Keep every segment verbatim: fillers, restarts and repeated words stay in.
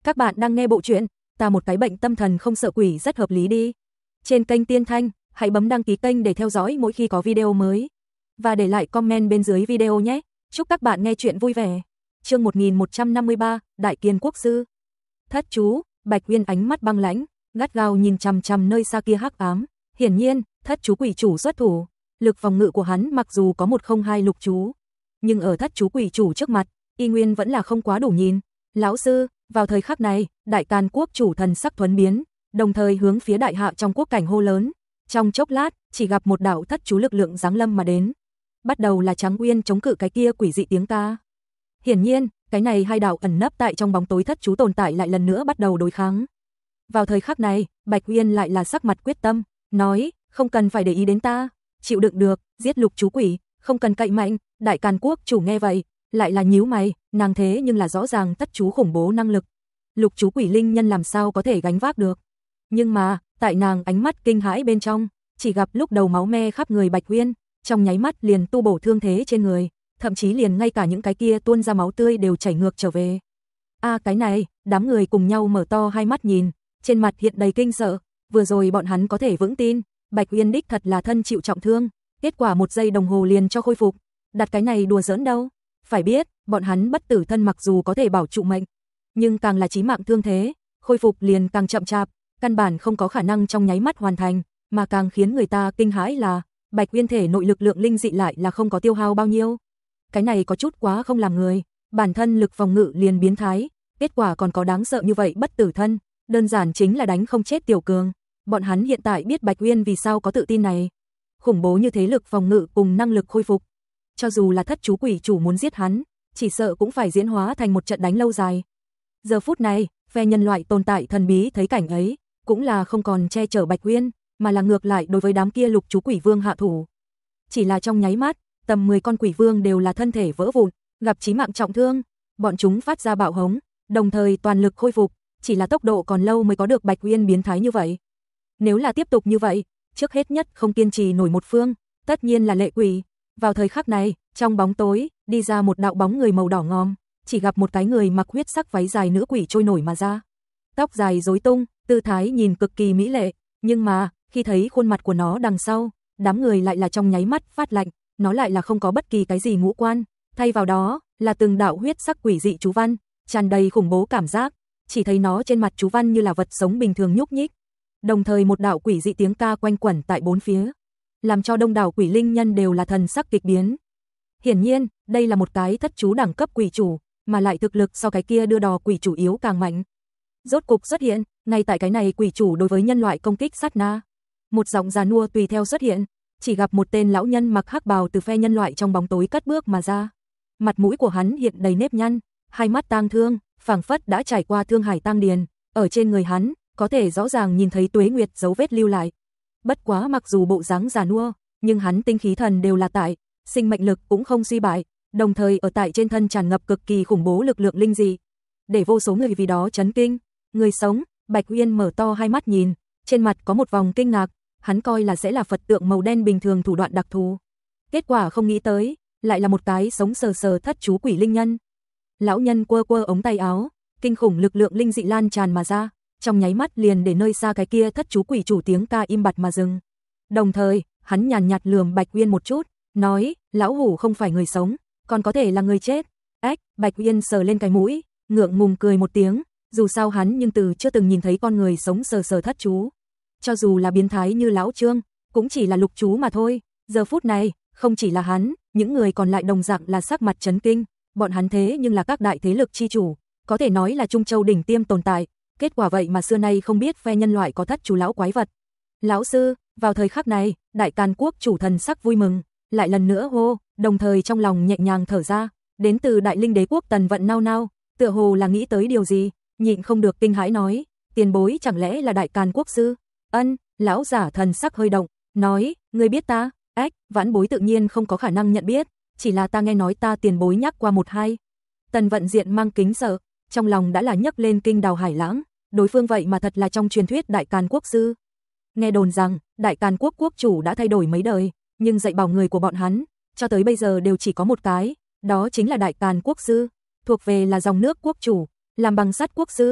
Các bạn đang nghe bộ truyện Ta một cái bệnh tâm thần không sợ quỷ rất hợp lý đi. Trên kênh Tiên Thanh, hãy bấm đăng ký kênh để theo dõi mỗi khi có video mới. Và để lại comment bên dưới video nhé. Chúc các bạn nghe truyện vui vẻ. Chương một nghìn một trăm năm mươi ba, Đại Kiên Quốc Sư. Thất chú, Bạch Uyên ánh mắt băng lãnh, gắt gao nhìn chằm chằm nơi xa kia hắc ám. Hiển nhiên, thất chú quỷ chủ xuất thủ. Lực phòng ngự của hắn mặc dù có một không hai lục chú, nhưng ở thất chú quỷ chủ trước mặt, y nguyên vẫn là không quá đủ nhìn. Lão sư, vào thời khắc này, Đại Càn Quốc chủ thần sắc thuấn biến, đồng thời hướng phía đại hạ trong quốc cảnh hô lớn. Trong chốc lát, chỉ gặp một đạo thất chú lực lượng giáng lâm mà đến. Bắt đầu là Tráng Uyên chống cự cái kia quỷ dị tiếng ca. Hiển nhiên, cái này hai đạo ẩn nấp tại trong bóng tối thất chú tồn tại lại lần nữa bắt đầu đối kháng. Vào thời khắc này, Bạch Uyên lại là sắc mặt quyết tâm, nói, không cần phải để ý đến ta, chịu đựng được, giết lục chú quỷ, không cần cậy mạnh. Đại Càn Quốc chủ nghe vậy, lại là nhíu mày, nàng thế nhưng là rõ ràng thất chú khủng bố năng lực. Lục chú quỷ linh nhân làm sao có thể gánh vác được. Nhưng mà, tại nàng ánh mắt kinh hãi bên trong, chỉ gặp lúc đầu máu me khắp người Bạch Uyên, trong nháy mắt liền tu bổ thương thế trên người, thậm chí liền ngay cả những cái kia tuôn ra máu tươi đều chảy ngược trở về. A à, cái này, đám người cùng nhau mở to hai mắt nhìn, trên mặt hiện đầy kinh sợ, vừa rồi bọn hắn có thể vững tin, Bạch Uyên đích thật là thân chịu trọng thương, kết quả một giây đồng hồ liền cho khôi phục, đặt cái này đùa giỡn đâu. Phải biết, bọn hắn bất tử thân mặc dù có thể bảo trụ mệnh, nhưng càng là chí mạng thương thế, khôi phục liền càng chậm chạp, căn bản không có khả năng trong nháy mắt hoàn thành, mà càng khiến người ta kinh hãi là Bạch Uyên thể nội lực lượng linh dị lại là không có tiêu hao bao nhiêu. Cái này có chút quá không làm người, bản thân lực phòng ngự liền biến thái, kết quả còn có đáng sợ như vậy bất tử thân, đơn giản chính là đánh không chết tiểu cường. Bọn hắn hiện tại biết Bạch Uyên vì sao có tự tin này. Khủng bố như thế lực phòng ngự cùng năng lực khôi phục. Cho dù là thất chú quỷ chủ muốn giết hắn, chỉ sợ cũng phải diễn hóa thành một trận đánh lâu dài. Giờ phút này, phe nhân loại tồn tại thần bí thấy cảnh ấy, cũng là không còn che chở Bạch Uyên, mà là ngược lại đối với đám kia lục chú quỷ vương hạ thủ. Chỉ là trong nháy mắt, tầm mười con quỷ vương đều là thân thể vỡ vụn, gặp chí mạng trọng thương, bọn chúng phát ra bạo hống, đồng thời toàn lực khôi phục, chỉ là tốc độ còn lâu mới có được Bạch Uyên biến thái như vậy. Nếu là tiếp tục như vậy, trước hết nhất không kiên trì nổi một phương, tất nhiên là lệ quỷ. Vào thời khắc này, trong bóng tối, đi ra một đạo bóng người màu đỏ ngòm, chỉ gặp một cái người mặc huyết sắc váy dài nữ quỷ trôi nổi mà ra. Tóc dài rối tung, tư thái nhìn cực kỳ mỹ lệ, nhưng mà, khi thấy khuôn mặt của nó đằng sau, đám người lại là trong nháy mắt phát lạnh, nó lại là không có bất kỳ cái gì ngũ quan, thay vào đó là từng đạo huyết sắc quỷ dị chú văn, tràn đầy khủng bố cảm giác, chỉ thấy nó trên mặt chú văn như là vật sống bình thường nhúc nhích. Đồng thời một đạo quỷ dị tiếng ca quanh quẩn tại bốn phía, làm cho đông đảo quỷ linh nhân đều là thần sắc kịch biến. Hiển nhiên, đây là một cái thất chú đẳng cấp quỷ chủ, mà lại thực lực so cái kia đưa đò quỷ chủ yếu càng mạnh. Rốt cục xuất hiện, ngay tại cái này quỷ chủ đối với nhân loại công kích sát na. Một giọng già nua tùy theo xuất hiện, chỉ gặp một tên lão nhân mặc hắc bào từ phe nhân loại trong bóng tối cất bước mà ra. Mặt mũi của hắn hiện đầy nếp nhăn, hai mắt tang thương, phảng phất đã trải qua thương hải tang điền, ở trên người hắn có thể rõ ràng nhìn thấy tuế nguyệt dấu vết lưu lại. Bất quá mặc dù bộ dáng già nua, nhưng hắn tinh khí thần đều là tại, sinh mệnh lực cũng không suy bại, đồng thời ở tại trên thân tràn ngập cực kỳ khủng bố lực lượng linh dị, để vô số người vì đó chấn kinh. Người sống, Bạch Uyên mở to hai mắt nhìn, trên mặt có một vòng kinh ngạc, hắn coi là sẽ là Phật tượng màu đen bình thường thủ đoạn đặc thù. Kết quả không nghĩ tới, lại là một cái sống sờ sờ thất chú quỷ linh nhân. Lão nhân quơ quơ ống tay áo, kinh khủng lực lượng linh dị lan tràn mà ra, trong nháy mắt liền để nơi xa cái kia thất chú quỷ chủ tiếng ca im bặt mà dừng. Đồng thời, hắn nhàn nhạt lườm Bạch Uyên một chút, nói, lão hủ không phải người sống, còn có thể là người chết. Ếch, Bạch Uyên sờ lên cái mũi, ngượng ngùng cười một tiếng, dù sao hắn nhưng từ chưa từng nhìn thấy con người sống sờ sờ thất chú. Cho dù là biến thái như lão Trương, cũng chỉ là lục chú mà thôi. Giờ phút này, không chỉ là hắn, những người còn lại đồng dạng là sắc mặt chấn kinh, bọn hắn thế nhưng là các đại thế lực chi chủ, có thể nói là Trung Châu đỉnh tiêm tồn tại. Kết quả vậy mà xưa nay không biết phe nhân loại có thất chú lão quái vật. Lão sư, vào thời khắc này, Đại Càn Quốc chủ thần sắc vui mừng, lại lần nữa hô, đồng thời trong lòng nhẹ nhàng thở ra, đến từ Đại Linh Đế Quốc Tần Vận nao nao, tựa hồ là nghĩ tới điều gì, nhịn không được kinh hãi nói, tiền bối chẳng lẽ là Đại Càn Quốc sư? Ân, lão giả thần sắc hơi động, nói, ngươi biết ta? Ếch, vãn bối tự nhiên không có khả năng nhận biết, chỉ là ta nghe nói ta tiền bối nhắc qua một hai. Tần Vận diện mang kính sợ, trong lòng đã là nhấc lên kinh đào hải lãng, đối phương vậy mà thật là trong truyền thuyết Đại Càn Quốc sư. Nghe đồn rằng, Đại Càn Quốc quốc chủ đã thay đổi mấy đời, nhưng dạy bảo người của bọn hắn, cho tới bây giờ đều chỉ có một cái, đó chính là Đại Càn Quốc sư, thuộc về là dòng nước quốc chủ, làm bằng sắt quốc sư.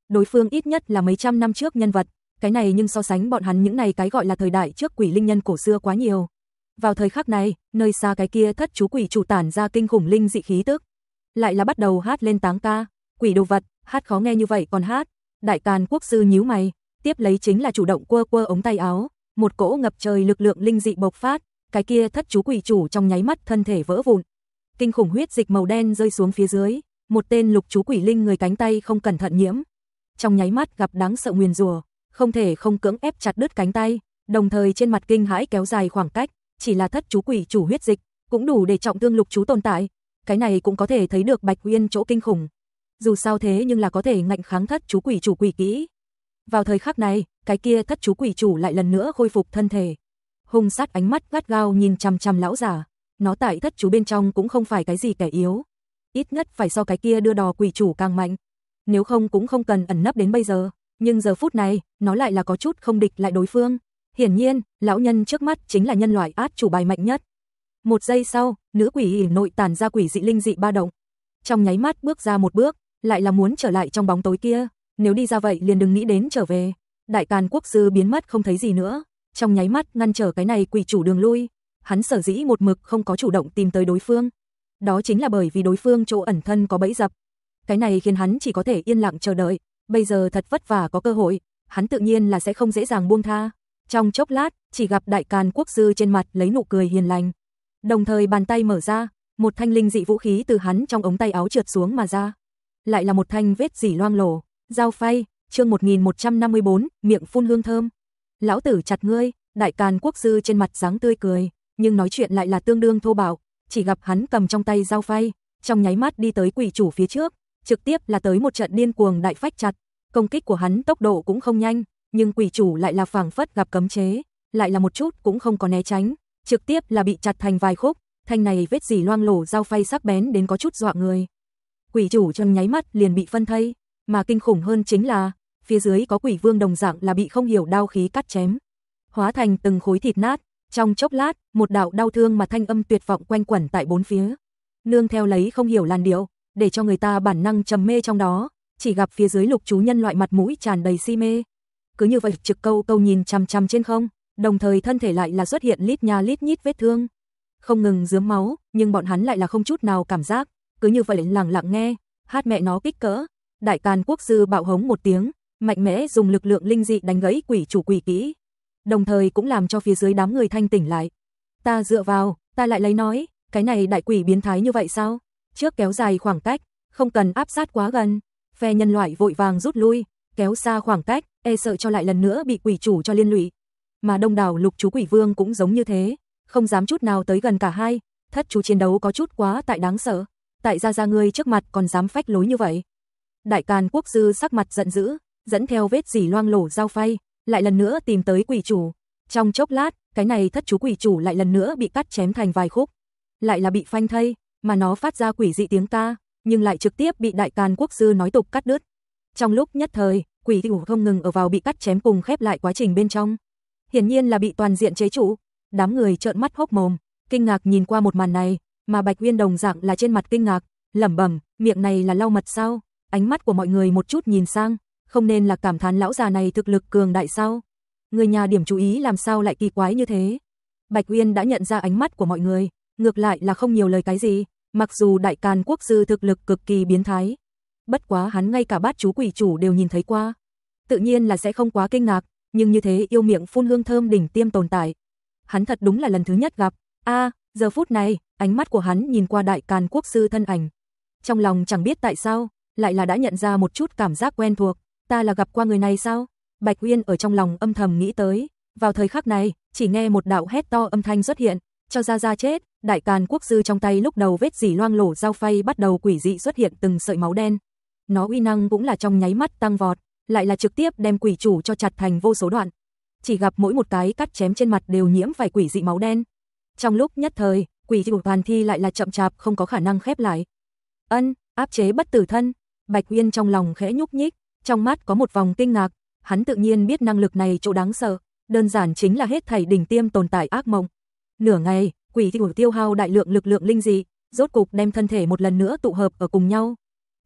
đối phương ít nhất là mấy trăm năm trước nhân vật, cái này nhưng so sánh bọn hắn những này cái gọi là thời đại trước quỷ linh nhân cổ xưa quá nhiều. Vào thời khắc này, nơi xa cái kia thất chú quỷ chủ tản ra kinh khủng linh dị khí tức, lại là bắt đầu hát lên táng ca, quỷ đồ vật, hát khó nghe như vậy còn hát. Đại Càn Quốc sư nhíu mày, tiếp lấy chính là chủ động quơ quơ ống tay áo, một cỗ ngập trời lực lượng linh dị bộc phát, cái kia thất chú quỷ chủ trong nháy mắt thân thể vỡ vụn. Kinh khủng huyết dịch màu đen rơi xuống phía dưới, một tên lục chú quỷ linh người cánh tay không cẩn thận nhiễm, trong nháy mắt gặp đáng sợ nguyền rủa, không thể không cưỡng ép chặt đứt cánh tay, đồng thời trên mặt kinh hãi kéo dài khoảng cách, chỉ là thất chú quỷ chủ huyết dịch cũng đủ để trọng thương lục chú tồn tại, cái này cũng có thể thấy được Bạch Uyên chỗ kinh khủng. Dù sao thế nhưng là có thể ngạnh kháng thất chú quỷ chủ quỷ kỹ. Vào thời khắc này, cái kia thất chú quỷ chủ lại lần nữa khôi phục thân thể. Hung sát ánh mắt gắt gao nhìn chằm chằm lão giả, nó tại thất chú bên trong cũng không phải cái gì kẻ yếu, ít nhất phải so cái kia đưa đò quỷ chủ càng mạnh. Nếu không cũng không cần ẩn nấp đến bây giờ, nhưng giờ phút này, nó lại là có chút không địch lại đối phương. Hiển nhiên, lão nhân trước mắt chính là nhân loại át chủ bài mạnh nhất. Một giây sau, nữ quỷ ỉ nội tản ra quỷ dị linh dị ba động. Trong nháy mắt bước ra một bước, lại là muốn trở lại trong bóng tối kia, nếu đi ra vậy liền đừng nghĩ đến trở về. Đại Càn Quốc sư biến mất không thấy gì nữa, trong nháy mắt ngăn trở cái này quỷ chủ đường lui. Hắn sở dĩ một mực không có chủ động tìm tới đối phương, đó chính là bởi vì đối phương chỗ ẩn thân có bẫy dập. Cái này khiến hắn chỉ có thể yên lặng chờ đợi, bây giờ thật vất vả có cơ hội, hắn tự nhiên là sẽ không dễ dàng buông tha. Trong chốc lát, chỉ gặp Đại Càn Quốc sư trên mặt lấy nụ cười hiền lành, đồng thời bàn tay mở ra, một thanh linh dị vũ khí từ hắn trong ống tay áo trượt xuống mà ra. Lại là một thanh vết dỉ loang lổ, dao phay, chương một nghìn một trăm năm mươi bốn, miệng phun hương thơm. Lão tử chặt ngươi, Đại Càn Quốc sư trên mặt dáng tươi cười, nhưng nói chuyện lại là tương đương thô bạo, chỉ gặp hắn cầm trong tay dao phay, trong nháy mắt đi tới quỷ chủ phía trước, trực tiếp là tới một trận điên cuồng đại phách chặt. Công kích của hắn tốc độ cũng không nhanh, nhưng quỷ chủ lại là phảng phất gặp cấm chế, lại là một chút cũng không có né tránh, trực tiếp là bị chặt thành vài khúc. Thanh này vết dỉ loang lổ dao phay sắc bén đến có chút dọa người. Quỷ chủ trong nháy mắt liền bị phân thây, mà kinh khủng hơn chính là phía dưới có quỷ vương đồng dạng là bị không hiểu đao khí cắt chém, hóa thành từng khối thịt nát. Trong chốc lát, một đạo đau thương mà thanh âm tuyệt vọng quanh quẩn tại bốn phía, nương theo lấy không hiểu làn điệu, để cho người ta bản năng trầm mê trong đó. Chỉ gặp phía dưới lục chú nhân loại mặt mũi tràn đầy si mê, cứ như vậy trực câu câu nhìn chằm chằm trên không, đồng thời thân thể lại là xuất hiện lít nha lít nhít vết thương, không ngừng rớm máu, nhưng bọn hắn lại là không chút nào cảm giác, cứ như vậy lặng lặng nghe, hát mẹ nó kích cỡ. Đại Càn Quốc sư bạo hống một tiếng, mạnh mẽ dùng lực lượng linh dị đánh gãy quỷ chủ quỷ kỹ, đồng thời cũng làm cho phía dưới đám người thanh tỉnh lại. Ta dựa vào, ta lại lấy nói, cái này đại quỷ biến thái như vậy sao? Trước kéo dài khoảng cách, không cần áp sát quá gần. Phe nhân loại vội vàng rút lui, kéo xa khoảng cách, e sợ cho lại lần nữa bị quỷ chủ cho liên lụy. Mà đông đảo lục chú quỷ vương cũng giống như thế, không dám chút nào tới gần cả hai. Thất chú chiến đấu có chút quá tại đáng sợ, tại gia gia ngươi trước mặt còn dám phách lối như vậy. Đại Càn Quốc sư sắc mặt giận dữ, dẫn theo vết dỉ loang lổ dao phay, lại lần nữa tìm tới quỷ chủ. Trong chốc lát, cái này thất chú quỷ chủ lại lần nữa bị cắt chém thành vài khúc, lại là bị phanh thây, mà nó phát ra quỷ dị tiếng ca, nhưng lại trực tiếp bị Đại Càn Quốc sư nói tục cắt đứt. Trong lúc nhất thời, quỷ chủ không ngừng ở vào bị cắt chém cùng khép lại quá trình bên trong, hiển nhiên là bị toàn diện chế trụ. Đám người trợn mắt hốc mồm, kinh ngạc nhìn qua một màn này, mà Bạch Uyên đồng dạng là trên mặt kinh ngạc, lẩm bẩm, miệng này là lau mật sao? Ánh mắt của mọi người một chút nhìn sang, không nên là cảm thán lão già này thực lực cường đại sao? Người nhà điểm chú ý làm sao lại kỳ quái như thế? Bạch Uyên đã nhận ra ánh mắt của mọi người, ngược lại là không nhiều lời cái gì, mặc dù Đại Càn Quốc sư thực lực cực kỳ biến thái, bất quá hắn ngay cả bát chú quỷ chủ đều nhìn thấy qua, tự nhiên là sẽ không quá kinh ngạc, nhưng như thế yêu miệng phun hương thơm đỉnh tiêm tồn tại, hắn thật đúng là lần thứ nhất gặp. A, à, giờ phút này, ánh mắt của hắn nhìn qua Đại Càn Quốc sư thân ảnh, trong lòng chẳng biết tại sao, lại là đã nhận ra một chút cảm giác quen thuộc, ta là gặp qua người này sao? Bạch Uyên ở trong lòng âm thầm nghĩ tới. Vào thời khắc này, chỉ nghe một đạo hét to âm thanh xuất hiện, cho ra ra chết. Đại Càn Quốc sư trong tay lúc đầu vết dỉ loang lổ dao phay bắt đầu quỷ dị xuất hiện từng sợi máu đen, nó uy năng cũng là trong nháy mắt tăng vọt, lại là trực tiếp đem quỷ chủ cho chặt thành vô số đoạn. Chỉ gặp mỗi một cái cắt chém trên mặt đều nhiễm phải quỷ dị máu đen. Trong lúc nhất thời, quỷ chủ hoàn thi lại là chậm chạp không có khả năng khép lại. Ân, áp chế bất tử thân. Bạch Uyên trong lòng khẽ nhúc nhích, trong mắt có một vòng kinh ngạc, hắn tự nhiên biết năng lực này chỗ đáng sợ, đơn giản chính là hết thảy đỉnh tiêm tồn tại ác mộng. Nửa ngày, quỷ chủ tiêu hao đại lượng lực lượng linh dị, rốt cục đem thân thể một lần nữa tụ hợp ở cùng nhau.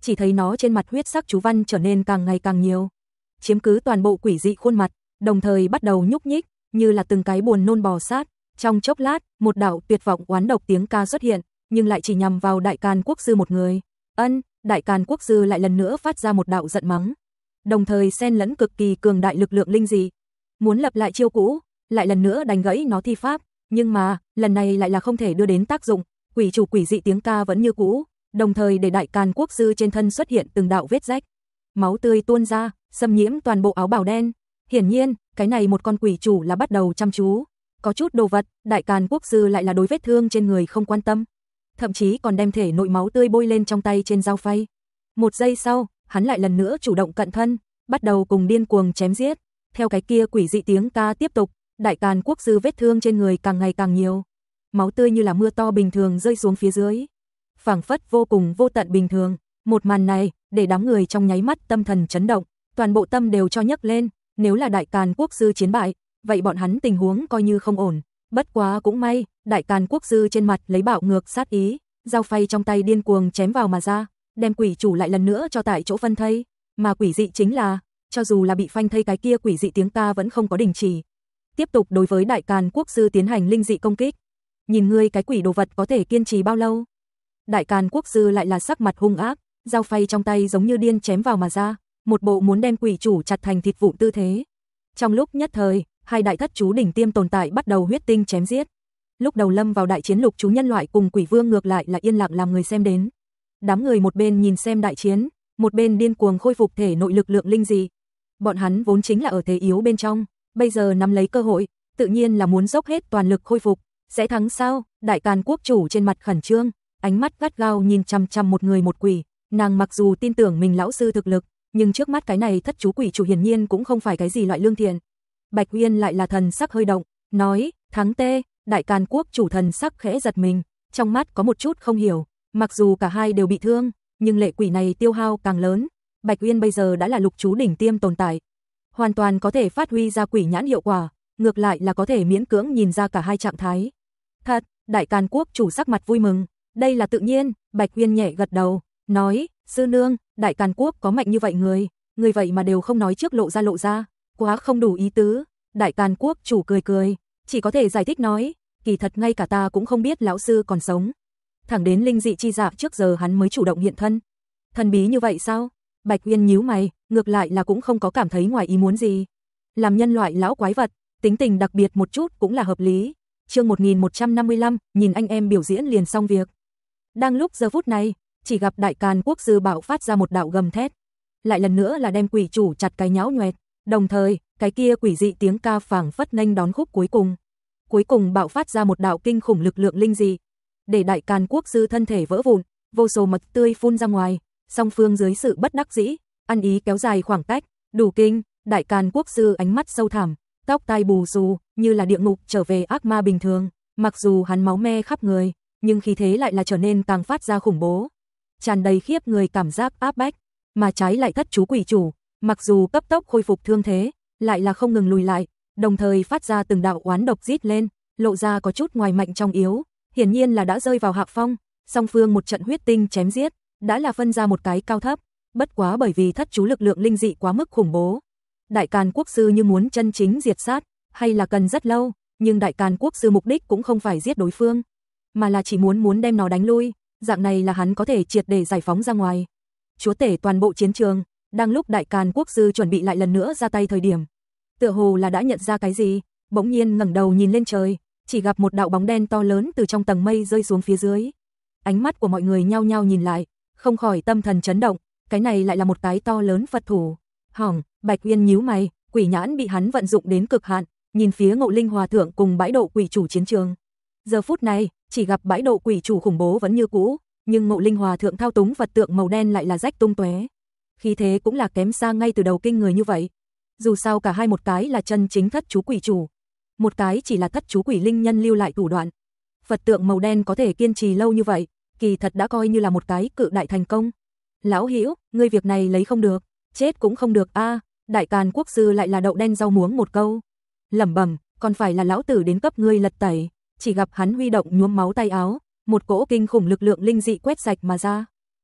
chỉ thấy nó trên mặt huyết sắc chú văn trở nên càng ngày càng nhiều, chiếm cứ toàn bộ quỷ dị khuôn mặt, đồng thời bắt đầu nhúc nhích, như là từng cái buồn nôn bò sát. Trong chốc lát, một đạo tuyệt vọng oán độc tiếng ca xuất hiện, nhưng lại chỉ nhằm vào Đại Càn Quốc sư một người. Ân, Đại Càn Quốc sư lại lần nữa phát ra một đạo giận mắng, đồng thời xen lẫn cực kỳ cường đại lực lượng linh dị, muốn lập lại chiêu cũ, lại lần nữa đánh gãy nó thi pháp, nhưng mà, lần này lại là không thể đưa đến tác dụng, quỷ chủ quỷ dị tiếng ca vẫn như cũ, đồng thời để Đại Càn Quốc sư trên thân xuất hiện từng đạo vết rách, máu tươi tuôn ra, xâm nhiễm toàn bộ áo bào đen. Hiển nhiên, cái này một con quỷ chủ là bắt đầu chăm chú, có chút đồ vật, Đại Càn Quốc sư lại là đối vết thương trên người không quan tâm, thậm chí còn đem thể nội máu tươi bôi lên trong tay trên dao phay. Một giây sau, hắn lại lần nữa chủ động cận thân, bắt đầu cùng điên cuồng chém giết. Theo cái kia quỷ dị tiếng ca tiếp tục, Đại Càn Quốc sư vết thương trên người càng ngày càng nhiều, máu tươi như là mưa to bình thường rơi xuống phía dưới, phảng phất vô cùng vô tận bình thường. Một màn này, để đám người trong nháy mắt tâm thần chấn động, toàn bộ tâm đều cho nhấc lên, nếu là Đại Càn Quốc sư chiến bại, vậy bọn hắn tình huống coi như không ổn. Bất quá cũng may, Đại Càn Quốc sư trên mặt lấy bạo ngược sát ý, dao phay trong tay điên cuồng chém vào mà ra, đem quỷ chủ lại lần nữa cho tại chỗ phân thây, mà quỷ dị chính là, cho dù là bị phanh thây cái kia quỷ dị tiếng ca vẫn không có đình chỉ, tiếp tục đối với Đại Càn Quốc sư tiến hành linh dị công kích. Nhìn ngươi cái quỷ đồ vật có thể kiên trì bao lâu? Đại Càn Quốc sư lại là sắc mặt hung ác, dao phay trong tay giống như điên chém vào mà ra, một bộ muốn đem quỷ chủ chặt thành thịt vụn tư thế. Trong lúc nhất thời, hai đại thất chú đỉnh tiêm tồn tại bắt đầu huyết tinh chém giết. Lúc đầu lâm vào đại chiến lục chú nhân loại cùng quỷ vương ngược lại là yên lặng làm người xem đến. Đám người một bên nhìn xem đại chiến, một bên điên cuồng khôi phục thể nội lực lượng linh dị. Bọn hắn vốn chính là ở thế yếu bên trong, bây giờ nắm lấy cơ hội, tự nhiên là muốn dốc hết toàn lực khôi phục. Sẽ thắng sao? Đại Càn Quốc chủ trên mặt khẩn trương, ánh mắt gắt gao nhìn chằm chằm một người một quỷ. Nàng mặc dù tin tưởng mình lão sư thực lực, nhưng trước mắt cái này thất chú quỷ chủ hiển nhiên cũng không phải cái gì loại lương thiện. Bạch Uyên lại là thần sắc hơi động, nói, thắng tê. Đại Càn Quốc chủ thần sắc khẽ giật mình, trong mắt có một chút không hiểu, mặc dù cả hai đều bị thương, nhưng lệ quỷ này tiêu hao càng lớn. Bạch Uyên bây giờ đã là lục chú đỉnh tiêm tồn tại, hoàn toàn có thể phát huy ra quỷ nhãn hiệu quả, ngược lại là có thể miễn cưỡng nhìn ra cả hai trạng thái. Thật, Đại Càn Quốc chủ sắc mặt vui mừng, đây là tự nhiên. Bạch Uyên nhẹ gật đầu, nói, sư nương, Đại Càn Quốc có mạnh như vậy người, người vậy mà đều không nói trước lộ ra lộ ra, quá không đủ ý tứ. Đại Càn Quốc chủ cười cười, chỉ có thể giải thích nói, kỳ thật ngay cả ta cũng không biết lão sư còn sống. Thẳng đến linh dị chi dạ trước giờ hắn mới chủ động hiện thân. Thần bí như vậy sao? Bạch Uyên nhíu mày, ngược lại là cũng không có cảm thấy ngoài ý muốn gì. Làm nhân loại lão quái vật, tính tình đặc biệt một chút cũng là hợp lý. Chương một nghìn một trăm năm mươi lăm, nhìn anh em biểu diễn liền xong việc. Đang lúc giờ phút này, chỉ gặp Đại Càn Quốc sư bạo phát ra một đạo gầm thét, lại lần nữa là đem quỷ chủ chặt cái nhão nhoẹt, đồng thời, cái kia quỷ dị tiếng ca phảng phất nghênh đón khúc cuối cùng. Cuối cùng bạo phát ra một đạo kinh khủng lực lượng linh dị, để Đại Càn Quốc sư thân thể vỡ vụn, vô số mật tươi phun ra ngoài, song phương dưới sự bất đắc dĩ, ăn ý kéo dài khoảng cách, đủ kinh. Đại Càn Quốc sư ánh mắt sâu thẳm, tóc tai bù xù, như là địa ngục trở về ác ma bình thường, mặc dù hắn máu me khắp người, nhưng khí thế lại là trở nên càng phát ra khủng bố, tràn đầy khiếp người cảm giác áp bách. Mà trái lại thất chú quỷ chủ, mặc dù cấp tốc khôi phục thương thế, lại là không ngừng lùi lại, đồng thời phát ra từng đạo oán độc rít lên, lộ ra có chút ngoài mạnh trong yếu, hiển nhiên là đã rơi vào hạ phong. Song phương một trận huyết tinh chém giết, đã là phân ra một cái cao thấp, bất quá bởi vì thất chú lực lượng linh dị quá mức khủng bố, Đại Càn Quốc sư như muốn chân chính diệt sát, hay là cần rất lâu, nhưng Đại Càn Quốc sư mục đích cũng không phải giết đối phương, mà là chỉ muốn muốn đem nó đánh lui, dạng này là hắn có thể triệt để giải phóng ra ngoài, chúa tể toàn bộ chiến trường. Đang lúc Đại Càn Quốc sư chuẩn bị lại lần nữa ra tay thời điểm, tựa hồ là đã nhận ra cái gì, bỗng nhiên ngẩng đầu nhìn lên trời, chỉ gặp một đạo bóng đen to lớn từ trong tầng mây rơi xuống phía dưới. Ánh mắt của mọi người nhao nhao nhìn lại, không khỏi tâm thần chấn động, cái này lại là một cái to lớn Phật thủ. Hỏng, Bạch Uyên nhíu mày, quỷ nhãn bị hắn vận dụng đến cực hạn, nhìn phía Ngộ Linh Hòa thượng cùng bãi độ quỷ chủ chiến trường. Giờ phút này, chỉ gặp bãi độ quỷ chủ khủng bố vẫn như cũ, nhưng Ngộ Linh Hòa thượng thao túng Phật tượng màu đen lại là rách tung tóe. Khí thế cũng là kém xa ngay từ đầu kinh người như vậy. Dù sao cả hai, một cái là chân chính thất chú quỷ chủ, một cái chỉ là thất chú quỷ linh nhân lưu lại thủ đoạn. Phật tượng màu đen có thể kiên trì lâu như vậy, kỳ thật đã coi như là một cái cự đại thành công. Lão Hữu, ngươi việc này lấy không được, chết cũng không được a. À, Đại Càn Quốc sư lại là đậu đen rau muống một câu, lẩm bẩm, còn phải là lão tử đến cấp ngươi lật tẩy. Chỉ gặp hắn huy động nhuốm máu tay áo, một cỗ kinh khủng lực lượng linh dị quét sạch mà ra.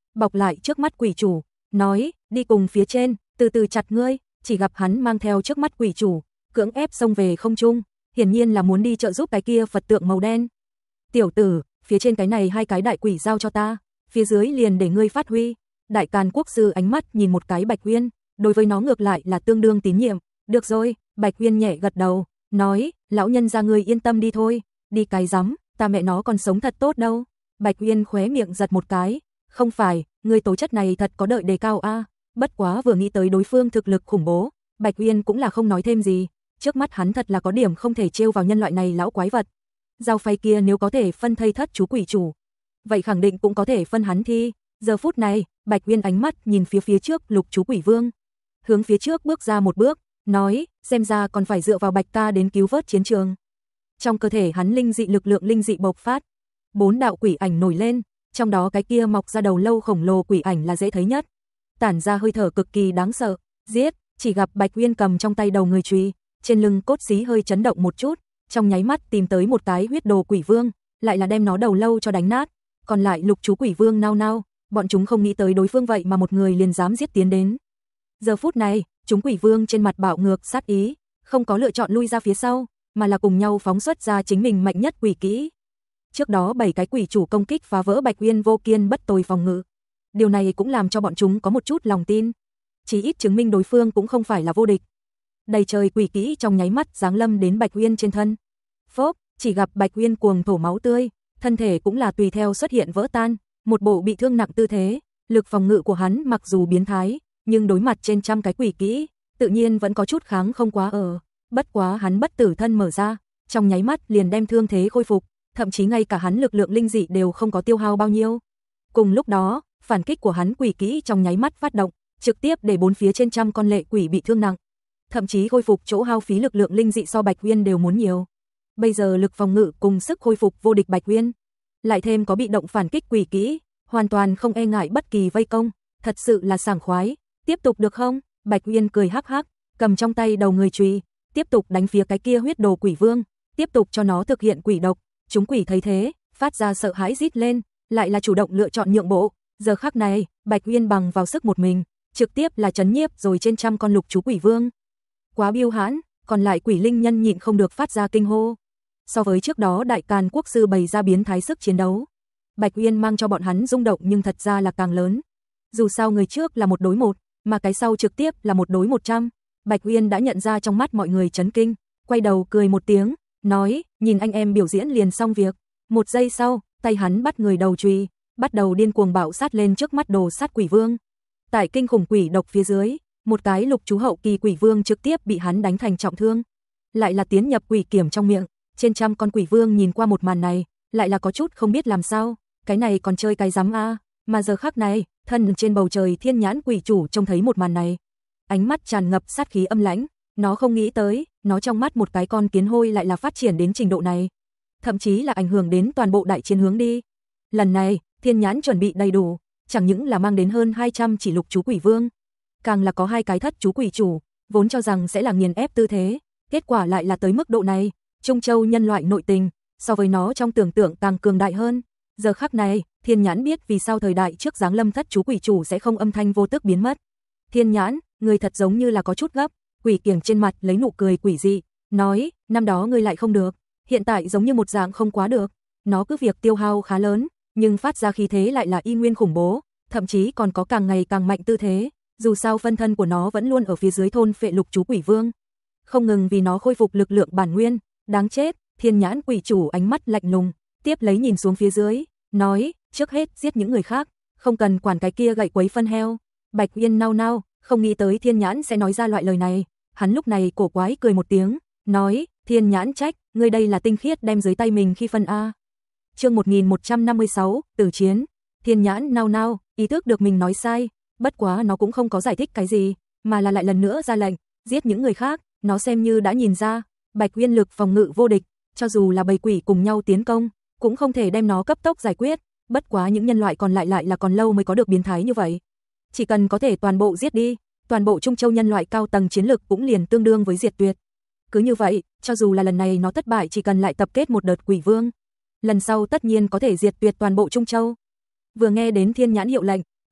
bọc lại trước mắt quỷ chủ, nói, đi cùng phía trên, từ từ chặt ngươi, chỉ gặp hắn mang theo trước mắt quỷ chủ, cưỡng ép xông về không trung, hiển nhiên là muốn đi trợ giúp cái kia Phật tượng màu đen. Tiểu tử, phía trên cái này hai cái đại quỷ giao cho ta, phía dưới liền để ngươi phát huy. Đại Càn Quốc sư ánh mắt nhìn một cái Bạch Uyên, đối với nó ngược lại là tương đương tín nhiệm. Được rồi, Bạch Uyên nhẹ gật đầu, nói, lão nhân gia ngươi yên tâm đi thôi, đi cái rắm, ta mẹ nó còn sống thật tốt đâu. Bạch Uyên khóe miệng giật một cái, không phải, ngươi tố chất này thật có đợi đề cao a. Bất quá vừa nghĩ tới đối phương thực lực khủng bố, Bạch Uyên cũng là không nói thêm gì, trước mắt hắn thật là có điểm không thể trêu vào nhân loại này lão quái vật. Dao phay kia nếu có thể phân thây thất chú quỷ chủ, vậy khẳng định cũng có thể phân hắn thi. Giờ phút này, Bạch Uyên ánh mắt nhìn phía phía trước Lục chú quỷ vương, hướng phía trước bước ra một bước, nói, xem ra còn phải dựa vào Bạch ca đến cứu vớt chiến trường. Trong cơ thể hắn linh dị lực lượng linh dị bộc phát, bốn đạo quỷ ảnh nổi lên, trong đó cái kia mọc ra đầu lâu khổng lồ quỷ ảnh là dễ thấy nhất, tản ra hơi thở cực kỳ đáng sợ. Giết, chỉ gặp Bạch Uyên cầm trong tay đầu người chùy, trên lưng cốt xí hơi chấn động một chút, trong nháy mắt tìm tới một cái huyết đồ quỷ vương, lại là đem nó đầu lâu cho đánh nát. Còn lại Lục chú quỷ vương nao nao, bọn chúng không nghĩ tới đối phương vậy mà một người liền dám giết tiến đến. Giờ phút này, chúng quỷ vương trên mặt bạo ngược sát ý, không có lựa chọn lui ra phía sau, mà là cùng nhau phóng xuất ra chính mình mạnh nhất quỷ kỹ. Trước đó bảy cái quỷ chủ công kích phá vỡ Bạch Uyên vô kiên bất tồi phòng ngự. Điều này cũng làm cho bọn chúng có một chút lòng tin, chỉ ít chứng minh đối phương cũng không phải là vô địch. Đầy trời quỷ kỹ trong nháy mắt giáng lâm đến Bạch Uyên trên thân. Phốp, chỉ gặp Bạch Uyên cuồng thổ máu tươi, thân thể cũng là tùy theo xuất hiện vỡ tan, một bộ bị thương nặng tư thế. Lực phòng ngự của hắn mặc dù biến thái, nhưng đối mặt trên trăm cái quỷ kỹ, tự nhiên vẫn có chút kháng không quá ở. Bất quá hắn bất tử thân mở ra, trong nháy mắt liền đem thương thế khôi phục, thậm chí ngay cả hắn lực lượng linh dị đều không có tiêu hao bao nhiêu. Cùng lúc đó, phản kích của hắn quỷ kỹ trong nháy mắt phát động, trực tiếp để bốn phía trên trăm con lệ quỷ bị thương nặng, thậm chí khôi phục chỗ hao phí lực lượng linh dị so Bạch Uyên đều muốn nhiều. Bây giờ lực phòng ngự cùng sức khôi phục vô địch Bạch Uyên, lại thêm có bị động phản kích quỷ kỹ, hoàn toàn không e ngại bất kỳ vây công, thật sự là sảng khoái. Tiếp tục được không? Bạch Uyên cười hắc hắc, cầm trong tay đầu người chùy, tiếp tục đánh phía cái kia huyết đồ quỷ vương, tiếp tục cho nó thực hiện quỷ độc. Chúng quỷ thấy thế, phát ra sợ hãi rít lên, lại là chủ động lựa chọn nhượng bộ. Giờ khắc này, Bạch Uyên bằng vào sức một mình, trực tiếp là chấn nhiếp rồi trên trăm con lục chú quỷ vương. Quá biêu hãn, còn lại quỷ linh nhân nhịn không được phát ra kinh hô. So với trước đó Đại Càn Quốc sư bày ra biến thái sức chiến đấu, Bạch Uyên mang cho bọn hắn rung động nhưng thật ra là càng lớn. Dù sao người trước là một đối một, mà cái sau trực tiếp là một đối một trăm. Bạch Uyên đã nhận ra trong mắt mọi người chấn kinh, quay đầu cười một tiếng, nói, nhìn anh em biểu diễn liền xong việc. Một giây sau, tay hắn bắt người đầu chùy, bắt đầu điên cuồng bạo sát lên trước mắt đồ sát quỷ vương. Tại kinh khủng quỷ độc phía dưới, một cái lục chú hậu kỳ quỷ vương trực tiếp bị hắn đánh thành trọng thương, lại là tiến nhập quỷ kiểm trong miệng. Trên trăm con quỷ vương nhìn qua một màn này, lại là có chút không biết làm sao, cái này còn chơi cái rắm a. Mà giờ khắc này, thân trên bầu trời thiên nhãn quỷ chủ trông thấy một màn này, ánh mắt tràn ngập sát khí âm lãnh, nó không nghĩ tới, nó trong mắt một cái con kiến hôi lại là phát triển đến trình độ này, thậm chí là ảnh hưởng đến toàn bộ đại chiến hướng đi. Lần này, thiên nhãn chuẩn bị đầy đủ, chẳng những là mang đến hơn hai trăm chỉ lục chú quỷ vương, càng là có hai cái thất chú quỷ chủ, vốn cho rằng sẽ là nghiền ép tư thế, kết quả lại là tới mức độ này. Trung Châu nhân loại nội tình, so với nó trong tưởng tượng càng cường đại hơn. Giờ khắc này, Thiên Nhãn biết vì sao thời đại trước giáng lâm thất chú quỷ chủ sẽ không âm thanh vô tức biến mất. Thiên Nhãn, người thật giống như là có chút gấp, quỷ kiểng trên mặt lấy nụ cười quỷ dị, nói, năm đó ngươi lại không được, hiện tại giống như một dạng không quá được. Nó cứ việc tiêu hao khá lớn, nhưng phát ra khí thế lại là y nguyên khủng bố, thậm chí còn có càng ngày càng mạnh tư thế. Dù sao phân thân của nó vẫn luôn ở phía dưới thôn phệ lục chú quỷ vương, không ngừng vì nó khôi phục lực lượng bản nguyên. Đáng chết, Thiên Nhãn quỷ chủ ánh mắt lạnh lùng, tiếp lấy nhìn xuống phía dưới, nói, trước hết giết những người khác, không cần quản cái kia gậy quấy phân heo. Bạch Uyên nao nao, không nghĩ tới Thiên Nhãn sẽ nói ra loại lời này, hắn lúc này cổ quái cười một tiếng, nói, Thiên Nhãn trách, ngươi đây là tinh khiết đem dưới tay mình khi phân a. Chương một nghìn một trăm năm mươi sáu, Tử chiến. Thiên Nhãn nao nao, ý thức được mình nói sai, bất quá nó cũng không có giải thích cái gì, mà là lại lần nữa ra lệnh, giết những người khác. Nó xem như đã nhìn ra, Bạch Uyên lực phòng ngự vô địch, cho dù là bầy quỷ cùng nhau tiến công, cũng không thể đem nó cấp tốc giải quyết. Bất quá những nhân loại còn lại lại là còn lâu mới có được biến thái như vậy. Chỉ cần có thể toàn bộ giết đi, toàn bộ Trung Châu nhân loại cao tầng chiến lực cũng liền tương đương với diệt tuyệt. Cứ như vậy, cho dù là lần này nó thất bại, chỉ cần lại tập kết một đợt quỷ vương, lần sau tất nhiên có thể diệt tuyệt toàn bộ Trung Châu. Vừa nghe đến Thiên Nhãn hiệu lệnh,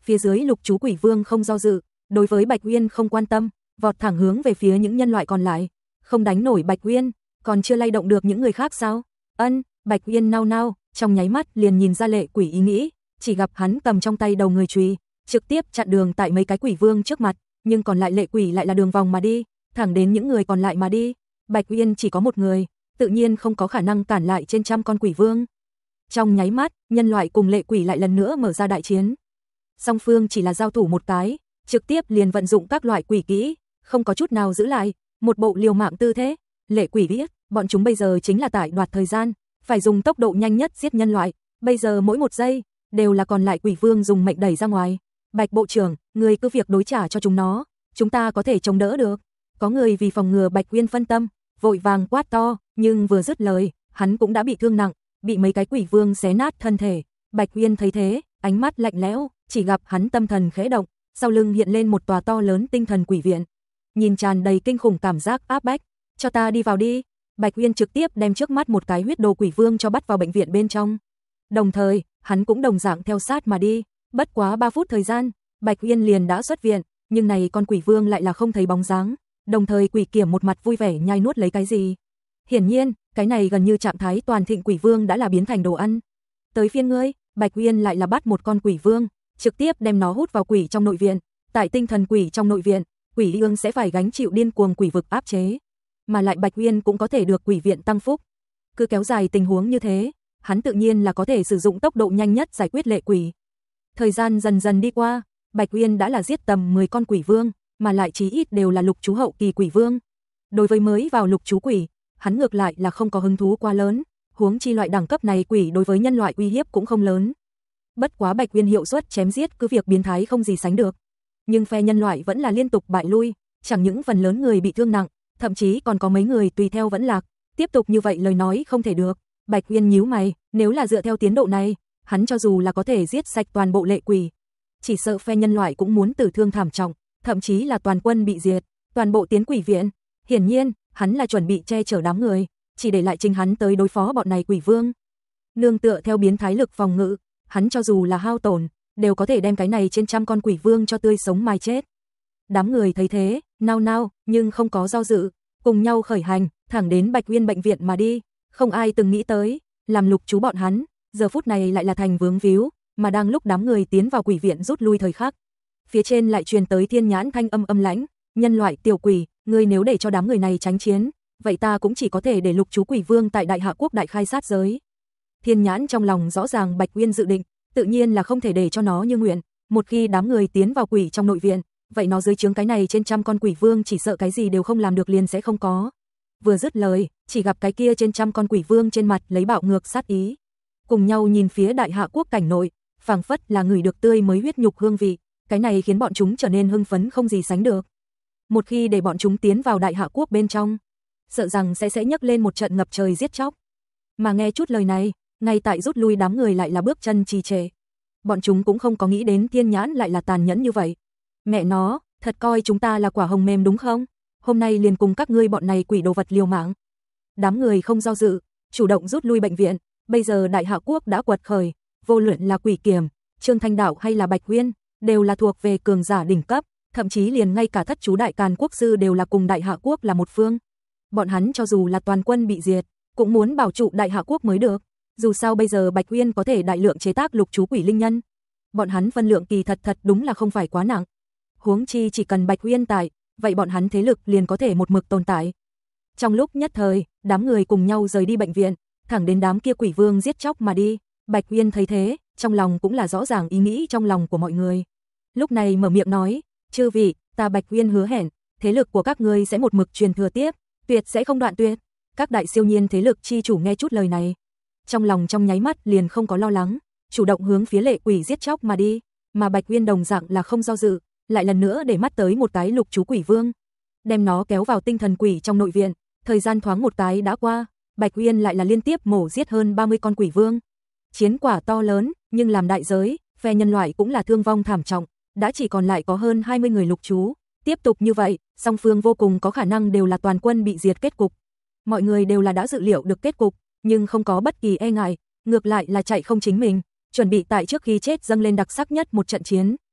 Phía dưới Lục Chú Quỷ Vương không do dự, đối với Bạch Uyên không quan tâm, vọt thẳng hướng về phía những nhân loại còn lại. Không đánh nổi Bạch Uyên, còn chưa lay động được những người khác sao? Ân, Bạch Uyên nao nao, trong nháy mắt liền nhìn ra Lệ Quỷ ý nghĩ, chỉ gặp hắn cầm trong tay đầu người chùy, trực tiếp chặn đường tại mấy cái quỷ vương trước mặt, nhưng còn lại Lệ Quỷ lại là đường vòng mà đi, thẳng đến những người còn lại mà đi. Bạch Uyên chỉ có một người, tự nhiên không có khả năng cản lại trên trăm con quỷ vương. Trong nháy mắt, nhân loại cùng Lệ Quỷ lại lần nữa mở ra đại chiến. Song phương chỉ là giao thủ một cái, trực tiếp liền vận dụng các loại quỷ kỹ, không có chút nào giữ lại, một bộ liều mạng tư thế. Lệ Quỷ biết, bọn chúng bây giờ chính là tại đoạt thời gian, phải dùng tốc độ nhanh nhất giết nhân loại, bây giờ mỗi một giây đều là còn lại quỷ vương dùng mệnh đẩy ra ngoài. Bạch bộ trưởng, người cứ việc đối trả cho chúng nó, chúng ta có thể chống đỡ được. Có người vì phòng ngừa Bạch Uyên phân tâm, vội vàng quát to, nhưng vừa dứt lời, hắn cũng đã bị thương nặng, bị mấy cái quỷ vương xé nát thân thể. Bạch Uyên thấy thế, ánh mắt lạnh lẽo, chỉ gặp hắn tâm thần khẽ động, sau lưng hiện lên một tòa to lớn tinh thần quỷ viện. Nhìn tràn đầy kinh khủng cảm giác áp bách, cho ta đi vào đi. Bạch Uyên trực tiếp đem trước mắt một cái huyết đồ quỷ vương cho bắt vào bệnh viện bên trong. Đồng thời, hắn cũng đồng dạng theo sát mà đi. Bất quá ba phút thời gian, Bạch Uyên liền đã xuất viện, nhưng này con quỷ vương lại là không thấy bóng dáng. Đồng thời quỷ kiểm một mặt vui vẻ nhai nuốt lấy cái gì. Hiển nhiên, cái này gần như trạng thái toàn thịnh quỷ vương đã là biến thành đồ ăn. Tới phiên ngươi, Bạch Uyên lại là bắt một con quỷ vương, trực tiếp đem nó hút vào quỷ trong nội viện. Tại tinh thần quỷ trong nội viện, quỷ ương sẽ phải gánh chịu điên cuồng quỷ vực áp chế. Mà lại Bạch Uyên cũng có thể được quỷ viện tăng phúc. Cứ kéo dài tình huống như thế, hắn tự nhiên là có thể sử dụng tốc độ nhanh nhất giải quyết Lệ Quỷ. Thời gian dần dần đi qua, Bạch Uyên đã là giết tầm mười con quỷ vương, mà lại chí ít đều là lục chú hậu kỳ quỷ vương. Đối với mới vào lục chú quỷ, hắn ngược lại là không có hứng thú quá lớn, huống chi loại đẳng cấp này quỷ đối với nhân loại uy hiếp cũng không lớn. Bất quá Bạch Uyên hiệu suất chém giết cứ việc biến thái không gì sánh được, nhưng phe nhân loại vẫn là liên tục bại lui, chẳng những phần lớn người bị thương nặng, thậm chí còn có mấy người tùy theo vẫn lạc. Tiếp tục như vậy lời nói không thể được. Bạch Uyên nhíu mày, nếu là dựa theo tiến độ này, hắn cho dù là có thể giết sạch toàn bộ Lệ Quỷ, chỉ sợ phe nhân loại cũng muốn tử thương thảm trọng, thậm chí là toàn quân bị diệt, toàn bộ tiến quỷ viện. Hiển nhiên, hắn là chuẩn bị che chở đám người, chỉ để lại chính hắn tới đối phó bọn này quỷ vương. Nương tựa theo biến thái lực phòng ngự, hắn cho dù là hao tổn, đều có thể đem cái này trên trăm con quỷ vương cho tươi sống mai chết. Đám người thấy thế, nao nao, nhưng không có do dự, cùng nhau khởi hành, thẳng đến Bạch Uyên bệnh viện mà đi. Không ai từng nghĩ tới, làm lục chú bọn hắn, giờ phút này lại là thành vướng víu, mà đang lúc đám người tiến vào quỷ viện rút lui thời khắc, phía trên lại truyền tới Thiên Nhãn thanh âm âm lãnh, nhân loại tiểu quỷ, ngươi nếu để cho đám người này tránh chiến, vậy ta cũng chỉ có thể để lục chú quỷ vương tại Đại Hạ Quốc đại khai sát giới. Thiên Nhãn trong lòng rõ ràng Bạch Uyên dự định, tự nhiên là không thể để cho nó như nguyện, một khi đám người tiến vào quỷ trong nội viện, vậy nó dưới trướng cái này trên trăm con quỷ vương chỉ sợ cái gì đều không làm được liền sẽ không có. Vừa dứt lời, chỉ gặp cái kia trên trăm con quỷ vương trên mặt lấy bạo ngược sát ý, cùng nhau nhìn phía Đại Hạ Quốc cảnh nội, phảng phất là người được tươi mới huyết nhục hương vị, cái này khiến bọn chúng trở nên hưng phấn không gì sánh được. Một khi để bọn chúng tiến vào Đại Hạ Quốc bên trong, sợ rằng sẽ sẽ nhấc lên một trận ngập trời giết chóc. Mà nghe chút lời này, ngay tại rút lui đám người lại là bước chân trì trệ. Bọn chúng cũng không có nghĩ đến Thiên Nhãn lại là tàn nhẫn như vậy. Mẹ nó, thật coi chúng ta là quả hồng mềm đúng không? Hôm nay liền cùng các ngươi bọn này quỷ đồ vật liều mạng. Đám người không do dự, chủ động rút lui bệnh viện. Bây giờ Đại Hạ Quốc đã quật khởi, vô luận là Quỷ Kiểm, Trương Thanh Đạo hay là Bạch Uyên, đều là thuộc về cường giả đỉnh cấp, thậm chí liền ngay cả thất chú Đại Càn Quốc sư đều là cùng Đại Hạ Quốc là một phương. Bọn hắn cho dù là toàn quân bị diệt, cũng muốn bảo trụ Đại Hạ Quốc mới được. Dù sao bây giờ Bạch Uyên có thể đại lượng chế tác lục chú quỷ linh nhân, bọn hắn phân lượng kỳ thật thật đúng là không phải quá nặng. Huống chi chỉ cần Bạch Uyên tại, vậy bọn hắn thế lực liền có thể một mực tồn tại. Trong lúc nhất thời, đám người cùng nhau rời đi bệnh viện, thẳng đến đám kia quỷ vương giết chóc mà đi. Bạch Uyên thấy thế, trong lòng cũng là rõ ràng ý nghĩ trong lòng của mọi người. Lúc này mở miệng nói, chư vị, ta Bạch Uyên hứa hẹn, thế lực của các ngươi sẽ một mực truyền thừa tiếp, tuyệt sẽ không đoạn tuyệt. Các đại siêu nhiên thế lực chi chủ nghe chút lời này, trong lòng trong nháy mắt liền không có lo lắng, chủ động hướng phía Lệ Quỷ giết chóc mà đi, mà Bạch Uyên đồng dạng là không do dự, lại lần nữa để mắt tới một cái lục chú quỷ vương, đem nó kéo vào tinh thần quỷ trong nội viện. Thời gian thoáng một cái đã qua, Bạch Uyên lại là liên tiếp mổ giết hơn ba mươi con quỷ vương. Chiến quả to lớn, nhưng làm đại giới, phe nhân loại cũng là thương vong thảm trọng, đã chỉ còn lại có hơn hai mươi người lục chú. Tiếp tục như vậy, song phương vô cùng có khả năng đều là toàn quân bị diệt kết cục. Mọi người đều là đã dự liệu được kết cục, nhưng không có bất kỳ e ngại, ngược lại là chạy không chính mình, chuẩn bị tại trước khi chết dâng lên đặc sắc nhất một trận chiến.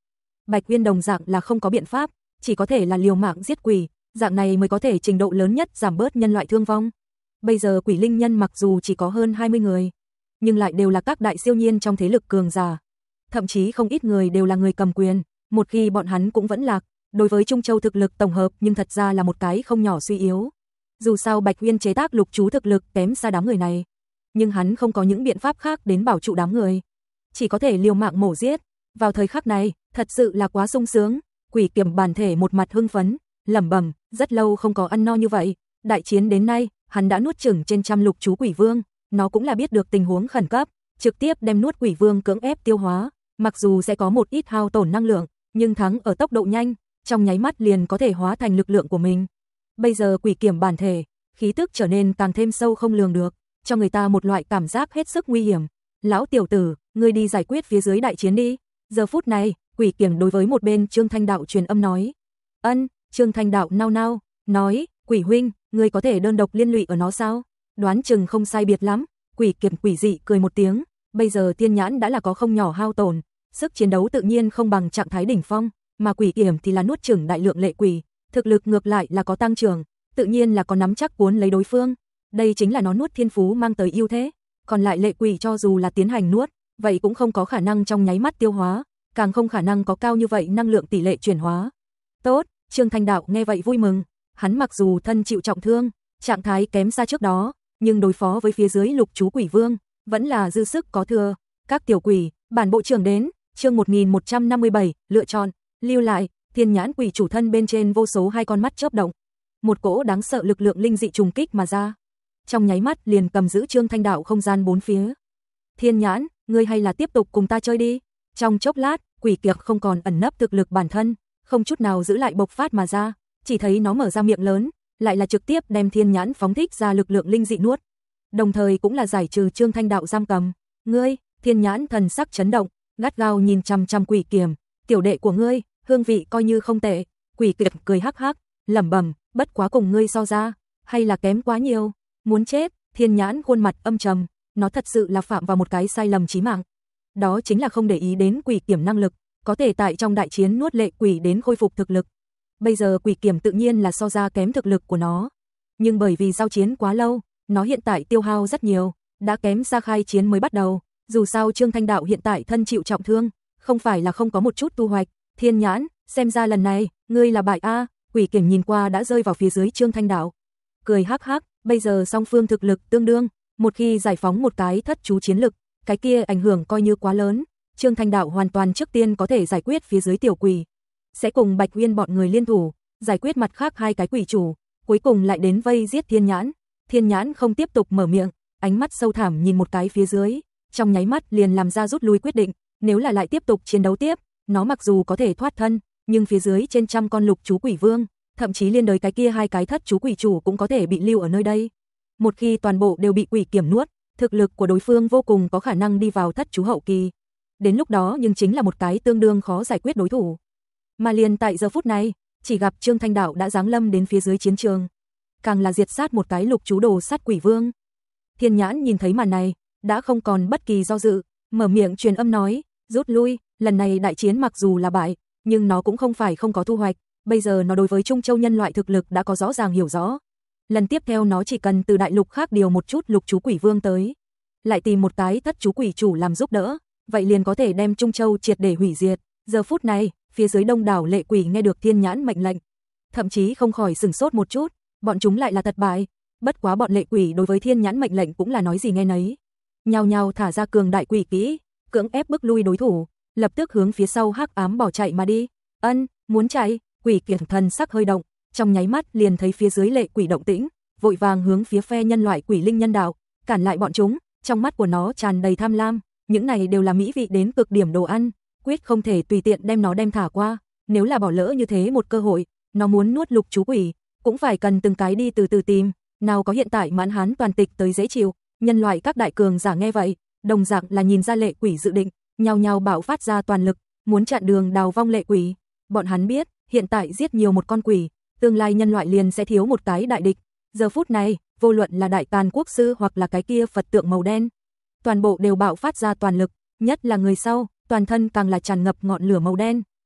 Bạch Uyên đồng dạng là không có biện pháp, chỉ có thể là liều mạng giết quỷ, dạng này mới có thể trình độ lớn nhất giảm bớt nhân loại thương vong. Bây giờ quỷ linh nhân mặc dù chỉ có hơn hai mươi người, nhưng lại đều là các đại siêu nhiên trong thế lực cường giả. Thậm chí không ít người đều là người cầm quyền, một khi bọn hắn cũng vẫn lạc, đối với Trung Châu thực lực tổng hợp nhưng thật ra là một cái không nhỏ suy yếu. Dù sao Bạch Uyên chế tác lục chú thực lực kém xa đám người này, nhưng hắn không có những biện pháp khác đến bảo trụ đám người, chỉ có thể liều mạng mổ giết. Vào thời khắc này, thật sự là quá sung sướng, Quỷ Kiểm bản thể một mặt hưng phấn, lẩm bẩm, rất lâu không có ăn no như vậy, đại chiến đến nay, hắn đã nuốt chửng trên trăm lục chú quỷ vương, nó cũng là biết được tình huống khẩn cấp, trực tiếp đem nuốt quỷ vương cưỡng ép tiêu hóa, mặc dù sẽ có một ít hao tổn năng lượng, nhưng thắng ở tốc độ nhanh, trong nháy mắt liền có thể hóa thành lực lượng của mình. Bây giờ Quỷ Kiểm bản thể, khí tức trở nên càng thêm sâu không lường được, cho người ta một loại cảm giác hết sức nguy hiểm. Lão tiểu tử, ngươi đi giải quyết phía dưới đại chiến đi. Giờ phút này, Quỷ Kiểm đối với một bên Trương Thanh Đạo truyền âm nói. Ân, Trương Thanh Đạo nao nao, nói, Quỷ huynh, ngươi có thể đơn độc liên lụy ở nó sao? Đoán chừng không sai biệt lắm. Quỷ Kiểm quỷ dị cười một tiếng, bây giờ Thiên Nhãn đã là có không nhỏ hao tổn, sức chiến đấu tự nhiên không bằng trạng thái đỉnh phong, mà Quỷ Kiểm thì là nuốt chửng đại lượng lệ quỷ, thực lực ngược lại là có tăng trưởng, tự nhiên là có nắm chắc cuốn lấy đối phương. Đây chính là nó nuốt thiên phú mang tới ưu thế, còn lại lệ quỷ cho dù là tiến hành nuốt, vậy cũng không có khả năng trong nháy mắt tiêu hóa, càng không khả năng có cao như vậy năng lượng tỷ lệ chuyển hóa. Tốt, Trương Thanh Đạo nghe vậy vui mừng, hắn mặc dù thân chịu trọng thương, trạng thái kém xa trước đó, nhưng đối phó với phía dưới lục chú quỷ vương, vẫn là dư sức có thừa. Các tiểu quỷ, bản bộ trưởng đến, chương một nghìn một trăm năm mươi bảy, lựa chọn, lưu lại. Thiên Nhãn quỷ chủ thân bên trên vô số hai con mắt chớp động, một cỗ đáng sợ lực lượng linh dị trùng kích mà ra, trong nháy mắt liền cầm giữ Trương Thanh Đạo không gian bốn phía. Thiên Nhãn, ngươi hay là tiếp tục cùng ta chơi đi. Trong chốc lát, Quỷ Kiệt không còn ẩn nấp thực lực bản thân, không chút nào giữ lại bộc phát mà ra, chỉ thấy nó mở ra miệng lớn, lại là trực tiếp đem Thiên Nhãn phóng thích ra lực lượng linh dị nuốt, đồng thời cũng là giải trừ Trương Thanh Đạo giam cầm. Ngươi, Thiên Nhãn thần sắc chấn động, gắt gao nhìn chằm chằm Quỷ Kiểm, tiểu đệ của ngươi, hương vị coi như không tệ. Quỷ Kiệt cười hắc hắc, lẩm bẩm, bất quá cùng ngươi so ra, hay là kém quá nhiều. Muốn chết. Thiên Nhãn khuôn mặt âm trầm, nó thật sự là phạm vào một cái sai lầm chí mạng. Đó chính là không để ý đến Quỷ Kiểm năng lực, có thể tại trong đại chiến nuốt lệ quỷ đến khôi phục thực lực. Bây giờ Quỷ Kiểm tự nhiên là so ra kém thực lực của nó, nhưng bởi vì giao chiến quá lâu, nó hiện tại tiêu hao rất nhiều, đã kém xa khai chiến mới bắt đầu. Dù sao Trương Thanh Đạo hiện tại thân chịu trọng thương, không phải là không có một chút tu hoạch. Thiên Nhãn, xem ra lần này, ngươi là bại a. Quỷ Kiểm nhìn qua đã rơi vào phía dưới Trương Thanh Đạo, cười hắc hắc, bây giờ song phương thực lực tương đương, một khi giải phóng một cái thất chú chiến lực, cái kia ảnh hưởng coi như quá lớn. Trương Thanh Đạo hoàn toàn trước tiên có thể giải quyết phía dưới tiểu quỷ, sẽ cùng Bạch Uyên bọn người liên thủ, giải quyết mặt khác hai cái quỷ chủ, cuối cùng lại đến vây giết Thiên Nhãn. Thiên Nhãn không tiếp tục mở miệng, ánh mắt sâu thẳm nhìn một cái phía dưới, trong nháy mắt liền làm ra rút lui quyết định, nếu là lại tiếp tục chiến đấu tiếp, nó mặc dù có thể thoát thân, nhưng phía dưới trên trăm con lục chú quỷ vương, thậm chí liên đới cái kia hai cái thất chú quỷ chủ cũng có thể bị lưu ở nơi đây. Một khi toàn bộ đều bị Quỷ Kiểm nuốt, thực lực của đối phương vô cùng có khả năng đi vào thất chú hậu kỳ. Đến lúc đó nhưng chính là một cái tương đương khó giải quyết đối thủ. Mà liền tại giờ phút này, chỉ gặp Trương Thanh Đạo đã giáng lâm đến phía dưới chiến trường, càng là diệt sát một cái lục chú đồ sát quỷ vương. Thiên Nhãn nhìn thấy màn này, đã không còn bất kỳ do dự, mở miệng truyền âm nói, rút lui. Lần này đại chiến mặc dù là bại, nhưng nó cũng không phải không có thu hoạch. Bây giờ nó đối với Trung Châu nhân loại thực lực đã có rõ ràng hiểu rõ. Lần tiếp theo nó chỉ cần từ đại lục khác điều một chút lục chú quỷ vương tới, lại tìm một cái thất chú quỷ chủ làm giúp đỡ, vậy liền có thể đem Trung Châu triệt để hủy diệt. Giờ phút này, phía dưới đông đảo lệ quỷ nghe được Thiên Nhãn mệnh lệnh, thậm chí không khỏi sửng sốt một chút, bọn chúng lại là thất bại. Bất quá bọn lệ quỷ đối với Thiên Nhãn mệnh lệnh cũng là nói gì nghe nấy, nhao nhao thả ra cường đại quỷ kỹ, cưỡng ép bức lui đối thủ, lập tức hướng phía sau hắc ám bỏ chạy mà đi. Ân, muốn chạy? Quỷ Kiệt thần sắc hơi động, trong nháy mắt liền thấy phía dưới lệ quỷ động tĩnh, vội vàng hướng phía phe nhân loại quỷ linh nhân đạo, cản lại bọn chúng. Trong mắt của nó tràn đầy tham lam, những này đều là mỹ vị đến cực điểm đồ ăn, quyết không thể tùy tiện đem nó đem thả qua. Nếu là bỏ lỡ như thế một cơ hội, nó muốn nuốt lục chú quỷ, cũng phải cần từng cái đi từ từ tìm, nào có hiện tại mãn hán toàn tịch tới dễ chịu. Nhân loại các đại cường giả nghe vậy, đồng dạng là nhìn ra lệ quỷ dự định, nhao nhao bạo phát ra toàn lực, muốn chặn đường đào vong lệ quỷ. Bọn hắn biết, hiện tại giết nhiều một con quỷ, tương lai nhân loại liền sẽ thiếu một cái đại địch. Giờ phút này, vô luận là đại tàn quốc sư hoặc là cái kia Phật tượng màu đen, toàn bộ đều bạo phát ra toàn lực, nhất là người sau, toàn thân càng là tràn ngập ngọn lửa màu đen,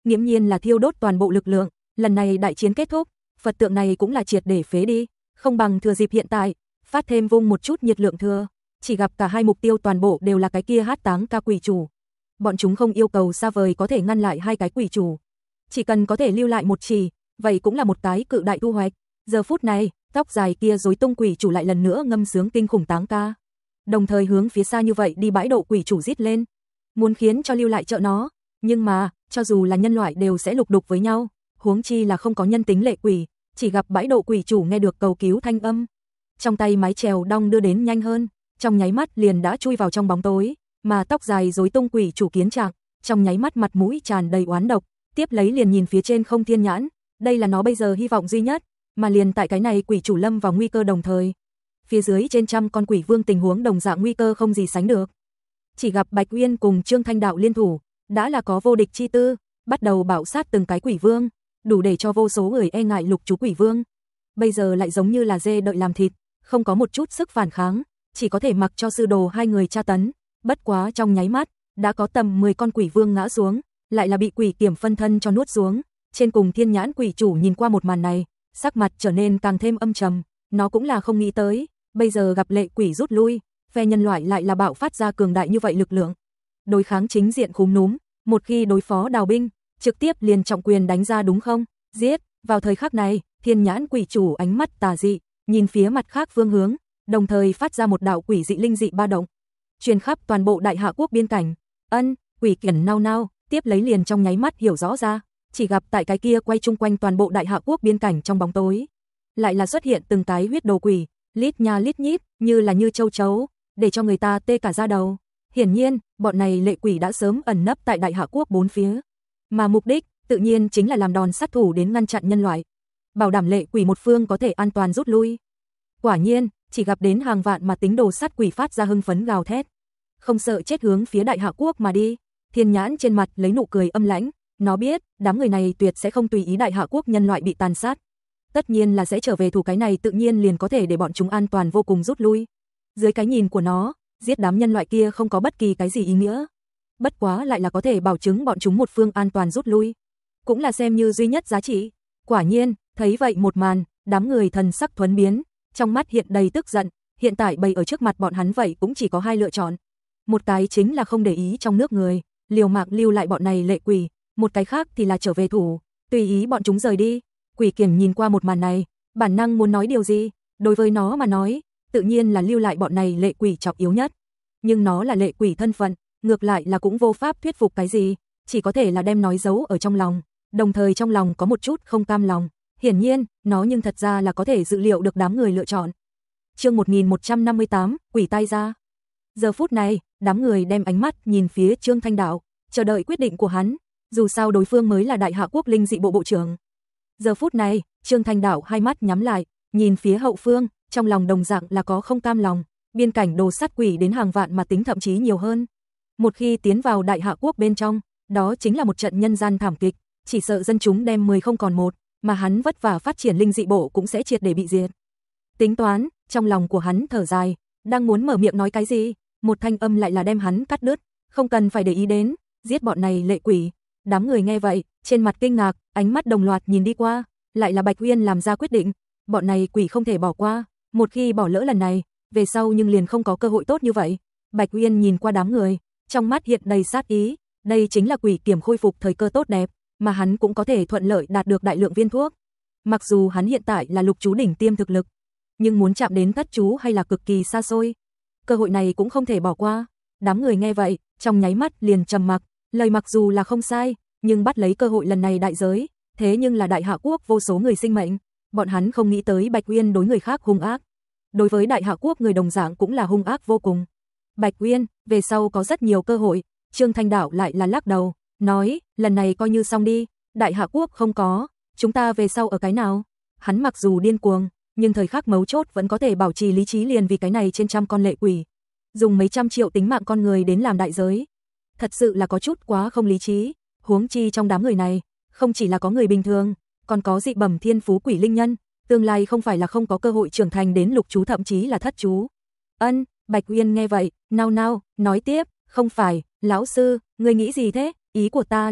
nghiễm nhiên là thiêu đốt toàn bộ lực lượng, lần này đại chiến kết thúc, Phật tượng này cũng là triệt để phế đi, không bằng thừa dịp hiện tại, phát thêm vung một chút nhiệt lượng thừa, chỉ gặp cả hai mục tiêu toàn bộ đều là cái kia hát táng ca quỷ chủ. Bọn chúng không yêu cầu xa vời có thể ngăn lại hai cái quỷ chủ, chỉ cần có thể lưu lại một chỉ, vậy cũng là một cái cự đại thu hoạch. Giờ phút này, tóc dài kia rối tung quỷ chủ lại lần nữa ngâm sướng kinh khủng táng ca, đồng thời hướng phía xa như vậy đi bãi độ quỷ chủ rít lên, muốn khiến cho lưu lại trợ nó, nhưng mà, cho dù là nhân loại đều sẽ lục đục với nhau, huống chi là không có nhân tính lệ quỷ, chỉ gặp bãi độ quỷ chủ nghe được cầu cứu thanh âm, trong tay mái chèo đong đưa đến nhanh hơn, trong nháy mắt liền đã chui vào trong bóng tối, mà tóc dài rối tung quỷ chủ kiến trạng, trong nháy mắt mặt mũi tràn đầy oán độc, tiếp lấy liền nhìn phía trên không thiên nhãn, đây là nó bây giờ hy vọng duy nhất, mà liền tại cái này quỷ chủ lâm vào nguy cơ đồng thời, phía dưới trên trăm con quỷ vương tình huống đồng dạng nguy cơ không gì sánh được. Chỉ gặp Bạch Uyên cùng Trương Thanh Đạo liên thủ, đã là có vô địch chi tư, bắt đầu bạo sát từng cái quỷ vương, đủ để cho vô số người e ngại lục chú quỷ vương. Bây giờ lại giống như là dê đợi làm thịt, không có một chút sức phản kháng, chỉ có thể mặc cho sư đồ hai người tra tấn, bất quá trong nháy mắt, đã có tầm mười con quỷ vương ngã xuống, lại là bị quỷ kiểm phân thân cho nuốt xuống. Trên cùng thiên nhãn quỷ chủ nhìn qua một màn này, sắc mặt trở nên càng thêm âm trầm, nó cũng là không nghĩ tới, bây giờ gặp lệ quỷ rút lui, phe nhân loại lại là bạo phát ra cường đại như vậy lực lượng. Đối kháng chính diện khúm núm, một khi đối phó đào binh, trực tiếp liền trọng quyền đánh ra đúng không? Giết, vào thời khắc này, thiên nhãn quỷ chủ ánh mắt tà dị, nhìn phía mặt khác phương hướng, đồng thời phát ra một đạo quỷ dị linh dị ba động, truyền khắp toàn bộ Đại Hạ quốc biên cảnh. Ân, quỷ kiển nao nao, tiếp lấy liền trong nháy mắt hiểu rõ ra, chỉ gặp tại cái kia quay chung quanh toàn bộ Đại Hạ quốc biên cảnh trong bóng tối, lại là xuất hiện từng cái huyết đồ quỷ, lít nha lít nhít, như là như châu chấu, để cho người ta tê cả da đầu. Hiển nhiên, bọn này lệ quỷ đã sớm ẩn nấp tại Đại Hạ quốc bốn phía, mà mục đích tự nhiên chính là làm đòn sát thủ đến ngăn chặn nhân loại, bảo đảm lệ quỷ một phương có thể an toàn rút lui. Quả nhiên, chỉ gặp đến hàng vạn mà tính đồ sát quỷ phát ra hưng phấn gào thét, không sợ chết hướng phía Đại Hạ quốc mà đi. Thiên nhãn trên mặt lấy nụ cười âm lãnh, nó biết, đám người này tuyệt sẽ không tùy ý Đại Hạ quốc nhân loại bị tàn sát, tất nhiên là sẽ trở về thủ, cái này tự nhiên liền có thể để bọn chúng an toàn vô cùng rút lui. Dưới cái nhìn của nó, giết đám nhân loại kia không có bất kỳ cái gì ý nghĩa, bất quá lại là có thể bảo chứng bọn chúng một phương an toàn rút lui, cũng là xem như duy nhất giá trị. Quả nhiên, thấy vậy một màn, đám người thần sắc thuấn biến, trong mắt hiện đầy tức giận, hiện tại bày ở trước mặt bọn hắn vậy cũng chỉ có hai lựa chọn. Một cái chính là không để ý trong nước người, liều mạng lưu lại bọn này lệ quỷ, một cái khác thì là trở về thủ, tùy ý bọn chúng rời đi. Quỷ Kiển nhìn qua một màn này, bản năng muốn nói điều gì, đối với nó mà nói, tự nhiên là lưu lại bọn này lệ quỷ trọng yếu nhất. Nhưng nó là lệ quỷ thân phận, ngược lại là cũng vô pháp thuyết phục cái gì, chỉ có thể là đem nói giấu ở trong lòng, đồng thời trong lòng có một chút không cam lòng. Hiển nhiên, nó nhưng thật ra là có thể dự liệu được đám người lựa chọn. Chương một nghìn một trăm năm mươi tám, quỷ tai ra. Giờ phút này, đám người đem ánh mắt nhìn phía Trương Thanh Đạo, chờ đợi quyết định của hắn, dù sao đối phương mới là Đại Hạ quốc linh dị bộ bộ trưởng. Giờ phút này, Trương Thanh Đạo hai mắt nhắm lại, nhìn phía hậu phương, trong lòng đồng dạng là có không cam lòng, biên cảnh đồ sát quỷ đến hàng vạn mà tính thậm chí nhiều hơn. Một khi tiến vào Đại Hạ quốc bên trong, đó chính là một trận nhân gian thảm kịch, chỉ sợ dân chúng đem mười không còn một, mà hắn vất vả phát triển linh dị bộ cũng sẽ triệt để bị diệt. Tính toán, trong lòng của hắn thở dài, đang muốn mở miệng nói cái gì, một thanh âm lại là đem hắn cắt đứt, không cần phải để ý đến, giết bọn này lệ quỷ. Đám người nghe vậy, trên mặt kinh ngạc, ánh mắt đồng loạt nhìn đi qua, lại là Bạch Uyên làm ra quyết định, bọn này quỷ không thể bỏ qua, một khi bỏ lỡ lần này, về sau nhưng liền không có cơ hội tốt như vậy. Bạch Uyên nhìn qua đám người, trong mắt hiện đầy sát ý, đây chính là quỷ kiểm khôi phục thời cơ tốt đẹp, mà hắn cũng có thể thuận lợi đạt được đại lượng viên thuốc. Mặc dù hắn hiện tại là lục chú đỉnh tiêm thực lực, nhưng muốn chạm đến thất chú hay là cực kỳ xa xôi. Cơ hội này cũng không thể bỏ qua. Đám người nghe vậy, trong nháy mắt liền trầm mặc, lời mặc dù là không sai, nhưng bắt lấy cơ hội lần này đại giới, thế nhưng là Đại Hạ quốc vô số người sinh mệnh, bọn hắn không nghĩ tới Bạch Uyên đối người khác hung ác. Đối với Đại Hạ quốc người đồng dạng cũng là hung ác vô cùng. Bạch Uyên, về sau có rất nhiều cơ hội. Trương Thanh Đạo lại là lắc đầu, nói, lần này coi như xong đi, Đại Hạ quốc không có, chúng ta về sau ở cái nào? Hắn mặc dù điên cuồng, nhưng thời khắc mấu chốt vẫn có thể bảo trì lý trí, liền vì cái này trên trăm con lệ quỷ, dùng mấy trăm triệu tính mạng con người đến làm đại giới. Thật sự là có chút quá không lý trí, huống chi trong đám người này, không chỉ là có người bình thường, còn có dị bẩm thiên phú quỷ linh nhân, tương lai không phải là không có cơ hội trưởng thành đến lục chú thậm chí là thất chú. Ân, Bạch Uyên nghe vậy, nao nao, nói tiếp, không phải, lão sư, ngươi nghĩ gì thế? Ý của ta là,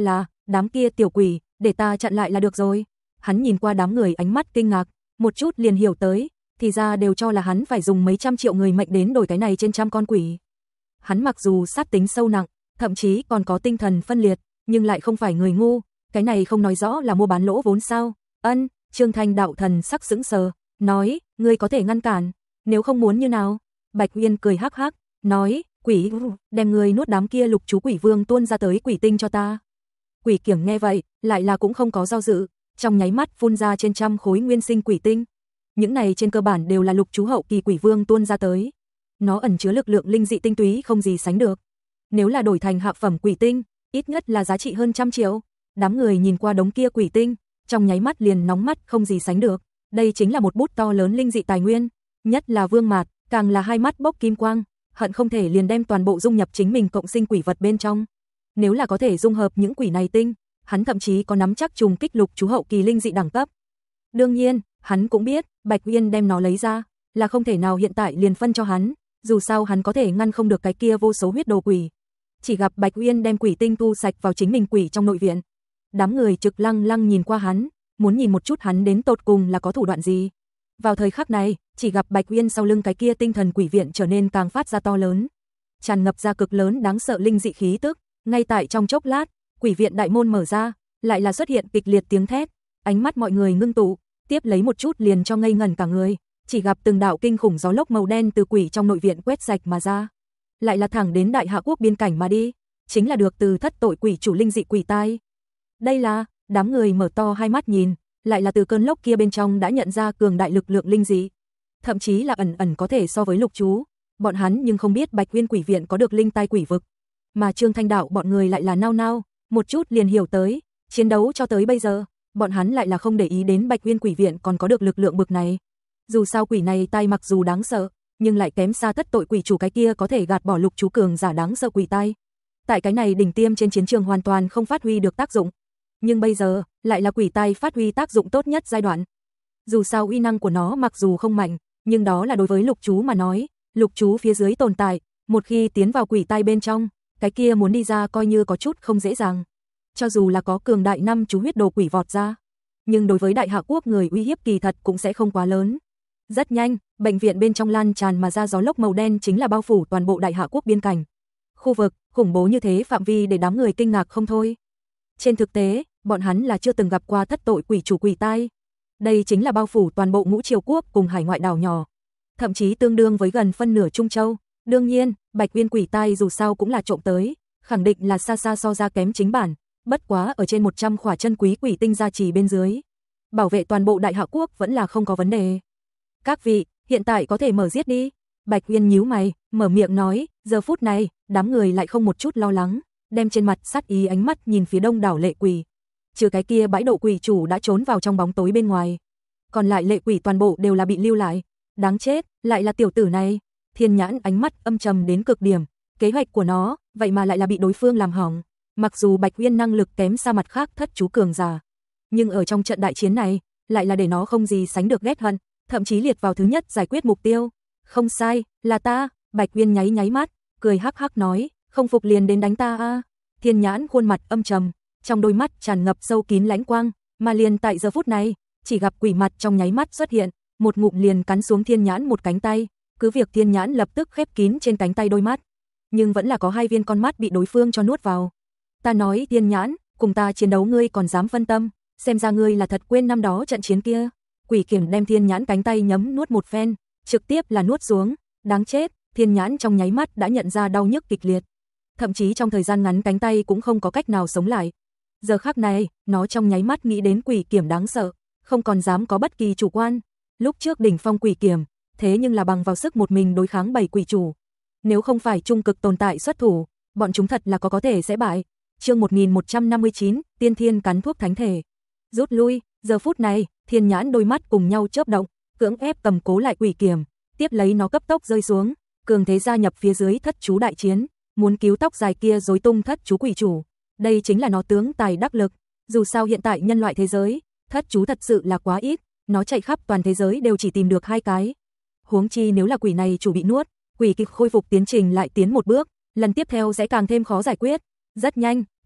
đám kia tiểu quỷ, để ta chặn lại là được rồi. Hắn nhìn qua đám người ánh mắt kinh ngạc, một chút liền hiểu tới, thì ra đều cho là hắn phải dùng mấy trăm triệu người mệnh đến đổi cái này trên trăm con quỷ. Hắn mặc dù sát tính sâu nặng, thậm chí còn có tinh thần phân liệt, nhưng lại không phải người ngu, cái này không nói rõ là mua bán lỗ vốn sao? Ân, Trương Thanh đạo thần sắc sững sờ, nói, ngươi có thể ngăn cản, nếu không muốn như nào? Bạch Uyên cười hắc hắc, nói, quỷ, đem ngươi nuốt đám kia lục chú quỷ vương tuôn ra tới quỷ tinh cho ta. Quỷ Kiểng nghe vậy, lại là cũng không có do dự, trong nháy mắt phun ra trên trăm khối nguyên sinh quỷ tinh. Những này trên cơ bản đều là lục chú hậu kỳ quỷ vương tuôn ra tới. Nó ẩn chứa lực lượng linh dị tinh túy không gì sánh được. Nếu là đổi thành hạ phẩm quỷ tinh, ít nhất là giá trị hơn trăm triệu. Đám người nhìn qua đống kia quỷ tinh, trong nháy mắt liền nóng mắt không gì sánh được. Đây chính là một bút to lớn linh dị tài nguyên, nhất là Vương Mạt, càng là hai mắt bốc kim quang, hận không thể liền đem toàn bộ dung nhập chính mình cộng sinh quỷ vật bên trong. Nếu là có thể dung hợp những quỷ này tinh, hắn thậm chí có nắm chắc trùng kích lục chú hậu kỳ linh dị đẳng cấp. Đương nhiên, hắn cũng biết, Bạch Uyên đem nó lấy ra, là không thể nào hiện tại liền phân cho hắn, dù sao hắn có thể ngăn không được cái kia vô số huyết đồ quỷ. Chỉ gặp Bạch Uyên đem quỷ tinh tu sạch vào chính mình quỷ trong nội viện. Đám người trực lăng lăng nhìn qua hắn, muốn nhìn một chút hắn đến tột cùng là có thủ đoạn gì. Vào thời khắc này, chỉ gặp Bạch Uyên sau lưng cái kia tinh thần quỷ viện trở nên càng phát ra to lớn, tràn ngập ra cực lớn đáng sợ linh dị khí tức. Ngay tại trong chốc lát, quỷ viện đại môn mở ra, lại là xuất hiện kịch liệt tiếng thét, ánh mắt mọi người ngưng tụ, tiếp lấy một chút liền cho ngây ngẩn cả người, chỉ gặp từng đạo kinh khủng gió lốc màu đen từ quỷ trong nội viện quét sạch mà ra, lại là thẳng đến Đại Hạ quốc biên cảnh mà đi, chính là được từ thất tội quỷ chủ linh dị quỷ tai. Đây là, đám người mở to hai mắt nhìn, lại là từ cơn lốc kia bên trong đã nhận ra cường đại lực lượng linh dị, thậm chí là ẩn ẩn có thể so với lục chú. Bọn hắn nhưng không biết Bạch Uyên quỷ viện có được linh tai quỷ vực, mà Trương Thanh đạo bọn người lại là nao nao, một chút liền hiểu tới, chiến đấu cho tới bây giờ, bọn hắn lại là không để ý đến Bạch Uyên quỷ viện còn có được lực lượng bực này. Dù sao quỷ này tai mặc dù đáng sợ, nhưng lại kém xa thất tội quỷ chủ cái kia có thể gạt bỏ lục chú cường giả đáng sợ quỷ tai. Tại cái này đỉnh tiêm trên chiến trường hoàn toàn không phát huy được tác dụng, nhưng bây giờ lại là quỷ tai phát huy tác dụng tốt nhất giai đoạn. Dù sao uy năng của nó mặc dù không mạnh, nhưng đó là đối với lục chú mà nói, lục chú phía dưới tồn tại, một khi tiến vào quỷ tai bên trong, cái kia muốn đi ra coi như có chút không dễ dàng. Cho dù là có cường đại năm chú huyết đồ quỷ vọt ra, nhưng đối với Đại Hạ quốc người uy hiếp kỳ thật cũng sẽ không quá lớn. Rất nhanh, bệnh viện bên trong lan tràn mà ra gió lốc màu đen chính là bao phủ toàn bộ Đại Hạ quốc biên cảnh. Khu vực khủng bố như thế phạm vi để đám người kinh ngạc không thôi. Trên thực tế, bọn hắn là chưa từng gặp qua thất tội quỷ chủ quỷ tai. Đây chính là bao phủ toàn bộ Ngũ Triều quốc cùng hải ngoại đảo nhỏ, thậm chí tương đương với gần phân nửa Trung Châu. Đương nhiên, Bạch Uyên quỷ tai dù sao cũng là trộm tới, khẳng định là xa xa so ra kém chính bản, bất quá ở trên một trăm khỏa chân quý quỷ tinh gia trì bên dưới, bảo vệ toàn bộ Đại Hạ quốc vẫn là không có vấn đề. Các vị, hiện tại có thể mở giết đi. Bạch Uyên nhíu mày, mở miệng nói, giờ phút này, đám người lại không một chút lo lắng, đem trên mặt sát ý ánh mắt nhìn phía đông đảo lệ quỷ. Trừ cái kia bãi độ quỷ chủ đã trốn vào trong bóng tối bên ngoài, còn lại lệ quỷ toàn bộ đều là bị lưu lại. Đáng chết, lại là tiểu tử này. Thiên Nhãn ánh mắt âm trầm đến cực điểm, kế hoạch của nó, vậy mà lại là bị đối phương làm hỏng. Mặc dù Bạch Uyên năng lực kém xa mặt khác thất chú cường giả, nhưng ở trong trận đại chiến này, lại là để nó không gì sánh được ghét hận, thậm chí liệt vào thứ nhất giải quyết mục tiêu. Không sai, là ta. Bạch Uyên nháy nháy mắt, cười hắc hắc nói, không phục liền đến đánh ta a. Thiên Nhãn khuôn mặt âm trầm, trong đôi mắt tràn ngập sâu kín lãnh quang, mà liền tại giờ phút này, chỉ gặp quỷ mặt trong nháy mắt xuất hiện, một ngụm liền cắn xuống Thiên Nhãn một cánh tay. Cứ việc Thiên Nhãn lập tức khép kín trên cánh tay đôi mắt, nhưng vẫn là có hai viên con mắt bị đối phương cho nuốt vào. Ta nói Thiên Nhãn, cùng ta chiến đấu ngươi còn dám phân tâm, xem ra ngươi là thật quên năm đó trận chiến kia. Quỷ Kiểm đem Thiên Nhãn cánh tay nhấm nuốt một phen, trực tiếp là nuốt xuống, đáng chết. Thiên Nhãn trong nháy mắt đã nhận ra đau nhức kịch liệt, thậm chí trong thời gian ngắn cánh tay cũng không có cách nào sống lại. Giờ khắc này, nó trong nháy mắt nghĩ đến Quỷ Kiểm đáng sợ, không còn dám có bất kỳ chủ quan. Lúc trước đỉnh phong Quỷ Kiểm, thế nhưng là bằng vào sức một mình đối kháng bảy quỷ chủ. Nếu không phải trung cực tồn tại xuất thủ, bọn chúng thật là có có thể sẽ bại. Chương một nghìn một trăm năm mươi chín, Tiên Thiên cắn thuốc thánh thể. Rút lui, giờ phút này, Thiên Nhãn đôi mắt cùng nhau chớp động, cưỡng ép cầm cố lại Quỷ Kiểm, tiếp lấy nó cấp tốc rơi xuống, cường thế gia nhập phía dưới thất chú đại chiến, muốn cứu tóc dài kia rối tung thất chú quỷ chủ. Đây chính là nó tướng tài đắc lực. Dù sao hiện tại nhân loại thế giới, thất chú thật sự là quá ít, nó chạy khắp toàn thế giới đều chỉ tìm được hai cái. Huống chi nếu là quỷ này chủ bị nuốt, quỷ kịch khôi phục tiến trình lại tiến một bước, lần tiếp theo sẽ càng thêm khó giải quyết. Rất nhanh,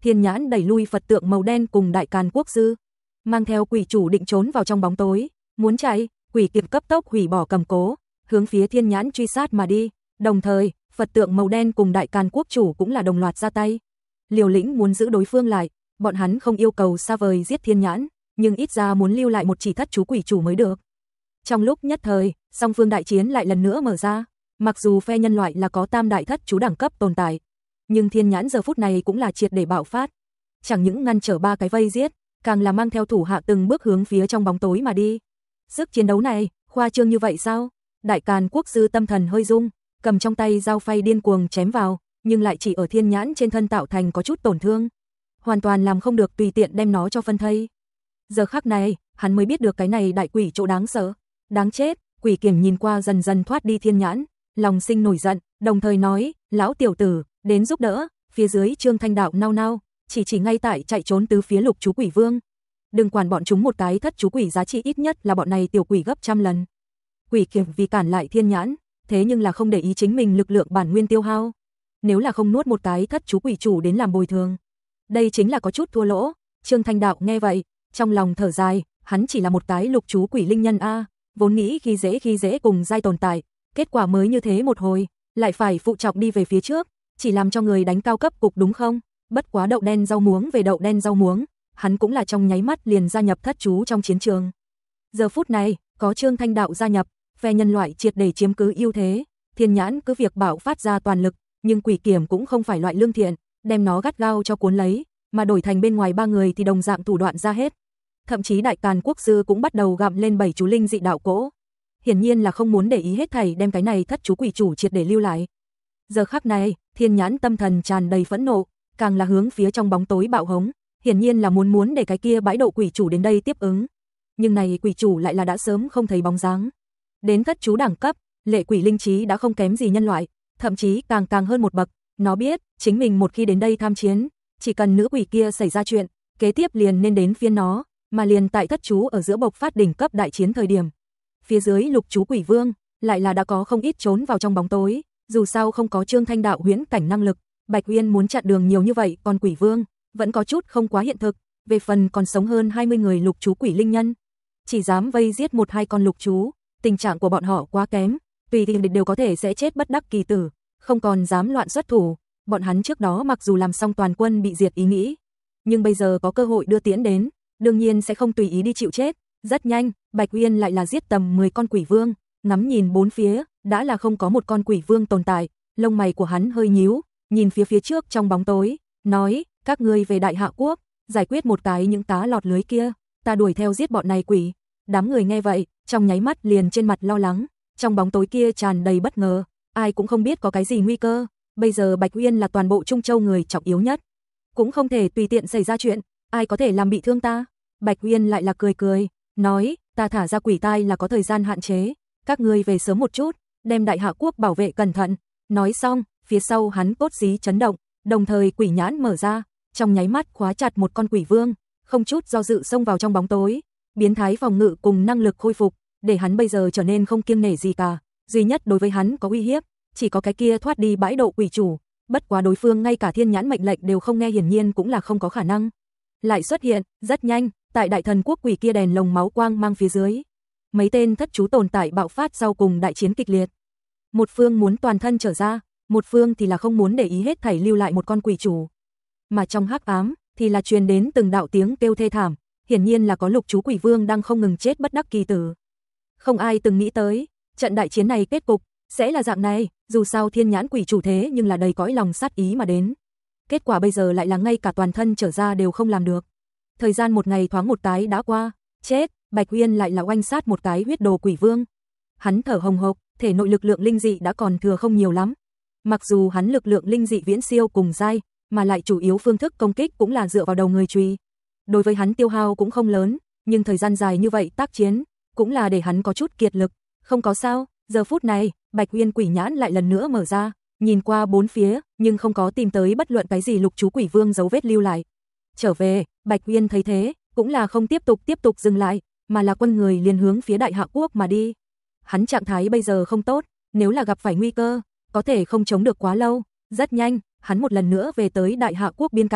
Thiên Nhãn đẩy lui Phật tượng màu đen cùng Đại Càn Quốc sư, mang theo quỷ chủ định trốn vào trong bóng tối, muốn chạy, quỷ kiệt cấp tốc hủy bỏ cầm cố, hướng phía Thiên Nhãn truy sát mà đi. Đồng thời, Phật tượng màu đen cùng Đại Càn Quốc chủ cũng là đồng loạt ra tay, liều lĩnh muốn giữ đối phương lại. Bọn hắn không yêu cầu xa vời giết Thiên Nhãn, nhưng ít ra muốn lưu lại một chỉ thất chú quỷ chủ mới được. Trong lúc nhất thời, song phương đại chiến lại lần nữa mở ra. Mặc dù phe nhân loại là có tam đại thất chú đẳng cấp tồn tại, nhưng Thiên Nhãn giờ phút này cũng là triệt để bạo phát. Chẳng những ngăn trở ba cái vây giết, càng là mang theo thủ hạ từng bước hướng phía trong bóng tối mà đi. Sức chiến đấu này, khoa trương như vậy sao? Đại Càn Quốc sư tâm thần hơi rung, cầm trong tay dao phay điên cuồng chém vào, nhưng lại chỉ ở Thiên Nhãn trên thân tạo thành có chút tổn thương, hoàn toàn làm không được tùy tiện đem nó cho phân thây. Giờ khắc này, hắn mới biết được cái này đại quỷ chỗ đáng sợ, đáng chết. Quỷ Kiểm nhìn qua dần dần thoát đi Thiên Nhãn, lòng sinh nổi giận, đồng thời nói, lão tiểu tử, đến giúp đỡ. Phía dưới Trương Thanh Đạo nao nao, chỉ chỉ ngay tại chạy trốn tứ phía lục chú quỷ vương. Đừng quản bọn chúng một cái thất chú quỷ giá trị ít nhất là bọn này tiểu quỷ gấp trăm lần. Quỷ Kiểm vì cản lại Thiên Nhãn, thế nhưng là không để ý chính mình lực lượng bản nguyên tiêu hao. Nếu là không nuốt một cái thất chú quỷ chủ đến làm bồi thường, đây chính là có chút thua lỗ. Trương Thanh Đạo nghe vậy, trong lòng thở dài, hắn chỉ là một cái lục chú quỷ linh nhân a, vốn nghĩ khi dễ khi dễ cùng giai tồn tại, kết quả mới như thế một hồi, lại phải phụ trọng đi về phía trước, chỉ làm cho người đánh cao cấp cục đúng không? Bất quá đậu đen rau muống về đậu đen rau muống, hắn cũng là trong nháy mắt liền gia nhập thất chú trong chiến trường. Giờ phút này, có Trương Thanh Đạo gia nhập, phe nhân loại triệt để chiếm cứ ưu thế, Thiên Nhãn cứ việc bạo phát ra toàn lực, nhưng Quỷ Kiểm cũng không phải loại lương thiện, đem nó gắt gao cho cuốn lấy, mà đổi thành bên ngoài ba người thì đồng dạng thủ đoạn ra hết. Thậm chí Đại Càn Quốc sư cũng bắt đầu gặm lên bảy chú linh dị đạo cỗ. Hiển nhiên là không muốn để ý hết thảy đem cái này thất chú quỷ chủ triệt để lưu lại. Giờ khắc này, Thiên Nhãn tâm thần tràn đầy phẫn nộ, càng là hướng phía trong bóng tối bạo hống, hiển nhiên là muốn muốn để cái kia bãi độ quỷ chủ đến đây tiếp ứng. Nhưng này quỷ chủ lại là đã sớm không thấy bóng dáng. Đến thất chú đẳng cấp, lệ quỷ linh trí đã không kém gì nhân loại, thậm chí càng càng hơn một bậc. Nó biết, chính mình một khi đến đây tham chiến, chỉ cần nữ quỷ kia xảy ra chuyện, kế tiếp liền nên đến phiên nó, mà liền tại thất chú ở giữa bộc phát đỉnh cấp đại chiến thời điểm. Phía dưới lục chú quỷ vương, lại là đã có không ít trốn vào trong bóng tối, dù sao không có Trương Thanh Đạo huyễn cảnh năng lực, Bạch Uyên muốn chặn đường nhiều như vậy, còn quỷ vương, vẫn có chút không quá hiện thực, về phần còn sống hơn hai mươi người lục chú quỷ linh nhân, chỉ dám vây giết một hai con lục chú, tình trạng của bọn họ quá kém, tùy thì đều có thể sẽ chết bất đắc kỳ tử, không còn dám loạn xuất thủ. Bọn hắn trước đó mặc dù làm xong toàn quân bị diệt ý nghĩ, nhưng bây giờ có cơ hội đưa tiễn đến, đương nhiên sẽ không tùy ý đi chịu chết. Rất nhanh, Bạch Uyên lại là giết tầm mười con quỷ vương, ngắm nhìn bốn phía, đã là không có một con quỷ vương tồn tại, lông mày của hắn hơi nhíu, nhìn phía phía trước trong bóng tối, nói, các ngươi về Đại Hạ Quốc, giải quyết một cái những cá lọt lưới kia, ta đuổi theo giết bọn này quỷ. Đám người nghe vậy, trong nháy mắt liền trên mặt lo lắng, trong bóng tối kia tràn đầy bất ngờ, ai cũng không biết có cái gì nguy cơ. Bây giờ Bạch Uyên là toàn bộ Trung Châu người trọng yếu nhất, cũng không thể tùy tiện xảy ra chuyện, ai có thể làm bị thương ta. Bạch Uyên lại là cười cười, nói, ta thả ra quỷ tai là có thời gian hạn chế, các ngươi về sớm một chút, đem Đại Hạ Quốc bảo vệ cẩn thận. Nói xong, phía sau hắn cốt xí chấn động, đồng thời quỷ nhãn mở ra, trong nháy mắt khóa chặt một con quỷ vương, không chút do dự xông vào trong bóng tối. Biến thái phòng ngự cùng năng lực khôi phục, để hắn bây giờ trở nên không kiêng nể gì cả, duy nhất đối với hắn có uy hiếp, chỉ có cái kia thoát đi bãi độ quỷ chủ, bất quá đối phương ngay cả Thiên Nhãn mệnh lệnh đều không nghe, hiển nhiên cũng là không có khả năng. Lại xuất hiện, rất nhanh, tại Đại Thần Quốc quỷ kia đèn lồng máu quang mang phía dưới, mấy tên thất chú tồn tại bạo phát sau cùng đại chiến kịch liệt. Một phương muốn toàn thân trở ra, một phương thì là không muốn để ý hết thảy lưu lại một con quỷ chủ. Mà trong hắc ám thì là truyền đến từng đạo tiếng kêu thê thảm, hiển nhiên là có lục chú quỷ vương đang không ngừng chết bất đắc kỳ tử. Không ai từng nghĩ tới, trận đại chiến này kết cục sẽ là dạng này, dù sao Thiên Nhãn quỷ chủ thế nhưng là đầy cõi lòng sát ý mà đến. Kết quả bây giờ lại là ngay cả toàn thân trở ra đều không làm được. Thời gian một ngày thoáng một cái đã qua, chết, Bạch Uyên lại là oanh sát một cái huyết đồ quỷ vương. Hắn thở hồng hộc, thể nội lực lượng linh dị đã còn thừa không nhiều lắm. Mặc dù hắn lực lượng linh dị viễn siêu cùng giai, mà lại chủ yếu phương thức công kích cũng là dựa vào đầu người truy. Đối với hắn tiêu hao cũng không lớn, nhưng thời gian dài như vậy tác chiến, cũng là để hắn có chút kiệt lực. Không có sao, giờ phút này, Bạch Uyên quỷ nhãn lại lần nữa mở ra, nhìn qua bốn phía, nhưng không có tìm tới bất luận cái gì lục chú quỷ vương dấu vết lưu lại. Trở về, Bạch Uyên thấy thế, cũng là không tiếp tục tiếp tục dừng lại, mà là quân người liền hướng phía Đại Hạ Quốc mà đi. Hắn trạng thái bây giờ không tốt, nếu là gặp phải nguy cơ, có thể không chống được quá lâu. Rất nhanh, hắn một lần nữa về tới Đại Hạ Quốc biên cảnh,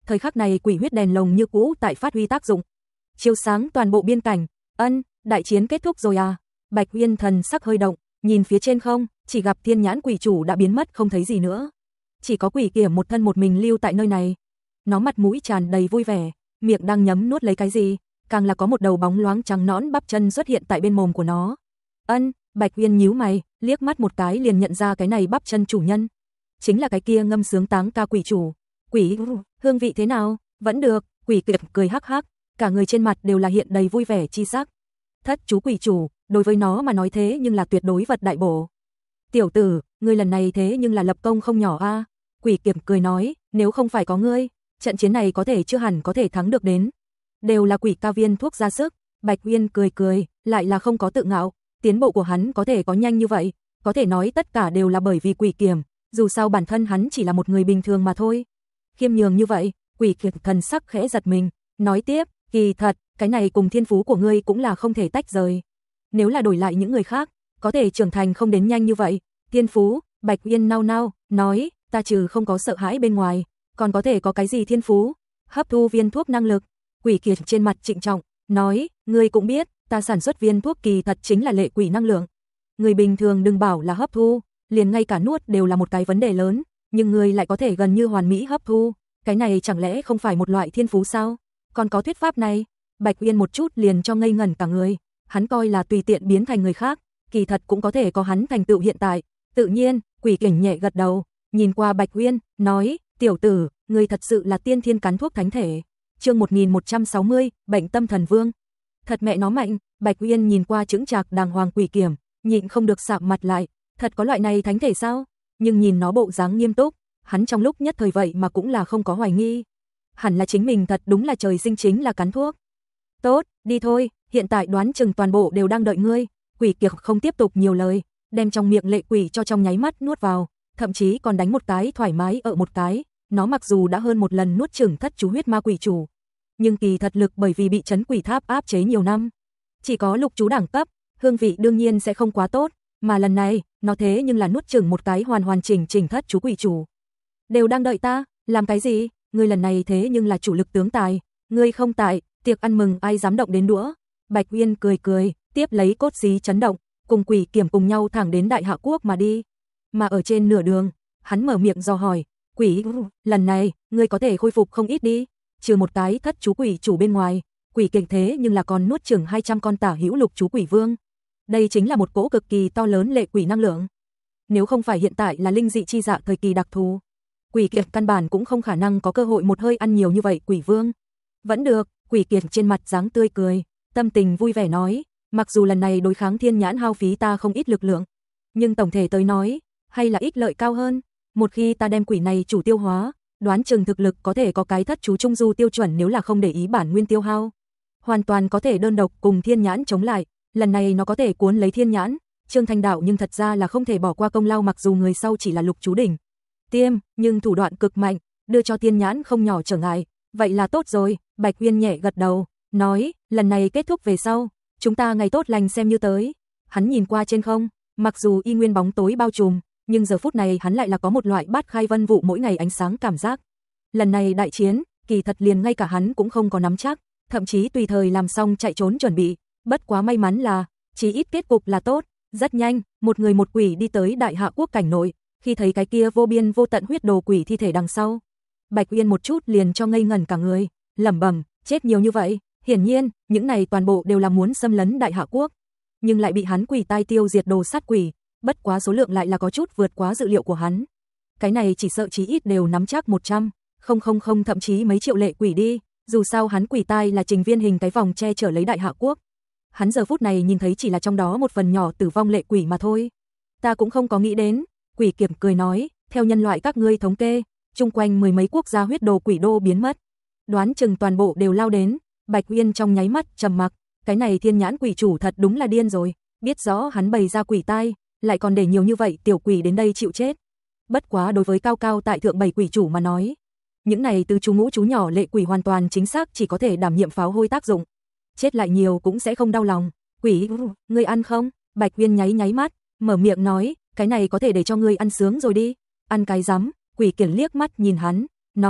Thời khắc này quỷ huyết đèn lồng như cũ tại phát huy tác dụng, chiếu sáng toàn bộ biên cảnh. Ân, đại chiến kết thúc rồi à? Bạch Uyên thần sắc hơi động, nhìn phía trên không, chỉ gặp thiên nhãn quỷ chủ đã biến mất không thấy gì nữa. Chỉ có quỷ kiểm một thân một mình lưu tại nơi này. Nó mặt mũi tràn đầy vui vẻ, miệng đang nhấm nuốt lấy cái gì, càng là có một đầu bóng loáng trắng nõn bắp chân xuất hiện tại bên mồm của nó. Ân, Bạch Uyên nhíu mày, liếc mắt một cái liền nhận ra cái này bắp chân chủ nhân. Chính là cái kia ngâm sướng táng ca quỷ chủ. Quỷ, hương vị thế nào? Vẫn được, quỷ kiểm cười hắc hắc, cả người trên mặt đều là hiện đầy vui vẻ chi sắc. Thất chú quỷ chủ, đối với nó mà nói thế nhưng là tuyệt đối vật đại bổ. Tiểu tử, ngươi lần này thế nhưng là lập công không nhỏ a. À? Quỷ kiểm cười nói, nếu không phải có ngươi, trận chiến này có thể chưa hẳn có thể thắng được đến. Đều là quỷ ca viên thuốc ra sức. Bạch Uyên cười cười, lại là không có tự ngạo, tiến bộ của hắn có thể có nhanh như vậy, có thể nói tất cả đều là bởi vì quỷ kiểm, dù sao bản thân hắn chỉ là một người bình thường mà thôi. Khiêm nhường như vậy, quỷ kiểm thần sắc khẽ giật mình, nói tiếp, kỳ thật, cái này cùng thiên phú của ngươi cũng là không thể tách rời. Nếu là đổi lại những người khác, có thể trưởng thành không đến nhanh như vậy. Thiên phú, Bạch Uyên nao nao, nói, ta trừ không có sợ hãi bên ngoài, còn có thể có cái gì thiên phú? Hấp thu viên thuốc năng lực. Quỷ kiệt trên mặt trịnh trọng, nói, ngươi cũng biết, ta sản xuất viên thuốc kỳ thật chính là lệ quỷ năng lượng. Người bình thường đừng bảo là hấp thu, liền ngay cả nuốt đều là một cái vấn đề lớn, nhưng ngươi lại có thể gần như hoàn mỹ hấp thu, cái này chẳng lẽ không phải một loại thiên phú sao? Còn có thuyết pháp này? Bạch Uyên một chút liền cho ngây ngẩn cả người, hắn coi là tùy tiện biến thành người khác, kỳ thật cũng có thể có hắn thành tựu hiện tại. Tự nhiên, quỷ kỉnh nhẹ gật đầu, nhìn qua Bạch Uyên, nói, tiểu tử, ngươi thật sự là tiên thiên cắn thuốc thánh thể. Chương một nghìn một trăm sáu mươi, bệnh tâm thần vương. Thật mẹ nó mạnh. Bạch Uyên nhìn qua chững chạc đàng hoàng quỷ kiểm, nhịn không được sạm mặt lại, thật có loại này thánh thể sao? Nhưng nhìn nó bộ dáng nghiêm túc, hắn trong lúc nhất thời vậy mà cũng là không có hoài nghi. Hẳn là chính mình thật đúng là trời sinh chính là cắn thuốc. Tốt, đi thôi, hiện tại đoán chừng toàn bộ đều đang đợi ngươi. Quỷ kiệt không tiếp tục nhiều lời, đem trong miệng lệ quỷ cho trong nháy mắt nuốt vào, thậm chí còn đánh một cái thoải mái ở một cái. Nó mặc dù đã hơn một lần nuốt chửng thất chú huyết ma quỷ chủ, nhưng kỳ thật lực bởi vì bị trấn quỷ tháp áp chế nhiều năm, chỉ có lục chú đẳng cấp, hương vị đương nhiên sẽ không quá tốt, mà lần này, nó thế nhưng là nuốt chửng một cái hoàn hoàn chỉnh chỉnh thất chú quỷ chủ. Đều đang đợi ta, làm cái gì? Ngươi lần này thế nhưng là chủ lực tướng tài, ngươi không tại, tiệc ăn mừng ai dám động đến đũa. Bạch Uyên cười cười, tiếp lấy cốt xí chấn động, cùng quỷ kiểm cùng nhau thẳng đến Đại Hạ Quốc mà đi. Mà ở trên nửa đường, hắn mở miệng dò hỏi, quỷ, lần này, ngươi có thể khôi phục không ít đi, trừ một cái thất chú quỷ chủ bên ngoài, quỷ kịch thế nhưng là còn nuốt chửng hai trăm con tả hữu lục chú quỷ vương. Đây chính là một cỗ cực kỳ to lớn lệ quỷ năng lượng. Nếu không phải hiện tại là linh dị chi dạ thời kỳ đặc thù, quỷ kiệt căn bản cũng không khả năng có cơ hội một hơi ăn nhiều như vậy quỷ vương. Vẫn được, quỷ kiệt trên mặt dáng tươi cười, tâm tình vui vẻ nói, mặc dù lần này đối kháng thiên nhãn hao phí ta không ít lực lượng, nhưng tổng thể tới nói, hay là ích lợi cao hơn. Một khi ta đem quỷ này chủ tiêu hóa, đoán chừng thực lực có thể có cái thất chú trung du tiêu chuẩn, nếu là không để ý bản nguyên tiêu hao, hoàn toàn có thể đơn độc cùng thiên nhãn chống lại. Lần này nó có thể cuốn lấy thiên nhãn, Trương Thanh Đạo nhưng thật ra là không thể bỏ qua công lao, mặc dù người sau chỉ là lục chú đỉnh tiêm, nhưng thủ đoạn cực mạnh, đưa cho thiên nhãn không nhỏ trở ngại. Vậy là tốt rồi. Bạch Uyên nhẹ gật đầu, nói, lần này kết thúc về sau, chúng ta ngày tốt lành xem như tới. Hắn nhìn qua trên không, mặc dù y nguyên bóng tối bao trùm, nhưng giờ phút này hắn lại là có một loại bát khai vân vụ mỗi ngày ánh sáng cảm giác. Lần này đại chiến, kỳ thật liền ngay cả hắn cũng không có nắm chắc, thậm chí tùy thời làm xong chạy trốn chuẩn bị. Bất quá may mắn là, chí ít kết cục là tốt. Rất nhanh, một người một quỷ đi tới Đại Hạ Quốc cảnh nội, khi thấy cái kia vô biên vô tận huyết đồ quỷ thi thể đằng sau, Bạch Uyên một chút liền cho ngây ngẩn cả người, lẩm bẩm, chết nhiều như vậy, hiển nhiên, những này toàn bộ đều là muốn xâm lấn Đại Hạ Quốc, nhưng lại bị hắn quỷ tai tiêu diệt đồ sát quỷ, bất quá số lượng lại là có chút vượt quá dự liệu của hắn. Cái này chỉ sợ chí ít đều nắm chắc một trăm, không không không thậm chí mấy triệu lệ quỷ đi, dù sao hắn quỷ tai là trình viên hình cái vòng che chở lấy Đại Hạ Quốc. Hắn giờ phút này nhìn thấy chỉ là trong đó một phần nhỏ tử vong lệ quỷ mà thôi. Ta cũng không có nghĩ đến. Quỷ kiểm cười nói, theo nhân loại các ngươi thống kê, chung quanh mười mấy quốc gia huyết đồ quỷ đô biến mất. Đoán chừng toàn bộ đều lao đến. Bạch Uyên trong nháy mắt trầm mặc, cái này thiên nhãn quỷ chủ thật đúng là điên rồi, biết rõ hắn bày ra quỷ tai, lại còn để nhiều như vậy tiểu quỷ đến đây chịu chết. Bất quá đối với cao cao tại thượng bảy quỷ chủ mà nói, những này từ chú ngũ chú nhỏ lệ quỷ hoàn toàn chính xác chỉ có thể đảm nhiệm pháo hôi tác dụng. Chết lại nhiều cũng sẽ không đau lòng. Quỷ, ngươi ăn không? Bạch Uyên nháy nháy mắt, mở miệng nói, cái này có thể để cho ngươi ăn sướng rồi đi. Ăn cái rắm. Quỷ kiển liếc mắt nhìn hắn, nói,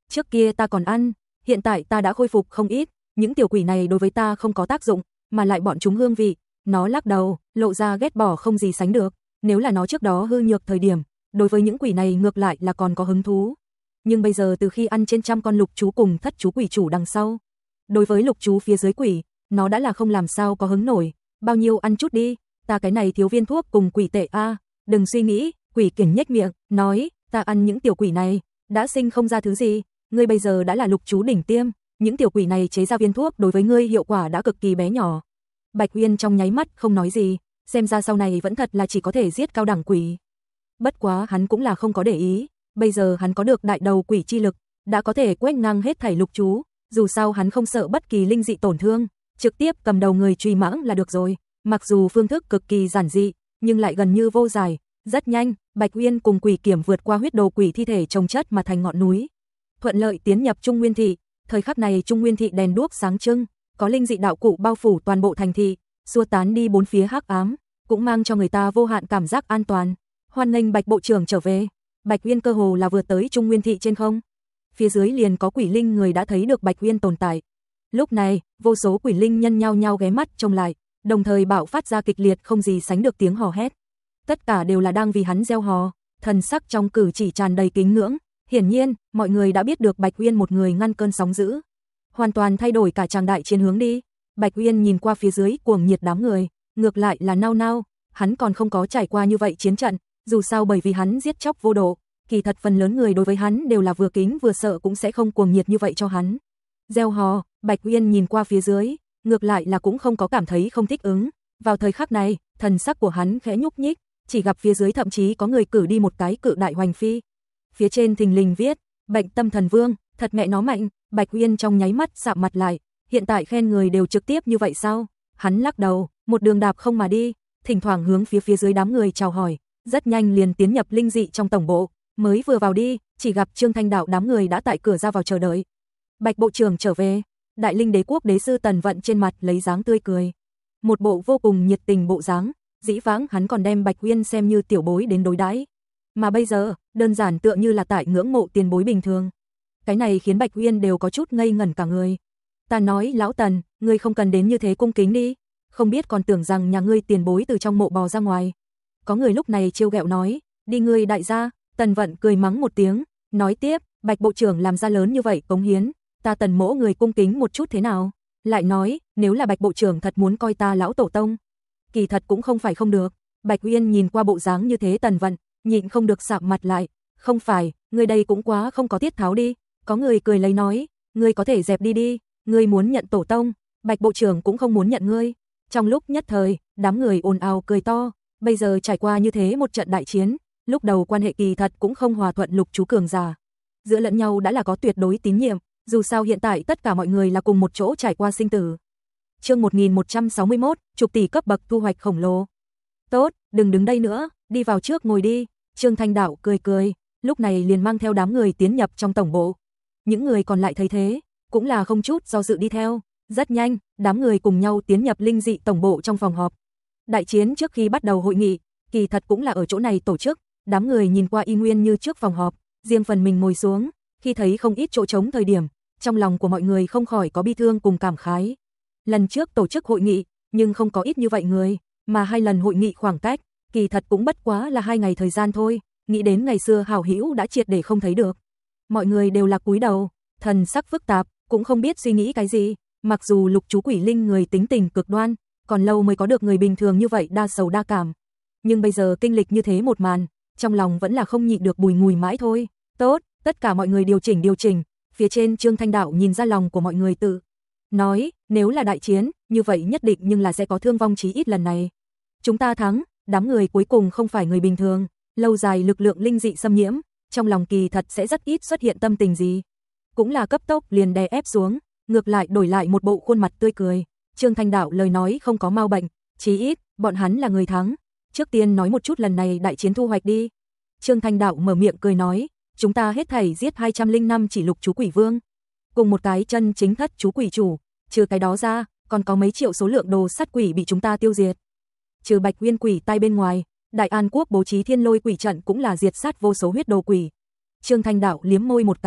Trước kia ta còn ăn, hiện tại ta đã khôi phục không ít, những tiểu quỷ này đối với ta không có tác dụng, mà lại bọn chúng hương vị. Nó lắc đầu, lộ ra ghét bỏ không gì sánh được, nếu là nó trước đó hư nhược thời điểm, đối với những quỷ này ngược lại là còn có hứng thú. Nhưng bây giờ từ khi ăn trên trăm con lục chú cùng thất chú quỷ chủ đằng sau, đối với lục chú phía dưới quỷ, nó đã là không làm sao có hứng nổi, bao nhiêu ăn chút đi, ta cái này thiếu viên thuốc cùng quỷ tệ a, đừng suy nghĩ, quỷ kiểng nhếch miệng, nói, ta ăn những tiểu quỷ này, đã sinh không ra thứ gì, ngươi bây giờ đã là lục chú đỉnh tiêm, những tiểu quỷ này chế ra viên thuốc đối với ngươi hiệu quả đã cực kỳ bé nhỏ. Bạch Uyên trong nháy mắt không nói gì, xem ra sau này vẫn thật là chỉ có thể giết cao đẳng quỷ. Bất quá hắn cũng là không có để ý, bây giờ hắn có được đại đầu quỷ chi lực, đã có thể quét ngang hết thảy lục chú, dù sao hắn không sợ bất kỳ linh dị tổn thương, trực tiếp cầm đầu người truy mãng là được rồi, mặc dù phương thức cực kỳ giản dị, nhưng lại gần như vô giải, rất nhanh, Bạch Uyên cùng quỷ kiểm vượt qua huyết đồ quỷ thi thể chồng chất mà thành ngọn núi, thuận lợi tiến nhập Trung Nguyên thị, thời khắc này Trung Nguyên thị đèn đuốc sáng trưng, có linh dị đạo cụ bao phủ toàn bộ thành thị, xua tán đi bốn phía hắc ám, cũng mang cho người ta vô hạn cảm giác an toàn. Hoan nghênh Bạch bộ trưởng trở về. Bạch Uyên cơ hồ là vừa tới Trung Nguyên thị trên không. Phía dưới liền có quỷ linh người đã thấy được Bạch Uyên tồn tại. Lúc này, vô số quỷ linh nhân nhao nhao ghé mắt trông lại, đồng thời bạo phát ra kịch liệt không gì sánh được tiếng hò hét. Tất cả đều là đang vì hắn gieo hò, thần sắc trong cử chỉ tràn đầy kính ngưỡng. Hiển nhiên, mọi người đã biết được Bạch Uyên một người ngăn cơn sóng dữ, hoàn toàn thay đổi cả tràng đại chiến hướng đi. Bạch Uyên nhìn qua phía dưới cuồng nhiệt đám người, ngược lại là nao nao, hắn còn không có trải qua như vậy chiến trận, dù sao bởi vì hắn giết chóc vô độ, kỳ thật phần lớn người đối với hắn đều là vừa kính vừa sợ cũng sẽ không cuồng nhiệt như vậy cho hắn. Gieo hò, Bạch Uyên nhìn qua phía dưới, ngược lại là cũng không có cảm thấy không thích ứng. Vào thời khắc này, thần sắc của hắn khẽ nhúc nhích, chỉ gặp phía dưới thậm chí có người cử đi một cái cự đại hoành phi. Phía trên thình lình viết, bệnh tâm thần vương, thật mẹ nó mạnh. Bạch Uyên trong nháy mắt sạm mặt lại, hiện tại khen người đều trực tiếp như vậy sao? Hắn lắc đầu, một đường đạp không mà đi, thỉnh thoảng hướng phía phía dưới đám người chào hỏi, rất nhanh liền tiến nhập linh dị trong tổng bộ, mới vừa vào đi, chỉ gặp Trương Thanh Đạo đám người đã tại cửa ra vào chờ đợi. Bạch bộ trưởng trở về, Đại Linh Đế quốc đế sư Tần Vận trên mặt lấy dáng tươi cười, một bộ vô cùng nhiệt tình bộ dáng, dĩ vãng hắn còn đem Bạch Uyên xem như tiểu bối đến đối đãi, mà bây giờ, đơn giản tựa như là tại ngưỡng mộ tiền bối bình thường. Cái này khiến Bạch Uyên đều có chút ngây ngẩn cả người. Ta nói lão Tần, ngươi không cần đến như thế cung kính đi, không biết còn tưởng rằng nhà ngươi tiền bối từ trong mộ bò ra ngoài. Có người lúc này trêu ghẹo nói, đi ngươi đại gia. Tần Vận cười mắng một tiếng, nói tiếp, Bạch bộ trưởng làm ra lớn như vậy cống hiến, ta Tần mỗ người cung kính một chút thế nào? Lại nói, nếu là Bạch bộ trưởng thật muốn coi ta lão tổ tông, kỳ thật cũng không phải không được. Bạch Uyên nhìn qua bộ dáng như thế Tần Vận, nhịn không được sạm mặt lại, không phải, ngươi đây cũng quá không có tiết tháo đi. Có người cười lấy nói, ngươi có thể dẹp đi đi, ngươi muốn nhận tổ tông, Bạch bộ trưởng cũng không muốn nhận ngươi. Trong lúc nhất thời, đám người ồn ào cười to, bây giờ trải qua như thế một trận đại chiến, lúc đầu quan hệ kỳ thật cũng không hòa thuận lục chú cường giả. Giữa lẫn nhau đã là có tuyệt đối tín nhiệm, dù sao hiện tại tất cả mọi người là cùng một chỗ trải qua sinh tử. Chương một nghìn một trăm sáu mươi mốt, chục tỷ cấp bậc thu hoạch khổng lồ. Tốt, đừng đứng đây nữa, đi vào trước ngồi đi. Trương Thanh Đạo cười cười, lúc này liền mang theo đám người tiến nhập trong tổng bộ. Những người còn lại thấy thế, cũng là không chút do dự đi theo. Rất nhanh, đám người cùng nhau tiến nhập linh dị tổng bộ trong phòng họp. Đại chiến trước khi bắt đầu hội nghị, kỳ thật cũng là ở chỗ này tổ chức. Đám người nhìn qua y nguyên như trước phòng họp, riêng phần mình ngồi xuống, khi thấy không ít chỗ trống thời điểm, trong lòng của mọi người không khỏi có bi thương cùng cảm khái. Lần trước tổ chức hội nghị, nhưng không có ít như vậy người, mà hai lần hội nghị khoảng cách, kỳ thật cũng bất quá là hai ngày thời gian thôi, nghĩ đến ngày xưa hảo hữu đã triệt để không thấy được. Mọi người đều là cúi đầu, thần sắc phức tạp, cũng không biết suy nghĩ cái gì, mặc dù lục chú quỷ linh người tính tình cực đoan, còn lâu mới có được người bình thường như vậy đa sầu đa cảm. Nhưng bây giờ kinh lịch như thế một màn, trong lòng vẫn là không nhịn được bùi ngùi mãi thôi. Tốt, tất cả mọi người điều chỉnh điều chỉnh, phía trên Trương Thanh Đạo nhìn ra lòng của mọi người tự nói, nếu là đại chiến, như vậy nhất định nhưng là sẽ có thương vong chí ít lần này. Chúng ta thắng, đám người cuối cùng không phải người bình thường, lâu dài lực lượng linh dị xâm nhiễm, trong lòng kỳ thật sẽ rất ít xuất hiện tâm tình gì. Cũng là cấp tốc liền đè ép xuống, ngược lại đổi lại một bộ khuôn mặt tươi cười. Trương Thanh Đạo lời nói không có mau bệnh, chí ít, bọn hắn là người thắng. Trước tiên nói một chút lần này đại chiến thu hoạch đi. Trương Thanh Đạo mở miệng cười nói, chúng ta hết thảy giết hai trăm linh năm chỉ lục chú quỷ vương, cùng một cái chân chính thất chú quỷ chủ, trừ cái đó ra, còn có mấy triệu số lượng đồ sắt quỷ bị chúng ta tiêu diệt. Trừ Bạch Uyên quỷ tai bên ngoài, Đại An quốc bố trí thiên lôi quỷ trận cũng là diệt sát vô số huyết đồ quỷ. Trương Thanh Đạo liếm môi một cái,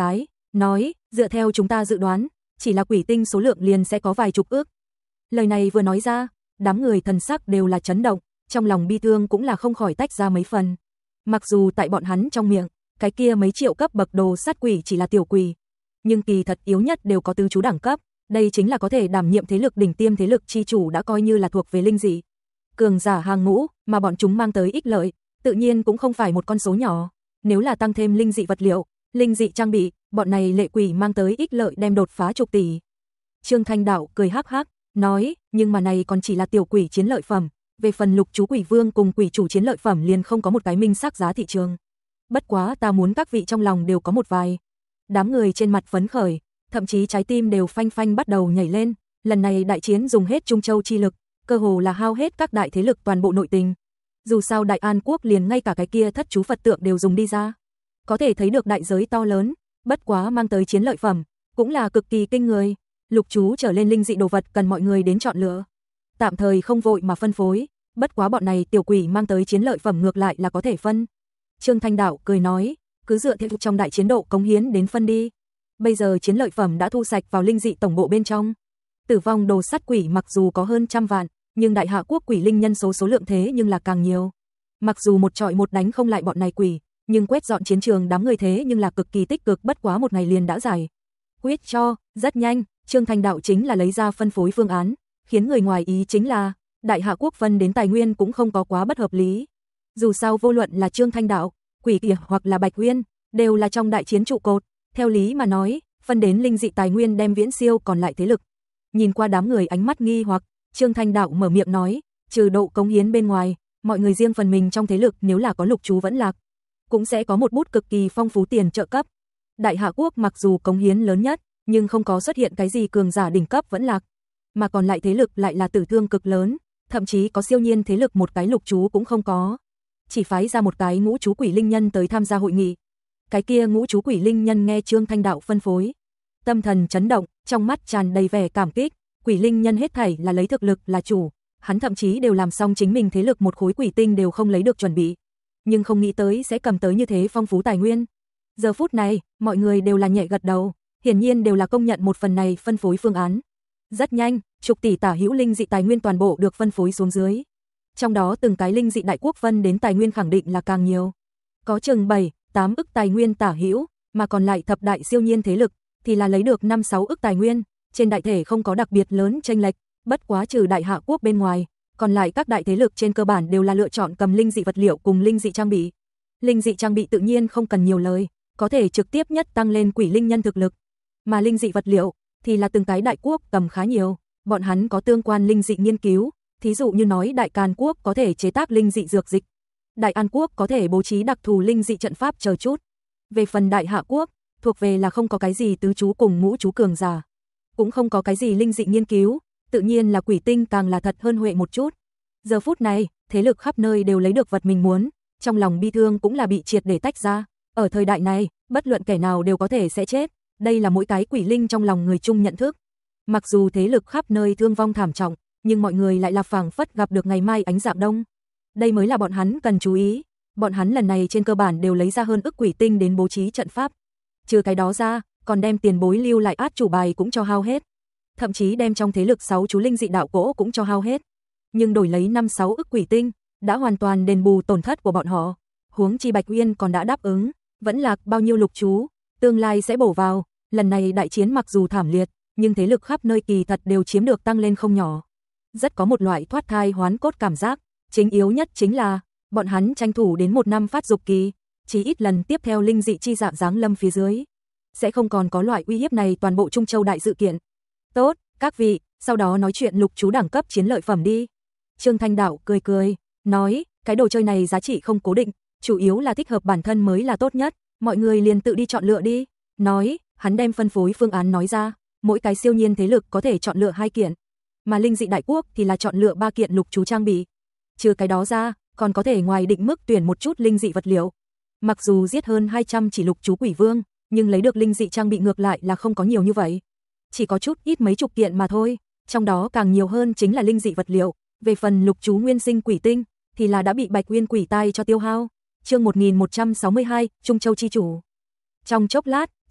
nói, dựa theo chúng ta dự đoán, chỉ là quỷ tinh số lượng liền sẽ có vài chục ước. Lời này vừa nói ra, đám người thần sắc đều là chấn động, trong lòng bi thương cũng là không khỏi tách ra mấy phần. Mặc dù tại bọn hắn trong miệng, cái kia mấy triệu cấp bậc đồ sát quỷ chỉ là tiểu quỷ, nhưng kỳ thật yếu nhất đều có tứ chú đẳng cấp, đây chính là có thể đảm nhiệm thế lực đỉnh tiêm thế lực chi chủ đã coi như là thuộc về linh dị cường giả hàng ngũ, mà bọn chúng mang tới ích lợi, tự nhiên cũng không phải một con số nhỏ. Nếu là tăng thêm linh dị vật liệu, linh dị trang bị, bọn này lệ quỷ mang tới ích lợi đem đột phá chục tỷ. Trương Thanh Đạo cười hắc hắc, nói, nhưng mà này còn chỉ là tiểu quỷ chiến lợi phẩm, về phần lục chú quỷ vương cùng quỷ chủ chiến lợi phẩm liền không có một cái minh xác giá thị trường. Bất quá ta muốn các vị trong lòng đều có một vài. Đám người trên mặt phấn khởi, thậm chí trái tim đều phanh phanh bắt đầu nhảy lên, lần này đại chiến dùng hết Trung Châu chi lực, cơ hồ là hao hết các đại thế lực toàn bộ nội tình. Dù sao Đại An quốc liền ngay cả cái kia thất chú Phật tượng đều dùng đi ra. Có thể thấy được đại giới to lớn, bất quá mang tới chiến lợi phẩm, cũng là cực kỳ kinh người. Lục chú trở lên linh dị đồ vật cần mọi người đến chọn lựa. Tạm thời không vội mà phân phối, bất quá bọn này tiểu quỷ mang tới chiến lợi phẩm ngược lại là có thể phân. Trương Thanh Đạo cười nói, cứ dựa theo trong đại chiến độ cống hiến đến phân đi. Bây giờ chiến lợi phẩm đã thu sạch vào linh dị tổng bộ bên trong. Tử vong đồ sát quỷ mặc dù có hơn trăm vạn, nhưng Đại Hạ quốc quỷ linh nhân số số lượng thế nhưng là càng nhiều. Mặc dù một trọi một đánh không lại bọn này quỷ, nhưng quét dọn chiến trường đám người thế nhưng là cực kỳ tích cực, bất quá một ngày liền đã giải quyết cho, rất nhanh. Trương Thanh Đạo chính là lấy ra phân phối phương án, khiến người ngoài ý chính là Đại Hạ quốc phân đến tài nguyên cũng không có quá bất hợp lý. Dù sao vô luận là Trương Thanh Đạo, Quỷ Kìa hoặc là Bạch Uyên, đều là trong đại chiến trụ cột, theo lý mà nói, phân đến linh dị tài nguyên đem viễn siêu còn lại thế lực. Nhìn qua đám người ánh mắt nghi hoặc, Trương Thanh Đạo mở miệng nói, trừ độ cống hiến bên ngoài, mọi người riêng phần mình trong thế lực nếu là có lục chú vẫn lạc, cũng sẽ có một bút cực kỳ phong phú tiền trợ cấp. Đại Hạ quốc mặc dù cống hiến lớn nhất, nhưng không có xuất hiện cái gì cường giả đỉnh cấp vẫn lạc, mà còn lại thế lực lại là tử thương cực lớn, thậm chí có siêu nhiên thế lực một cái lục chú cũng không có, chỉ phái ra một cái ngũ chú quỷ linh nhân tới tham gia hội nghị. Cái kia ngũ chú quỷ linh nhân nghe Trương Thanh Đạo phân phối, tâm thần chấn động, trong mắt tràn đầy vẻ cảm kích. Quỷ linh nhân hết thảy là lấy thực lực là chủ, hắn thậm chí đều làm xong chính mình thế lực một khối quỷ tinh đều không lấy được chuẩn bị, nhưng không nghĩ tới sẽ cầm tới như thế phong phú tài nguyên. Giờ phút này, mọi người đều là nhẹ gật đầu, hiển nhiên đều là công nhận một phần này phân phối phương án. Rất nhanh, chục tỷ tả hữu linh dị tài nguyên toàn bộ được phân phối xuống dưới. Trong đó từng cái linh dị đại quốc phân đến tài nguyên khẳng định là càng nhiều. Có chừng bảy, tám ức tài nguyên tả hữu, mà còn lại thập đại siêu nhiên thế lực thì là lấy được năm sáu ức tài nguyên, trên đại thể không có đặc biệt lớn chênh lệch, bất quá trừ Đại Hạ quốc bên ngoài, còn lại các đại thế lực trên cơ bản đều là lựa chọn cầm linh dị vật liệu cùng linh dị trang bị. Linh dị trang bị tự nhiên không cần nhiều lời, có thể trực tiếp nhất tăng lên quỷ linh nhân thực lực, mà linh dị vật liệu thì là từng cái đại quốc cầm khá nhiều, bọn hắn có tương quan linh dị nghiên cứu, thí dụ như nói Đại Càn quốc có thể chế tác linh dị dược dịch, Đại An quốc có thể bố trí đặc thù linh dị trận pháp chờ chút. Về phần Đại Hạ quốc, thuộc về là không có cái gì tứ chú cùng ngũ chú cường giả, cũng không có cái gì linh dị nghiên cứu, tự nhiên là quỷ tinh càng là thật hơn huệ một chút. Giờ phút này, thế lực khắp nơi đều lấy được vật mình muốn, trong lòng bi thương cũng là bị triệt để tách ra. Ở thời đại này, bất luận kẻ nào đều có thể sẽ chết, đây là mỗi cái quỷ linh trong lòng người chung nhận thức. Mặc dù thế lực khắp nơi thương vong thảm trọng, nhưng mọi người lại là phảng phất gặp được ngày mai ánh dạng đông. Đây mới là bọn hắn cần chú ý. Bọn hắn lần này trên cơ bản đều lấy ra hơn ức quỷ tinh đến bố trí trận pháp. Trừ cái đó ra, còn đem tiền bối lưu lại át chủ bài cũng cho hao hết. Thậm chí đem trong thế lực sáu chú linh dị đạo cỗ cũng cho hao hết. Nhưng đổi lấy năm sáu ức quỷ tinh, đã hoàn toàn đền bù tổn thất của bọn họ. Huống chi Bạch Uyên còn đã đáp ứng, vẫn lạc bao nhiêu lục chú, tương lai sẽ bổ vào. Lần này đại chiến mặc dù thảm liệt, nhưng thế lực khắp nơi kỳ thật đều chiếm được tăng lên không nhỏ. Rất có một loại thoát thai hoán cốt cảm giác, chính yếu nhất chính là bọn hắn tranh thủ đến một năm phát dục kỳ, chỉ ít lần tiếp theo linh dị chi dạng giáng lâm phía dưới, sẽ không còn có loại uy hiếp này toàn bộ Trung Châu đại sự kiện. Tốt, các vị, sau đó nói chuyện lục chú đẳng cấp chiến lợi phẩm đi. Trương Thanh Đạo cười cười, nói, cái đồ chơi này giá trị không cố định, chủ yếu là thích hợp bản thân mới là tốt nhất, mọi người liền tự đi chọn lựa đi. Nói, hắn đem phân phối phương án nói ra, mỗi cái siêu nhiên thế lực có thể chọn lựa hai kiện, mà linh dị đại quốc thì là chọn lựa ba kiện lục chú trang bị. Trừ cái đó ra, còn có thể ngoài định mức tuyển một chút linh dị vật liệu. Mặc dù giết hơn hai trăm chỉ lục chú quỷ vương, nhưng lấy được linh dị trang bị ngược lại là không có nhiều như vậy. Chỉ có chút ít mấy chục kiện mà thôi, trong đó càng nhiều hơn chính là linh dị vật liệu. Về phần lục chú nguyên sinh quỷ tinh, thì là đã bị Bạch Uyên quỷ tai cho tiêu hao. Chương một nghìn một trăm sáu mươi hai, Trung Châu chi chủ. Trong chốc lát,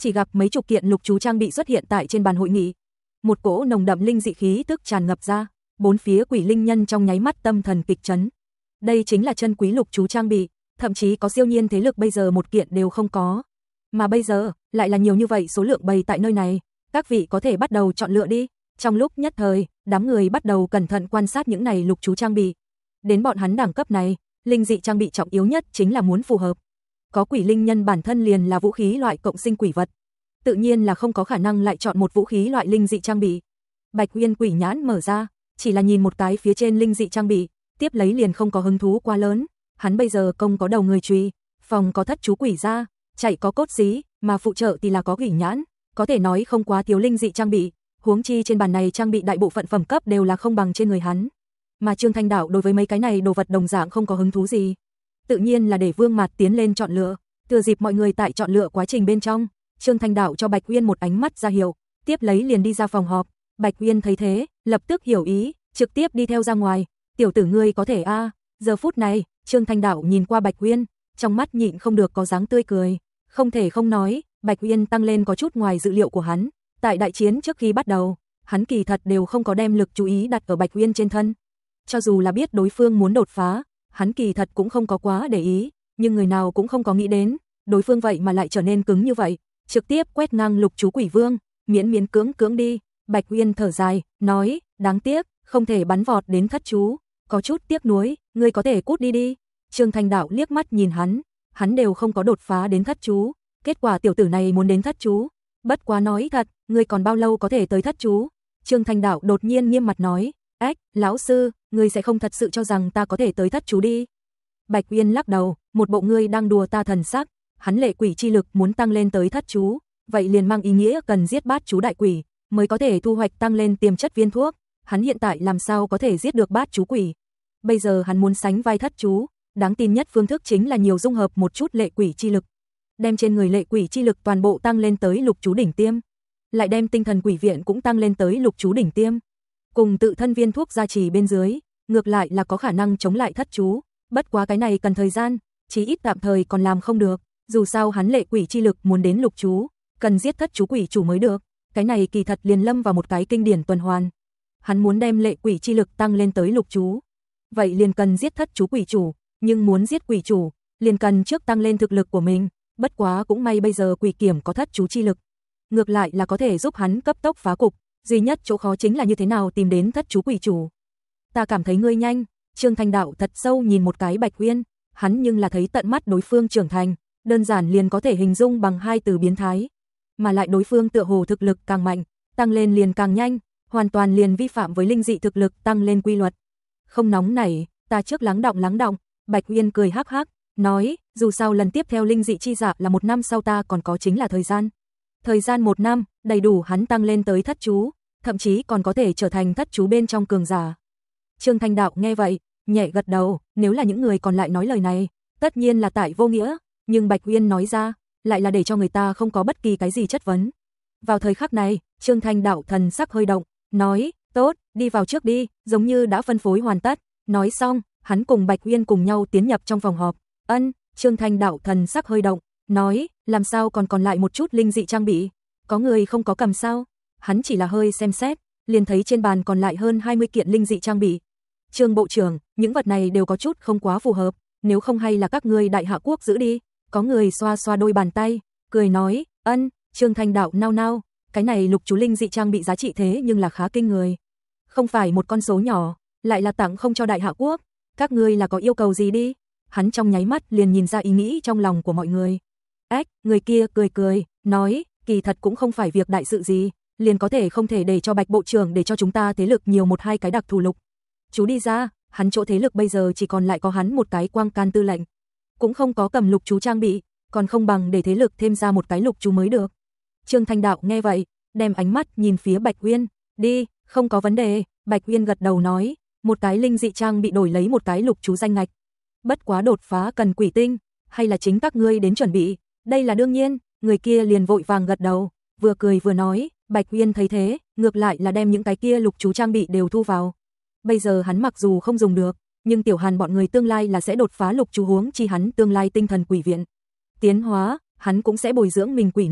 chỉ gặp mấy chục kiện lục chú trang bị xuất hiện tại trên bàn hội nghị. Một cỗ nồng đậm linh dị khí tức tràn ngập ra, bốn phía quỷ linh nhân trong nháy mắt tâm thần kịch chấn. Đây chính là chân quý lục chú trang bị, thậm chí có siêu nhiên thế lực bây giờ một kiện đều không có. Mà bây giờ, lại là nhiều như vậy số lượng bày tại nơi này, các vị có thể bắt đầu chọn lựa đi. Trong lúc nhất thời, đám người bắt đầu cẩn thận quan sát những này lục chú trang bị. Đến bọn hắn đẳng cấp này, linh dị trang bị trọng yếu nhất chính là muốn phù hợp. Có quỷ linh nhân bản thân liền là vũ khí loại cộng sinh quỷ vật, tự nhiên là không có khả năng lại chọn một vũ khí loại linh dị trang bị. Bạch Uyên quỷ nhãn mở ra, chỉ là nhìn một cái phía trên linh dị trang bị, tiếp lấy liền không có hứng thú quá lớn. Hắn bây giờ công có đầu người chùy, phòng có thất chú quỷ ra, chạy có cốt xí, mà phụ trợ thì là có quỷ nhãn, có thể nói không quá thiếu linh dị trang bị. Huống chi trên bàn này trang bị đại bộ phận phẩm cấp đều là không bằng trên người hắn. Mà Trương Thanh Đạo đối với mấy cái này đồ vật đồng dạng không có hứng thú gì. Tự nhiên là để Vương Mạt tiến lên chọn lựa, thừa dịp mọi người tại chọn lựa quá trình bên trong, Trương Thanh Đạo cho Bạch Uyên một ánh mắt ra hiệu, tiếp lấy liền đi ra phòng họp. Bạch Uyên thấy thế, lập tức hiểu ý, trực tiếp đi theo ra ngoài. Tiểu tử ngươi có thể a? À. Giờ phút này, Trương Thanh Đạo nhìn qua Bạch Uyên, trong mắt nhịn không được có dáng tươi cười. Không thể không nói, Bạch Uyên tăng lên có chút ngoài dự liệu của hắn. Tại đại chiến trước khi bắt đầu, hắn kỳ thật đều không có đem lực chú ý đặt ở Bạch Uyên trên thân. Cho dù là biết đối phương muốn đột phá, hắn kỳ thật cũng không có quá để ý, nhưng người nào cũng không có nghĩ đến, đối phương vậy mà lại trở nên cứng như vậy, trực tiếp quét ngang lục chú quỷ vương, miễn miễn cưỡng cưỡng đi. Bạch Uyên thở dài, nói, đáng tiếc, không thể bắn vọt đến thất chú, có chút tiếc nuối, ngươi có thể cút đi đi. Trương Thanh Đạo liếc mắt nhìn hắn, hắn đều không có đột phá đến thất chú, kết quả tiểu tử này muốn đến thất chú. Bất quá nói thật, ngươi còn bao lâu có thể tới thất chú? Trương Thanh Đạo đột nhiên nghiêm mặt nói, ách, lão sư, ngươi sẽ không thật sự cho rằng ta có thể tới thất chú đi. Bạch Uyên lắc đầu, một bộ ngươi đang đùa ta thần sắc, hắn lệ quỷ chi lực muốn tăng lên tới thất chú, vậy liền mang ý nghĩa cần giết bát chú đại quỷ, mới có thể thu hoạch tăng lên tiềm chất viên thuốc, hắn hiện tại làm sao có thể giết được bát chú quỷ. Bây giờ hắn muốn sánh vai thất chú, đáng tin nhất phương thức chính là nhiều dung hợp một chút lệ quỷ chi lực. Đem trên người lệ quỷ chi lực toàn bộ tăng lên tới lục chú đỉnh tiêm, lại đem tinh thần quỷ viện cũng tăng lên tới lục chú đỉnh tiêm, cùng tự thân viên thuốc gia trì bên dưới, ngược lại là có khả năng chống lại thất chú, bất quá cái này cần thời gian, chí ít tạm thời còn làm không được, dù sao hắn lệ quỷ chi lực muốn đến lục chú, cần giết thất chú quỷ chủ mới được, cái này kỳ thật liền lâm vào một cái kinh điển tuần hoàn. Hắn muốn đem lệ quỷ chi lực tăng lên tới lục chú, vậy liền cần giết thất chú quỷ chủ, nhưng muốn giết quỷ chủ, liền cần trước tăng lên thực lực của mình. Bất quá cũng may bây giờ quỷ kiểm có thất chú chi lực, ngược lại là có thể giúp hắn cấp tốc phá cục, duy nhất chỗ khó chính là như thế nào tìm đến thất chú quỷ chủ. Ta cảm thấy ngươi nhanh. Trương Thanh Đạo thật sâu nhìn một cái Bạch Uyên, hắn nhưng là thấy tận mắt đối phương trưởng thành, đơn giản liền có thể hình dung bằng hai từ biến thái, mà lại đối phương tựa hồ thực lực càng mạnh, tăng lên liền càng nhanh, hoàn toàn liền vi phạm với linh dị thực lực tăng lên quy luật. Không nóng nảy, ta trước lắng đọng lắng đọng. Bạch Uyên cười hắc hắc, nói, dù sao lần tiếp theo linh dị chi dạ là một năm sau ta còn có chính là thời gian. Thời gian một năm, đầy đủ hắn tăng lên tới thất chú, thậm chí còn có thể trở thành thất chú bên trong cường giả. Trương Thanh Đạo nghe vậy, nhẹ gật đầu, nếu là những người còn lại nói lời này, tất nhiên là tại vô nghĩa, nhưng Bạch Uyên nói ra, lại là để cho người ta không có bất kỳ cái gì chất vấn. Vào thời khắc này, Trương Thanh Đạo thần sắc hơi động, nói, tốt, đi vào trước đi, giống như đã phân phối hoàn tất. Nói xong, hắn cùng Bạch Uyên cùng nhau tiến nhập trong phòng họp. Ân, Trương Thanh Đạo thần sắc hơi động, nói, làm sao còn còn lại một chút linh dị trang bị, có người không có cầm sao? Hắn chỉ là hơi xem xét, liền thấy trên bàn còn lại hơn hai mươi kiện linh dị trang bị. Trương bộ trưởng, những vật này đều có chút không quá phù hợp, nếu không hay là các ngươi Đại Hạ quốc giữ đi. Có người xoa xoa đôi bàn tay, cười nói, ân. Trương Thanh Đạo nao nao, cái này lục chú linh dị trang bị giá trị thế nhưng là khá kinh người, không phải một con số nhỏ, lại là tặng không cho Đại Hạ quốc, các ngươi là có yêu cầu gì đi? Hắn trong nháy mắt liền nhìn ra ý nghĩ trong lòng của mọi người. Ếch, người kia cười cười, nói, kỳ thật cũng không phải việc đại sự gì, liền có thể không thể để cho Bạch bộ trưởng để cho chúng ta thế lực nhiều một hai cái đặc thù lục chú đi ra, hắn chỗ thế lực bây giờ chỉ còn lại có hắn một cái Quang Can tư lệnh, cũng không có cầm lục chú trang bị, còn không bằng để thế lực thêm ra một cái lục chú mới được. Trương Thanh Đạo nghe vậy, đem ánh mắt nhìn phía Bạch Uyên, đi, không có vấn đề. Bạch Uyên gật đầu nói, một cái linh dị trang bị đổi lấy một cái lục chú danh ngạch, bất quá đột phá cần quỷ tinh, hay là chính các ngươi đến chuẩn bị? Đây là đương nhiên. Người kia liền vội vàng gật đầu, vừa cười vừa nói. Bạch Uyên thấy thế, ngược lại là đem những cái kia lục chú trang bị đều thu vào. Bây giờ hắn mặc dù không dùng được, nhưng Tiểu Hàn bọn người tương lai là sẽ đột phá lục chú, huống chi hắn tương lai tinh thần quỷ viện tiến hóa, hắn cũng sẽ bồi dưỡng mình quỷ nô,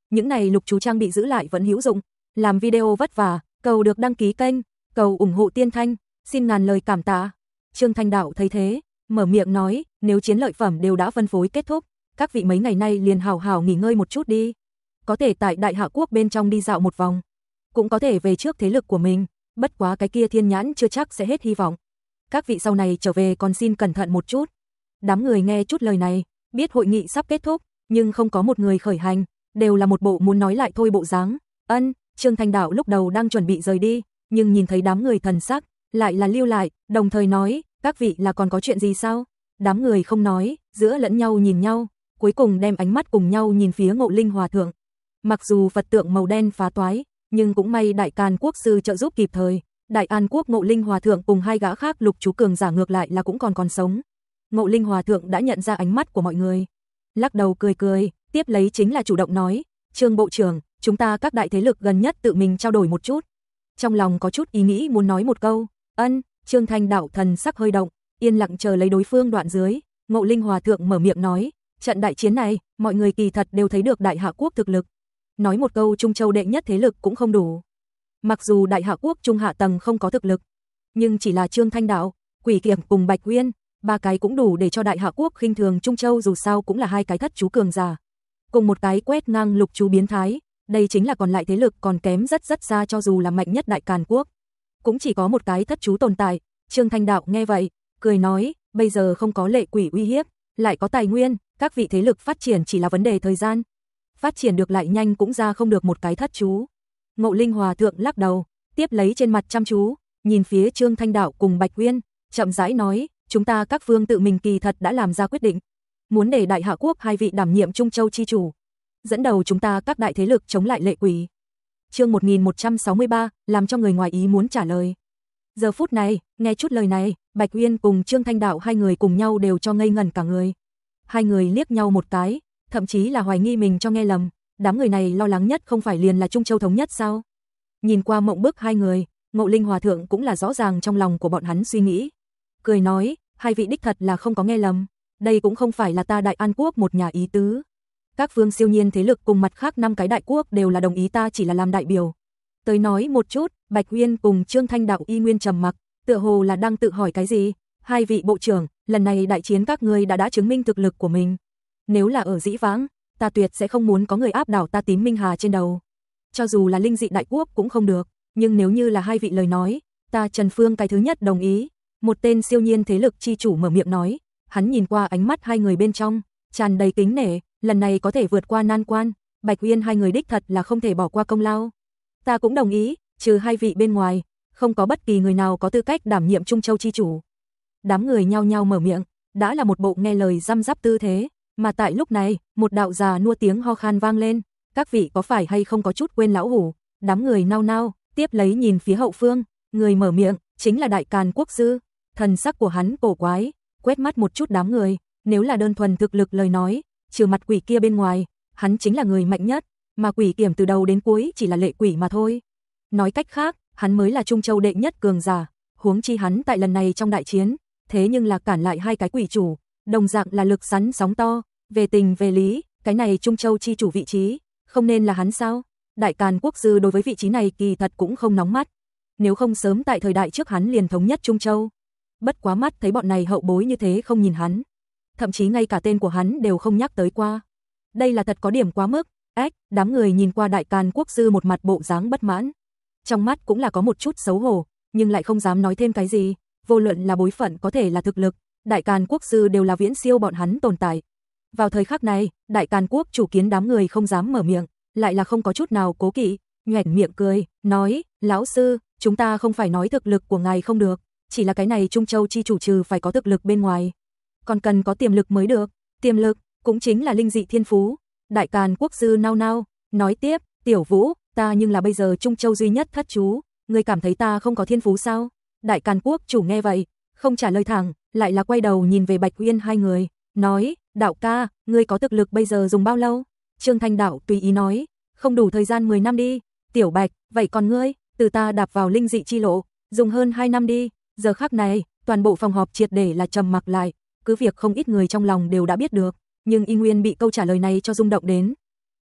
Những này lục chú trang bị giữ lại vẫn hữu dụng, làm video vất vả, cầu được đăng ký kênh, cầu ủng hộ Tiên Thanh, xin ngàn lời cảm tạ. Trương Thanh Đạo thấy thế, mở miệng nói, nếu chiến lợi phẩm đều đã phân phối kết thúc, các vị mấy ngày nay liền hào hào nghỉ ngơi một chút đi. Có thể tại Đại Hạ Quốc bên trong đi dạo một vòng, cũng có thể về trước thế lực của mình, bất quá cái kia thiên nhãn chưa chắc sẽ hết hy vọng. Các vị sau này trở về còn xin cẩn thận một chút. Đám người nghe chút lời này, biết hội nghị sắp kết thúc, nhưng không có một người khởi hành, đều là một bộ muốn nói lại thôi bộ dáng. Ân, Trương Thanh Đạo lúc đầu đang chuẩn bị rời đi, nhưng nhìn thấy đám người thần sắc, lại là lưu lại, đồng thời nói, các vị là còn có chuyện gì sao? Đám người không nói, giữa lẫn nhau nhìn nhau, cuối cùng đem ánh mắt cùng nhau nhìn phía Ngộ Linh Hòa Thượng. Mặc dù Phật tượng màu đen phá toái, nhưng cũng may Đại Càn Quốc sư trợ giúp kịp thời, Đại An Quốc Ngộ Linh Hòa Thượng cùng hai gã khác lục chú cường giả ngược lại là cũng còn còn sống. Ngộ Linh Hòa Thượng đã nhận ra ánh mắt của mọi người, lắc đầu cười cười, tiếp lấy chính là chủ động nói, Trương Bộ trưởng, chúng ta các đại thế lực gần nhất tự mình trao đổi một chút. Trong lòng có chút ý nghĩ muốn nói một câu, ân, Trương Thanh Đạo thần sắc hơi động, yên lặng chờ lấy đối phương đoạn dưới, Ngộ Linh Hòa Thượng mở miệng nói, trận đại chiến này, mọi người kỳ thật đều thấy được Đại Hạ Quốc thực lực. Nói một câu Trung Châu đệ nhất thế lực cũng không đủ. Mặc dù Đại Hạ Quốc trung hạ tầng không có thực lực, nhưng chỉ là Trương Thanh Đạo, Quỷ Kiểm cùng Bạch Uyên, ba cái cũng đủ để cho Đại Hạ Quốc khinh thường Trung Châu, dù sao cũng là hai cái thất chú cường giả, cùng một cái quét ngang lục chú biến thái, đây chính là còn lại thế lực còn kém rất rất xa, cho dù là mạnh nhất Đại Càn Quốc, cũng chỉ có một cái thất chú tồn tại. Trương Thanh Đạo nghe vậy, cười nói, bây giờ không có lệ quỷ uy hiếp, lại có tài nguyên, các vị thế lực phát triển chỉ là vấn đề thời gian. Phát triển được lại nhanh cũng ra không được một cái thất chú. Ngộ Linh Hòa Thượng lắc đầu, tiếp lấy trên mặt chăm chú, nhìn phía Trương Thanh Đạo cùng Bạch Uyên, chậm rãi nói, chúng ta các phương tự mình kỳ thật đã làm ra quyết định, muốn để Đại Hạ Quốc hai vị đảm nhiệm Trung Châu chi chủ, dẫn đầu chúng ta các đại thế lực chống lại lệ quỷ. Chương một nghìn một trăm sáu mươi ba, làm cho người ngoài ý muốn trả lời. Giờ phút này, nghe chút lời này, Bạch Uyên cùng Trương Thanh Đạo hai người cùng nhau đều cho ngây ngẩn cả người. Hai người liếc nhau một cái, thậm chí là hoài nghi mình cho nghe lầm, đám người này lo lắng nhất không phải liền là Trung Châu thống nhất sao? Nhìn qua mộng bức hai người, Ngộ Linh Hòa Thượng cũng là rõ ràng trong lòng của bọn hắn suy nghĩ. Cười nói, hai vị đích thật là không có nghe lầm, đây cũng không phải là ta Đại An Quốc một nhà ý tứ. Các phương siêu nhiên thế lực cùng mặt khác năm cái đại quốc đều là đồng ý ta chỉ là làm đại biểu. Tới nói một chút, Bạch Uyên cùng Trương Thanh Đạo y nguyên trầm mặc, tựa hồ là đang tự hỏi cái gì. Hai vị bộ trưởng, lần này đại chiến các ngươi đã đã chứng minh thực lực của mình. Nếu là ở dĩ vãng, ta tuyệt sẽ không muốn có người áp đảo ta Tím Minh Hà trên đầu. Cho dù là linh dị đại quốc cũng không được, nhưng nếu như là hai vị lời nói, ta Trần Phương cái thứ nhất đồng ý. Một tên siêu nhiên thế lực chi chủ mở miệng nói, hắn nhìn qua ánh mắt hai người bên trong, tràn đầy kính nể, lần này có thể vượt qua nan quan, Bạch Uyên hai người đích thật là không thể bỏ qua công lao. Ta cũng đồng ý, trừ hai vị bên ngoài, không có bất kỳ người nào có tư cách đảm nhiệm Trung Châu chi chủ. Đám người nhao nhao mở miệng, đã là một bộ nghe lời răm rắp tư thế, mà tại lúc này, một đạo già nua tiếng ho khan vang lên, các vị có phải hay không có chút quên lão hủ? Đám người nao nao, tiếp lấy nhìn phía hậu phương, người mở miệng chính là Đại Càn Quốc sư, thần sắc của hắn cổ quái, quét mắt một chút đám người, nếu là đơn thuần thực lực lời nói, trừ mặt quỷ kia bên ngoài, hắn chính là người mạnh nhất, mà Quỷ Kiểm từ đầu đến cuối chỉ là lệ quỷ mà thôi. Nói cách khác, hắn mới là Trung Châu đệ nhất cường giả, huống chi hắn tại lần này trong đại chiến, thế nhưng là cản lại hai cái quỷ chủ, đồng dạng là lực rắn sóng to, về tình về lý, cái này Trung Châu chi chủ vị trí, không nên là hắn sao? Đại Càn Quốc sư đối với vị trí này kỳ thật cũng không nóng mắt, nếu không sớm tại thời đại trước hắn liền thống nhất Trung Châu. Bất quá mắt thấy bọn này hậu bối như thế không nhìn hắn, thậm chí ngay cả tên của hắn đều không nhắc tới qua. Đây là thật có điểm quá mức. Ếch, đám người nhìn qua Đại Càn Quốc sư một mặt bộ dáng bất mãn, trong mắt cũng là có một chút xấu hổ, nhưng lại không dám nói thêm cái gì, vô luận là bối phận có thể là thực lực, Đại Càn Quốc sư đều là viễn siêu bọn hắn tồn tại. Vào thời khắc này, Đại Càn Quốc chủ kiến đám người không dám mở miệng, lại là không có chút nào cố kỵ, nhoẻn miệng cười, nói, lão sư, chúng ta không phải nói thực lực của ngài không được, chỉ là cái này Trung Châu chi chủ trừ phải có thực lực bên ngoài, còn cần có tiềm lực mới được, tiềm lực cũng chính là linh dị thiên phú. Đại Càn Quốc sư nao nao, nói tiếp, Tiểu Vũ, ta nhưng là bây giờ Trung Châu duy nhất thất chú, ngươi cảm thấy ta không có thiên phú sao? Đại Càn Quốc chủ nghe vậy, không trả lời thẳng, lại là quay đầu nhìn về Bạch Uyên hai người, nói, đạo ca, ngươi có thực lực bây giờ dùng bao lâu? Trương Thanh Đạo tùy ý nói, không đủ thời gian mười năm đi. Tiểu Bạch, vậy còn ngươi, từ ta đạp vào linh dị chi lộ, dùng hơn hai năm đi. Giờ khắc này, toàn bộ phòng họp triệt để là trầm mặc lại, cứ việc không ít người trong lòng đều đã biết được, nhưng y nguyên bị câu trả lời này cho rung động đến.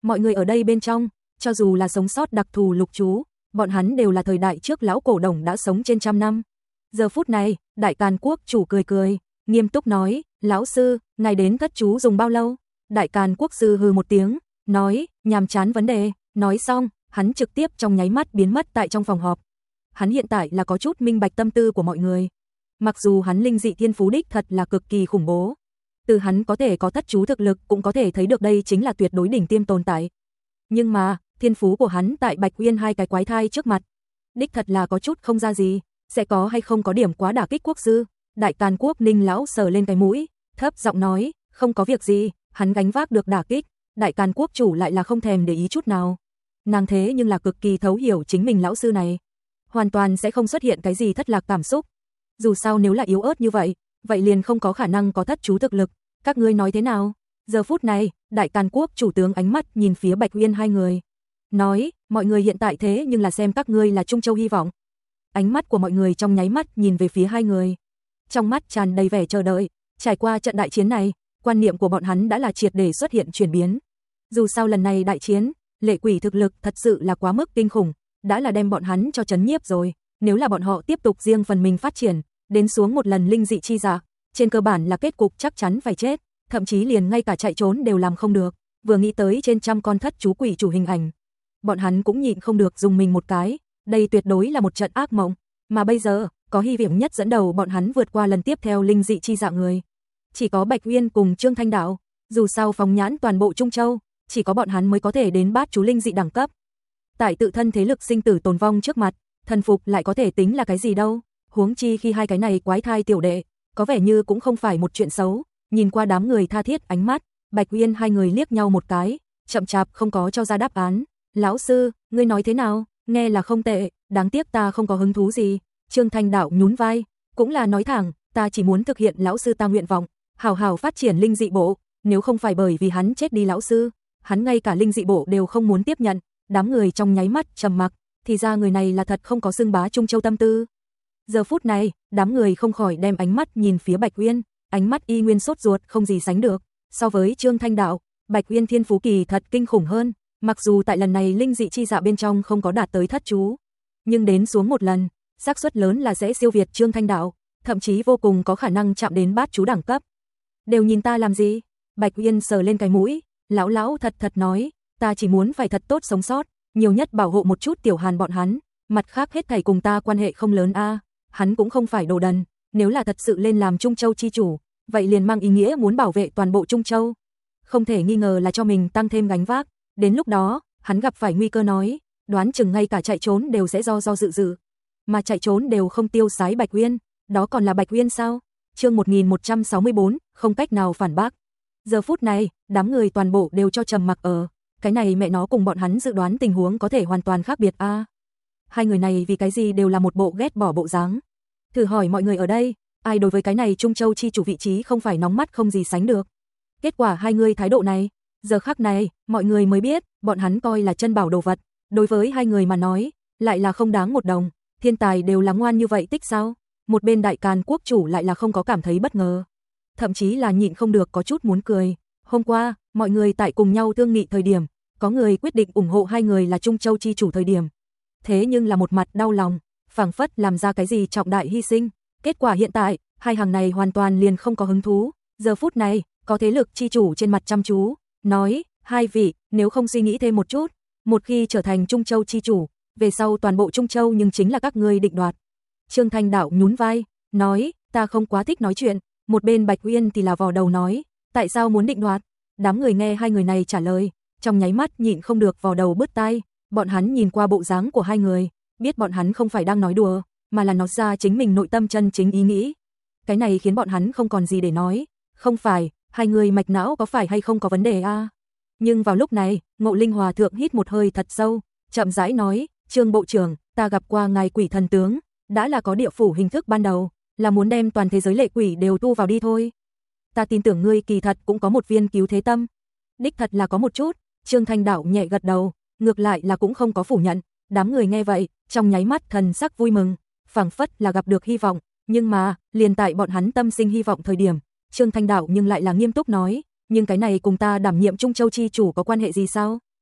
mọi người ở đây bên trong, cho dù là sống sót đặc thù lục chú, bọn hắn đều là thời đại trước lão cổ đồng đã sống trên trăm năm. Giờ phút này, Đại Càn Quốc chủ cười cười, nghiêm túc nói, lão sư, ngài đến thất chú dùng bao lâu? Đại Càn Quốc sư hừ một tiếng, nói, nhàm chán vấn đề, nói xong, hắn trực tiếp trong nháy mắt biến mất tại trong phòng họp. Hắn hiện tại là có chút minh bạch tâm tư của mọi người. Mặc dù hắn linh dị thiên phú đích thật là cực kỳ khủng bố. Từ hắn có thể có thất chú thực lực cũng có thể thấy được đây chính là tuyệt đối đỉnh tiêm tồn tại. Nhưng mà, thiên phú của hắn tại Bạch Uyên hai cái quái thai trước mặt, đích thật là có chút không ra gì, sẽ có hay không có điểm quá đả kích quốc sư. Đại Càn Quốc Ninh lão sờ lên cái mũi, thấp giọng nói, không có việc gì, hắn gánh vác được đả kích. Đại Càn Quốc chủ lại là không thèm để ý chút nào. Nàng thế nhưng là cực kỳ thấu hiểu chính mình lão sư này, hoàn toàn sẽ không xuất hiện cái gì thất lạc cảm xúc. Dù sao nếu là yếu ớt như vậy, vậy liền không có khả năng có thất chú thực lực. Các ngươi nói thế nào? Giờ phút này, Đại Càn Quốc chủ tướng ánh mắt nhìn phía Bạch Uyên hai người, nói, mọi người hiện tại thế nhưng là xem các ngươi là Trung Châu hy vọng. Ánh mắt của mọi người trong nháy mắt nhìn về phía hai người, trong mắt tràn đầy vẻ chờ đợi. Trải qua trận đại chiến này, quan niệm của bọn hắn đã là triệt để xuất hiện chuyển biến. Dù sao lần này đại chiến, lệ quỷ thực lực thật sự là quá mức kinh khủng, đã là đem bọn hắn cho chấn nhiếp rồi. Nếu là bọn họ tiếp tục riêng phần mình phát triển, đến xuống một lần linh dị chi giả, trên cơ bản là kết cục chắc chắn phải chết, thậm chí liền ngay cả chạy trốn đều làm không được. Vừa nghĩ tới trên trăm con thất chú quỷ chủ hình ảnh, bọn hắn cũng nhịn không được dùng mình một cái, đây tuyệt đối là một trận ác mộng, mà bây giờ, có hy vọng nhất dẫn đầu bọn hắn vượt qua lần tiếp theo linh dị chi dạ người. Chỉ có Bạch Uyên cùng Trương Thanh Đạo, dù sao phóng nhãn toàn bộ Trung Châu, chỉ có bọn hắn mới có thể đến bát chú linh dị đẳng cấp. Tại tự thân thế lực sinh tử tồn vong trước mặt, thần phục lại có thể tính là cái gì đâu, huống chi khi hai cái này quái thai tiểu đệ, có vẻ như cũng không phải một chuyện xấu. Nhìn qua đám người tha thiết ánh mắt, Bạch Uyên hai người liếc nhau một cái, chậm chạp không có cho ra đáp án. Lão sư, ngươi nói thế nào? Nghe là không tệ, đáng tiếc ta không có hứng thú gì. Trương Thanh Đạo nhún vai, cũng là nói thẳng, ta chỉ muốn thực hiện lão sư ta nguyện vọng, hào hào phát triển linh dị bộ, nếu không phải bởi vì hắn chết đi lão sư, hắn ngay cả linh dị bộ đều không muốn tiếp nhận. Đám người trong nháy mắt trầm mặc, thì ra người này là thật không có xưng bá Trung Châu tâm tư. Giờ phút này, đám người không khỏi đem ánh mắt nhìn phía Bạch Uyên, ánh mắt y nguyên sốt ruột không gì sánh được. So với Trương Thanh Đạo, Bạch Uyên thiên phú kỳ thật kinh khủng hơn, mặc dù tại lần này linh dị chi dạ bên trong không có đạt tới thất chú, nhưng đến xuống một lần, xác suất lớn là sẽ siêu việt Trương Thanh Đạo, thậm chí vô cùng có khả năng chạm đến bát chú đẳng cấp. Đều nhìn ta làm gì? Bạch Uyên sờ lên cái mũi, lão lão thật thật nói, ta chỉ muốn phải thật tốt sống sót, nhiều nhất bảo hộ một chút Tiểu Hàn bọn hắn, mặt khác hết thảy cùng ta quan hệ không lớn a. À. Hắn cũng không phải đồ đần, nếu là thật sự lên làm Trung Châu chi chủ, vậy liền mang ý nghĩa muốn bảo vệ toàn bộ Trung Châu, không thể nghi ngờ là cho mình tăng thêm gánh vác. Đến lúc đó, hắn gặp phải nguy cơ nói, đoán chừng ngay cả chạy trốn đều sẽ do do dự dự, mà chạy trốn đều không tiêu sái Bạch Uyên, đó còn là Bạch Uyên sao? Chương một nghìn một trăm sáu mươi bốn, không cách nào phản bác. Giờ phút này, đám người toàn bộ đều cho trầm mặc ở, cái này mẹ nó cùng bọn hắn dự đoán tình huống có thể hoàn toàn khác biệt a. À, hai người này vì cái gì đều là một bộ ghét bỏ bộ dáng. Thử hỏi mọi người ở đây, ai đối với cái này Trung Châu chi chủ vị trí không phải nóng mắt không gì sánh được. Kết quả hai người thái độ này, giờ khắc này, mọi người mới biết, bọn hắn coi là chân bảo đồ vật, đối với hai người mà nói, lại là không đáng một đồng. Thiên tài đều là ngoan như vậy tích sao? Một bên Đại Càn Quốc chủ lại là không có cảm thấy bất ngờ, thậm chí là nhịn không được có chút muốn cười. Hôm qua, mọi người tại cùng nhau thương nghị thời điểm, có người quyết định ủng hộ hai người là Trung Châu chi chủ thời điểm. Thế nhưng là một mặt đau lòng, phảng phất làm ra cái gì trọng đại hy sinh. Kết quả hiện tại, hai hàng này hoàn toàn liền không có hứng thú. Giờ phút này, có thế lực chi chủ trên mặt chăm chú, nói, hai vị, nếu không suy nghĩ thêm một chút, một khi trở thành Trung Châu chi chủ, về sau toàn bộ Trung Châu nhưng chính là các ngươi định đoạt. Trương Thanh Đạo nhún vai, nói, ta không quá thích nói chuyện. Một bên Bạch Uyên thì là vò đầu nói, tại sao muốn định đoạt? Đám người nghe hai người này trả lời, trong nháy mắt nhịn không được vò đầu bứt tai. Bọn hắn nhìn qua bộ dáng của hai người, biết bọn hắn không phải đang nói đùa, mà là nói ra chính mình nội tâm chân chính ý nghĩ. Cái này khiến bọn hắn không còn gì để nói. Không phải, hai người mạch não có phải hay không có vấn đề a? À? Nhưng vào lúc này, Ngộ Linh Hòa thượng hít một hơi thật sâu, chậm rãi nói, Trương bộ trưởng, ta gặp qua ngài quỷ thần tướng, đã là có địa phủ hình thức ban đầu, là muốn đem toàn thế giới lệ quỷ đều tu vào đi thôi. Ta tin tưởng ngươi kỳ thật cũng có một viên cứu thế tâm. Đích thật là có một chút. Trương Thanh Đạo nhẹ gật đầu, ngược lại là cũng không có phủ nhận. Đám người nghe vậy, trong nháy mắt thần sắc vui mừng, phảng phất là gặp được hy vọng. Nhưng mà, liền tại bọn hắn tâm sinh hy vọng thời điểm, Trương Thanh Đạo nhưng lại là nghiêm túc nói, nhưng cái này cùng ta đảm nhiệm Trung Châu chi chủ có quan hệ gì sao?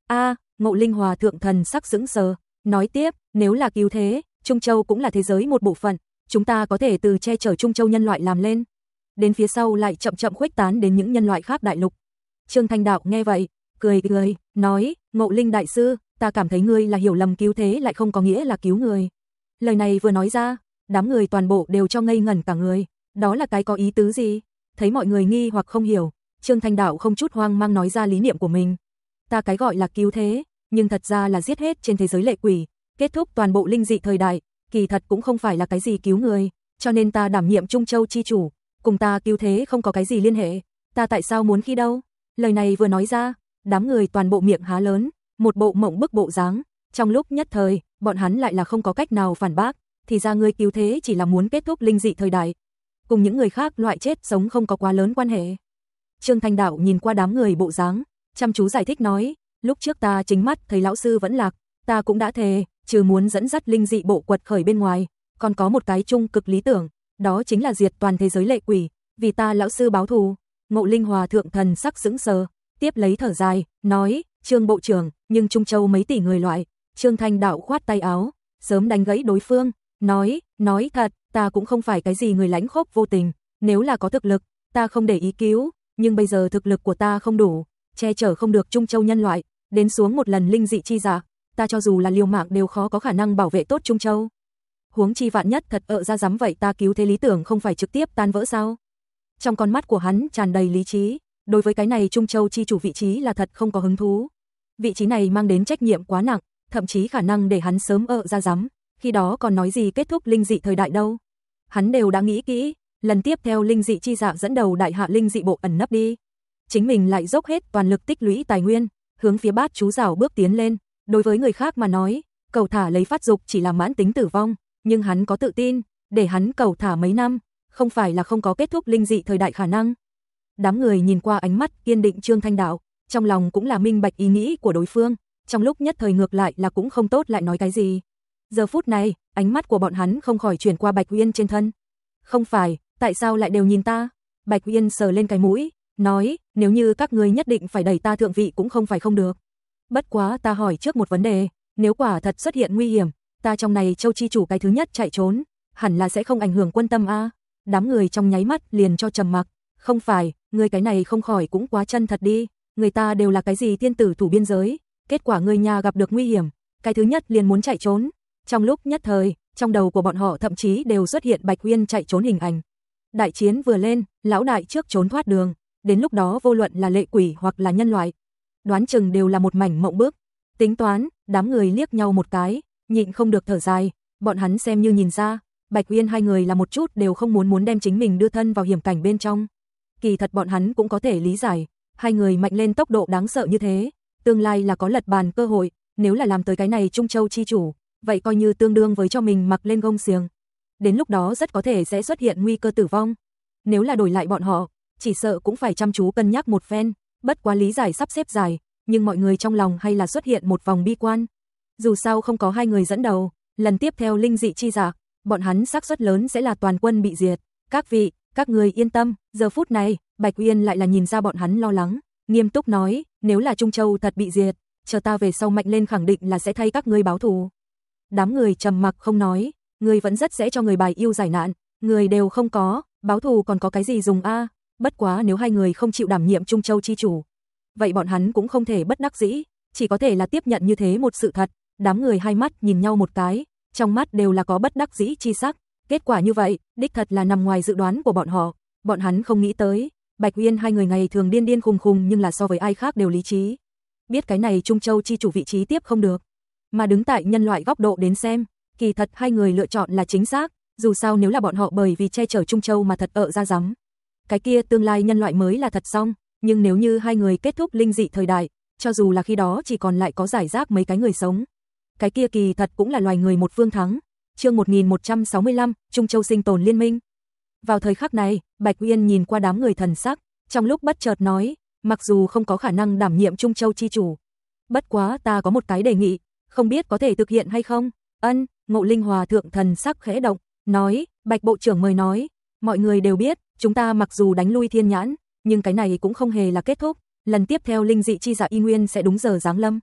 A, Ngộ Linh Hòa thượng thần sắc sững sờ, nói tiếp, nếu là cứu thế, Trung Châu cũng là thế giới một bộ phận, chúng ta có thể từ che chở Trung Châu nhân loại làm lên, đến phía sau lại chậm chậm khuếch tán đến những nhân loại khác đại lục. Trương Thanh Đạo nghe vậy, cười cười, nói, Ngộ Linh đại sư, ta cảm thấy ngươi là hiểu lầm, cứu thế lại không có nghĩa là cứu người. Lời này vừa nói ra, đám người toàn bộ đều cho ngây ngẩn cả người, đó là cái có ý tứ gì? Thấy mọi người nghi hoặc không hiểu, Trương Thanh Đạo không chút hoang mang nói ra lý niệm của mình. Ta cái gọi là cứu thế, nhưng thật ra là giết hết trên thế giới lệ quỷ, kết thúc toàn bộ linh dị thời đại, kỳ thật cũng không phải là cái gì cứu người, cho nên ta đảm nhiệm Trung Châu chi chủ, cùng ta cứu thế không có cái gì liên hệ, ta tại sao muốn khi đâu? Lời này vừa nói ra, đám người toàn bộ miệng há lớn, một bộ mộng bức bộ dáng, trong lúc nhất thời, bọn hắn lại là không có cách nào phản bác, thì ra ngươi cứu thế chỉ là muốn kết thúc linh dị thời đại, cùng những người khác loại chết sống không có quá lớn quan hệ. Trương Thanh Đạo nhìn qua đám người bộ dáng, chăm chú giải thích nói, lúc trước ta chính mắt thấy lão sư vẫn lạc, ta cũng đã thề, trừ muốn dẫn dắt linh dị bộ quật khởi bên ngoài, còn có một cái chung cực lý tưởng, đó chính là diệt toàn thế giới lệ quỷ, vì ta lão sư báo thù. Ngộ Linh Hòa thượng thần sắc sững sờ, tiếp lấy thở dài, nói, Trương bộ trưởng, nhưng Trung Châu mấy tỷ người loại. Trương Thanh Đạo khoát tay áo, sớm đánh gãy đối phương, nói, nói thật, ta cũng không phải cái gì người lãnh khốc vô tình, nếu là có thực lực, ta không để ý cứu, nhưng bây giờ thực lực của ta không đủ, che chở không được Trung Châu nhân loại, đến xuống một lần linh dị chi dạ, ta cho dù là liều mạng đều khó có khả năng bảo vệ tốt Trung Châu. Huống chi vạn nhất thật ợ ra dám vậy, ta cứu thế lý tưởng không phải trực tiếp tan vỡ sao? Trong con mắt của hắn tràn đầy lý trí, đối với cái này Trung Châu chi chủ vị trí là thật không có hứng thú. Vị trí này mang đến trách nhiệm quá nặng, thậm chí khả năng để hắn sớm ợ ra dám, khi đó còn nói gì kết thúc linh dị thời đại đâu. Hắn đều đã nghĩ kỹ, lần tiếp theo linh dị chi dạ dẫn đầu đại hạ linh dị bộ ẩn nấp đi. Chính mình lại dốc hết toàn lực tích lũy tài nguyên, hướng phía bát chú rào bước tiến lên. Đối với người khác mà nói, cầu thả lấy phát dục chỉ là mãn tính tử vong, nhưng hắn có tự tin, để hắn cầu thả mấy năm, không phải là không có kết thúc linh dị thời đại khả năng. Đám người nhìn qua ánh mắt kiên định Trương Thanh Đạo, trong lòng cũng là minh bạch ý nghĩ của đối phương, trong lúc nhất thời ngược lại là cũng không tốt lại nói cái gì. Giờ phút này, ánh mắt của bọn hắn không khỏi chuyển qua Bạch Uyên trên thân. Không phải, tại sao lại đều nhìn ta? Bạch Uyên sờ lên cái mũi, nói, nếu như các ngươi nhất định phải đẩy ta thượng vị cũng không phải không được. Bất quá ta hỏi trước một vấn đề, nếu quả thật xuất hiện nguy hiểm, ta trong này Châu chi chủ cái thứ nhất chạy trốn, hẳn là sẽ không ảnh hưởng quân tâm a. Đám người trong nháy mắt liền cho trầm mặc, không phải, ngươi cái này không khỏi cũng quá chân thật đi, người ta đều là cái gì thiên tử thủ biên giới, kết quả ngươi nhà gặp được nguy hiểm, cái thứ nhất liền muốn chạy trốn. Trong lúc nhất thời, trong đầu của bọn họ thậm chí đều xuất hiện Bạch Uyên chạy trốn hình ảnh. Đại chiến vừa lên, lão đại trước trốn thoát đường, đến lúc đó vô luận là lệ quỷ hoặc là nhân loại, đoán chừng đều là một mảnh mộng bước. Tính toán, đám người liếc nhau một cái, nhịn không được thở dài, bọn hắn xem như nhìn ra, Bạch Uyên hai người là một chút đều không muốn muốn đem chính mình đưa thân vào hiểm cảnh bên trong. Kỳ thật bọn hắn cũng có thể lý giải, hai người mạnh lên tốc độ đáng sợ như thế, tương lai là có lật bàn cơ hội, nếu là làm tới cái này Trung Châu chi chủ, vậy coi như tương đương với cho mình mặc lên gông xiềng. Đến lúc đó rất có thể sẽ xuất hiện nguy cơ tử vong. Nếu là đổi lại bọn họ, chỉ sợ cũng phải chăm chú cân nhắc một phen, bất quá lý giải sắp xếp dài, nhưng mọi người trong lòng hay là xuất hiện một vòng bi quan. Dù sao không có hai người dẫn đầu, lần tiếp theo linh dị chi dạ, bọn hắn xác suất lớn sẽ là toàn quân bị diệt. Các vị, các người yên tâm, giờ phút này, Bạch Uyên lại là nhìn ra bọn hắn lo lắng, nghiêm túc nói, nếu là Trung Châu thật bị diệt, chờ ta về sau mạnh lên khẳng định là sẽ thay các ngươi báo thù. Đám người trầm mặc không nói, người vẫn rất sẽ cho người bài yêu giải nạn, người đều không có, báo thù còn có cái gì dùng a? Bất quá nếu hai người không chịu đảm nhiệm Trung Châu chi chủ, vậy bọn hắn cũng không thể bất đắc dĩ, chỉ có thể là tiếp nhận như thế một sự thật. Đám người hai mắt nhìn nhau một cái, trong mắt đều là có bất đắc dĩ chi sắc. Kết quả như vậy, đích thật là nằm ngoài dự đoán của bọn họ. Bọn hắn không nghĩ tới, Bạch Uyên hai người ngày thường điên điên khùng khùng nhưng là so với ai khác đều lý trí. Biết cái này Trung Châu chi chủ vị trí tiếp không được, mà đứng tại nhân loại góc độ đến xem, kỳ thật hai người lựa chọn là chính xác. Dù sao nếu là bọn họ bởi vì che chở Trung Châu mà thật ợ ra rắm, cái kia tương lai nhân loại mới là thật xong. Nhưng nếu như hai người kết thúc linh dị thời đại, cho dù là khi đó chỉ còn lại có giải rác mấy cái người sống, cái kia kỳ thật cũng là loài người một phương thắng. Chương một nghìn một trăm sáu mươi lăm, Trung Châu sinh tồn liên minh. Vào thời khắc này, Bạch Uyên nhìn qua đám người thần sắc, trong lúc bất chợt nói, mặc dù không có khả năng đảm nhiệm Trung Châu chi chủ, bất quá ta có một cái đề nghị, không biết có thể thực hiện hay không? Ân, Ngộ Linh Hòa thượng thần sắc khẽ động, nói, Bạch bộ trưởng mời nói, mọi người đều biết, chúng ta mặc dù đánh lui thiên nhãn, nhưng cái này cũng không hề là kết thúc, lần tiếp theo linh dị chi dạ y nguyên sẽ đúng giờ giáng lâm.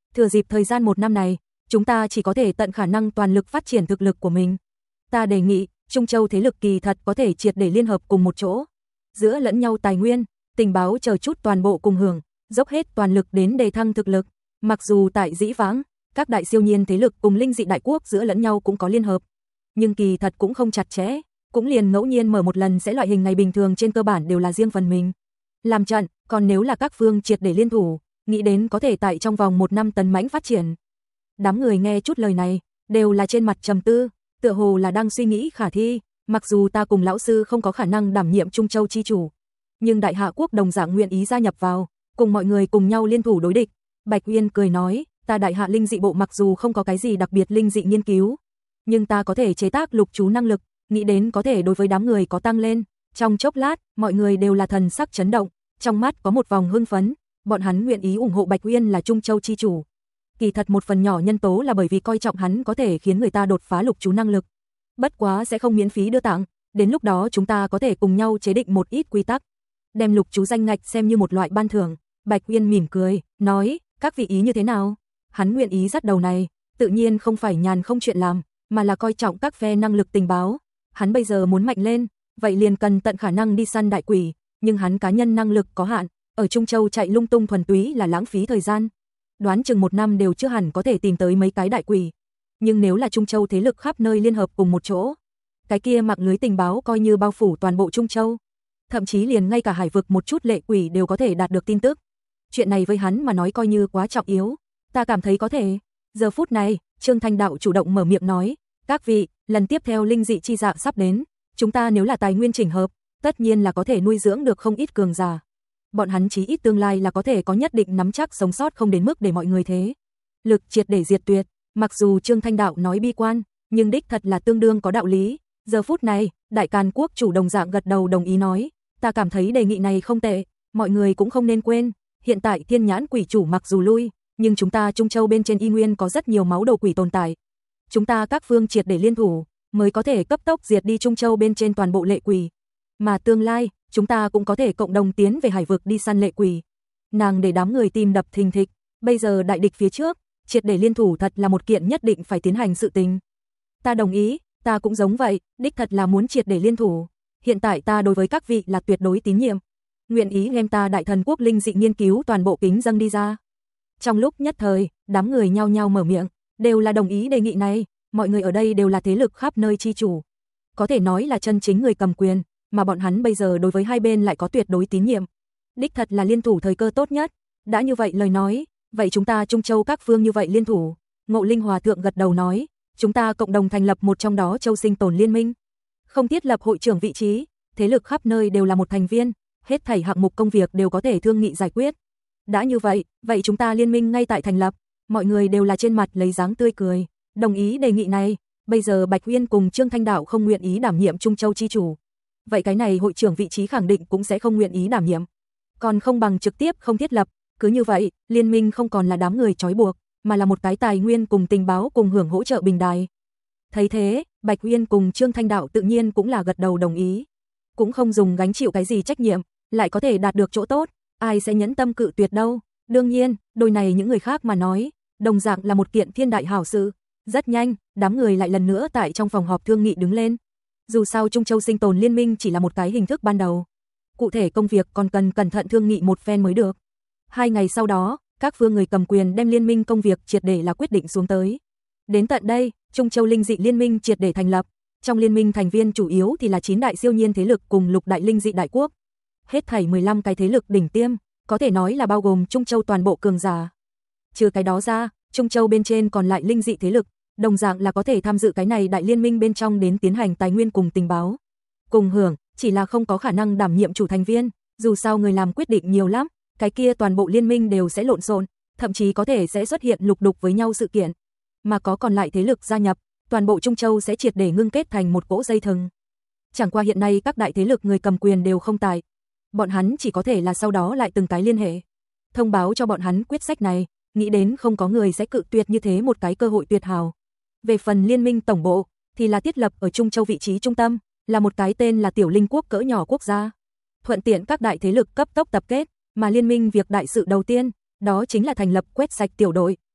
Thừa dịp thời gian một năm này, chúng ta chỉ có thể tận khả năng toàn lực phát triển thực lực của mình. Ta đề nghị, Trung Châu thế lực kỳ thật có thể triệt để liên hợp cùng một chỗ. Giữa lẫn nhau tài nguyên, tình báo chờ chút toàn bộ cùng hưởng, dốc hết toàn lực đến đề thăng thực lực. Mặc dù tại dĩ vãng, các đại siêu nhiên thế lực cùng linh dị đại quốc giữa lẫn nhau cũng có liên hợp, nhưng kỳ thật cũng không chặt chẽ, cũng liền ngẫu nhiên mở một lần sẽ loại hình này bình thường trên cơ bản đều là riêng phần mình làm trận, còn nếu là các phương triệt để liên thủ, nghĩ đến có thể tại trong vòng một năm tấn mãnh phát triển. Đám người nghe chút lời này, đều là trên mặt trầm tư, tựa hồ là đang suy nghĩ khả thi, mặc dù ta cùng lão sư không có khả năng đảm nhiệm Trung Châu chi chủ, nhưng Đại Hạ quốc đồng dạng nguyện ý gia nhập vào, cùng mọi người cùng nhau liên thủ đối địch. Bạch Uyên cười nói, ta Đại Hạ linh dị bộ mặc dù không có cái gì đặc biệt linh dị nghiên cứu, nhưng ta có thể chế tác lục chú năng lực, nghĩ đến có thể đối với đám người có tăng lên. Trong chốc lát, mọi người đều là thần sắc chấn động, trong mắt có một vòng hưng phấn, bọn hắn nguyện ý ủng hộ Bạch Uyên là Trung Châu chi chủ. Kỳ thật một phần nhỏ nhân tố là bởi vì coi trọng hắn có thể khiến người ta đột phá lục chú năng lực. Bất quá sẽ không miễn phí đưa tặng, đến lúc đó chúng ta có thể cùng nhau chế định một ít quy tắc, đem lục chú danh ngạch xem như một loại ban thưởng. Bạch Uyên mỉm cười, nói, các vị ý như thế nào? Hắn nguyện ý dắt đầu này, tự nhiên không phải nhàn không chuyện làm, mà là coi trọng các phe năng lực tình báo. Hắn bây giờ muốn mạnh lên, vậy liền cần tận khả năng đi săn đại quỷ, nhưng hắn cá nhân năng lực có hạn, ở Trung Châu chạy lung tung thuần túy là lãng phí thời gian. Đoán chừng một năm đều chưa hẳn có thể tìm tới mấy cái đại quỷ. Nhưng nếu là Trung Châu thế lực khắp nơi liên hợp cùng một chỗ, cái kia mạng lưới tình báo coi như bao phủ toàn bộ Trung Châu. Thậm chí liền ngay cả hải vực một chút lệ quỷ đều có thể đạt được tin tức. Chuyện này với hắn mà nói coi như quá trọng yếu. Ta cảm thấy có thể. Giờ phút này, Trương Thanh Đạo chủ động mở miệng nói, các vị, lần tiếp theo linh dị chi dạ sắp đến, chúng ta nếu là tài nguyên chỉnh hợp, tất nhiên là có thể nuôi dưỡng được không ít cường giả. Bọn hắn chí ít tương lai là có thể có nhất định nắm chắc sống sót không đến mức để mọi người thế lực triệt để diệt tuyệt. Mặc dù Trương Thanh Đạo nói bi quan, nhưng đích thật là tương đương có đạo lý. Giờ phút này, Đại Càn quốc chủ đồng dạng gật đầu đồng ý nói, ta cảm thấy đề nghị này không tệ, mọi người cũng không nên quên, hiện tại Thiên Nhãn quỷ chủ mặc dù lui, nhưng chúng ta Trung Châu bên trên y nguyên có rất nhiều máu đầu quỷ tồn tại. Chúng ta các phương triệt để liên thủ, mới có thể cấp tốc diệt đi Trung Châu bên trên toàn bộ lệ quỷ. Mà tương lai, chúng ta cũng có thể cộng đồng tiến về hải vực đi săn lệ quỷ. Nàng để đám người tim đập thình thịch, bây giờ đại địch phía trước, triệt để liên thủ thật là một kiện nhất định phải tiến hành sự tình. Ta đồng ý, ta cũng giống vậy, đích thật là muốn triệt để liên thủ. Hiện tại ta đối với các vị là tuyệt đối tín nhiệm. Nguyện ý đem ta Đại Thần quốc linh dị nghiên cứu toàn bộ kính dâng đi ra. Trong lúc nhất thời, đám người nhao nhao mở miệng, đều là đồng ý đề nghị này, mọi người ở đây đều là thế lực khắp nơi chi chủ. Có thể nói là chân chính người cầm quyền, mà bọn hắn bây giờ đối với hai bên lại có tuyệt đối tín nhiệm. Đích thật là liên thủ thời cơ tốt nhất. Đã như vậy lời nói, vậy chúng ta Trung Châu các phương như vậy liên thủ. Ngộ Linh Hòa Thượng gật đầu nói, chúng ta cộng đồng thành lập một trong đó Châu Sinh Tồn Liên minh. Không thiết lập hội trưởng vị trí, thế lực khắp nơi đều là một thành viên, hết thảy hạng mục công việc đều có thể thương nghị giải quyết. Đã như vậy, vậy chúng ta liên minh ngay tại thành lập. Mọi người đều là trên mặt lấy dáng tươi cười, đồng ý đề nghị này. Bây giờ Bạch Uyên cùng Trương Thanh Đạo không nguyện ý đảm nhiệm Trung Châu chi chủ. Vậy cái này hội trưởng vị trí khẳng định cũng sẽ không nguyện ý đảm nhiệm. Còn không bằng trực tiếp không thiết lập, cứ như vậy, liên minh không còn là đám người trói buộc, mà là một cái tài nguyên cùng tình báo cùng hưởng hỗ trợ bình đài. Thấy thế, Bạch Uyên cùng Trương Thanh Đạo tự nhiên cũng là gật đầu đồng ý. Cũng không dùng gánh chịu cái gì trách nhiệm, lại có thể đạt được chỗ tốt, ai sẽ nhẫn tâm cự tuyệt đâu. Đương nhiên, đôi này những người khác mà nói, đồng dạng là một kiện thiên đại hảo sự. Rất nhanh, đám người lại lần nữa tại trong phòng họp thương nghị đứng lên. Dù sao Trung Châu Sinh Tồn Liên minh chỉ là một cái hình thức ban đầu. Cụ thể công việc còn cần cẩn thận thương nghị một phen mới được. Hai ngày sau đó, các phương người cầm quyền đem liên minh công việc triệt để là quyết định xuống tới. Đến tận đây, Trung Châu Linh dị Liên minh triệt để thành lập. Trong liên minh thành viên chủ yếu thì là chín đại siêu nhiên thế lực cùng lục đại linh dị đại quốc. Hết thảy mười lăm cái thế lực đỉnh tiêm, có thể nói là bao gồm Trung Châu toàn bộ cường giả. Trừ cái đó ra, Trung Châu bên trên còn lại linh dị thế lực, đồng dạng là có thể tham dự cái này đại liên minh bên trong đến tiến hành tài nguyên cùng tình báo. Cùng hưởng, chỉ là không có khả năng đảm nhiệm chủ thành viên, dù sao người làm quyết định nhiều lắm, cái kia toàn bộ liên minh đều sẽ lộn xộn, thậm chí có thể sẽ xuất hiện lục đục với nhau sự kiện. Mà có còn lại thế lực gia nhập, toàn bộ Trung Châu sẽ triệt để ngưng kết thành một cỗ dây thừng. Chẳng qua hiện nay các đại thế lực người cầm quyền đều không tại. Bọn hắn chỉ có thể là sau đó lại từng cái liên hệ. Thông báo cho bọn hắn quyết sách này, nghĩ đến không có người sẽ cự tuyệt như thế một cái cơ hội tuyệt hảo. Về phần liên minh tổng bộ, thì là thiết lập ở Trung Châu vị trí trung tâm, là một cái tên là Tiểu Linh Quốc cỡ nhỏ quốc gia. Thuận tiện các đại thế lực cấp tốc tập kết, mà liên minh việc đại sự đầu tiên, đó chính là thành lập quét sạch tiểu đội,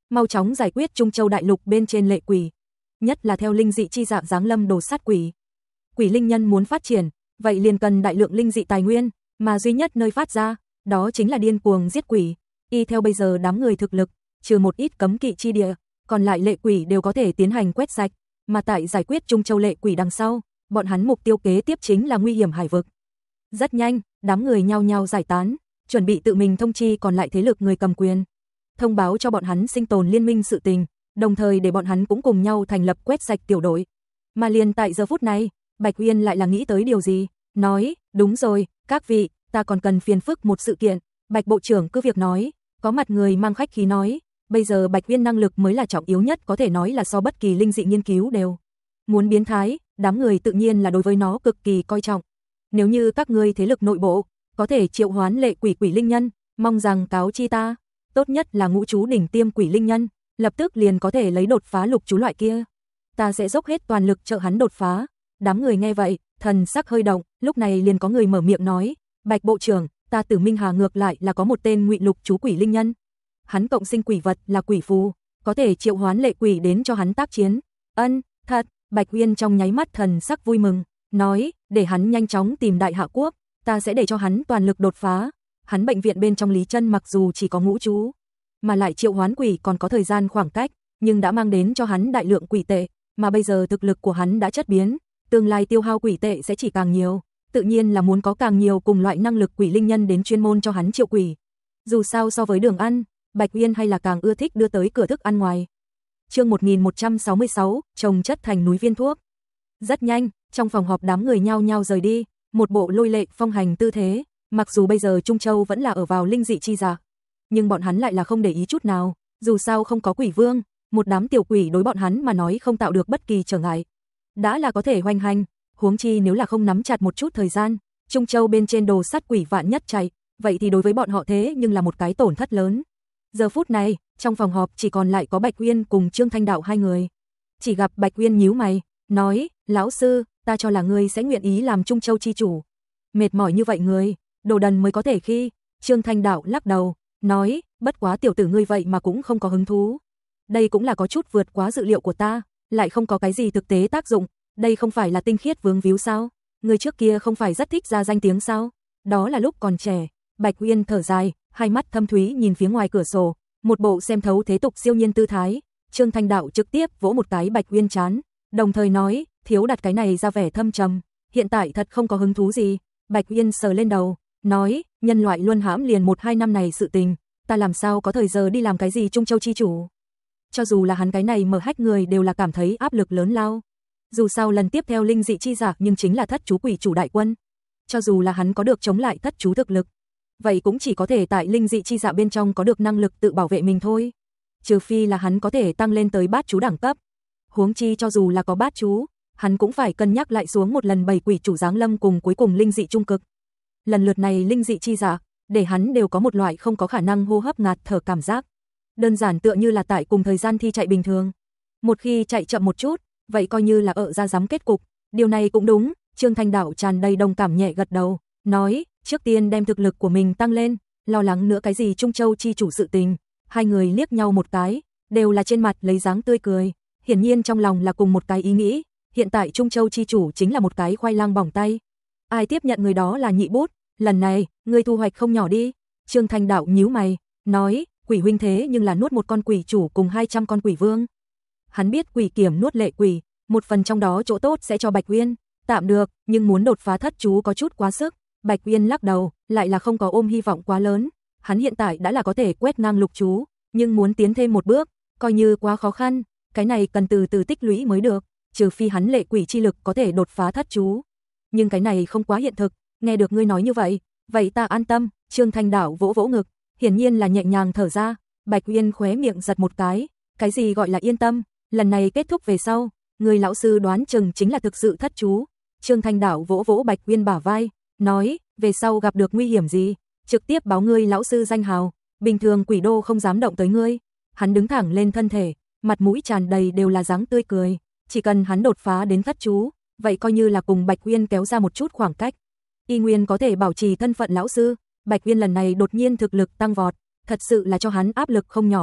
mau chóng giải quyết Trung Châu đại lục bên trên lệ quỷ, nhất là theo linh dị chi dạng giáng lâm đồ sát quỷ. Quỷ linh nhân muốn phát triển, vậy liền cần đại lượng linh dị tài nguyên, mà duy nhất nơi phát ra, đó chính là điên cuồng giết quỷ. Y theo bây giờ đám người thực lực, trừ một ít cấm kỵ chi địa, còn lại lệ quỷ đều có thể tiến hành quét sạch, mà tại giải quyết Trung Châu lệ quỷ đằng sau, bọn hắn mục tiêu kế tiếp chính là nguy hiểm hải vực. Rất nhanh, đám người nhao nhao giải tán, chuẩn bị tự mình thông chi còn lại thế lực người cầm quyền, thông báo cho bọn hắn sinh tồn liên minh sự tình, đồng thời để bọn hắn cũng cùng nhau thành lập quét sạch tiểu đội. Mà liền tại giờ phút này, Bạch Uyên lại là nghĩ tới điều gì, nói, đúng rồi, các vị, ta còn cần phiền phức một sự kiện. Bạch bộ trưởng cứ việc nói, có mặt người mang khách khí nói, bây giờ Bạch Uyên năng lực mới là trọng yếu nhất, có thể nói là so bất kỳ linh dị nghiên cứu đều muốn biến thái, đám người tự nhiên là đối với nó cực kỳ coi trọng. Nếu như các ngươi thế lực nội bộ có thể triệu hoán lệ quỷ quỷ linh nhân, mong rằng cáo chi ta, tốt nhất là ngũ chú đỉnh tiêm quỷ linh nhân, lập tức liền có thể lấy đột phá lục chú loại kia. Ta sẽ dốc hết toàn lực trợ hắn đột phá. Đám người nghe vậy, thần sắc hơi động, lúc này liền có người mở miệng nói, Bạch bộ trưởng, ta Tử Minh Hà ngược lại là có một tên ngụy lục chú quỷ linh nhân. Hắn cộng sinh quỷ vật là quỷ phù, có thể triệu hoán lệ quỷ đến cho hắn tác chiến. Ân, thật. Bạch Uyên trong nháy mắt thần sắc vui mừng, nói, để hắn nhanh chóng tìm Đại Hạ Quốc, ta sẽ để cho hắn toàn lực đột phá. Hắn bệnh viện bên trong Lý Chân mặc dù chỉ có ngũ chú, mà lại triệu hoán quỷ còn có thời gian khoảng cách, nhưng đã mang đến cho hắn đại lượng quỷ tệ, mà bây giờ thực lực của hắn đã chất biến, tương lai tiêu hao quỷ tệ sẽ chỉ càng nhiều, tự nhiên là muốn có càng nhiều cùng loại năng lực quỷ linh nhân đến chuyên môn cho hắn triệu quỷ. Dù sao so với đường ăn, Bạch Uyên hay là càng ưa thích đưa tới cửa thức ăn ngoài. Chương một nghìn một trăm sáu mươi sáu, trồng chất thành núi viên thuốc. Rất nhanh, trong phòng họp đám người nhao nhao rời đi, một bộ lôi lệ phong hành tư thế, mặc dù bây giờ Trung Châu vẫn là ở vào linh dị chi dạ, nhưng bọn hắn lại là không để ý chút nào, dù sao không có quỷ vương, một đám tiểu quỷ đối bọn hắn mà nói không tạo được bất kỳ trở ngại. Đã là có thể hoành hành, huống chi nếu là không nắm chặt một chút thời gian, Trung Châu bên trên đồ sát quỷ vạn nhất chạy, vậy thì đối với bọn họ thế nhưng là một cái tổn thất lớn. Giờ phút này, trong phòng họp chỉ còn lại có Bạch Uyên cùng Trương Thanh Đạo hai người. Chỉ gặp Bạch Uyên nhíu mày, nói, lão sư, ta cho là ngươi sẽ nguyện ý làm Trung Châu chi chủ. Mệt mỏi như vậy người, đồ đần mới có thể khi. Trương Thanh Đạo lắc đầu, nói, bất quá tiểu tử ngươi vậy mà cũng không có hứng thú. Đây cũng là có chút vượt quá dự liệu của ta, lại không có cái gì thực tế tác dụng, đây không phải là tinh khiết vướng víu sao? Ngươi trước kia không phải rất thích ra danh tiếng sao? Đó là lúc còn trẻ. Bạch Uyên thở dài, hai mắt thâm thúy nhìn phía ngoài cửa sổ, một bộ xem thấu thế tục siêu nhiên tư thái. Trương Thanh Đạo trực tiếp vỗ một cái Bạch Uyên trán, đồng thời nói, thiếu đặt cái này ra vẻ thâm trầm, hiện tại thật không có hứng thú gì. Bạch Uyên sờ lên đầu, nói, nhân loại luân hãm liền một hai năm này sự tình, ta làm sao có thời giờ đi làm cái gì Trung Châu chi chủ. Cho dù là hắn cái này mở hách người đều là cảm thấy áp lực lớn lao. Dù sao lần tiếp theo linh dị chi giả nhưng chính là thất chú quỷ chủ đại quân. Cho dù là hắn có được chống lại thất chú thực lực, vậy cũng chỉ có thể tại linh dị chi dạ bên trong có được năng lực tự bảo vệ mình thôi. Trừ phi là hắn có thể tăng lên tới bát chú đẳng cấp. Huống chi cho dù là có bát chú, hắn cũng phải cân nhắc lại xuống một lần bảy quỷ chủ giáng lâm cùng cuối cùng linh dị trung cực. Lần lượt này linh dị chi dạ, để hắn đều có một loại không có khả năng hô hấp ngạt thở cảm giác. Đơn giản tựa như là tại cùng thời gian thi chạy bình thường. Một khi chạy chậm một chút, vậy coi như là ở ra giám kết cục. Điều này cũng đúng, Trương Thanh Đạo tràn đầy đồng cảm nhẹ gật đầu, nói, trước tiên đem thực lực của mình tăng lên, lo lắng nữa cái gì Trung Châu chi chủ sự tình. Hai người liếc nhau một cái, đều là trên mặt lấy dáng tươi cười, hiển nhiên trong lòng là cùng một cái ý nghĩ, hiện tại Trung Châu chi chủ chính là một cái khoai lang bỏng tay. Ai tiếp nhận người đó là nhị bút, lần này, ngươi thu hoạch không nhỏ đi. Trương Thanh Đạo nhíu mày, nói, quỷ huynh thế nhưng là nuốt một con quỷ chủ cùng hai trăm con quỷ vương. Hắn biết quỷ kiểm nuốt lệ quỷ, một phần trong đó chỗ tốt sẽ cho Bạch Uyên, tạm được, nhưng muốn đột phá thất chú có chút quá sức. Bạch Uyên lắc đầu, lại là không có ôm hy vọng quá lớn. Hắn hiện tại đã là có thể quét ngang lục chú, nhưng muốn tiến thêm một bước, coi như quá khó khăn, cái này cần từ từ tích lũy mới được, trừ phi hắn lệ quỷ chi lực có thể đột phá thất chú. Nhưng cái này không quá hiện thực, nghe được ngươi nói như vậy, vậy ta an tâm. Trương Thanh Đạo vỗ vỗ ngực, hiển nhiên là nhẹ nhàng thở ra. Bạch Uyên khóe miệng giật một cái, cái gì gọi là yên tâm, lần này kết thúc về sau, người lão sư đoán chừng chính là thực sự thất chú. Trương Thanh Đạo vỗ vỗ Bạch Uyên bả vai, nói, về sau gặp được nguy hiểm gì, trực tiếp báo ngươi lão sư danh hào, bình thường quỷ đô không dám động tới ngươi. Hắn đứng thẳng lên thân thể, mặt mũi tràn đầy đều là dáng tươi cười, chỉ cần hắn đột phá đến thất chú, vậy coi như là cùng Bạch Uyên kéo ra một chút khoảng cách. Y nguyên có thể bảo trì thân phận lão sư. Bạch Uyên lần này đột nhiên thực lực tăng vọt, thật sự là cho hắn áp lực không nhỏ,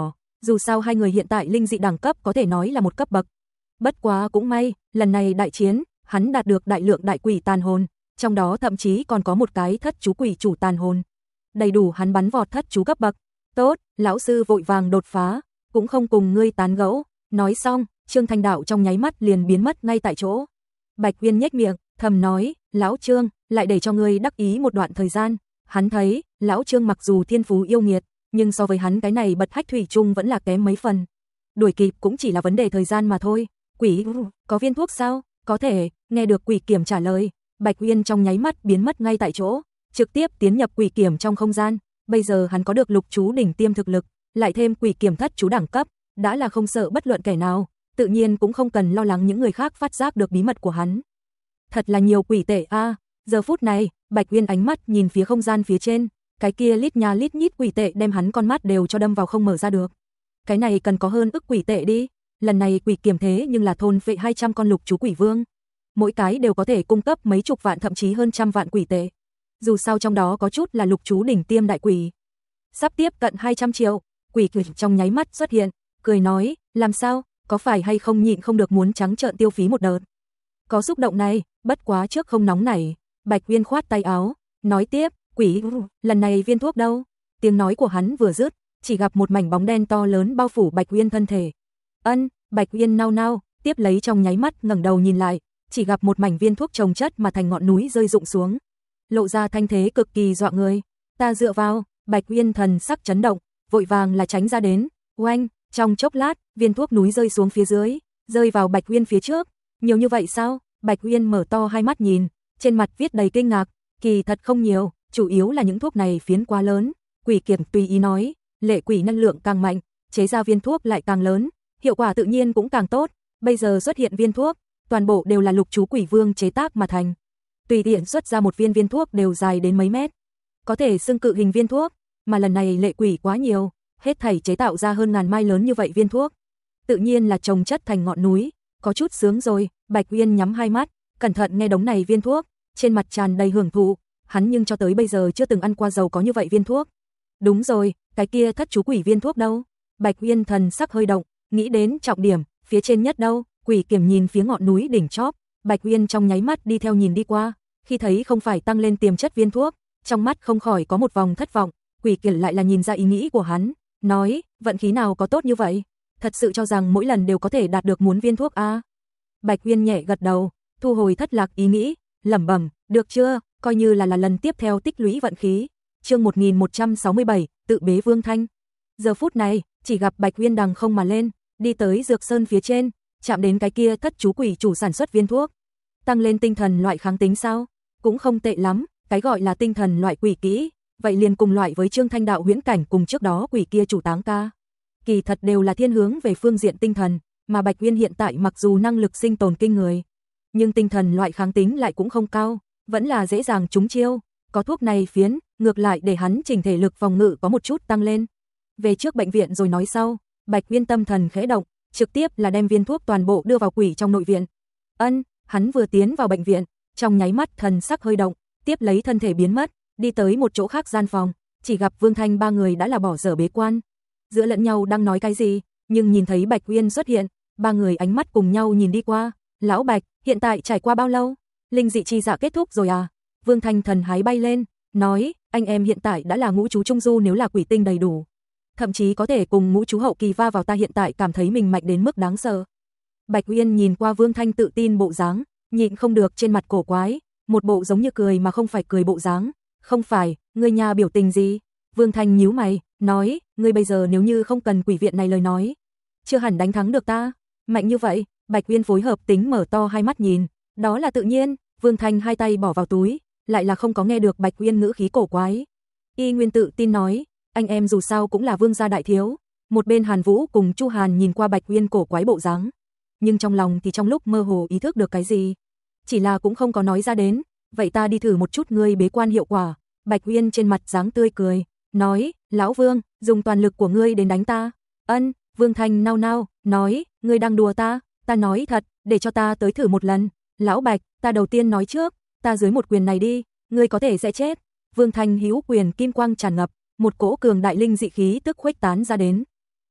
Dù sao hai người hiện tại linh dị đẳng cấp có thể nói là một cấp bậc. Bất quá cũng may, lần này đại chiến, hắn đạt được đại lượng đại quỷ tàn hồn, trong đó thậm chí còn có một cái thất chú quỷ chủ tàn hồn. Đầy đủ hắn bắn vọt thất chú cấp bậc. Tốt, lão sư vội vàng đột phá, cũng không cùng ngươi tán gẫu. Nói xong, Trương Thanh Đạo trong nháy mắt liền biến mất ngay tại chỗ. Bạch Uyên nhếch miệng, thầm nói, lão Trương, lại để cho ngươi đắc ý một đoạn thời gian. Hắn thấy, lão Trương mặc dù thiên phú yêu nghiệt, nhưng so với hắn cái này bật hách thủy chung vẫn là kém mấy phần. Đuổi kịp cũng chỉ là vấn đề thời gian mà thôi. Quỷ, có viên thuốc sao? Có thể, nghe được quỷ kiểm trả lời, Bạch Uyên trong nháy mắt biến mất ngay tại chỗ, trực tiếp tiến nhập quỷ kiểm trong không gian. Bây giờ hắn có được lục chú đỉnh tiêm thực lực, lại thêm quỷ kiểm thất chú đẳng cấp, đã là không sợ bất luận kẻ nào, tự nhiên cũng không cần lo lắng những người khác phát giác được bí mật của hắn. Thật là nhiều quỷ tệ a. À. Giờ phút này, Bạch Uyên ánh mắt nhìn phía không gian phía trên, cái kia lít nha lít nhít quỷ tệ đem hắn con mắt đều cho đâm vào không mở ra được. Cái này cần có hơn ức quỷ tệ đi. Lần này quỷ kiểm thế nhưng là thôn phệ hai trăm con lục chú quỷ vương, mỗi cái đều có thể cung cấp mấy chục vạn thậm chí hơn trăm vạn quỷ tệ. Dù sao trong đó có chút là lục chú đỉnh tiêm đại quỷ. Sắp tiếp cận hai trăm triệu, quỷ cười trong nháy mắt xuất hiện, cười nói, làm sao, có phải hay không nhịn không được muốn trắng trợn tiêu phí một đợt. Có xúc động này, bất quá trước không nóng nảy, Bạch Uyên khoát tay áo, nói tiếp, quỷ, lần này viên thuốc đâu? Tiếng nói của hắn vừa dứt, chỉ gặp một mảnh bóng đen to lớn bao phủ Bạch Uyên thân thể. Ân, Bạch Uyên nao nao, tiếp lấy trong nháy mắt ngẩng đầu nhìn lại, chỉ gặp một mảnh viên thuốc chồng chất mà thành ngọn núi rơi rụng xuống, lộ ra thanh thế cực kỳ dọa người. Ta dựa vào, Bạch Uyên thần sắc chấn động, vội vàng là tránh ra đến. Oanh, trong chốc lát, viên thuốc núi rơi xuống phía dưới, rơi vào Bạch Uyên phía trước. Nhiều như vậy sao? Bạch Uyên mở to hai mắt nhìn, trên mặt viết đầy kinh ngạc, kỳ thật không nhiều, chủ yếu là những thuốc này phiến quá lớn. Quỷ Kiệt tùy ý nói, lệ quỷ năng lượng càng mạnh, chế ra viên thuốc lại càng lớn, hiệu quả tự nhiên cũng càng tốt. Bây giờ xuất hiện viên thuốc, toàn bộ đều là lục chú quỷ vương chế tác mà thành. Tùy tiện xuất ra một viên viên thuốc đều dài đến mấy mét, có thể xưng cự hình viên thuốc, mà lần này lệ quỷ quá nhiều, hết thảy chế tạo ra hơn ngàn mai lớn như vậy viên thuốc, tự nhiên là chồng chất thành ngọn núi. Có chút sướng rồi. Bạch Uyên nhắm hai mắt, cẩn thận nghe đống này viên thuốc, trên mặt tràn đầy hưởng thụ. Hắn nhưng cho tới bây giờ chưa từng ăn qua giàu có như vậy viên thuốc. Đúng rồi, cái kia thất chú quỷ viên thuốc đâu? Bạch Uyên thần sắc hơi động, nghĩ đến trọng điểm, phía trên nhất đâu? Quỷ Kiểm nhìn phía ngọn núi đỉnh chóp, Bạch Uyên trong nháy mắt đi theo nhìn đi qua, khi thấy không phải tăng lên tiềm chất viên thuốc, trong mắt không khỏi có một vòng thất vọng. Quỷ Kiểm lại là nhìn ra ý nghĩ của hắn, nói, vận khí nào có tốt như vậy? Thật sự cho rằng mỗi lần đều có thể đạt được muốn viên thuốc a? À? Bạch Uyên nhẹ gật đầu, thu hồi thất lạc ý nghĩ, lẩm bẩm, được chưa, coi như là là lần tiếp theo tích lũy vận khí. Chương một nghìn một trăm sáu mươi bảy, tự bế Vương Thanh. Giờ phút này, chỉ gặp Bạch Uyên đằng không mà lên, đi tới Dược Sơn phía trên, chạm đến cái kia thất chú quỷ chủ sản xuất viên thuốc. Tăng lên tinh thần loại kháng tính sao? Cũng không tệ lắm, cái gọi là tinh thần loại quỷ kỹ, vậy liền cùng loại với Trương Thanh Đạo huyễn cảnh cùng trước đó quỷ kia chủ táng ca. Kỳ thật đều là thiên hướng về phương diện tinh thần, mà Bạch Uyên hiện tại mặc dù năng lực sinh tồn kinh người, nhưng tinh thần loại kháng tính lại cũng không cao, vẫn là dễ dàng trúng chiêu. Có thuốc này phiến, ngược lại để hắn chỉnh thể lực phòng ngự có một chút tăng lên. Về trước bệnh viện rồi nói sau. Bạch Uyên tâm thần khẽ động, trực tiếp là đem viên thuốc toàn bộ đưa vào quỷ trong nội viện. Ân, hắn vừa tiến vào bệnh viện, trong nháy mắt thần sắc hơi động, tiếp lấy thân thể biến mất, đi tới một chỗ khác gian phòng, chỉ gặp Vương Thanh ba người đã là bỏ dở bế quan, giữa lẫn nhau đang nói cái gì, nhưng nhìn thấy Bạch Uyên xuất hiện, ba người ánh mắt cùng nhau nhìn đi qua. Lão Bạch, hiện tại trải qua bao lâu? Linh dị chi dạ kết thúc rồi à? Vương Thanh thần hái bay lên, nói, anh em hiện tại đã là ngũ chú trung du, nếu là quỷ tinh đầy đủ, thậm chí có thể cùng ngũ chú hậu kỳ va vào. Ta hiện tại cảm thấy mình mạnh đến mức đáng sợ. Bạch Uyên nhìn qua Vương Thanh tự tin bộ dáng, nhịn không được trên mặt cổ quái, một bộ giống như cười mà không phải cười bộ dáng. Không phải, ngươi nhà biểu tình gì? Vương Thanh nhíu mày, nói, ngươi bây giờ nếu như không cần quỷ viện này lời nói, chưa hẳn đánh thắng được ta. Mạnh như vậy? Bạch Uyên phối hợp tính mở to hai mắt nhìn, đó là tự nhiên. Vương Thanh hai tay bỏ vào túi, lại là không có nghe được Bạch Uyên ngữ khí cổ quái. Y nguyên tự tin nói, anh em dù sao cũng là vương gia đại thiếu. Một bên Hàn Vũ cùng Chu Hàn nhìn qua Bạch Uyên cổ quái bộ dáng, nhưng trong lòng thì trong lúc mơ hồ ý thức được cái gì, chỉ là cũng không có nói ra đến. Vậy ta đi thử một chút ngươi bế quan hiệu quả. Bạch Uyên trên mặt dáng tươi cười, nói, lão Vương, dùng toàn lực của ngươi đến đánh ta. Ân. Vương Thanh nao nao, nói, ngươi đang đùa ta? Ta nói thật, để cho ta tới thử một lần. Lão Bạch, ta đầu tiên nói trước, ta dưới một quyền này đi, ngươi có thể sẽ chết. Vương Thanh hữu quyền kim quang tràn ngập, một cỗ cường đại linh dị khí tức khuếch tán ra đến.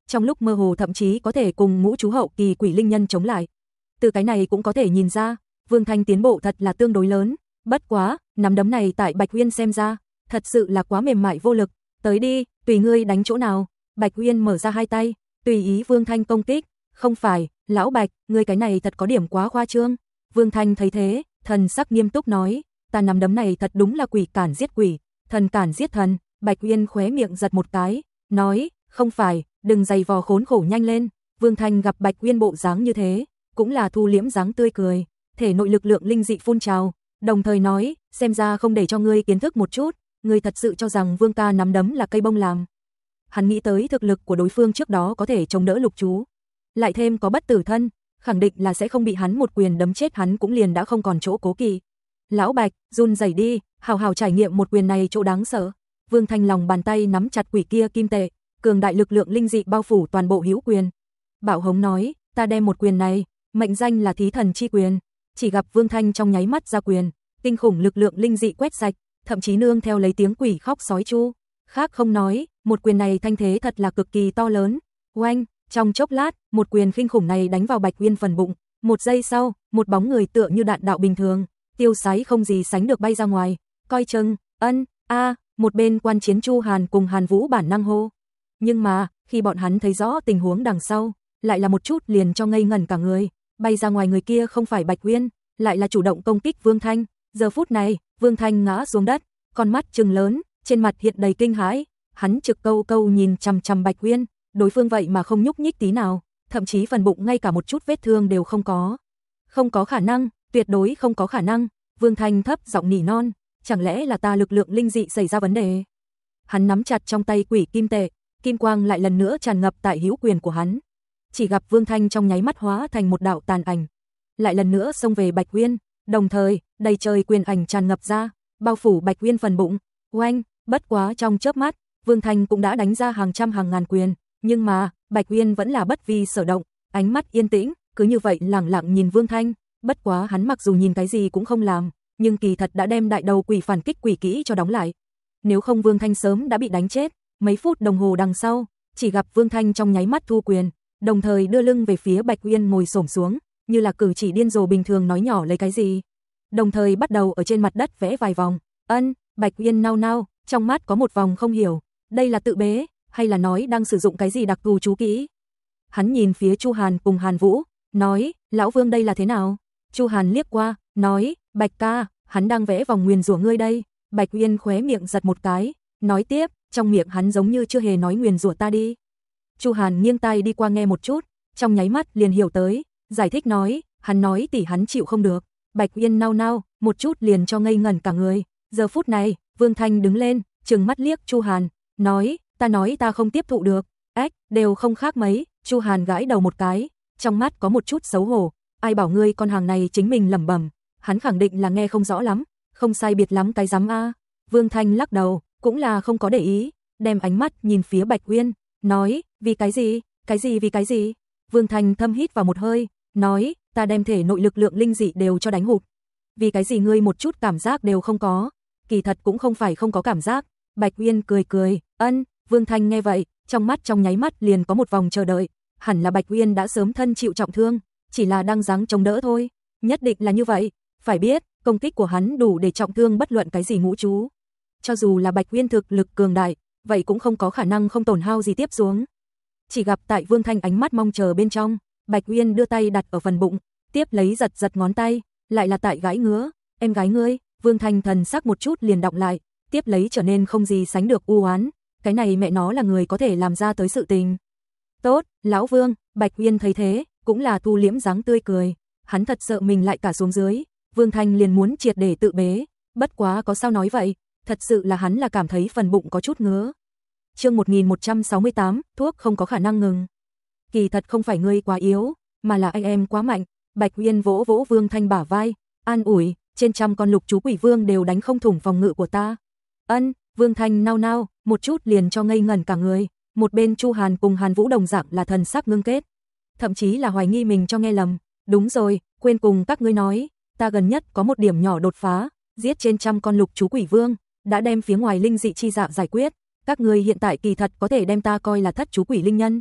trong lúc mơ hồ thậm chí có thể cùng ngũ chú hậu kỳ quỷ linh nhân chống lại. Từ cái này cũng có thể nhìn ra, Vương Thanh tiến bộ thật là tương đối lớn, bất quá, nắm đấm này tại Bạch Uyên xem ra, thật sự là quá mềm mại vô lực, tới đi, tùy ngươi đánh chỗ nào. Bạch Uyên mở ra hai tay, tùy ý Vương Thanh công kích, không phải, lão Bạch, ngươi cái này thật có điểm quá khoa trương. Vương Thanh thấy thế, thần sắc nghiêm túc nói, ta nắm đấm này thật đúng là quỷ cản giết quỷ, thần cản giết thần. Bạch Uyên khóe miệng giật một cái, nói, không phải, đừng giày vò khốn khổ, nhanh lên. Vương Thanh gặp Bạch Uyên bộ dáng như thế, cũng là thu liễm dáng tươi cười, thể nội lực lượng linh dị phun trào, đồng thời nói, xem ra không để cho ngươi kiến thức một chút, ngươi thật sự cho rằng Vương ca nắm đấm là cây bông làm. Hắn nghĩ tới thực lực của đối phương trước đó có thể chống đỡ lục chú, lại thêm có bất tử thân, khẳng định là sẽ không bị hắn một quyền đấm chết, hắn cũng liền đã không còn chỗ cố kỵ. Lão Bạch, run rẩy đi, hào hào trải nghiệm một quyền này chỗ đáng sợ. Vương Thanh lòng bàn tay nắm chặt quỷ kia kim tệ, cường đại lực lượng linh dị bao phủ toàn bộ hữu quyền. Bảo Hống nói, ta đem một quyền này, mệnh danh là Thí Thần chi quyền. Chỉ gặp Vương Thanh trong nháy mắt ra quyền, kinh khủng lực lượng linh dị quét sạch, thậm chí nương theo lấy tiếng quỷ khóc sói chu. Khác không nói, một quyền này thanh thế thật là cực kỳ to lớn. Oanh, trong chốc lát, một quyền kinh khủng này đánh vào Bạch Uyên phần bụng. Một giây sau, một bóng người tựa như đạn đạo bình thường, tiêu sái không gì sánh được bay ra ngoài. Coi chừng, ân, a, một bên quan chiến Chu Hàn cùng Hàn Vũ bản năng hô. Nhưng mà, khi bọn hắn thấy rõ tình huống đằng sau, lại là một chút liền cho ngây ngẩn cả người. Bay ra ngoài người kia không phải Bạch Uyên, lại là chủ động công kích Vương Thanh. Giờ phút này, Vương Thanh ngã xuống đất, con mắt trừng lớn, trên mặt hiện đầy kinh hãi, hắn trực câu câu nhìn chằm chằm Bạch Uyên, đối phương vậy mà không nhúc nhích tí nào, thậm chí phần bụng ngay cả một chút vết thương đều không có. Không có khả năng, tuyệt đối không có khả năng. Vương Thanh thấp giọng nỉ non, chẳng lẽ là ta lực lượng linh dị xảy ra vấn đề? Hắn nắm chặt trong tay quỷ kim tệ, kim quang lại lần nữa tràn ngập tại hữu quyền của hắn. Chỉ gặp Vương Thanh trong nháy mắt hóa thành một đạo tàn ảnh, lại lần nữa xông về Bạch Uyên, đồng thời, đầy trời quyền ảnh tràn ngập ra, bao phủ Bạch Uyên phần bụng. Oanh, bất quá trong chớp mắt, Vương Thanh cũng đã đánh ra hàng trăm hàng ngàn quyền, nhưng mà, Bạch Uyên vẫn là bất vi sở động, ánh mắt yên tĩnh, cứ như vậy lẳng lặng nhìn Vương Thanh, bất quá hắn mặc dù nhìn cái gì cũng không làm, nhưng kỳ thật đã đem đại đầu quỷ phản kích quỷ kỹ cho đóng lại. Nếu không Vương Thanh sớm đã bị đánh chết. Mấy phút đồng hồ đằng sau, chỉ gặp Vương Thanh trong nháy mắt thu quyền, đồng thời đưa lưng về phía Bạch Uyên ngồi xổm xuống, như là cử chỉ điên rồ bình thường nói nhỏ lấy cái gì. Đồng thời bắt đầu ở trên mặt đất vẽ vài vòng. Ân, Bạch Uyên nao nao, trong mắt có một vòng không hiểu, đây là tự bế, hay là nói đang sử dụng cái gì đặc thù chú kỹ. Hắn nhìn phía Chu Hàn cùng Hàn Vũ, nói, lão Vương đây là thế nào? Chu Hàn liếc qua, nói, Bạch ca, hắn đang vẽ vòng nguyền rủa ngươi đây. Bạch Uyên khóe miệng giật một cái, nói tiếp, trong miệng hắn giống như chưa hề nói nguyền rủa ta đi. Chu Hàn nghiêng tai đi qua nghe một chút, trong nháy mắt liền hiểu tới, giải thích nói, hắn nói tỷ hắn chịu không được. Bạch Uyên nao nao, một chút liền cho ngây ngẩn cả người. Giờ phút này, Vương Thanh đứng lên, trừng mắt liếc Chu Hàn, nói, ta nói ta không tiếp thụ được. Ếch, đều không khác mấy. Chu Hàn gãi đầu một cái, trong mắt có một chút xấu hổ, ai bảo ngươi con hàng này chính mình lẩm bẩm, hắn khẳng định là nghe không rõ lắm, không sai biệt lắm cái dám a. Vương Thanh lắc đầu, cũng là không có để ý, đem ánh mắt nhìn phía Bạch Uyên, nói, vì cái gì, cái gì vì cái gì? Vương Thanh thâm hít vào một hơi, nói, ta đem thể nội lực lượng linh dị đều cho đánh hụt. Vì cái gì ngươi một chút cảm giác đều không có? Kỳ thật cũng không phải không có cảm giác. Bạch Uyên cười cười, ân. Vương Thanh nghe vậy, trong mắt trong nháy mắt liền có một vòng chờ đợi, hẳn là Bạch Uyên đã sớm thân chịu trọng thương, chỉ là đang giáng chống đỡ thôi, nhất định là như vậy, phải biết, công kích của hắn đủ để trọng thương bất luận cái gì ngũ chú. Cho dù là Bạch Uyên thực lực cường đại, vậy cũng không có khả năng không tổn hao gì tiếp xuống. Chỉ gặp tại Vương Thanh ánh mắt mong chờ bên trong, Bạch Uyên đưa tay đặt ở phần bụng, tiếp lấy giật giật ngón tay, lại là tại gãi ngứa, em gái ngươi. Vương Thanh thần sắc một chút liền đọng lại, tiếp lấy trở nên không gì sánh được u oán, cái này mẹ nó là người có thể làm ra tới sự tình. Tốt, lão Vương. Bạch Uyên thấy thế, cũng là thu liễm dáng tươi cười, hắn thật sợ mình lại cả xuống dưới, Vương Thanh liền muốn triệt để tự bế, bất quá có sao nói vậy, thật sự là hắn là cảm thấy phần bụng có chút ngứa. Chương một nghìn một trăm sáu mươi tám, thuốc không có khả năng ngừng. Kỳ thật không phải ngươi quá yếu, mà là anh em quá mạnh. Bạch Uyên vỗ vỗ Vương Thanh bả vai, an ủi, trên trăm con lục chú quỷ vương đều đánh không thủng phòng ngự của ta. Ân. Vương Thanh nao nao, một chút liền cho ngây ngẩn cả người. Một bên Chu Hàn cùng Hàn Vũ đồng dạng là thần sắc ngưng kết, thậm chí là hoài nghi mình cho nghe lầm. Đúng rồi, quên cùng các ngươi nói, ta gần nhất có một điểm nhỏ đột phá, giết trên trăm con lục chú quỷ vương, đã đem phía ngoài linh dị chi dạ giải quyết, các ngươi hiện tại kỳ thật có thể đem ta coi là thất chú quỷ linh nhân.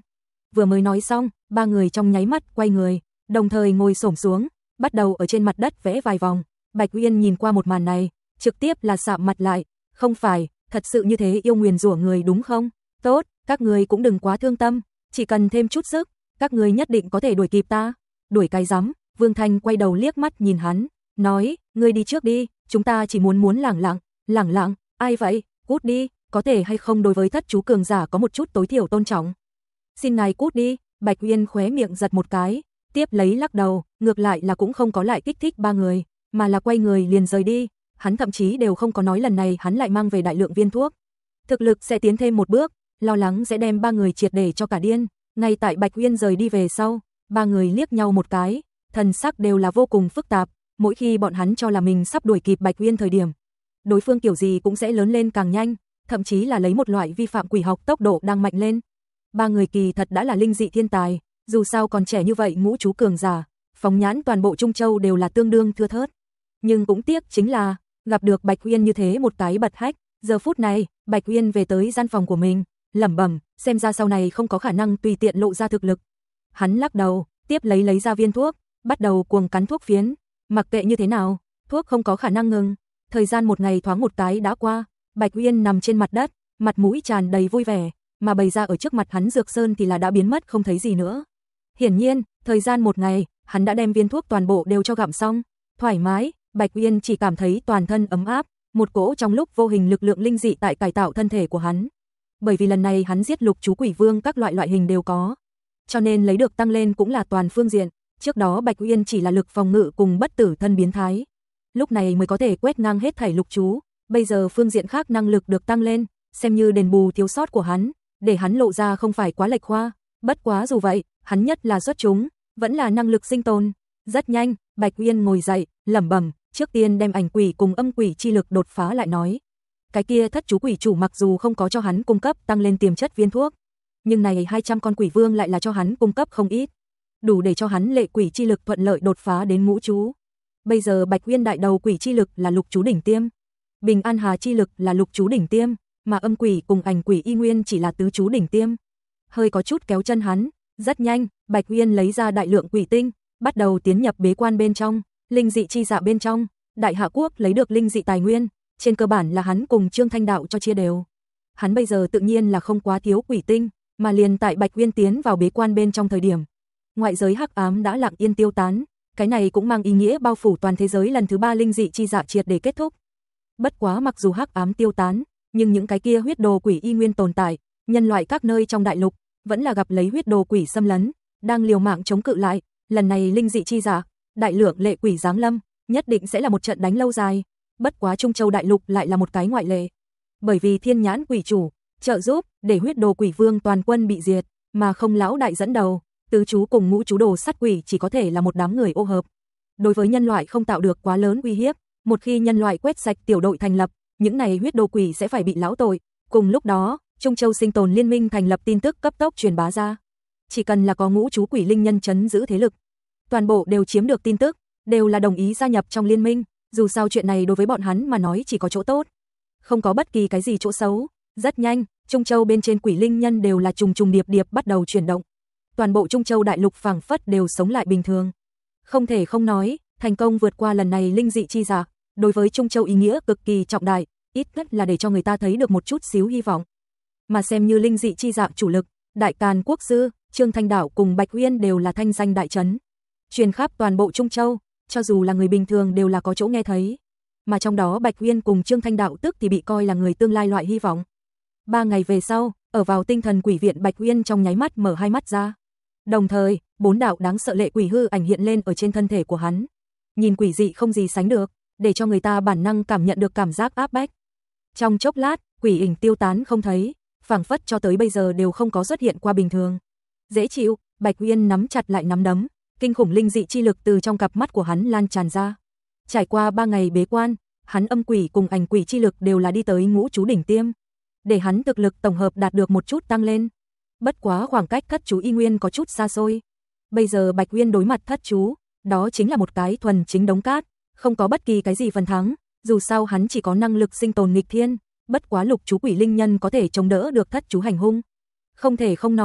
Vừa mới nói xong, ba người trong nháy mắt quay người, đồng thời ngồi xổm xuống, bắt đầu ở trên mặt đất vẽ vài vòng. Bạch Uyên nhìn qua một màn này, trực tiếp là sạm mặt lại, không phải, thật sự như thế yêu nguyền rủa người đúng không? Tốt, các người cũng đừng quá thương tâm, chỉ cần thêm chút sức, các người nhất định có thể đuổi kịp ta. Đuổi cái rắm, Vương Thanh quay đầu liếc mắt nhìn hắn, nói, ngươi đi trước đi, chúng ta chỉ muốn muốn lẳng lặng, lẳng lặng, ai vậy, cút đi, có thể hay không đối với thất chú cường giả có một chút tối thiểu tôn trọng. Xin ngài cút đi, Bạch Uyên khóe miệng giật một cái, tiếp lấy lắc đầu, ngược lại là cũng không có lại kích thích ba người, mà là quay người liền rời đi, hắn thậm chí đều không có nói lần này hắn lại mang về đại lượng viên thuốc. Thực lực sẽ tiến thêm một bước, lo lắng sẽ đem ba người triệt để cho cả điên. Ngay tại Bạch Uyên rời đi về sau, ba người liếc nhau một cái, thần sắc đều là vô cùng phức tạp, mỗi khi bọn hắn cho là mình sắp đuổi kịp Bạch Uyên thời điểm, đối phương kiểu gì cũng sẽ lớn lên càng nhanh, thậm chí là lấy một loại vi phạm quỷ học tốc độ đang mạnh lên. Ba người kỳ thật đã là linh dị thiên tài, dù sao còn trẻ như vậy ngũ chú cường giả, phóng nhãn toàn bộ Trung Châu đều là tương đương thưa thớt. Nhưng cũng tiếc chính là, gặp được Bạch Uyên như thế một cái bật hách, giờ phút này, Bạch Uyên về tới gian phòng của mình, lẩm bẩm, xem ra sau này không có khả năng tùy tiện lộ ra thực lực. Hắn lắc đầu, tiếp lấy lấy ra viên thuốc, bắt đầu cuồng cắn thuốc phiến, mặc kệ như thế nào, thuốc không có khả năng ngừng. Thời gian một ngày thoáng một cái đã qua, Bạch Uyên nằm trên mặt đất, mặt mũi tràn đầy vui vẻ, mà bày ra ở trước mặt hắn dược sơn thì là đã biến mất không thấy gì nữa. Hiển nhiên, thời gian một ngày, hắn đã đem viên thuốc toàn bộ đều cho gặm xong, thoải mái, Bạch Uyên chỉ cảm thấy toàn thân ấm áp, một cỗ trong lúc vô hình lực lượng linh dị tại cải tạo thân thể của hắn. Bởi vì lần này hắn giết lục chú quỷ vương các loại loại hình đều có, cho nên lấy được tăng lên cũng là toàn phương diện, trước đó Bạch Uyên chỉ là lực phòng ngự cùng bất tử thân biến thái. Lúc này mới có thể quét ngang hết thảy lục chú, bây giờ phương diện khác năng lực được tăng lên, xem như đền bù thiếu sót của hắn, để hắn lộ ra không phải quá lệch khoa, bất quá dù vậy, hắn nhất là xuất chúng, vẫn là năng lực sinh tồn. Rất nhanh, Bạch Uyên ngồi dậy, lẩm bẩm, trước tiên đem ảnh quỷ cùng âm quỷ chi lực đột phá lại nói. Cái kia thất chú quỷ chủ mặc dù không có cho hắn cung cấp tăng lên tiềm chất viên thuốc, nhưng này hai trăm con quỷ vương lại là cho hắn cung cấp không ít, đủ để cho hắn lệ quỷ chi lực thuận lợi đột phá đến ngũ chú. Bây giờ Bạch Uyên đại đầu quỷ chi lực là lục chú đỉnh tiêm, Bình An Hà chi lực là lục chú đỉnh tiêm, mà âm quỷ cùng ảnh quỷ y nguyên chỉ là tứ chú đỉnh tiêm. Hơi có chút kéo chân hắn, rất nhanh, Bạch Uyên lấy ra đại lượng quỷ tinh, bắt đầu tiến nhập bế quan bên trong, linh dị chi dạ bên trong, Đại Hạ quốc lấy được linh dị tài nguyên, trên cơ bản là hắn cùng Trương Thanh Đạo cho chia đều. Hắn bây giờ tự nhiên là không quá thiếu quỷ tinh, mà liền tại Bạch Uyên tiến vào bế quan bên trong thời điểm, ngoại giới hắc ám đã lặng yên tiêu tán, cái này cũng mang ý nghĩa bao phủ toàn thế giới lần thứ ba linh dị chi dạ triệt để kết thúc. Bất quá mặc dù hắc ám tiêu tán, nhưng những cái kia huyết đồ quỷ y nguyên tồn tại, nhân loại các nơi trong đại lục vẫn là gặp lấy huyết đồ quỷ xâm lấn, đang liều mạng chống cự lại, lần này linh dị chi dạ, đại lượng lệ quỷ giáng lâm, nhất định sẽ là một trận đánh lâu dài. Bất quá Trung Châu đại lục lại là một cái ngoại lệ, bởi vì Thiên Nhãn quỷ chủ trợ giúp để huyết đồ quỷ vương toàn quân bị diệt, mà không lão đại dẫn đầu, tứ chú cùng ngũ chú đồ sát quỷ chỉ có thể là một đám người ô hợp. Đối với nhân loại không tạo được quá lớn uy hiếp, một khi nhân loại quét sạch tiểu đội thành lập, những này huyết đồ quỷ sẽ phải bị lão tội. Cùng lúc đó, Trung Châu sinh tồn liên minh thành lập tin tức cấp tốc truyền bá ra. Chỉ cần là có ngũ chú quỷ linh nhân chấn giữ thế lực, toàn bộ đều chiếm được tin tức, đều là đồng ý gia nhập trong liên minh, dù sao chuyện này đối với bọn hắn mà nói chỉ có chỗ tốt, không có bất kỳ cái gì chỗ xấu. Rất nhanh, Trung Châu bên trên quỷ linh nhân đều là trùng trùng điệp điệp bắt đầu chuyển động. Toàn bộ Trung Châu đại lục phảng phất đều sống lại bình thường. Không thể không nói, thành công vượt qua lần này linh dị chi dạ, đối với Trung Châu ý nghĩa cực kỳ trọng đại, ít nhất là để cho người ta thấy được một chút xíu hy vọng. Mà xem như linh dị chi dạ chủ lực, Đại Càn quốc sư, Trương Thanh Đạo cùng Bạch Uyên đều là thanh danh đại trấn, truyền khắp toàn bộ Trung Châu, cho dù là người bình thường đều là có chỗ nghe thấy. Mà trong đó Bạch Uyên cùng Trương Thanh Đạo tức thì bị coi là người tương lai loại hy vọng. Ba ngày về sau, ở vào tinh thần quỷ viện Bạch Uyên trong nháy mắt mở hai mắt ra. Đồng thời, bốn đạo đáng sợ lệ quỷ hư ảnh hiện lên ở trên thân thể của hắn. Nhìn quỷ dị không gì sánh được, để cho người ta bản năng cảm nhận được cảm giác áp bách. Trong chốc lát, quỷ ảnh tiêu tán không thấy, phảng phất cho tới bây giờ đều không có xuất hiện qua bình thường. Dễ chịu, Bạch Uyên nắm chặt lại nắm đấm, kinh khủng linh dị chi lực từ trong cặp mắt của hắn lan tràn ra. Trải qua ba ngày bế quan, hắn âm quỷ cùng ảnh quỷ chi lực đều là đi tới ngũ chú đỉnh tiêm, để hắn thực lực tổng hợp đạt được một chút tăng lên. Bất quá khoảng cách thất chú y nguyên có chút xa xôi. Bây giờ Bạch Uyên đối mặt thất chú, đó chính là một cái thuần chính đống cát, không có bất kỳ cái gì phần thắng, dù sao hắn chỉ có năng lực sinh tồn nghịch thiên, bất quá lục chú quỷ linh nhân có thể chống đỡ được thất chú hành hung. Không thể không nói,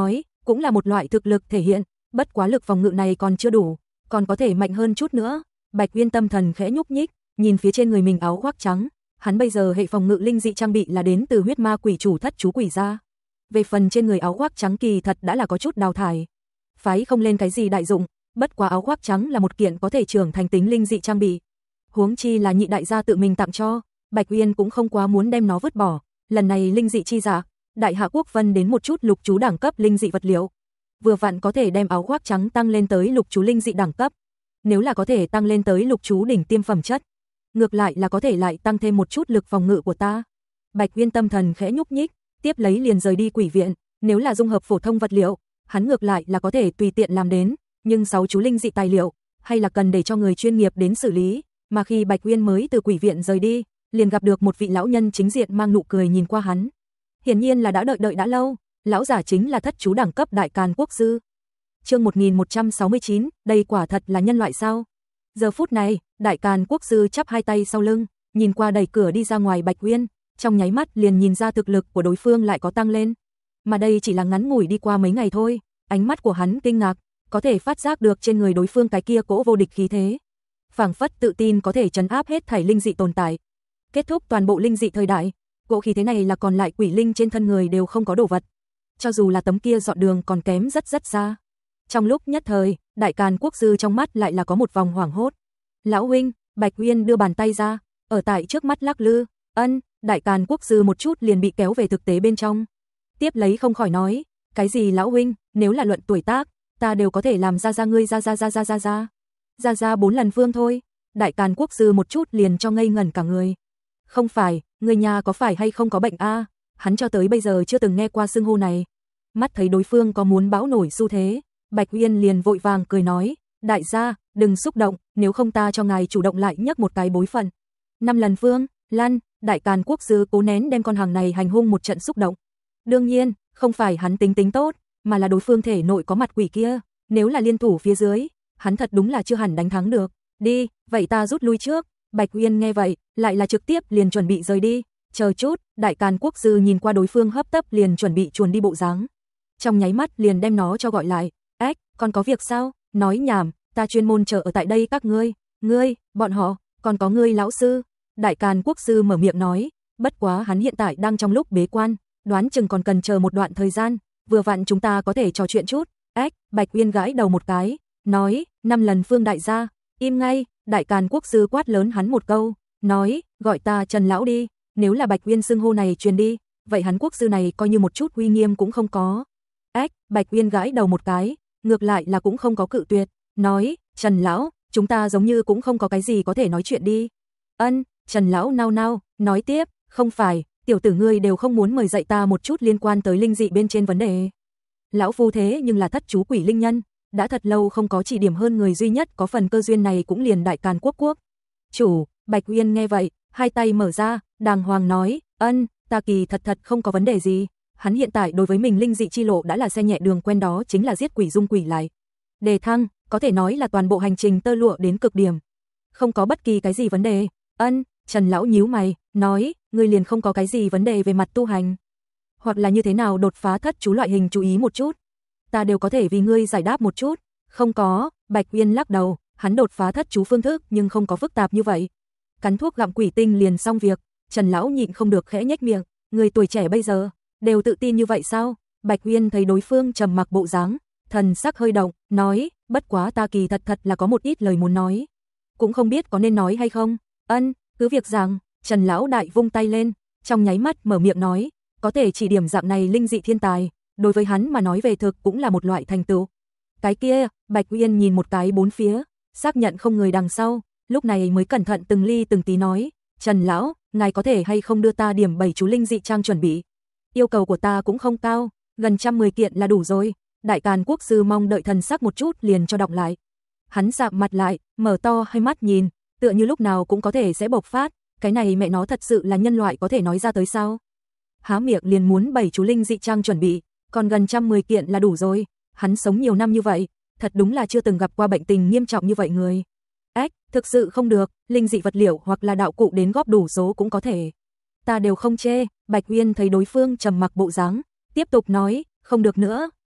cũng là một loại thực lực thể hiện, bất quá lực phòng ngự này còn chưa đủ, còn có thể mạnh hơn chút nữa. Bạch Uyên tâm thần khẽ nhúc nhích, nhìn phía trên người mình áo khoác trắng, hắn bây giờ hệ phòng ngự linh dị trang bị là đến từ huyết ma quỷ chủ thất chú quỷ gia. Về phần trên người áo khoác trắng kỳ thật đã là có chút đào thải, phái không lên cái gì đại dụng, bất quá áo khoác trắng là một kiện có thể trưởng thành tính linh dị trang bị. Huống chi là nhị đại gia tự mình tặng cho, Bạch Uyên cũng không quá muốn đem nó vứt bỏ. Lần này linh dị chi giả, Đại Hạ Quốc phân đến một chút lục chú đẳng cấp linh dị vật liệu, vừa vặn có thể đem áo khoác trắng tăng lên tới lục chú linh dị đẳng cấp. Nếu là có thể tăng lên tới lục chú đỉnh tiêm phẩm chất, ngược lại là có thể lại tăng thêm một chút lực phòng ngự của ta. Bạch Uyên tâm thần khẽ nhúc nhích, tiếp lấy liền rời đi quỷ viện. Nếu là dung hợp phổ thông vật liệu, hắn ngược lại là có thể tùy tiện làm đến, nhưng sáu chú linh dị tài liệu hay là cần để cho người chuyên nghiệp đến xử lý. Mà khi Bạch Uyên mới từ quỷ viện rời đi, liền gặp được một vị lão nhân chính diện mang nụ cười nhìn qua hắn. Hiển nhiên là đã đợi đợi đã lâu, lão giả chính là thất chú đẳng cấp Đại Càn Quốc sư. Chương một nghìn một trăm sáu mươi chín, đây quả thật là nhân loại sao? Giờ phút này, Đại Càn Quốc sư chắp hai tay sau lưng, nhìn qua đẩy cửa đi ra ngoài Bạch Uyên, trong nháy mắt liền nhìn ra thực lực của đối phương lại có tăng lên. Mà đây chỉ là ngắn ngủi đi qua mấy ngày thôi, ánh mắt của hắn kinh ngạc, có thể phát giác được trên người đối phương cái kia cỗ vô địch khí thế, phảng phất tự tin có thể trấn áp hết thảy linh dị tồn tại, kết thúc toàn bộ linh dị thời đại. Cỗ khí thế này là còn lại quỷ linh trên thân người đều không có đồ vật, cho dù là tấm kia dọn đường còn kém rất rất xa. Trong lúc nhất thời, Đại Càn Quốc sư trong mắt lại là có một vòng hoảng hốt. Lão huynh, Bạch Uyên đưa bàn tay ra, ở tại trước mắt lắc lư. Ân, Đại Càn Quốc sư một chút liền bị kéo về thực tế bên trong. Tiếp lấy không khỏi nói, cái gì lão huynh, nếu là luận tuổi tác, ta đều có thể làm ra ra ngươi ra ra ra ra ra ra. Ra ra bốn lần vương thôi. Đại Càn Quốc sư một chút liền cho ngây ngẩn cả người. Không phải, người nhà có phải hay không có bệnh a? À? Hắn cho tới bây giờ chưa từng nghe qua xưng hô này. Mắt thấy đối phương có muốn bão nổi xu thế, Bạch Uyên liền vội vàng cười nói, đại gia, đừng xúc động, nếu không ta cho ngài chủ động lại nhấc một cái bối phận. Năm lần vương, lăn. Đại Càn Quốc sư cố nén đem con hàng này hành hung một trận xúc động. Đương nhiên, không phải hắn tính tính tốt, mà là đối phương thể nội có mặt quỷ kia, nếu là liên thủ phía dưới, hắn thật đúng là chưa hẳn đánh thắng được. Đi, vậy ta rút lui trước. Bạch Uyên nghe vậy, lại là trực tiếp liền chuẩn bị rời đi. Chờ chút, Đại Càn Quốc sư nhìn qua đối phương hấp tấp liền chuẩn bị chuồn đi bộ dáng, trong nháy mắt liền đem nó cho gọi lại. Ếch, còn có việc sao? Nói nhảm, ta chuyên môn chờ ở tại đây các ngươi. Ngươi, bọn họ, còn có ngươi lão sư. Đại Càn Quốc sư mở miệng nói, bất quá hắn hiện tại đang trong lúc bế quan, đoán chừng còn cần chờ một đoạn thời gian, vừa vặn chúng ta có thể trò chuyện chút. Ếch, Bạch Uyên gãi đầu một cái, nói, năm lần phương đại gia, im ngay. Đại Càn Quốc sư quát lớn hắn một câu, nói, gọi ta Trần lão đi. Nếu là Bạch Uyên xưng hô này truyền đi, vậy hắn quốc sư này coi như một chút uy nghiêm cũng không có. Ếch, Bạch Uyên gãi đầu một cái, ngược lại là cũng không có cự tuyệt, nói, Trần lão, chúng ta giống như cũng không có cái gì có thể nói chuyện đi. Ân, Trần lão nao nao, nói tiếp, không phải, tiểu tử ngươi đều không muốn mời dạy ta một chút liên quan tới linh dị bên trên vấn đề. Lão phu thế nhưng là thất chú quỷ linh nhân, đã thật lâu không có chỉ điểm hơn người duy nhất có phần cơ duyên này cũng liền Đại Càn Quốc quốc chủ. Bạch Uyên nghe vậy, hai tay mở ra, đàng hoàng nói, ân, ta kỳ thật thật không có vấn đề gì. Hắn hiện tại đối với mình linh dị chi lộ đã là xe nhẹ đường quen, đó chính là giết quỷ dung quỷ lại đề thăng, có thể nói là toàn bộ hành trình tơ lụa đến cực điểm, không có bất kỳ cái gì vấn đề. Ân, Trần lão nhíu mày, nói, ngươi liền không có cái gì vấn đề về mặt tu hành, hoặc là như thế nào đột phá thất chú loại hình chú ý một chút, ta đều có thể vì ngươi giải đáp một chút. Không có. Bạch Uyên lắc đầu, hắn đột phá thất chú phương thức nhưng không có phức tạp như vậy, cắn thuốc gặm quỷ tinh liền xong việc. Trần lão nhịn không được khẽ nhếch miệng, người tuổi trẻ bây giờ đều tự tin như vậy sao? Bạch Uyên thấy đối phương trầm mặc bộ dáng, thần sắc hơi động, nói, bất quá ta kỳ thật thật là có một ít lời muốn nói, cũng không biết có nên nói hay không. Ân, cứ việc rằng. Trần lão đại vung tay lên, trong nháy mắt mở miệng nói, có thể chỉ điểm dạng này linh dị thiên tài, đối với hắn mà nói về thực cũng là một loại thành tựu. Cái kia, Bạch Uyên nhìn một cái bốn phía, xác nhận không người đằng sau, lúc này mới cẩn thận từng ly từng tí nói, Trần lão, ngài có thể hay không đưa ta điểm bảy chú linh dị trang chuẩn bị? Yêu cầu của ta cũng không cao, gần trăm mười kiện là đủ rồi. Đại Càn Quốc sư mong đợi thần sắc một chút liền cho đọc lại. Hắn sạm mặt lại, mở to hai mắt nhìn, tựa như lúc nào cũng có thể sẽ bộc phát, cái này mẹ nó thật sự là nhân loại có thể nói ra tới sao? Há miệng liền muốn bảy chú linh dị trang chuẩn bị, còn gần trăm mười kiện là đủ rồi. Hắn sống nhiều năm như vậy, thật đúng là chưa từng gặp qua bệnh tình nghiêm trọng như vậy người. Ếch, thực sự không được, linh dị vật liệu hoặc là đạo cụ đến góp đủ số cũng có thể. Ta đều không chê. Bạch Uyên thấy đối phương trầm mặc bộ dáng, tiếp tục nói, không được nữa.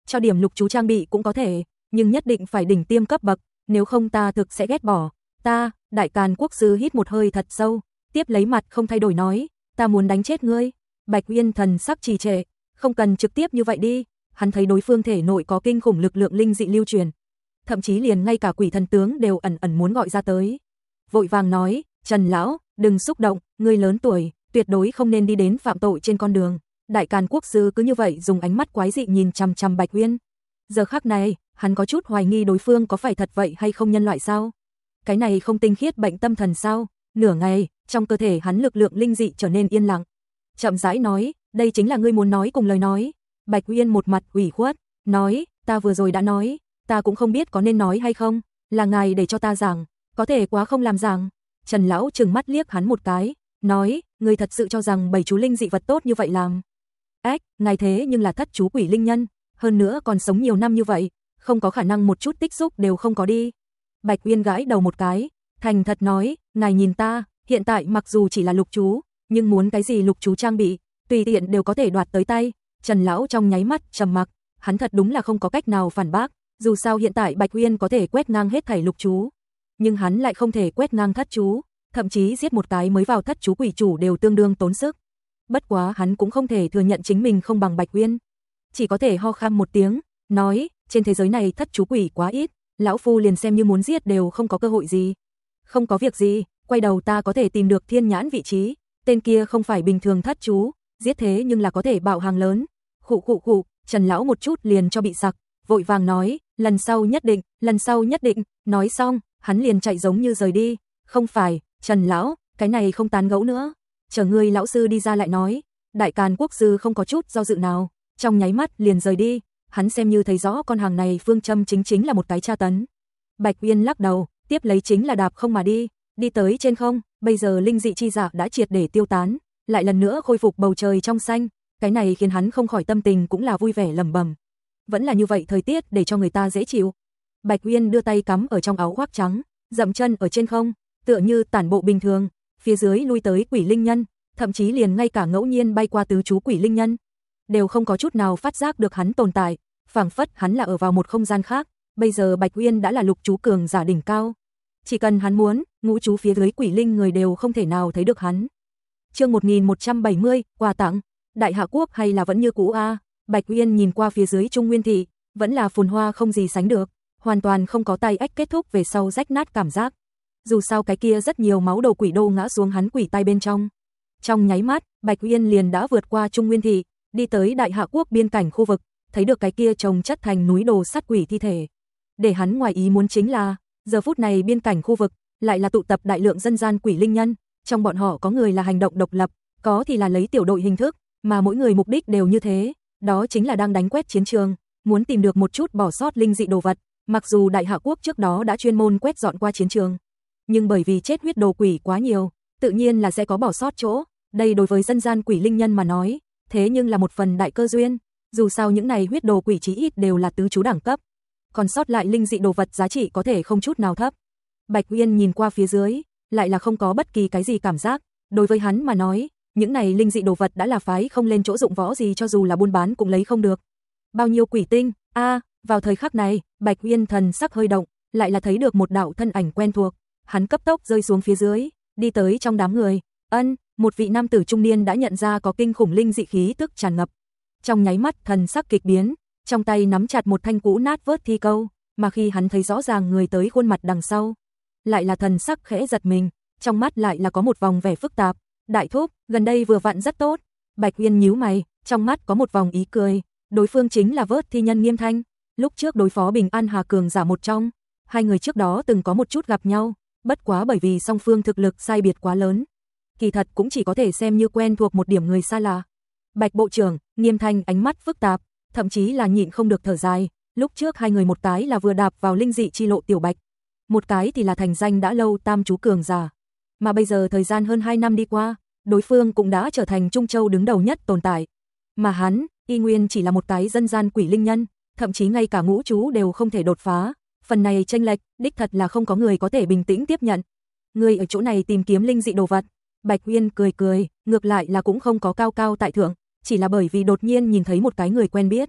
cho điểm lục chú trang bị cũng có thể, nhưng nhất định phải đỉnh tiêm cấp bậc, nếu không ta thực sẽ ghét bỏ. Ta, Đại Càn Quốc sư hít một hơi thật sâu, tiếp lấy mặt không thay đổi nói, ta muốn đánh chết ngươi. Bạch Uyên thần sắc trì trệ, không cần trực tiếp như vậy đi, hắn thấy đối phương thể nội có kinh khủng lực lượng linh dị lưu truyền, thậm chí liền ngay cả quỷ thần tướng đều ẩn ẩn muốn gọi ra tới. Vội vàng nói, Trần lão, đừng xúc động, ngươi lớn tuổi, tuyệt đối không nên đi đến phạm tội trên con đường. Đại Càn Quốc sư cứ như vậy dùng ánh mắt quái dị nhìn chằm chằm Bạch Uyên. Giờ khắc này, hắn có chút hoài nghi đối phương có phải thật vậy hay không nhân loại sao? Cái này không tinh khiết bệnh tâm thần sao? Nửa ngày, trong cơ thể hắn lực lượng linh dị trở nên yên lặng. Chậm rãi nói, đây chính là ngươi muốn nói cùng lời nói. Bạch Uyên một mặt ủy khuất, nói, ta vừa rồi đã nói, ta cũng không biết có nên nói hay không, là ngài để cho ta giảng, có thể quá không làm giảng. Trần lão trừng mắt liếc hắn một cái, nói, ngươi thật sự cho rằng bảy chú linh dị vật tốt như vậy làm? Ếch, ngài thế nhưng là thất chú quỷ linh nhân, hơn nữa còn sống nhiều năm như vậy, không có khả năng một chút tích xúc đều không có đi. Bạch Uyên gãi đầu một cái, thành thật nói, ngài nhìn ta, hiện tại mặc dù chỉ là lục chú, nhưng muốn cái gì lục chú trang bị, tùy tiện đều có thể đoạt tới tay. Trần lão trong nháy mắt trầm mặc, hắn thật đúng là không có cách nào phản bác, dù sao hiện tại Bạch Uyên có thể quét ngang hết thảy lục chú, nhưng hắn lại không thể quét ngang thất chú, thậm chí giết một cái mới vào thất chú quỷ chủ đều tương đương tốn sức. Bất quá hắn cũng không thể thừa nhận chính mình không bằng Bạch Uyên, chỉ có thể ho khan một tiếng, nói, trên thế giới này thất chú quỷ quá ít, lão phu liền xem như muốn giết đều không có cơ hội gì. Không có việc gì, quay đầu ta có thể tìm được thiên nhãn vị trí, tên kia không phải bình thường thất chú, giết thế nhưng là có thể bạo hàng lớn. Khụ khụ khụ, Trần lão một chút liền cho bị sặc, vội vàng nói, lần sau nhất định, lần sau nhất định, nói xong, hắn liền chạy giống như rời đi. Không phải, Trần lão, cái này không tán gẫu nữa, chờ ngươi lão sư đi ra lại nói. Đại Càn Quốc sư không có chút do dự nào, trong nháy mắt liền rời đi, hắn xem như thấy rõ con hàng này phương châm chính chính là một cái tra tấn. Bạch Uyên lắc đầu, tiếp lấy chính là đạp không mà đi, đi tới trên không, bây giờ linh dị chi dạ đã triệt để tiêu tán, lại lần nữa khôi phục bầu trời trong xanh, cái này khiến hắn không khỏi tâm tình cũng là vui vẻ lẩm bẩm. Vẫn là như vậy thời tiết để cho người ta dễ chịu. Bạch Uyên đưa tay cắm ở trong áo khoác trắng, dậm chân ở trên không, tựa như tản bộ bình thường, phía dưới lui tới quỷ linh nhân, thậm chí liền ngay cả ngẫu nhiên bay qua tứ chú quỷ linh nhân, đều không có chút nào phát giác được hắn tồn tại, phảng phất hắn là ở vào một không gian khác. Bây giờ Bạch Uyên đã là lục chú cường giả đỉnh cao, chỉ cần hắn muốn, ngũ chú phía dưới quỷ linh người đều không thể nào thấy được hắn. Chương một nghìn một trăm bảy mươi, quà tặng, Đại Hạ Quốc hay là vẫn như cũ a? Bạch Uyên nhìn qua phía dưới Trung Nguyên thị, vẫn là phồn hoa không gì sánh được, hoàn toàn không có tay ếch kết thúc về sau rách nát cảm giác. Dù sao cái kia rất nhiều máu đầu quỷ đô ngã xuống hắn quỷ tay bên trong. Trong nháy mắt, Bạch Uyên liền đã vượt qua Trung Nguyên thị, đi tới Đại Hạ Quốc biên cảnh khu vực, thấy được cái kia chồng chất thành núi đồ sắt quỷ thi thể. Để hắn ngoài ý muốn chính là, giờ phút này biên cảnh khu vực lại là tụ tập đại lượng dân gian quỷ linh nhân, trong bọn họ có người là hành động độc lập, có thì là lấy tiểu đội hình thức, mà mỗi người mục đích đều như thế, đó chính là đang đánh quét chiến trường, muốn tìm được một chút bỏ sót linh dị đồ vật. Mặc dù Đại Hạ Quốc trước đó đã chuyên môn quét dọn qua chiến trường, nhưng bởi vì chết huyết đồ quỷ quá nhiều, tự nhiên là sẽ có bỏ sót chỗ. Đây đối với dân gian quỷ linh nhân mà nói, thế nhưng là một phần đại cơ duyên. Dù sao những này huyết đồ quỷ chí ít đều là tứ chú đẳng cấp, còn sót lại linh dị đồ vật giá trị có thể không chút nào thấp. Bạch Uyên nhìn qua phía dưới, lại là không có bất kỳ cái gì cảm giác. Đối với hắn mà nói, những này linh dị đồ vật đã là phái không lên chỗ dụng võ gì, cho dù là buôn bán cũng lấy không được. Bao nhiêu quỷ tinh? A, à, vào thời khắc này, Bạch Uyên thần sắc hơi động, lại là thấy được một đạo thân ảnh quen thuộc. Hắn cấp tốc rơi xuống phía dưới, đi tới trong đám người. Ân, một vị nam tử trung niên đã nhận ra có kinh khủng linh dị khí tức tràn ngập. Trong nháy mắt thần sắc kịch biến, trong tay nắm chặt một thanh cũ nát vớt thi câu, mà khi hắn thấy rõ ràng người tới khuôn mặt đằng sau, lại là thần sắc khẽ giật mình, trong mắt lại là có một vòng vẻ phức tạp. Đại thúc, gần đây vừa vặn rất tốt. Bạch Uyên nhíu mày, trong mắt có một vòng ý cười, đối phương chính là vớt thi nhân Nghiêm Thanh, lúc trước đối phó Bình An Hà cường giả một trong, hai người trước đó từng có một chút gặp nhau, bất quá bởi vì song phương thực lực sai biệt quá lớn, kỳ thật cũng chỉ có thể xem như quen thuộc một điểm người xa lạ. Bạch bộ trưởng, Nghiêm Thanh ánh mắt phức tạp, thậm chí là nhịn không được thở dài, lúc trước hai người một cái là vừa đạp vào linh dị chi lộ tiểu bạch, một cái thì là thành danh đã lâu tam chú cường giả, mà bây giờ thời gian hơn hai năm đi qua, đối phương cũng đã trở thành Trung Châu đứng đầu nhất tồn tại, mà hắn, y nguyên chỉ là một cái dân gian quỷ linh nhân, thậm chí ngay cả ngũ chú đều không thể đột phá, phần này chênh lệch, đích thật là không có người có thể bình tĩnh tiếp nhận. Người ở chỗ này tìm kiếm linh dị đồ vật. Bạch Uyên cười cười, ngược lại là cũng không có cao cao tại thượng, chỉ là bởi vì đột nhiên nhìn thấy một cái người quen biết.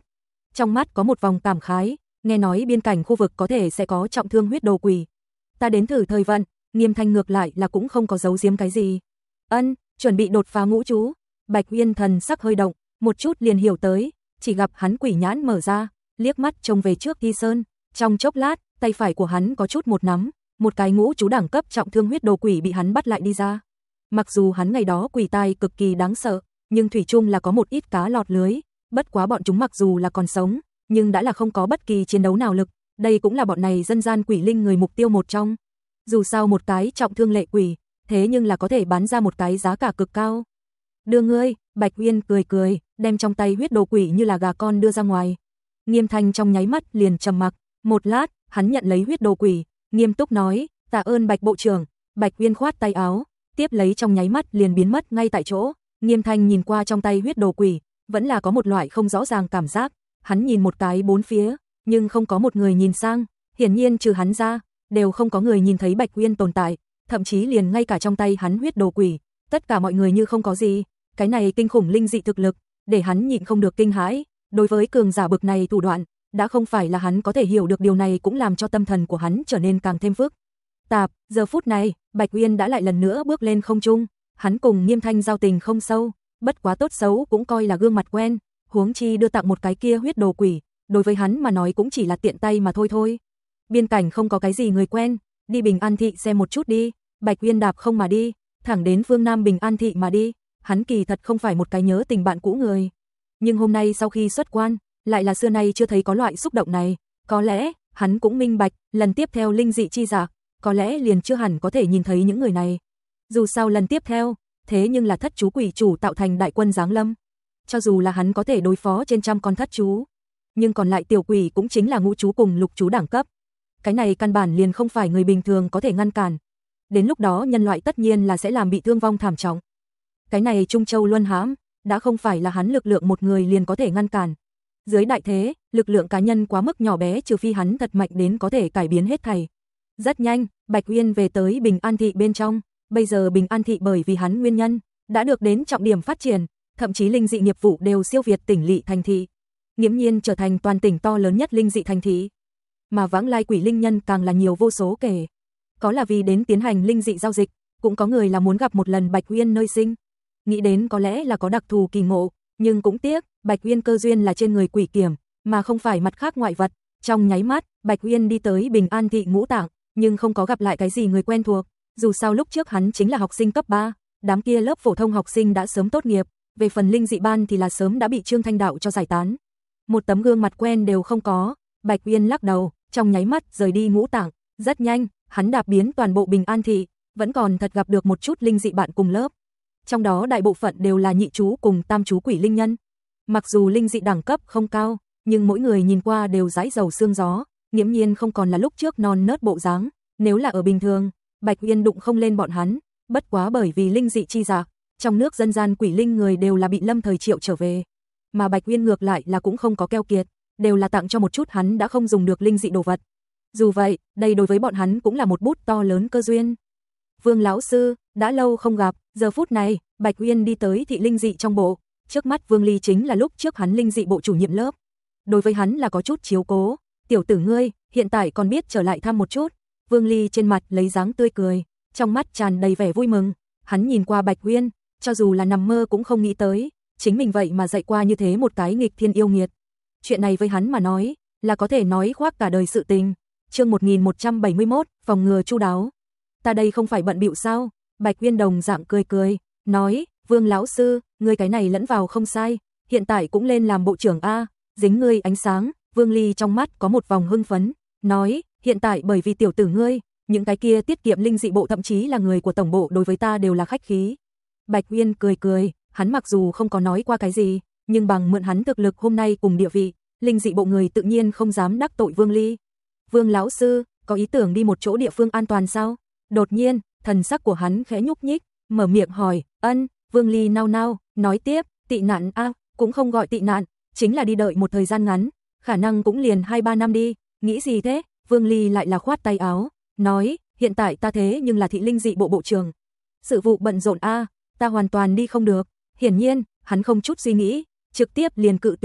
trong mắt có một vòng cảm khái, nghe nói biên cảnh khu vực có thể sẽ có trọng thương huyết đồ quỷ. Ta đến thử thời vận, Nghiêm Thanh ngược lại là cũng không có giấu giếm cái gì. Ân, chuẩn bị đột phá ngũ chú. Bạch Uyên thần sắc hơi động, một chút liền hiểu tới, chỉ gặp hắn quỷ nhãn mở ra, liếc mắt trông về trước Thi Sơn, trong chốc lát, tay phải của hắn có chút một nắm, một cái ngũ chú đẳng cấp trọng thương huyết đồ quỷ bị hắn bắt lại đi ra. Mặc dù hắn ngày đó quỷ tai cực kỳ đáng sợ, nhưng thủy chung là có một ít cá lọt lưới, bất quá bọn chúng mặc dù là còn sống, nhưng đã là không có bất kỳ chiến đấu nào lực, đây cũng là bọn này dân gian quỷ linh người mục tiêu một trong. Dù sao một cái trọng thương lệ quỷ, thế nhưng là có thể bán ra một cái giá cả cực cao. Đưa ngươi, Bạch Uyên cười cười, đem trong tay huyết đồ quỷ như là gà con đưa ra ngoài. Nghiêm Thanh trong nháy mắt liền trầm mặc, một lát, hắn nhận lấy huyết đồ quỷ, nghiêm túc nói, tạ ơn Bạch bộ trưởng. Bạch Uyên khoát tay áo, tiếp lấy trong nháy mắt liền biến mất ngay tại chỗ. Nghiêm Thanh nhìn qua trong tay huyết đồ quỷ, vẫn là có một loại không rõ ràng cảm giác, hắn nhìn một cái bốn phía, nhưng không có một người nhìn sang, hiển nhiên trừ hắn ra, đều không có người nhìn thấy Bạch Uyên tồn tại, thậm chí liền ngay cả trong tay hắn huyết đồ quỷ, tất cả mọi người như không có gì. Cái này kinh khủng linh dị thực lực, để hắn nhịn không được kinh hãi, đối với cường giả bực này thủ đoạn, đã không phải là hắn có thể hiểu được, điều này cũng làm cho tâm thần của hắn trở nên càng thêm phức tạp. Giờ phút này, Bạch Uyên đã lại lần nữa bước lên không trung, hắn cùng Nghiêm Thanh giao tình không sâu, bất quá tốt xấu cũng coi là gương mặt quen, huống chi đưa tặng một cái kia huyết đồ quỷ, đối với hắn mà nói cũng chỉ là tiện tay mà thôi thôi. Biên cảnh không có cái gì người quen, đi Bình An thị xem một chút đi. Bạch Uyên đạp không mà đi, thẳng đến phương Nam Bình An thị mà đi. Hắn kỳ thật không phải một cái nhớ tình bạn cũ người, nhưng hôm nay sau khi xuất quan, lại là xưa nay chưa thấy có loại xúc động này. Có lẽ hắn cũng minh bạch, lần tiếp theo linh dị chi giả, có lẽ liền chưa hẳn có thể nhìn thấy những người này. Dù sao lần tiếp theo, thế nhưng là thất chú quỷ chủ tạo thành đại quân giáng lâm. Cho dù là hắn có thể đối phó trên trăm con thất chú, nhưng còn lại tiểu quỷ cũng chính là ngũ chú cùng lục chú đẳng cấp. Cái này căn bản liền không phải người bình thường có thể ngăn cản. Đến lúc đó nhân loại tất nhiên là sẽ làm bị thương vong thảm trọng. Cái này Trung Châu Luân hãm, đã không phải là hắn lực lượng một người liền có thể ngăn cản. Dưới đại thế, lực lượng cá nhân quá mức nhỏ bé, trừ phi hắn thật mạnh đến có thể cải biến hết thảy. Rất nhanh, Bạch Uyên về tới Bình An thị bên trong, bây giờ Bình An thị bởi vì hắn nguyên nhân, đã được đến trọng điểm phát triển, thậm chí linh dị nghiệp vụ đều siêu việt tỉnh lỵ thành thị, nghiễm nhiên trở thành toàn tỉnh to lớn nhất linh dị thành thị. Mà vãng lai quỷ linh nhân càng là nhiều vô số kể. Có là vì đến tiến hành linh dị giao dịch, cũng có người là muốn gặp một lần Bạch Uyên nơi sinh. Nghĩ đến có lẽ là có đặc thù kỳ ngộ, nhưng cũng tiếc, Bạch Uyên cơ duyên là trên người quỷ kiểm, mà không phải mặt khác ngoại vật. Trong nháy mắt, Bạch Uyên đi tới Bình An thị ngũ tạng, nhưng không có gặp lại cái gì người quen thuộc. Dù sao lúc trước hắn chính là học sinh cấp ba, đám kia lớp phổ thông học sinh đã sớm tốt nghiệp, về phần linh dị ban thì là sớm đã bị Trương Thanh Đạo cho giải tán. Một tấm gương mặt quen đều không có. Bạch Uyên lắc đầu, trong nháy mắt rời đi ngũ tạng, rất nhanh, hắn đạp biến toàn bộ Bình An thị, vẫn còn thật gặp được một chút linh dị bạn cùng lớp. Trong đó đại bộ phận đều là nhị chú cùng tam chú quỷ linh nhân. Mặc dù linh dị đẳng cấp không cao, nhưng mỗi người nhìn qua đều dãi dầu xương gió, nghiễm nhiên không còn là lúc trước non nớt bộ dáng. Nếu là ở bình thường, Bạch Uyên đụng không lên bọn hắn, bất quá bởi vì linh dị chi giả, trong nước dân gian quỷ linh người đều là bị lâm thời triệu trở về. Mà Bạch Uyên ngược lại là cũng không có keo kiệt, đều là tặng cho một chút hắn đã không dùng được linh dị đồ vật. Dù vậy, đây đối với bọn hắn cũng là một bút to lớn cơ duyên. Vương lão sư, đã lâu không gặp. Giờ phút này, Bạch Uyên đi tới thị linh dị trong bộ, trước mắt Vương Ly chính là lúc trước hắn linh dị bộ chủ nhiệm lớp. Đối với hắn là có chút chiếu cố, tiểu tử ngươi, hiện tại còn biết trở lại thăm một chút. Vương Ly trên mặt lấy dáng tươi cười, trong mắt tràn đầy vẻ vui mừng. Hắn nhìn qua Bạch Uyên, cho dù là nằm mơ cũng không nghĩ tới, chính mình vậy mà dạy qua như thế một cái nghịch thiên yêu nghiệt. Chuyện này với hắn mà nói, là có thể nói khoác cả đời sự tình. Chương một nghìn một trăm bảy mươi mốt, phòng ngừa chu đáo. Ta đây không phải bận bịu sao? Bạch Uyên đồng dạng cười cười, nói, Vương lão sư, ngươi cái này lẫn vào không sai, hiện tại cũng lên làm bộ trưởng a, dính ngươi ánh sáng. Vương Ly trong mắt có một vòng hưng phấn, nói, hiện tại bởi vì tiểu tử ngươi, những cái kia tiết kiệm linh dị bộ thậm chí là người của tổng bộ đối với ta đều là khách khí. Bạch Uyên cười cười, hắn mặc dù không có nói qua cái gì, nhưng bằng mượn hắn thực lực hôm nay cùng địa vị, linh dị bộ người tự nhiên không dám đắc tội Vương Ly. Vương lão sư, có ý tưởng đi một chỗ địa phương an toàn sao? Đột nhiên, thần sắc của hắn khẽ nhúc nhích, mở miệng hỏi. Ân. Vương Ly nao nao, nói tiếp, tị nạn a, à, cũng không gọi tị nạn, chính là đi đợi một thời gian ngắn, khả năng cũng liền hai ba năm đi. Nghĩ gì thế? Vương Ly lại là khoát tay áo, nói, hiện tại ta thế nhưng là thị linh dị bộ bộ trưởng, sự vụ bận rộn a, à, ta hoàn toàn đi không được. Hiển nhiên, hắn không chút suy nghĩ, trực tiếp liền cự tuyệt,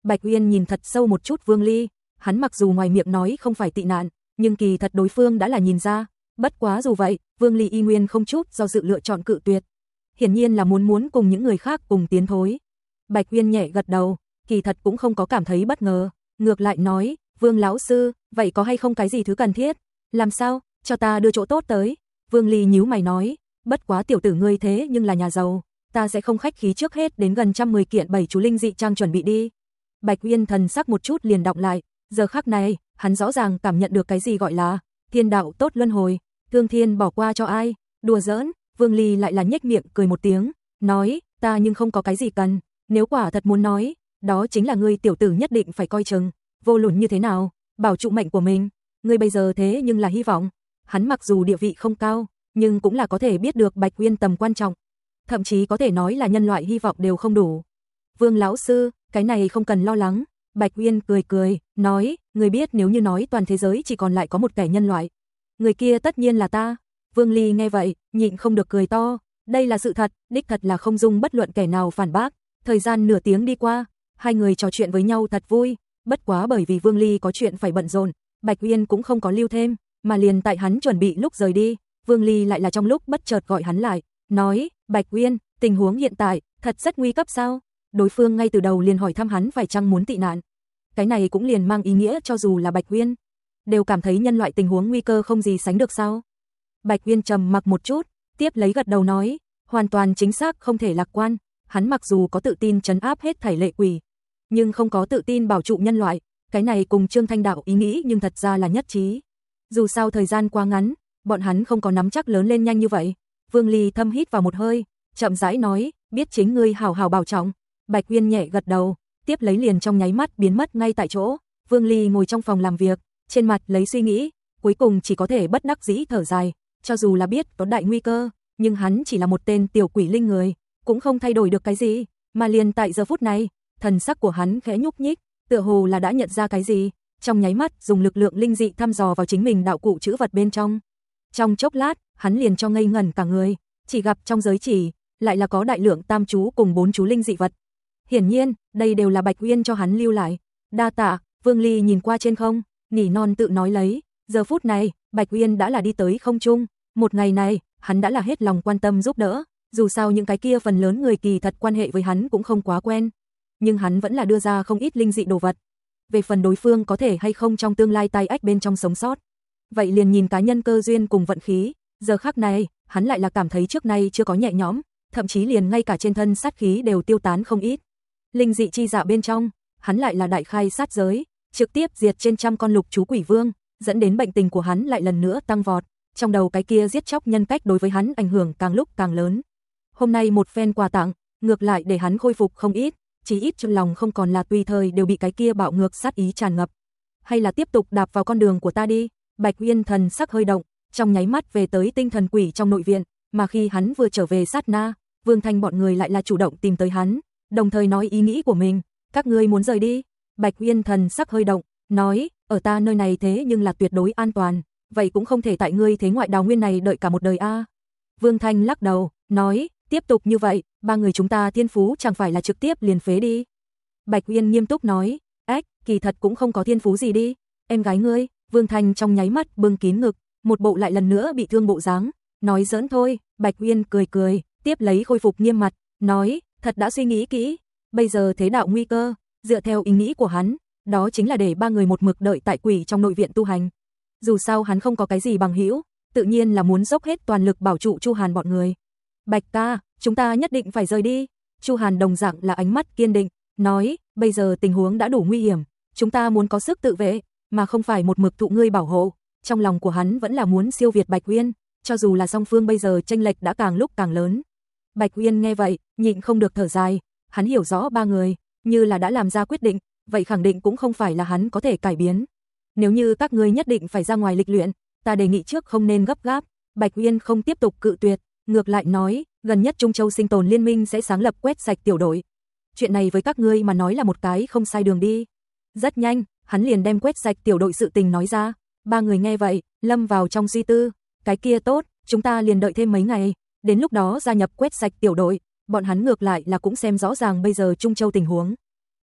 Bạch Uyên nhìn thật sâu một chút Vương Ly, hắn mặc dù ngoài miệng nói không phải tị nạn, nhưng kỳ thật đối phương đã là nhìn ra, bất quá dù vậy, Vương Ly y nguyên không chút do dự lựa chọn cự tuyệt. Hiển nhiên là muốn muốn cùng những người khác cùng tiến thối. Bạch Uyên nhẹ gật đầu, kỳ thật cũng không có cảm thấy bất ngờ, ngược lại nói, Vương lão sư, vậy có hay không cái gì thứ cần thiết? Làm sao, cho ta đưa chỗ tốt tới? Vương Ly nhíu mày nói, bất quá tiểu tử ngươi thế nhưng là nhà giàu, ta sẽ không khách khí trước hết đến gần trăm mười kiện bảy chú linh dị trang chuẩn bị đi. Bạch Uyên thần sắc một chút liền đọng lại, giờ khắc này, hắn rõ ràng cảm nhận được cái gì gọi là thiên đạo tốt luân hồi, thương thiên bỏ qua cho ai, đùa giỡn. Vương Ly lại là nhếch miệng cười một tiếng, nói, ta nhưng không có cái gì cần, nếu quả thật muốn nói, đó chính là ngươi tiểu tử nhất định phải coi chừng, vô luận như thế nào, bảo trụ mệnh của mình, ngươi bây giờ thế nhưng là hy vọng. Hắn mặc dù địa vị không cao, nhưng cũng là có thể biết được Bạch Uyên tầm quan trọng, thậm chí có thể nói là nhân loại hy vọng đều không đủ. Vương lão sư, cái này không cần lo lắng. Bạch Uyên cười cười, nói, người biết nếu như nói toàn thế giới chỉ còn lại có một kẻ nhân loại, người kia tất nhiên là ta. Vương Ly nghe vậy, nhịn không được cười to, đây là sự thật, đích thật là không dung bất luận kẻ nào phản bác. Thời gian nửa tiếng đi qua, hai người trò chuyện với nhau thật vui, bất quá bởi vì Vương Ly có chuyện phải bận rộn, Bạch Uyên cũng không có lưu thêm, mà liền tại hắn chuẩn bị lúc rời đi, Vương Ly lại là trong lúc bất chợt gọi hắn lại, nói, Bạch Uyên, tình huống hiện tại, thật rất nguy cấp sao? Đối phương ngay từ đầu liền hỏi thăm hắn phải chăng muốn tị nạn. Cái này cũng liền mang ý nghĩa cho dù là Bạch Uyên, đều cảm thấy nhân loại tình huống nguy cơ không gì sánh được sao? Bạch Uyên trầm mặc một chút, tiếp lấy gật đầu nói, hoàn toàn chính xác không thể lạc quan, hắn mặc dù có tự tin trấn áp hết thảy lệ quỷ, nhưng không có tự tin bảo trụ nhân loại, cái này cùng Trương Thanh Đạo ý nghĩ nhưng thật ra là nhất trí. Dù sao thời gian quá ngắn, bọn hắn không có nắm chắc lớn lên nhanh như vậy. Vương Ly thâm hít vào một hơi, chậm rãi nói, biết chính ngươi hảo hảo bảo trọng. Bạch Uyên nhẹ gật đầu, tiếp lấy liền trong nháy mắt biến mất ngay tại chỗ. Vương Ly ngồi trong phòng làm việc, trên mặt lấy suy nghĩ, cuối cùng chỉ có thể bất đắc dĩ thở dài, cho dù là biết có đại nguy cơ, nhưng hắn chỉ là một tên tiểu quỷ linh người, cũng không thay đổi được cái gì, mà liền tại giờ phút này, thần sắc của hắn khẽ nhúc nhích, tựa hồ là đã nhận ra cái gì, trong nháy mắt dùng lực lượng linh dị thăm dò vào chính mình đạo cụ trữ vật bên trong. Trong chốc lát, hắn liền cho ngây ngẩn cả người, chỉ gặp trong giới chỉ lại là có đại lượng tam chú cùng bốn chú linh dị vật. Hiển nhiên, đây đều là Bạch Uyên cho hắn lưu lại. Đa tạ. Vương Ly nhìn qua trên không, nỉ non tự nói lấy, giờ phút này, Bạch Uyên đã là đi tới không trung, một ngày này, hắn đã là hết lòng quan tâm giúp đỡ, dù sao những cái kia phần lớn người kỳ thật quan hệ với hắn cũng không quá quen, nhưng hắn vẫn là đưa ra không ít linh dị đồ vật. Về phần đối phương có thể hay không trong tương lai tai ách bên trong sống sót, vậy liền nhìn cá nhân cơ duyên cùng vận khí. Giờ khắc này, hắn lại là cảm thấy trước nay chưa có nhẹ nhõm, thậm chí liền ngay cả trên thân sát khí đều tiêu tán không ít. Linh dị chi dạ bên trong, hắn lại là đại khai sát giới, trực tiếp diệt trên trăm con lục chú quỷ vương, dẫn đến bệnh tình của hắn lại lần nữa tăng vọt, trong đầu cái kia giết chóc nhân cách đối với hắn ảnh hưởng càng lúc càng lớn. Hôm nay một phen quà tặng, ngược lại để hắn khôi phục không ít, chỉ ít trong lòng không còn là tùy thời đều bị cái kia bạo ngược sát ý tràn ngập. Hay là tiếp tục đạp vào con đường của ta đi. Bạch Uyên thần sắc hơi động, trong nháy mắt về tới tinh thần quỷ trong nội viện, mà khi hắn vừa trở về sát na, Vương Thanh bọn người lại là chủ động tìm tới hắn, đồng thời nói ý nghĩ của mình, các ngươi muốn rời đi. Bạch Uyên thần sắc hơi động, nói, ở ta nơi này thế nhưng là tuyệt đối an toàn, vậy cũng không thể tại ngươi thế ngoại đào nguyên này đợi cả một đời a. Vương Thanh lắc đầu, nói, tiếp tục như vậy, ba người chúng ta thiên phú chẳng phải là trực tiếp liền phế đi. Bạch Uyên nghiêm túc nói, ách, kỳ thật cũng không có thiên phú gì đi. Em gái ngươi. Vương Thanh trong nháy mắt bưng kín ngực, một bộ lại lần nữa bị thương bộ dáng, nói giỡn thôi. Bạch Uyên cười cười, tiếp lấy khôi phục nghiêm mặt, nói, thật đã suy nghĩ kỹ, bây giờ thế đạo nguy cơ, dựa theo ý nghĩ của hắn, đó chính là để ba người một mực đợi tại quỷ trong nội viện tu hành. Dù sao hắn không có cái gì bằng hữu, tự nhiên là muốn dốc hết toàn lực bảo trụ Chu Hàn bọn người. Bạch ca, chúng ta nhất định phải rời đi. Chu Hàn đồng dạng là ánh mắt kiên định, nói, bây giờ tình huống đã đủ nguy hiểm, chúng ta muốn có sức tự vệ, mà không phải một mực thụ ngươi bảo hộ. Trong lòng của hắn vẫn là muốn siêu việt Bạch Uyên, cho dù là song phương bây giờ chênh lệch đã càng lúc càng lớn. Bạch Uyên nghe vậy, nhịn không được thở dài, hắn hiểu rõ ba người, như là đã làm ra quyết định, vậy khẳng định cũng không phải là hắn có thể cải biến. Nếu như các ngươi nhất định phải ra ngoài lịch luyện, ta đề nghị trước không nên gấp gáp. Bạch Uyên không tiếp tục cự tuyệt, ngược lại nói, gần nhất Trung Châu Sinh Tồn Liên minh sẽ sáng lập quét sạch tiểu đội. Chuyện này với các ngươi mà nói là một cái không sai đường đi. Rất nhanh, hắn liền đem quét sạch tiểu đội sự tình nói ra. Ba người nghe vậy, lâm vào trong suy tư, cái kia tốt, chúng ta liền đợi thêm mấy ngày, đến lúc đó gia nhập quét sạch tiểu đội, bọn hắn ngược lại là cũng xem rõ ràng bây giờ Trung Châu tình huống.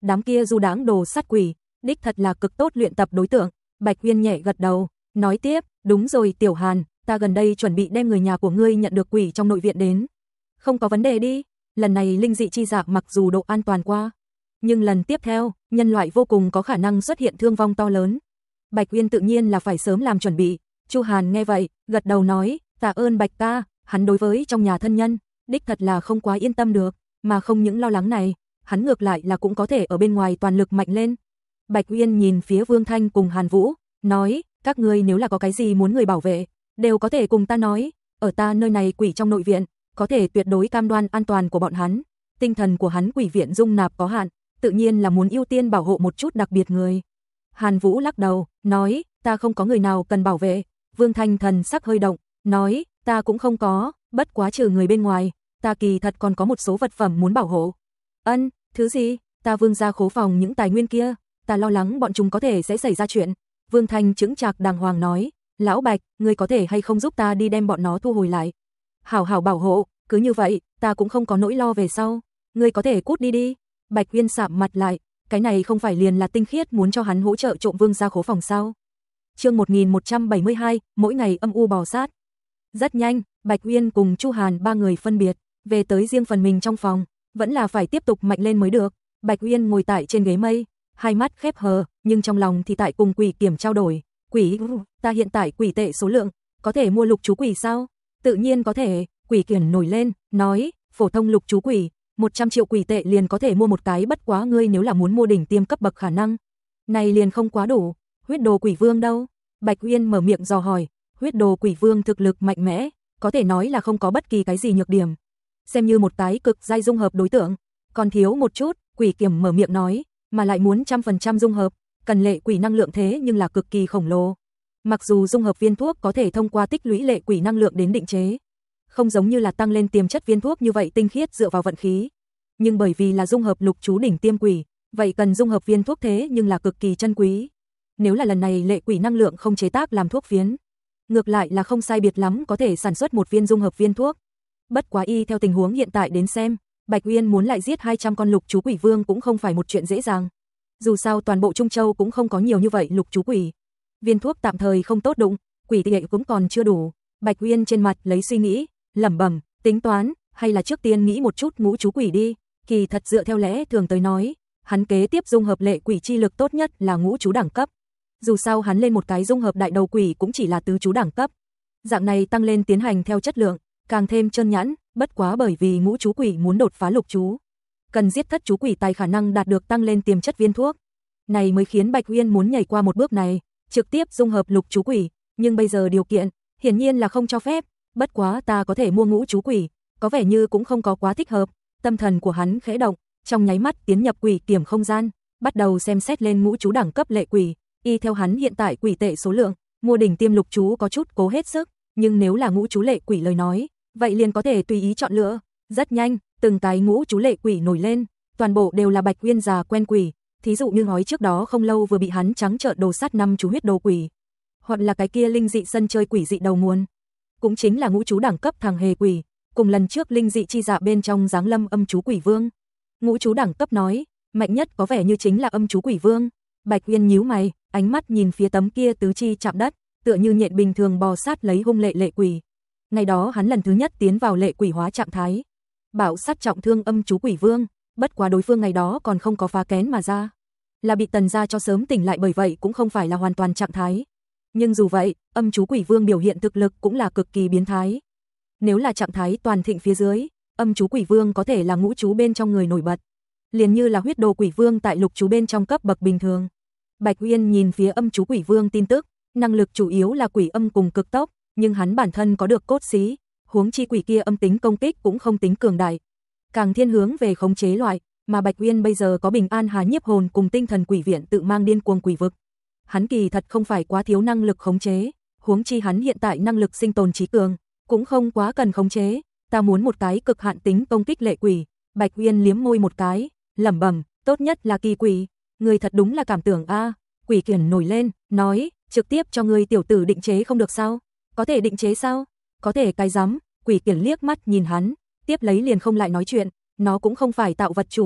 đám kia du đãng đồ sát quỷ, đích thật là cực tốt luyện tập đối tượng. Bạch Uyên nhẹ gật đầu, nói tiếp, đúng rồi Tiểu Hàn, ta gần đây chuẩn bị đem người nhà của ngươi nhận được quỷ trong nội viện đến. Không có vấn đề đi, lần này linh dị chi dạ mặc dù độ an toàn qua, nhưng lần tiếp theo, nhân loại vô cùng có khả năng xuất hiện thương vong to lớn. Bạch Uyên tự nhiên là phải sớm làm chuẩn bị. Chu Hàn nghe vậy, gật đầu nói, tạ ơn Bạch ca, hắn đối với trong nhà thân nhân, đích thật là không quá yên tâm được, mà không những lo lắng này, hắn ngược lại là cũng có thể ở bên ngoài toàn lực mạnh lên. Bạch Uyên nhìn phía Vương Thanh cùng Hàn Vũ, nói, các ngươi nếu là có cái gì muốn người bảo vệ, đều có thể cùng ta nói, ở ta nơi này quỷ trong nội viện, có thể tuyệt đối cam đoan an toàn của bọn hắn. Tinh thần của hắn quỷ viện dung nạp có hạn, tự nhiên là muốn ưu tiên bảo hộ một chút đặc biệt người. Hàn Vũ lắc đầu, nói, ta không có người nào cần bảo vệ. Vương Thanh thần sắc hơi động, nói, ta cũng không có, bất quá trừ người bên ngoài, ta kỳ thật còn có một số vật phẩm muốn bảo hộ. Ân, thứ gì? Ta Vương gia khố phòng những tài nguyên kia, ta lo lắng bọn chúng có thể sẽ xảy ra chuyện. Vương Thanh chững chạc đàng hoàng nói, lão Bạch, ngươi có thể hay không giúp ta đi đem bọn nó thu hồi lại? Hảo hảo bảo hộ, cứ như vậy, ta cũng không có nỗi lo về sau. Ngươi có thể cút đi đi. Bạch Uyên sạm mặt lại, cái này không phải liền là tinh khiết muốn cho hắn hỗ trợ trộm Vương gia khố phòng sao? Chương một nghìn một trăm bảy mươi hai, mỗi ngày âm u bò sát. Rất nhanh, Bạch Uyên cùng Chu Hàn ba người phân biệt, về tới riêng phần mình trong phòng, vẫn là phải tiếp tục mạnh lên mới được. Bạch Uyên ngồi tại trên ghế mây, hai mắt khép hờ, nhưng trong lòng thì tại cùng Quỷ Kiểm trao đổi, "Quỷ, ta hiện tại quỷ tệ số lượng, có thể mua lục chú quỷ sao?" "Tự nhiên có thể." Quỷ Kiểm nổi lên, nói, "Phổ thông lục chú quỷ, một trăm triệu quỷ tệ liền có thể mua một cái, bất quá ngươi nếu là muốn mua đỉnh tiêm cấp bậc khả năng này liền không quá đủ." "Huyết đồ quỷ vương đâu?" Bạch Uyên mở miệng dò hỏi. Huyết đồ quỷ vương thực lực mạnh mẽ, có thể nói là không có bất kỳ cái gì nhược điểm, xem như một cái cực giai dung hợp đối tượng. Còn thiếu một chút, Quỷ Kiểm mở miệng nói, mà lại muốn trăm phần trăm dung hợp, cần lệ quỷ năng lượng thế nhưng là cực kỳ khổng lồ. Mặc dù dung hợp viên thuốc có thể thông qua tích lũy lệ quỷ năng lượng đến định chế, không giống như là tăng lên tiềm chất viên thuốc như vậy tinh khiết dựa vào vận khí, nhưng bởi vì là dung hợp lục chú đỉnh tiêm quỷ, vậy cần dung hợp viên thuốc thế nhưng là cực kỳ chân quý. Nếu là lần này lệ quỷ năng lượng không chế tác làm thuốc phiến, ngược lại là không sai biệt lắm có thể sản xuất một viên dung hợp viên thuốc. Bất quá y theo tình huống hiện tại đến xem, Bạch Uyên muốn lại giết hai trăm con lục chú quỷ vương cũng không phải một chuyện dễ dàng. Dù sao toàn bộ Trung Châu cũng không có nhiều như vậy lục chú quỷ. Viên thuốc tạm thời không tốt đụng, quỷ tệ cũng còn chưa đủ. Bạch Uyên trên mặt lấy suy nghĩ, lẩm bẩm, tính toán, hay là trước tiên nghĩ một chút ngũ chú quỷ đi. Kỳ thật dựa theo lẽ thường tới nói, hắn kế tiếp dung hợp lệ quỷ chi lực tốt nhất là ngũ chú đẳng cấp. Dù sao hắn lên một cái dung hợp đại đầu quỷ cũng chỉ là tứ chú đẳng cấp. Dạng này tăng lên tiến hành theo chất lượng, càng thêm chân nhẵn, bất quá bởi vì ngũ chú quỷ muốn đột phá lục chú, cần giết thất chú quỷ tài khả năng đạt được tăng lên tiềm chất viên thuốc. Này mới khiến Bạch Uyên muốn nhảy qua một bước này, trực tiếp dung hợp lục chú quỷ, nhưng bây giờ điều kiện hiển nhiên là không cho phép, bất quá ta có thể mua ngũ chú quỷ, có vẻ như cũng không có quá thích hợp. Tâm thần của hắn khẽ động, trong nháy mắt tiến nhập Quỷ Kiểm không gian, bắt đầu xem xét lên ngũ chú đẳng cấp lệ quỷ. Y theo hắn hiện tại quỷ tệ số lượng, mua đỉnh tiêm lục chú có chút cố hết sức, nhưng nếu là ngũ chú lệ quỷ lời nói, vậy liền có thể tùy ý chọn lựa. Rất nhanh, từng cái ngũ chú lệ quỷ nổi lên, toàn bộ đều là Bạch Uyên già quen quỷ, thí dụ như nói trước đó không lâu vừa bị hắn trắng trợn đồ sát năm chú huyết đồ quỷ, hoặc là cái kia linh dị sân chơi quỷ dị đầu nguồn, cũng chính là ngũ chú đẳng cấp thằng hề quỷ, cùng lần trước linh dị chi dạ bên trong giáng lâm âm chú quỷ vương. Ngũ chú đẳng cấp nói, mạnh nhất có vẻ như chính là âm chú quỷ vương. Bạch Uyên nhíu mày, ánh mắt nhìn phía tấm kia tứ chi chạm đất, tựa như nhện bình thường bò sát lấy hung lệ lệ quỷ. Ngày đó hắn lần thứ nhất tiến vào lệ quỷ hóa trạng thái, bạo sát trọng thương âm chú quỷ vương, bất quá đối phương ngày đó còn không có phá kén mà ra, là bị Tần gia cho sớm tỉnh lại, bởi vậy cũng không phải là hoàn toàn trạng thái. Nhưng dù vậy, âm chú quỷ vương biểu hiện thực lực cũng là cực kỳ biến thái. Nếu là trạng thái toàn thịnh phía dưới, âm chú quỷ vương có thể là ngũ chú bên trong người nổi bật, liền như là huyết đồ quỷ vương tại lục chú bên trong cấp bậc bình thường. Bạch Uyên nhìn phía âm chú quỷ vương tin tức, năng lực chủ yếu là quỷ âm cùng cực tốc, nhưng hắn bản thân có được cốt xí, huống chi quỷ kia âm tính công kích cũng không tính cường đại, càng thiên hướng về khống chế loại, mà Bạch Uyên bây giờ có bình an hà nhiếp hồn cùng tinh thần quỷ viện tự mang điên cuồng quỷ vực. Hắn kỳ thật không phải quá thiếu năng lực khống chế, huống chi hắn hiện tại năng lực sinh tồn trí cường, cũng không quá cần khống chế. Ta muốn một cái cực hạn tính công kích lệ quỷ. Bạch Uyên liếm môi một cái, lẩm bẩm, tốt nhất là kỳ quỷ. Người thật đúng là cảm tưởng a. À. Quỷ Kiểm nổi lên, nói, trực tiếp cho người tiểu tử định chế không được sao? Có thể định chế sao? Có thể cái rắm. Quỷ Kiểm liếc mắt nhìn hắn, tiếp lấy liền không lại nói chuyện, nó cũng không phải tạo vật chủ,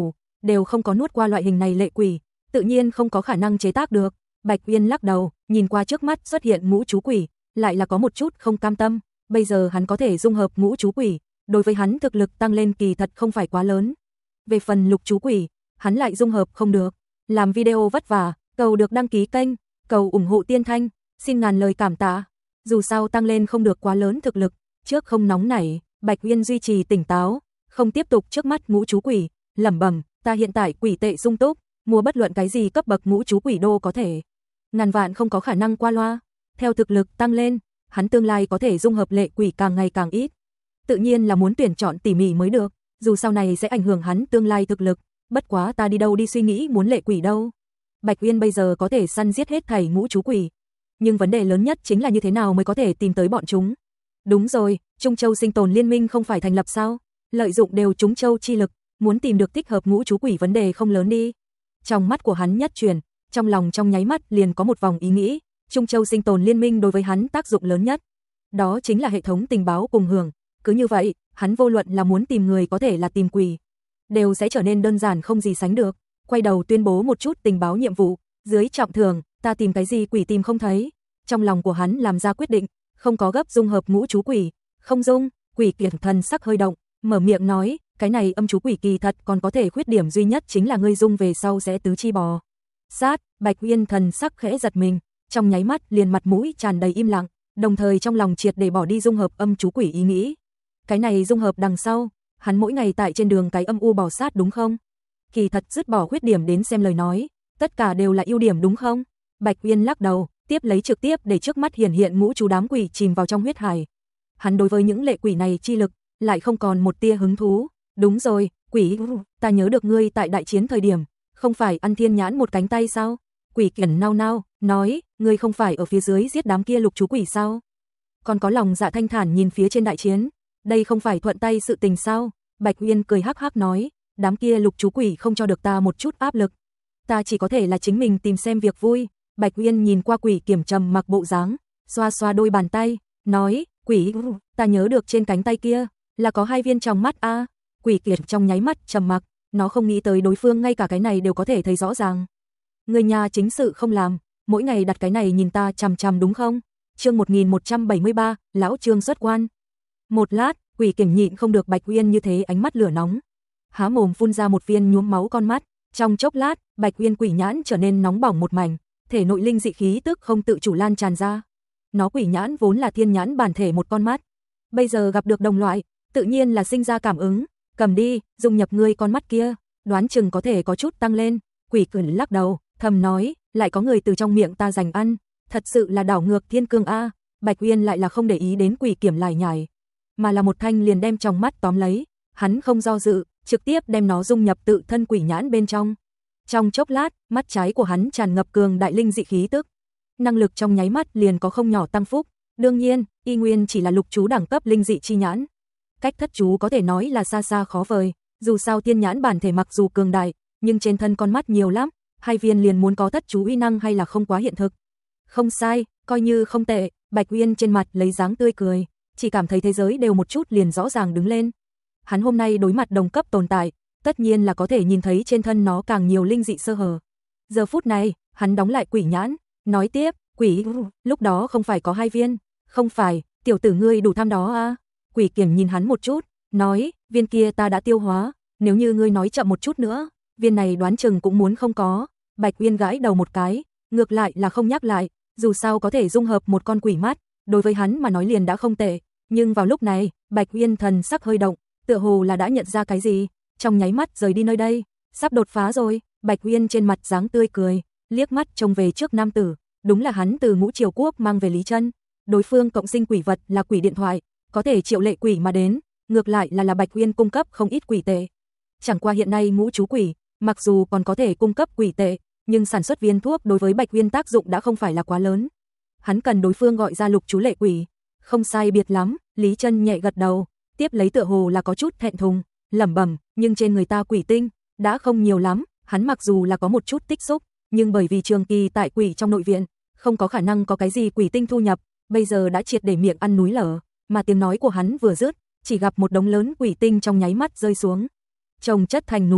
đều không có nuốt qua loại hình này lệ quỷ, tự nhiên không có khả năng chế tác được. Bạch Uyên lắc đầu, nhìn qua trước mắt xuất hiện ngũ chú quỷ, lại là có một chút không cam tâm, bây giờ hắn có thể dung hợp ngũ chú quỷ, đối với hắn thực lực tăng lên kỳ thật không phải quá lớn. Về phần lục chú quỷ, hắn lại dung hợp không được. Làm video vất vả, cầu được đăng ký kênh, cầu ủng hộ Tiên Thanh, xin ngàn lời cảm tạ. Dù sao tăng lên không được quá lớn thực lực, trước không nóng nảy, Bạch Uyên duy trì tỉnh táo, không tiếp tục trước mắt ngũ chú quỷ, lẩm bẩm, ta hiện tại quỷ tệ sung túc, mua bất luận cái gì cấp bậc ngũ chú quỷ đô có thể. Ngàn vạn không có khả năng qua loa, theo thực lực tăng lên, hắn tương lai có thể dung hợp lệ quỷ càng ngày càng ít. Tự nhiên là muốn tuyển chọn tỉ mỉ mới được, dù sau này sẽ ảnh hưởng hắn tương lai thực lực, bất quá ta đi đâu đi suy nghĩ muốn lệ quỷ đâu. Bạch Uyên bây giờ có thể săn giết hết thảy ngũ chú quỷ, nhưng vấn đề lớn nhất chính là như thế nào mới có thể tìm tới bọn chúng. Đúng rồi, Trung Châu Sinh Tồn Liên Minh không phải thành lập sao? Lợi dụng đều Trung Châu chi lực, muốn tìm được thích hợp ngũ chú quỷ vấn đề không lớn đi. Trong mắt của hắn nhất chuyển, trong lòng trong nháy mắt liền có một vòng ý nghĩ, Trung Châu Sinh Tồn Liên Minh đối với hắn tác dụng lớn nhất, đó chính là hệ thống tình báo cùng hưởng, cứ như vậy, hắn vô luận là muốn tìm người có thể là tìm quỷ, đều sẽ trở nên đơn giản không gì sánh được. Quay đầu tuyên bố một chút tình báo nhiệm vụ, dưới trọng thưởng, ta tìm cái gì quỷ tìm không thấy. Trong lòng của hắn làm ra quyết định, không có gấp dung hợp ngũ chú quỷ, không dung. Quỷ Kiệt thần sắc hơi động, mở miệng nói, cái này âm chú quỷ kỳ thật còn có thể khuyết điểm duy nhất chính là ngươi dung về sau sẽ tứ chi bò sát. Bạch Uyên thần sắc khẽ giật mình, trong nháy mắt liền mặt mũi tràn đầy im lặng, đồng thời trong lòng triệt để bỏ đi dung hợp âm chú quỷ ý nghĩ. Cái này dung hợp đằng sau, hắn mỗi ngày tại trên đường cái âm u bò sát đúng không? Kỳ thật dứt bỏ khuyết điểm đến xem lời nói, tất cả đều là ưu điểm đúng không? Bạch Uyên lắc đầu, tiếp lấy trực tiếp để trước mắt hiển hiện ngũ chú đám quỷ chìm vào trong huyết hải. Hắn đối với những lệ quỷ này chi lực, lại không còn một tia hứng thú. Đúng rồi, quỷ, ta nhớ được ngươi tại đại chiến thời điểm, không phải ăn thiên nhãn một cánh tay sao? Quỷ Kiển nao nao, nói, ngươi không phải ở phía dưới giết đám kia lục chú quỷ sao? Còn có lòng dạ thanh thản nhìn phía trên đại chiến, đây không phải thuận tay sự tình sao? Bạch Uyên cười hắc hắc nói, đám kia lục chú quỷ không cho được ta một chút áp lực, ta chỉ có thể là chính mình tìm xem việc vui. Bạch Uyên nhìn qua Quỷ Kiểm trầm mặc bộ dáng, xoa xoa đôi bàn tay, nói, quỷ, ta nhớ được trên cánh tay kia là có hai viên trong mắt a. À. Quỷ Kiệt trong nháy mắt trầm mặc, nó không nghĩ tới đối phương ngay cả cái này đều có thể thấy rõ ràng. Người nhà chính sự không làm, mỗi ngày đặt cái này nhìn ta chằm chằm đúng không? Chương một nghìn một trăm bảy mươi ba, lão Trương xuất quan. Một lát, Quỷ Kiểm nhịn không được Bạch Uyên như thế ánh mắt lửa nóng, há mồm phun ra một viên nhuốm máu con mắt. Trong chốc lát, Bạch Uyên quỷ nhãn trở nên nóng bỏng một mảnh, thể nội linh dị khí tức không tự chủ lan tràn ra. Nó quỷ nhãn vốn là thiên nhãn bản thể một con mắt, bây giờ gặp được đồng loại, tự nhiên là sinh ra cảm ứng. Cầm đi, dung nhập ngươi con mắt kia, đoán chừng có thể có chút tăng lên. Quỷ Cửu lắc đầu, thầm nói, lại có người từ trong miệng ta giành ăn, thật sự là đảo ngược thiên cương a. Bạch Uyên lại là không để ý đến Quỷ Kiểm lải nhải, mà là một thanh liền đem trong mắt tóm lấy, hắn không do dự, trực tiếp đem nó dung nhập tự thân quỷ nhãn bên trong. Trong chốc lát, mắt trái của hắn tràn ngập cường đại linh dị khí tức, năng lực trong nháy mắt liền có không nhỏ tăng phúc. Đương nhiên, y nguyên chỉ là lục chú đẳng cấp linh dị chi nhãn, cách thất chú có thể nói là xa xa khó vời. Dù sao thiên nhãn bản thể mặc dù cường đại, nhưng trên thân con mắt nhiều lắm, hai viên liền muốn có thất chú uy năng hay là không quá hiện thực. Không sai, coi như không tệ. Bạch Uyên trên mặt lấy dáng tươi cười, chỉ cảm thấy thế giới đều một chút liền rõ ràng đứng lên. Hắn hôm nay đối mặt đồng cấp tồn tại, tất nhiên là có thể nhìn thấy trên thân nó càng nhiều linh dị sơ hở. Giờ phút này, hắn đóng lại quỷ nhãn, nói tiếp, quỷ, lúc đó không phải có hai viên, không phải, tiểu tử ngươi đủ tham đó à? Quỷ Kiểm nhìn hắn một chút, nói, viên kia ta đã tiêu hóa, nếu như ngươi nói chậm một chút nữa, viên này đoán chừng cũng muốn không có. Bạch Uyên gãi đầu một cái, ngược lại là không nhắc lại, dù sao có thể dung hợp một con quỷ mắt, đối với hắn mà nói liền đã không tệ. Nhưng vào lúc này, Bạch Uyên thần sắc hơi động, tựa hồ là đã nhận ra cái gì, trong nháy mắt rời đi nơi đây, sắp đột phá rồi. Bạch Uyên trên mặt dáng tươi cười, liếc mắt trông về trước nam tử, đúng là hắn từ Ngũ Triều Quốc mang về Lý Chân. Đối phương cộng sinh quỷ vật là quỷ điện thoại, có thể triệu lệ quỷ mà đến, ngược lại là là Bạch Uyên cung cấp không ít quỷ tệ. Chẳng qua hiện nay ngũ chú quỷ, mặc dù còn có thể cung cấp quỷ tệ, nhưng sản xuất viên thuốc đối với Bạch Uyên tác dụng đã không phải là quá lớn. Hắn cần đối phương gọi ra lục chú lệ quỷ. Không sai biệt lắm, Lý Chân nhẹ gật đầu, tiếp lấy tựa hồ là có chút thẹn thùng, lẩm bẩm, nhưng trên người ta quỷ tinh đã không nhiều lắm, hắn mặc dù là có một chút tích xúc, nhưng bởi vì trường kỳ tại quỷ trong nội viện, không có khả năng có cái gì quỷ tinh thu nhập, bây giờ đã triệt để miệng ăn núi lở, mà tiếng nói của hắn vừa dứt, chỉ gặp một đống lớn quỷ tinh trong nháy mắt rơi xuống, chồng chất thành núi,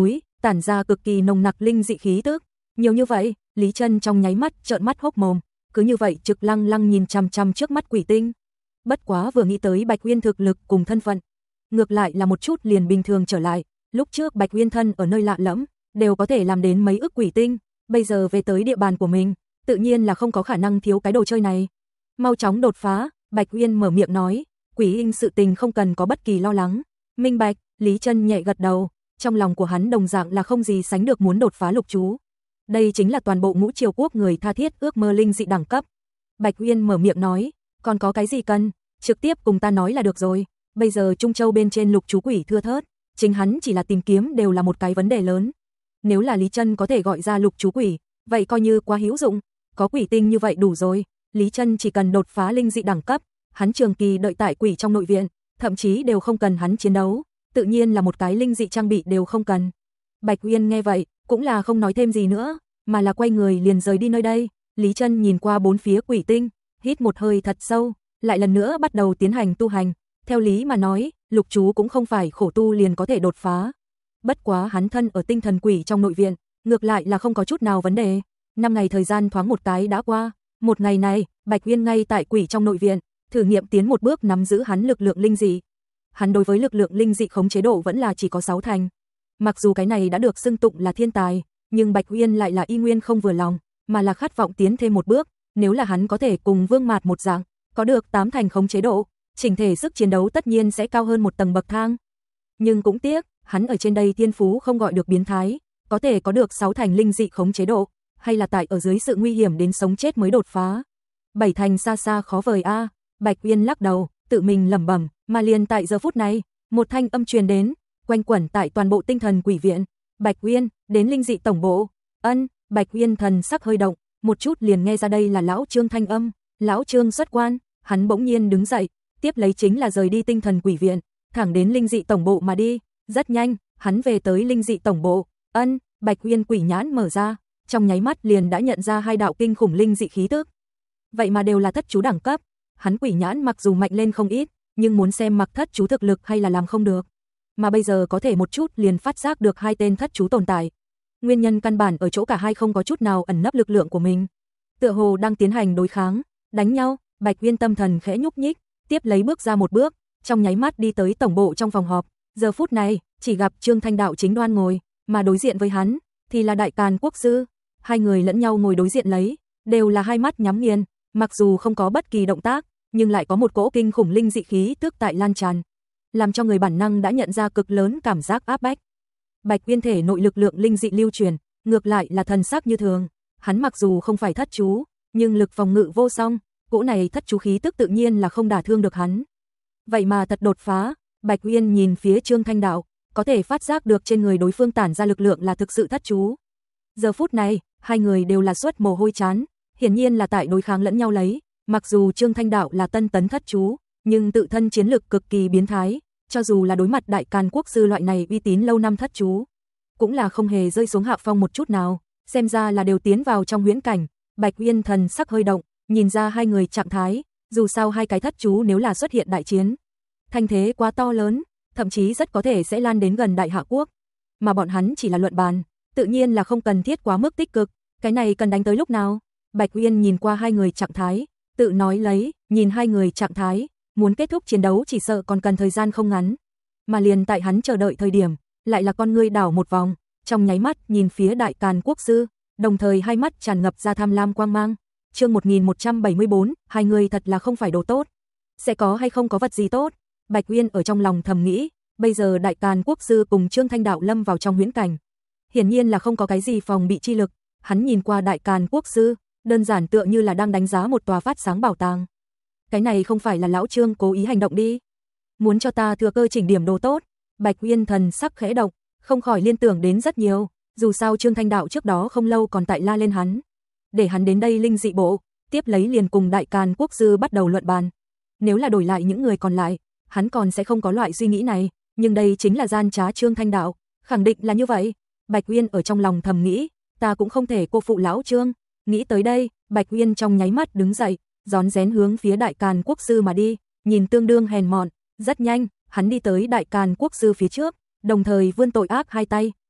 tản ra cực kỳ nồng nặc linh dị khí tức. Nhiều như vậy, Lý Chân trong nháy mắt trợn mắt hốc mồm, cứ như vậy trực lăng lăng nhìn chằm chằm trước mắt quỷ tinh. Bất quá vừa nghĩ tới Bạch Uyên thực lực cùng thân phận, ngược lại là một chút liền bình thường trở lại. Lúc trước Bạch Uyên thân ở nơi lạ lẫm, đều có thể làm đến mấy ức quỷ tinh, bây giờ về tới địa bàn của mình, tự nhiên là không có khả năng thiếu cái đồ chơi này. Mau chóng đột phá, Bạch Uyên mở miệng nói, quỷ hình sự tình không cần có bất kỳ lo lắng. Minh bạch, Lý Chân nhẹ gật đầu, trong lòng của hắn đồng dạng là không gì sánh được muốn đột phá lục chú. Đây chính là toàn bộ ngũ triều quốc người tha thiết ước mơ linh dị đẳng cấp. Bạch Uyên mở miệng nói, còn có cái gì cần, trực tiếp cùng ta nói là được rồi. Bây giờ Trung Châu bên trên lục chú quỷ thưa thớt, chính hắn chỉ là tìm kiếm đều là một cái vấn đề lớn. Nếu là Lý Chân có thể gọi ra lục chú quỷ, vậy coi như quá hữu dụng, có quỷ tinh như vậy đủ rồi. Lý Chân chỉ cần đột phá linh dị đẳng cấp, hắn trường kỳ đợi tại quỷ trong nội viện, thậm chí đều không cần hắn chiến đấu, tự nhiên là một cái linh dị trang bị đều không cần. Bạch Uyên nghe vậy, cũng là không nói thêm gì nữa, mà là quay người liền rời đi nơi đây. Lý Chân nhìn qua bốn phía quỷ tinh, hít một hơi thật sâu, lại lần nữa bắt đầu tiến hành tu hành. Theo lý mà nói, lục chú cũng không phải khổ tu liền có thể đột phá. Bất quá hắn thân ở tinh thần quỷ trong nội viện, ngược lại là không có chút nào vấn đề. Năm ngày thời gian thoáng một cái đã qua, một ngày này, Bạch Uyên ngay tại quỷ trong nội viện, thử nghiệm tiến một bước nắm giữ hắn lực lượng linh dị. Hắn đối với lực lượng linh dị khống chế độ vẫn là chỉ có sáu thành. Mặc dù cái này đã được xưng tụng là thiên tài, nhưng Bạch Uyên lại là y nguyên không vừa lòng, mà là khát vọng tiến thêm một bước, nếu là hắn có thể cùng Vương Mạt một dạng, có được tám thành khống chế độ, chỉnh thể sức chiến đấu tất nhiên sẽ cao hơn một tầng bậc thang. Nhưng cũng tiếc, hắn ở trên đây thiên phú không gọi được biến thái, có thể có được sáu thành linh dị khống chế độ, hay là tại ở dưới sự nguy hiểm đến sống chết mới đột phá. Bảy thành xa xa khó vời a. À. Bạch Uyên lắc đầu, tự mình lẩm bẩm, mà liền tại giờ phút này, một thanh âm truyền đến, quanh quẩn tại toàn bộ tinh thần quỷ viện. Bạch Uyên, đến linh dị tổng bộ. Ân, Bạch Uyên thần sắc hơi động, một chút liền nghe ra đây là lão Trương thanh âm. Lão Trương xuất quan, hắn bỗng nhiên đứng dậy, tiếp lấy chính là rời đi tinh thần quỷ viện, thẳng đến linh dị tổng bộ mà đi. Rất nhanh, hắn về tới linh dị tổng bộ. Ân, Bạch Uyên quỷ nhãn mở ra, trong nháy mắt liền đã nhận ra hai đạo kinh khủng linh dị khí tức. Vậy mà đều là thất chú đẳng cấp. Hắn quỷ nhãn mặc dù mạnh lên không ít, nhưng muốn xem mặc thất chú thực lực hay là làm không được. Mà bây giờ có thể một chút liền phát giác được hai tên thất chú tồn tại. Nguyên nhân căn bản ở chỗ cả hai không có chút nào ẩn nấp lực lượng của mình. Tựa hồ đang tiến hành đối kháng, đánh nhau. Bạch Uyên tâm thần khẽ nhúc nhích, tiếp lấy bước ra một bước, trong nháy mắt đi tới tổng bộ trong phòng họp. Giờ phút này, chỉ gặp Trương Thanh Đạo chính đoan ngồi, mà đối diện với hắn thì là Đại Càn Quốc sư. Hai người lẫn nhau ngồi đối diện lấy, đều là hai mắt nhắm nghiền, mặc dù không có bất kỳ động tác, nhưng lại có một cỗ kinh khủng linh dị khí tức tại lan tràn, làm cho người bản năng đã nhận ra cực lớn cảm giác áp bách. Bạch Uyên thể nội lực lượng linh dị lưu truyền, ngược lại là thần sắc như thường, hắn mặc dù không phải thất chú, nhưng lực phòng ngự vô song, cỗ này thất chú khí tức tự nhiên là không đả thương được hắn. Vậy mà thật đột phá. Bạch Uyên nhìn phía Trương Thanh Đạo, có thể phát giác được trên người đối phương tản ra lực lượng là thực sự thất chú. Giờ phút này, hai người đều là xuất mồ hôi chán, hiển nhiên là tại đối kháng lẫn nhau lấy. Mặc dù Trương Thanh Đạo là tân tấn thất chú, nhưng tự thân chiến lực cực kỳ biến thái, cho dù là đối mặt Đại Càn Quốc sư loại này uy tín lâu năm thất chú, cũng là không hề rơi xuống hạ phong một chút nào, xem ra là đều tiến vào trong huyễn cảnh. Bạch Uyên thần sắc hơi động, nhìn ra hai người trạng thái, dù sao hai cái thất chú nếu là xuất hiện đại chiến, thanh thế quá to lớn, thậm chí rất có thể sẽ lan đến gần Đại Hạ Quốc, mà bọn hắn chỉ là luận bàn, tự nhiên là không cần thiết quá mức tích cực, cái này cần đánh tới lúc nào? Bạch Uyên nhìn qua hai người trạng thái, tự nói lấy, nhìn hai người trạng thái, muốn kết thúc chiến đấu chỉ sợ còn cần thời gian không ngắn. Mà liền tại hắn chờ đợi thời điểm, lại là con ngươi đảo một vòng, trong nháy mắt nhìn phía Đại Càn Quốc sư, đồng thời hai mắt tràn ngập ra tham lam quang mang. Chương một nghìn một trăm bảy mươi bốn, hai người thật là không phải đồ tốt. Sẽ có hay không có vật gì tốt? Bạch Uyên ở trong lòng thầm nghĩ, bây giờ Đại Càn Quốc sư cùng Trương Thanh Đạo lâm vào trong huyễn cảnh, hiển nhiên là không có cái gì phòng bị chi lực. Hắn nhìn qua Đại Càn Quốc sư, đơn giản tựa như là đang đánh giá một tòa phát sáng bảo tàng. Cái này không phải là lão Trương cố ý hành động đi, muốn cho ta thừa cơ chỉnh điểm đồ tốt. Bạch Uyên thần sắc khẽ động, không khỏi liên tưởng đến rất nhiều, dù sao Trương Thanh Đạo trước đó không lâu còn tại la lên hắn, để hắn đến đây linh dị bộ, tiếp lấy liền cùng Đại Càn Quốc sư bắt đầu luận bàn. Nếu là đổi lại những người còn lại, hắn còn sẽ không có loại suy nghĩ này, nhưng đây chính là gian trá Trương Thanh Đạo, khẳng định là như vậy. Bạch Uyên ở trong lòng thầm nghĩ, ta cũng không thể cô phụ lão Trương. Nghĩ tới đây, Bạch Uyên trong nháy mắt đứng dậy, rón rén hướng phía Đại Càn Quốc sư mà đi, nhìn tương đương hèn mọn. Rất nhanh, hắn đi tới Đại Càn Quốc sư phía trước, đồng thời vươn tội ác hai tay,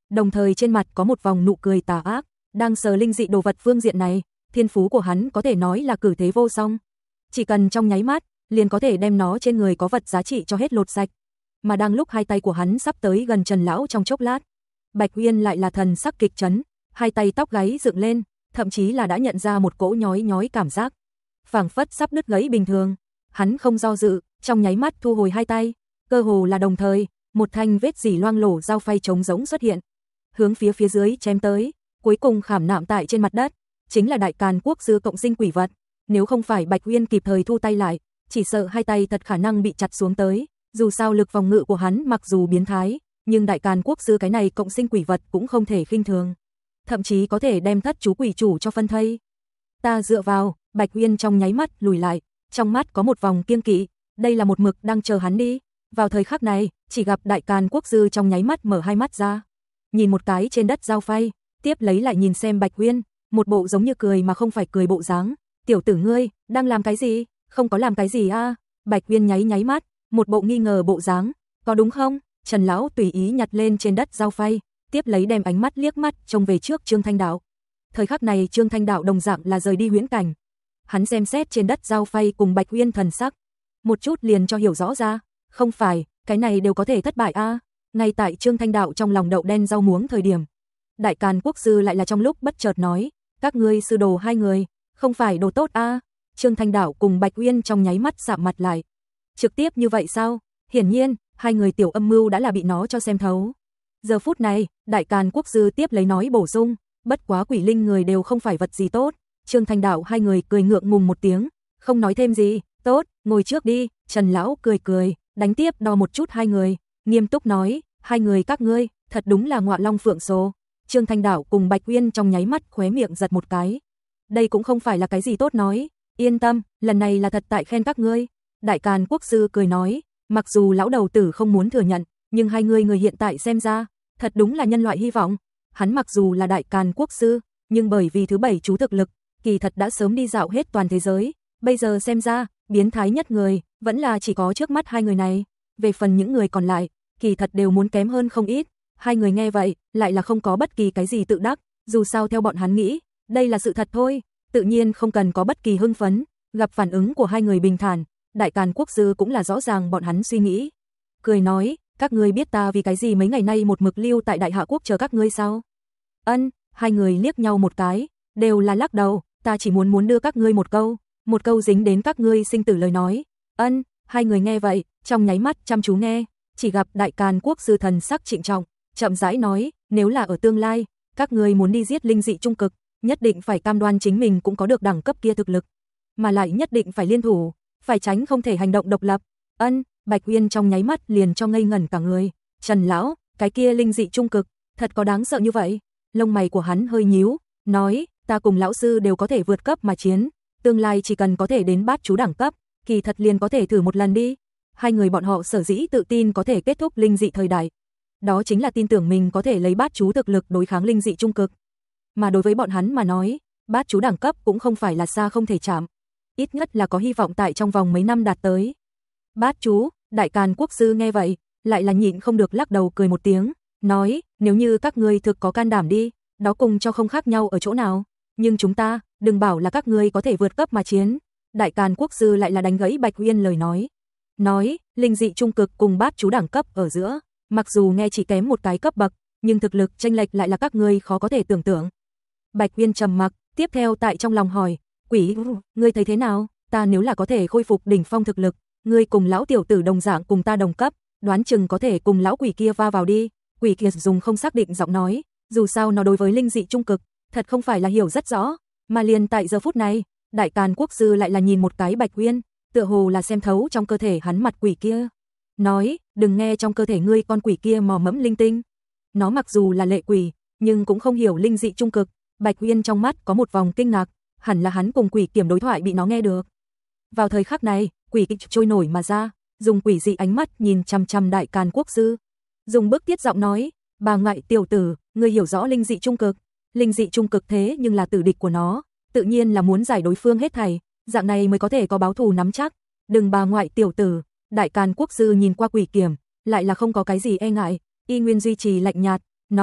đồng thời trên mặt có một vòng nụ cười tà ác, đang sờ linh dị đồ vật phương diện này, thiên phú của hắn có thể nói là cử thế vô song. Chỉ cần trong nháy mắt, liền có thể đem nó trên người có vật giá trị cho hết lột sạch. Mà đang lúc hai tay của hắn sắp tới gần Trần lão trong chốc lát, Bạch Uyên lại là thần sắc kịch chấn, hai tay tóc gáy dựng lên, thậm chí là đã nhận ra một cỗ nhói nhói cảm giác, phảng phất sắp đứt gãy bình thường. Hắn không do dự, trong nháy mắt thu hồi hai tay, cơ hồ là đồng thời, một thanh vết dỉ loang lổ dao phay trống rỗng xuất hiện, hướng phía phía dưới chém tới, cuối cùng khảm nạm tại trên mặt đất, chính là Đại Càn Quốc sư cộng sinh quỷ vật. Nếu không phải Bạch Uyên kịp thời thu tay lại, chỉ sợ hai tay thật khả năng bị chặt xuống tới. Dù sao lực phòng ngự của hắn mặc dù biến thái, nhưng Đại Càn Quốc sư cái này cộng sinh quỷ vật cũng không thể khinh thường, thậm chí có thể đem thất chú quỷ chủ cho phân thây. Ta dựa vào, Bạch Uyên trong nháy mắt lùi lại, trong mắt có một vòng kiêng kỵ, đây là một mực đang chờ hắn đi. Vào thời khắc này, chỉ gặp Đại Càn Quốc sư trong nháy mắt mở hai mắt ra, nhìn một cái trên đất dao phay, tiếp lấy lại nhìn xem Bạch Uyên, một bộ giống như cười mà không phải cười bộ dáng. Tiểu tử ngươi, đang làm cái gì? Không có làm cái gì a? À? Bạch Uyên nháy nháy mắt, một bộ nghi ngờ bộ dáng, có đúng không? Trần lão tùy ý nhặt lên trên đất dao phay, tiếp lấy đem ánh mắt liếc mắt trông về trước Trương Thanh Đạo. Thời khắc này Trương Thanh Đạo đồng dạng là rời đi huyễn cảnh. Hắn xem xét trên đất dao phay cùng Bạch Uyên thần sắc, một chút liền cho hiểu rõ ra, không phải, cái này đều có thể thất bại a. À? Ngay tại Trương Thanh Đạo trong lòng đậu đen rau muống thời điểm, Đại Càn Quốc sư lại là trong lúc bất chợt nói, các ngươi sư đồ hai người, không phải đồ tốt a. À? Trương Thanh Đạo cùng Bạch Uyên trong nháy mắt sạm mặt lại. Trực tiếp như vậy sao? Hiển nhiên, hai người tiểu âm mưu đã là bị nó cho xem thấu. Giờ phút này, Đại Càn Quốc sư tiếp lấy nói bổ sung, bất quá quỷ linh người đều không phải vật gì tốt. Trương Thanh Đạo hai người cười ngượng ngùng một tiếng, không nói thêm gì, tốt, ngồi trước đi. Trần lão cười cười, đánh tiếp đo một chút hai người, nghiêm túc nói, hai người các ngươi, thật đúng là ngọa long phượng số. Trương Thanh Đạo cùng Bạch Uyên trong nháy mắt khóe miệng giật một cái. Đây cũng không phải là cái gì tốt nói, yên tâm, lần này là thật tại khen các ngươi. Đại Càn Quốc sư cười nói, mặc dù lão đầu tử không muốn thừa nhận, nhưng hai người người hiện tại xem ra, thật đúng là nhân loại hy vọng. Hắn mặc dù là Đại Càn Quốc sư, nhưng bởi vì thứ bảy chú thực lực, kỳ thật đã sớm đi dạo hết toàn thế giới. Bây giờ xem ra, biến thái nhất người, vẫn là chỉ có trước mắt hai người này. Về phần những người còn lại, kỳ thật đều muốn kém hơn không ít. Hai người nghe vậy, lại là không có bất kỳ cái gì tự đắc, dù sao theo bọn hắn nghĩ, đây là sự thật thôi, tự nhiên không cần có bất kỳ hưng phấn. Gặp phản ứng của hai người bình thản, Đại Càn Quốc sư cũng là rõ ràng bọn hắn suy nghĩ. Cười nói, các ngươi biết ta vì cái gì mấy ngày nay một mực lưu tại Đại Hạ Quốc chờ các ngươi sao? Ân, hai người liếc nhau một cái, đều là lắc đầu, ta chỉ muốn muốn đưa các ngươi một câu, một câu dính đến các ngươi sinh tử lời nói. Ân, hai người nghe vậy, trong nháy mắt chăm chú nghe, chỉ gặp Đại Càn Quốc sư thần sắc trịnh trọng, chậm rãi nói, nếu là ở tương lai, các ngươi muốn đi giết linh dị trung cực, nhất định phải cam đoan chính mình cũng có được đẳng cấp kia thực lực, mà lại nhất định phải liên thủ, phải tránh không thể hành động độc lập. Ân, Bạch Uyên trong nháy mắt liền cho ngây ngẩn cả người. Trần lão, cái kia linh dị trung cực, thật có đáng sợ như vậy? Lông mày của hắn hơi nhíu, nói, ta cùng lão sư đều có thể vượt cấp mà chiến, tương lai chỉ cần có thể đến bát chú đẳng cấp, kỳ thật liền có thể thử một lần đi. Hai người bọn họ sở dĩ tự tin có thể kết thúc linh dị thời đại, đó chính là tin tưởng mình có thể lấy bát chú thực lực đối kháng linh dị trung cực. Mà đối với bọn hắn mà nói, bát chú đẳng cấp cũng không phải là xa không thể chạm, ít nhất là có hy vọng tại trong vòng mấy năm đạt tới. Bát chú, Đại Càn Quốc sư nghe vậy, lại là nhịn không được lắc đầu cười một tiếng, nói, nếu như các ngươi thực có can đảm đi, đó cùng cho không khác nhau ở chỗ nào, nhưng chúng ta, đừng bảo là các ngươi có thể vượt cấp mà chiến. Đại Càn Quốc sư lại là đánh gãy Bạch Uyên lời nói, nói, linh dị trung cực cùng bát chú đẳng cấp ở giữa, mặc dù nghe chỉ kém một cái cấp bậc, nhưng thực lực chênh lệch lại là các ngươi khó có thể tưởng tượng. Bạch Uyên trầm mặc, tiếp theo tại trong lòng hỏi, quỷ, ngươi thấy thế nào? Ta nếu là có thể khôi phục đỉnh phong thực lực, ngươi cùng lão tiểu tử đồng dạng cùng ta đồng cấp, đoán chừng có thể cùng lão quỷ kia va vào đi. Quỷ kia dùng không xác định giọng nói, dù sao nó đối với linh dị trung cực, thật không phải là hiểu rất rõ, mà liền tại giờ phút này, Đại Càn Quốc sư lại là nhìn một cái Bạch Uyên, tựa hồ là xem thấu trong cơ thể hắn mặt quỷ kia. Nói, đừng nghe trong cơ thể ngươi con quỷ kia mò mẫm linh tinh. Nó mặc dù là lệ quỷ, nhưng cũng không hiểu linh dị trung cực. Bạch Uyên trong mắt có một vòng kinh ngạc, hẳn là hắn cùng quỷ kiểm đối thoại bị nó nghe được. Vào thời khắc này, quỷ kịch trôi nổi mà ra, dùng quỷ dị ánh mắt nhìn chằm chằm Đại Càn Quốc sư, dùng bức tiết giọng nói, bà ngoại tiểu tử, ngươi hiểu rõ linh dị trung cực, linh dị trung cực thế nhưng là tử địch của nó, tự nhiên là muốn giải đối phương hết thảy, dạng này mới có thể có báo thù nắm chắc. Đừng bà ngoại tiểu tử. Đại Càn Quốc sư nhìn qua quỷ kiểm, lại là không có cái gì e ngại, y nguyên duy trì lạnh nhạt, nói,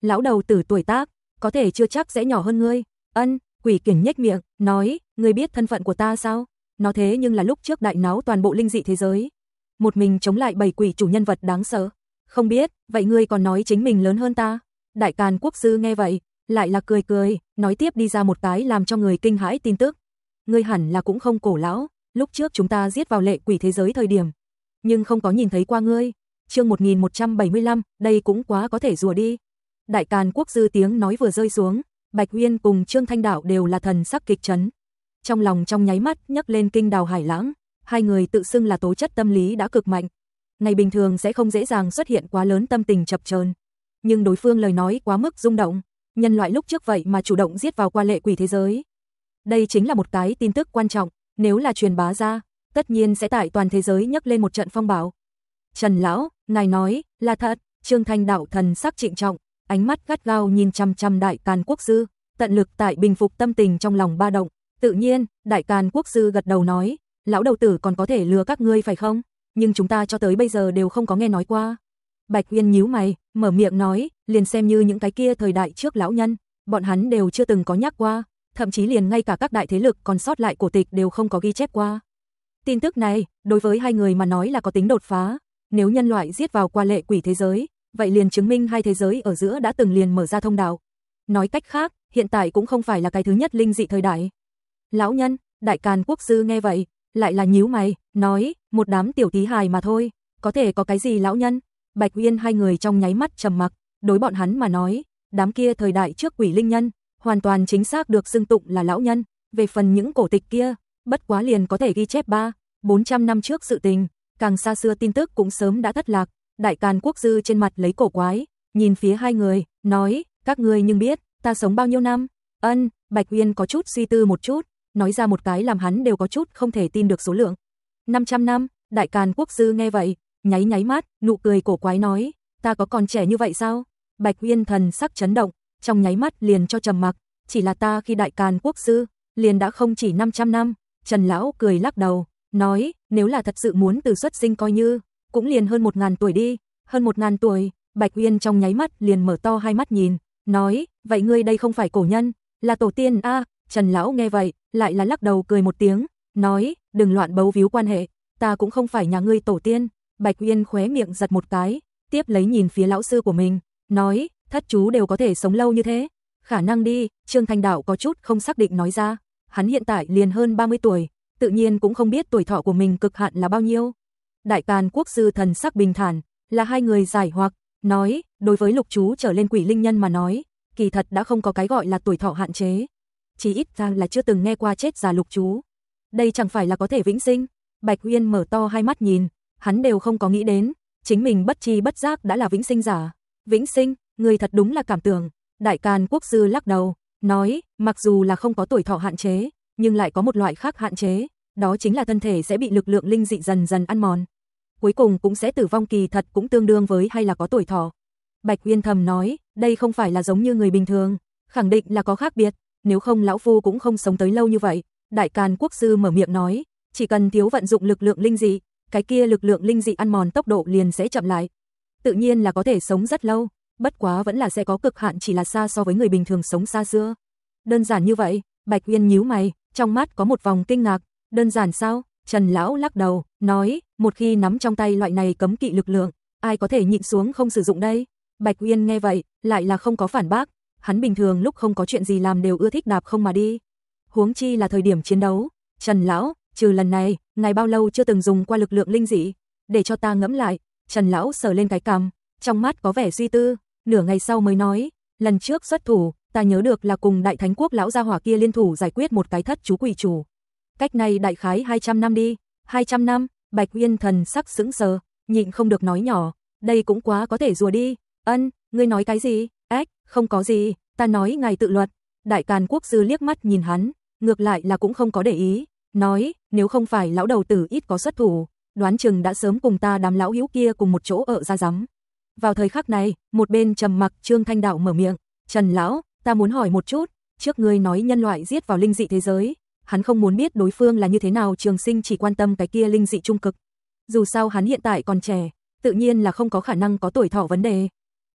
Lão đầu tử tuổi tác, có thể chưa chắc sẽ nhỏ hơn ngươi. Ân, Quỷ Kiển nhếch miệng, nói, ngươi biết thân phận của ta sao? Nó thế nhưng là lúc trước đại náo toàn bộ linh dị thế giới. Một mình chống lại bảy quỷ chủ nhân vật đáng sợ. Không biết, vậy ngươi còn nói chính mình lớn hơn ta? Đại Càn Quốc sư nghe vậy, lại là cười cười, nói tiếp đi ra một cái làm cho người kinh hãi tin tức. Ngươi hẳn là cũng không cổ lão, lúc trước chúng ta giết vào lệ quỷ thế giới thời điểm, nhưng không có nhìn thấy qua ngươi. Chương một nghìn một trăm bảy mươi lăm, đây cũng quá có thể rùa đi. Đại Càn Quốc sư tiếng nói vừa rơi xuống, Bạch Uyên cùng Trương Thanh Đạo đều là thần sắc kịch chấn. Trong lòng trong nháy mắt nhấc lên kinh đào hải lãng, hai người tự xưng là tố chất tâm lý đã cực mạnh. Ngày bình thường sẽ không dễ dàng xuất hiện quá lớn tâm tình chập chờn, nhưng đối phương lời nói quá mức rung động, nhân loại lúc trước vậy mà chủ động giết vào qua lệ quỷ thế giới. Đây chính là một cái tin tức quan trọng, nếu là truyền bá ra, tất nhiên sẽ tại toàn thế giới nhấc lên một trận phong bạo. Trần lão, ngài nói, là thật. Trương Thanh Đạo thần sắc trịnh trọng, ánh mắt gắt gao nhìn chằm chằm Đại Càn Quốc sư, tận lực tại bình phục tâm tình trong lòng ba động. Tự nhiên, Đại Càn Quốc sư gật đầu nói, lão đầu tử còn có thể lừa các ngươi phải không? Nhưng chúng ta cho tới bây giờ đều không có nghe nói qua. Bạch Uyên nhíu mày, mở miệng nói, liền xem như những cái kia thời đại trước lão nhân, bọn hắn đều chưa từng có nhắc qua, thậm chí liền ngay cả các đại thế lực còn sót lại cổ tịch đều không có ghi chép qua. Tin tức này, đối với hai người mà nói là có tính đột phá, nếu nhân loại giết vào qua lệ quỷ thế giới, vậy liền chứng minh hai thế giới ở giữa đã từng liền mở ra thông đạo. Nói cách khác, hiện tại cũng không phải là cái thứ nhất linh dị thời đại. Lão nhân, Đại Càn Quốc sư nghe vậy, lại là nhíu mày, nói, một đám tiểu tí hài mà thôi, có thể có cái gì lão nhân? Bạch Uyên hai người trong nháy mắt trầm mặc, đối bọn hắn mà nói, đám kia thời đại trước quỷ linh nhân, hoàn toàn chính xác được xưng tụng là lão nhân, về phần những cổ tịch kia, bất quá liền có thể ghi chép ba, bốn trăm năm trước sự tình, càng xa xưa tin tức cũng sớm đã thất lạc. Đại Càn Quốc sư trên mặt lấy cổ quái, nhìn phía hai người, nói, các ngươi nhưng biết, ta sống bao nhiêu năm? Ân, Bạch Uyên có chút suy tư một chút, nói ra một cái làm hắn đều có chút không thể tin được số lượng. năm trăm năm, Đại Càn Quốc sư nghe vậy, nháy nháy mắt, nụ cười cổ quái nói, ta có còn trẻ như vậy sao? Bạch Uyên thần sắc chấn động, trong nháy mắt liền cho trầm mặc, chỉ là ta khi Đại Càn Quốc sư, liền đã không chỉ năm trăm năm. Trần lão cười lắc đầu, nói, nếu là thật sự muốn từ xuất sinh coi như, cũng liền hơn một ngàn tuổi đi, hơn một ngàn tuổi. Bạch Uyên trong nháy mắt liền mở to hai mắt nhìn, nói, vậy ngươi đây không phải cổ nhân, là tổ tiên a? À, Trần lão nghe vậy, lại là lắc đầu cười một tiếng, nói, đừng loạn bấu víu quan hệ, ta cũng không phải nhà ngươi tổ tiên. Bạch Uyên khóe miệng giật một cái, tiếp lấy nhìn phía lão sư của mình, nói, thất chú đều có thể sống lâu như thế, khả năng đi. Trương Thanh Đạo có chút không xác định nói ra, hắn hiện tại liền hơn ba mươi tuổi, tự nhiên cũng không biết tuổi thọ của mình cực hạn là bao nhiêu. Đại Càn Quốc sư thần sắc bình thản, là hai người giải hoặc, nói, đối với lục chú trở lên quỷ linh nhân mà nói, kỳ thật đã không có cái gọi là tuổi thọ hạn chế, chỉ ít ra là chưa từng nghe qua chết già lục chú. Đây chẳng phải là có thể vĩnh sinh? Bạch Uyên mở to hai mắt nhìn, hắn đều không có nghĩ đến, chính mình bất chi bất giác đã là vĩnh sinh giả. Vĩnh sinh, người thật đúng là cảm tưởng. Đại Càn Quốc sư lắc đầu, nói, mặc dù là không có tuổi thọ hạn chế, nhưng lại có một loại khác hạn chế, đó chính là thân thể sẽ bị lực lượng linh dị dần dần ăn mòn, cuối cùng cũng sẽ tử vong, kỳ thật cũng tương đương với hay là có tuổi thọ. Bạch Uyên thầm nói, đây không phải là giống như người bình thường, khẳng định là có khác biệt, nếu không lão phu cũng không sống tới lâu như vậy. Đại Càn Quốc sư mở miệng nói, chỉ cần thiếu vận dụng lực lượng linh dị, cái kia lực lượng linh dị ăn mòn tốc độ liền sẽ chậm lại, tự nhiên là có thể sống rất lâu, bất quá vẫn là sẽ có cực hạn, chỉ là xa so với người bình thường sống xa xưa. Đơn giản như vậy? Bạch Uyên nhíu mày, trong mắt có một vòng kinh ngạc, đơn giản sao? Trần lão lắc đầu, nói, một khi nắm trong tay loại này cấm kỵ lực lượng, ai có thể nhịn xuống không sử dụng đây? Bạch Uyên nghe vậy, lại là không có phản bác, hắn bình thường lúc không có chuyện gì làm đều ưa thích đạp không mà đi, huống chi là thời điểm chiến đấu. Trần lão, trừ lần này, ngài bao lâu chưa từng dùng qua lực lượng linh dị? Để cho ta ngẫm lại. Trần lão sờ lên cái cằm, trong mắt có vẻ suy tư, nửa ngày sau mới nói, lần trước xuất thủ, ta nhớ được là cùng Đại Thánh Quốc lão gia hỏa kia liên thủ giải quyết một cái thất chú quỷ chủ. Cách này đại khái hai trăm năm đi. hai trăm năm? Bạch Uyên thần sắc sững sờ, nhịn không được nói nhỏ, đây cũng quá có thể rùa đi. Ân, ngươi nói cái gì? Ếch, không có gì, ta nói ngài tự luật. Đại Càn Quốc sư liếc mắt nhìn hắn, ngược lại là cũng không có để ý, nói, nếu không phải lão đầu tử ít có xuất thủ, đoán chừng đã sớm cùng ta đám lão hữu kia cùng một chỗ ở ra rắm. Vào thời khắc này, một bên trầm mặc Trương Thanh Đạo mở miệng, Trần lão, ta muốn hỏi một chút, trước ngươi nói nhân loại giết vào linh dị thế giới, hắn không muốn biết đối phương là như thế nào, Trường Sinh chỉ quan tâm cái kia linh dị trung cực. Dù sao hắn hiện tại còn trẻ, tự nhiên là không có khả năng có tuổi thọ vấn đề.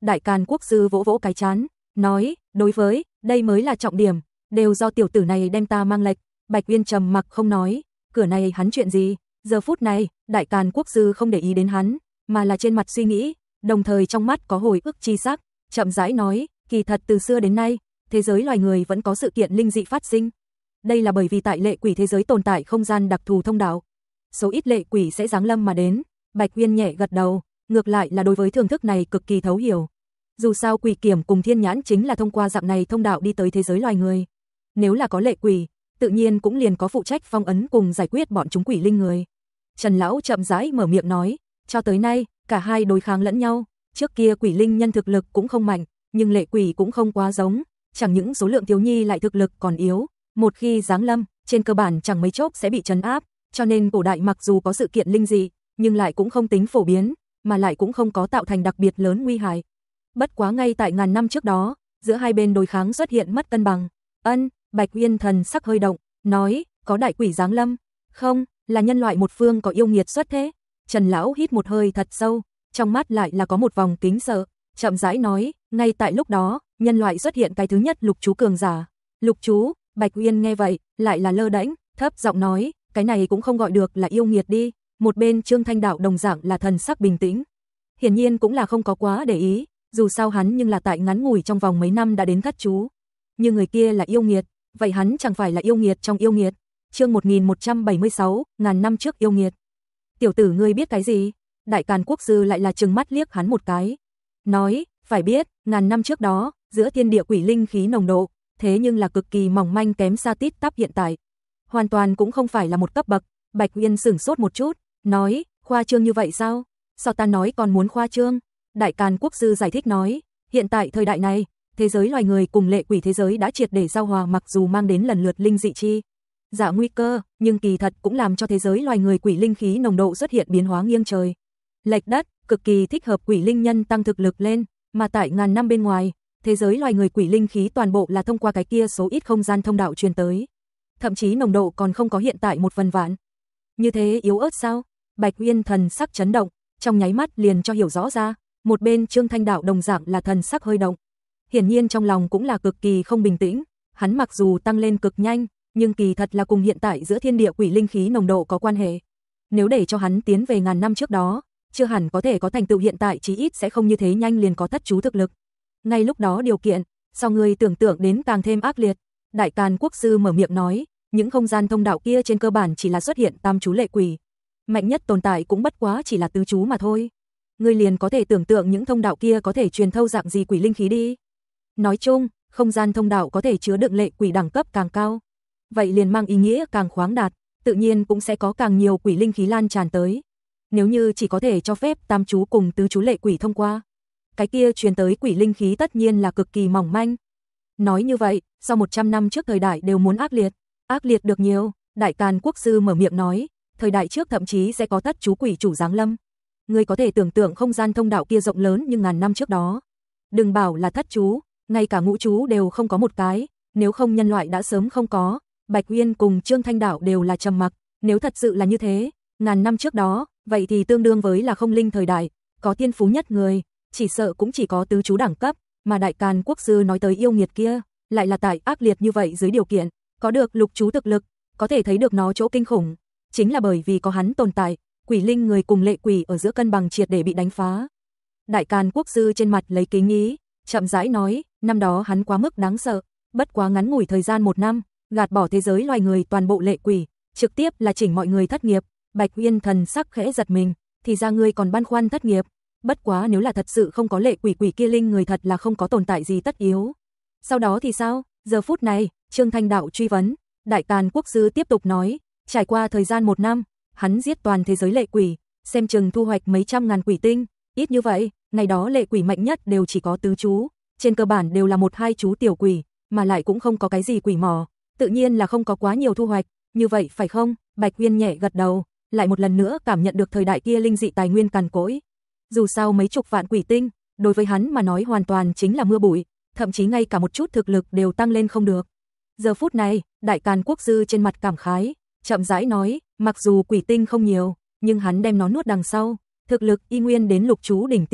Đại Càn Quốc sư vỗ vỗ cái trán, nói, đối với, đây mới là trọng điểm, đều do tiểu tử này đem ta mang lệch. Bạch Uyên trầm mặc không nói, cửa này hắn chuyện gì? Giờ phút này, Đại Càn Quốc sư không để ý đến hắn, mà là trên mặt suy nghĩ, đồng thời trong mắt có hồi ức chi sắc, chậm rãi nói, kỳ thật từ xưa đến nay, thế giới loài người vẫn có sự kiện linh dị phát sinh. Đây là bởi vì tại lệ quỷ thế giới tồn tại không gian đặc thù thông đạo. Số ít lệ quỷ sẽ giáng lâm mà đến. Bạch Uyên nhẹ gật đầu, ngược lại là đối với thưởng thức này cực kỳ thấu hiểu. Dù sao quỷ kiểm cùng thiên nhãn chính là thông qua dạng này thông đạo đi tới thế giới loài người. Nếu là có lệ quỷ, tự nhiên cũng liền có phụ trách phong ấn cùng giải quyết bọn chúng quỷ linh người. Trần lão chậm rãi mở miệng nói, cho tới nay, cả hai đối kháng lẫn nhau, trước kia quỷ linh nhân thực lực cũng không mạnh, nhưng lệ quỷ cũng không quá giống, chẳng những số lượng thiếu nhi lại thực lực còn yếu, một khi giáng lâm, trên cơ bản chẳng mấy chốc sẽ bị trấn áp, cho nên cổ đại mặc dù có sự kiện linh dị, nhưng lại cũng không tính phổ biến, mà lại cũng không có tạo thành đặc biệt lớn nguy hại. Bất quá ngay tại ngàn năm trước đó, giữa hai bên đối kháng xuất hiện mất cân bằng. Ân, Bạch Uyên thần sắc hơi động, nói, có đại quỷ giáng lâm, không, là nhân loại một phương có yêu nghiệt xuất thế. Trần lão hít một hơi thật sâu, trong mắt lại là có một vòng kính sợ, chậm rãi nói, ngay tại lúc đó, nhân loại xuất hiện cái thứ nhất lục chú cường giả. Lục chú, Bạch Uyên nghe vậy, lại là lơ đễnh, thấp giọng nói, cái này cũng không gọi được là yêu nghiệt đi. Một bên Trương Thanh Đạo đồng dạng là thần sắc bình tĩnh. Hiển nhiên cũng là không có quá để ý, dù sao hắn nhưng là tại ngắn ngủi trong vòng mấy năm đã đến thất chú. Nhưng người kia là yêu nghiệt, vậy hắn chẳng phải là yêu nghiệt trong yêu nghiệt. Chương một nghìn một trăm bảy mươi sáu, ngàn năm trước yêu nghiệt. Tiểu tử ngươi biết cái gì? Đại Càn Quốc sư lại là trừng mắt liếc hắn một cái. Nói, phải biết, ngàn năm trước đó, giữa thiên địa quỷ linh khí nồng độ, thế nhưng là cực kỳ mỏng manh kém xa tít tắp hiện tại. Hoàn toàn cũng không phải là một cấp bậc. Bạch Uyên sửng sốt một chút, nói, khoa trương như vậy sao? Sao ta nói còn muốn khoa trương? Đại Càn Quốc sư giải thích nói, hiện tại thời đại này, thế giới loài người cùng lệ quỷ thế giới đã triệt để giao hòa, mặc dù mang đến lần lượt linh dị chi dạ nguy cơ, nhưng kỳ thật cũng làm cho thế giới loài người quỷ linh khí nồng độ xuất hiện biến hóa nghiêng trời lệch đất, cực kỳ thích hợp quỷ linh nhân tăng thực lực lên, mà tại ngàn năm bên ngoài, thế giới loài người quỷ linh khí toàn bộ là thông qua cái kia số ít không gian thông đạo truyền tới. Thậm chí nồng độ còn không có hiện tại một phần vạn. Như thế yếu ớt sao? Bạch Uyên thần sắc chấn động, trong nháy mắt liền cho hiểu rõ ra, một bên Trương Thanh Đạo đồng dạng là thần sắc hơi động. Hiển nhiên trong lòng cũng là cực kỳ không bình tĩnh, hắn mặc dù tăng lên cực nhanh, nhưng kỳ thật là cùng hiện tại giữa thiên địa quỷ linh khí nồng độ có quan hệ. Nếu để cho hắn tiến về ngàn năm trước đó, chưa hẳn có thể có thành tựu hiện tại, chí ít sẽ không như thế nhanh liền có thất chú thực lực. Ngay lúc đó điều kiện, so người tưởng tượng đến càng thêm ác liệt. Đại Càn Quốc sư mở miệng nói, những không gian thông đạo kia trên cơ bản chỉ là xuất hiện tam chú lệ quỷ. Mạnh nhất tồn tại cũng bất quá chỉ là tứ chú mà thôi. Ngươi liền có thể tưởng tượng những thông đạo kia có thể truyền thâu dạng gì quỷ linh khí đi. Nói chung, không gian thông đạo có thể chứa đựng lệ quỷ đẳng cấp càng cao, vậy liền mang ý nghĩa càng khoáng đạt, tự nhiên cũng sẽ có càng nhiều quỷ linh khí lan tràn tới. Nếu như chỉ có thể cho phép tam chú cùng tứ chú lệ quỷ thông qua, cái kia truyền tới quỷ linh khí tất nhiên là cực kỳ mỏng manh. Nói như vậy, sau một trăm năm trước thời đại đều muốn ác liệt, ác liệt được nhiều. Đại Càn Quốc sư mở miệng nói, thời đại trước thậm chí sẽ có thất chú quỷ chủ giáng lâm. Ngươi có thể tưởng tượng không gian thông đạo kia rộng lớn như ngàn năm trước đó. Đừng bảo là thất chú, ngay cả ngũ chú đều không có một cái, nếu không nhân loại đã sớm không có. Bạch Uyên cùng Trương Thanh Đạo đều là trầm mặc, nếu thật sự là như thế, ngàn năm trước đó, vậy thì tương đương với là không linh thời đại, có thiên phú nhất người, chỉ sợ cũng chỉ có tứ chú đẳng cấp, mà Đại Càn Quốc sư nói tới yêu nghiệt kia, lại là tại ác liệt như vậy dưới điều kiện, có được lục chú thực lực, có thể thấy được nó chỗ kinh khủng, chính là bởi vì có hắn tồn tại, quỷ linh người cùng lệ quỷ ở giữa cân bằng triệt để bị đánh phá. Đại Càn Quốc sư trên mặt lấy kính ý, chậm rãi nói, năm đó hắn quá mức đáng sợ, bất quá ngắn ngủi thời gian một năm, gạt bỏ thế giới loài người toàn bộ lệ quỷ, trực tiếp là chỉnh mọi người thất nghiệp. Bạch Uyên thần sắc khẽ giật mình, thì ra ngươi còn băn khoăn thất nghiệp, bất quá nếu là thật sự không có lệ quỷ quỷ kia linh người thật là không có tồn tại gì tất yếu. Sau đó thì sao? Giờ phút này, Trương Thanh Đạo truy vấn, Đại Càn Quốc sư tiếp tục nói, trải qua thời gian một năm, hắn giết toàn thế giới lệ quỷ, xem chừng thu hoạch mấy trăm ngàn quỷ tinh, ít như vậy, ngày đó lệ quỷ mạnh nhất đều chỉ có tứ chú, trên cơ bản đều là một hai chú tiểu quỷ, mà lại cũng không có cái gì quỷ mỏ, tự nhiên là không có quá nhiều thu hoạch, như vậy phải không? Bạch Uyên nhẹ gật đầu, lại một lần nữa cảm nhận được thời đại kia linh dị tài nguyên cằn cỗi. Dù sao mấy chục vạn quỷ tinh, đối với hắn mà nói hoàn toàn chính là mưa bụi, thậm chí ngay cả một chút thực lực đều tăng lên không được. Giờ phút này, Đại Càn Quốc sư trên mặt cảm khái, chậm rãi nói, mặc dù quỷ tinh không nhiều, nhưng hắn đem nó nuốt đằng sau, thực lực y nguyên đến lục chú đỉnh tiêm,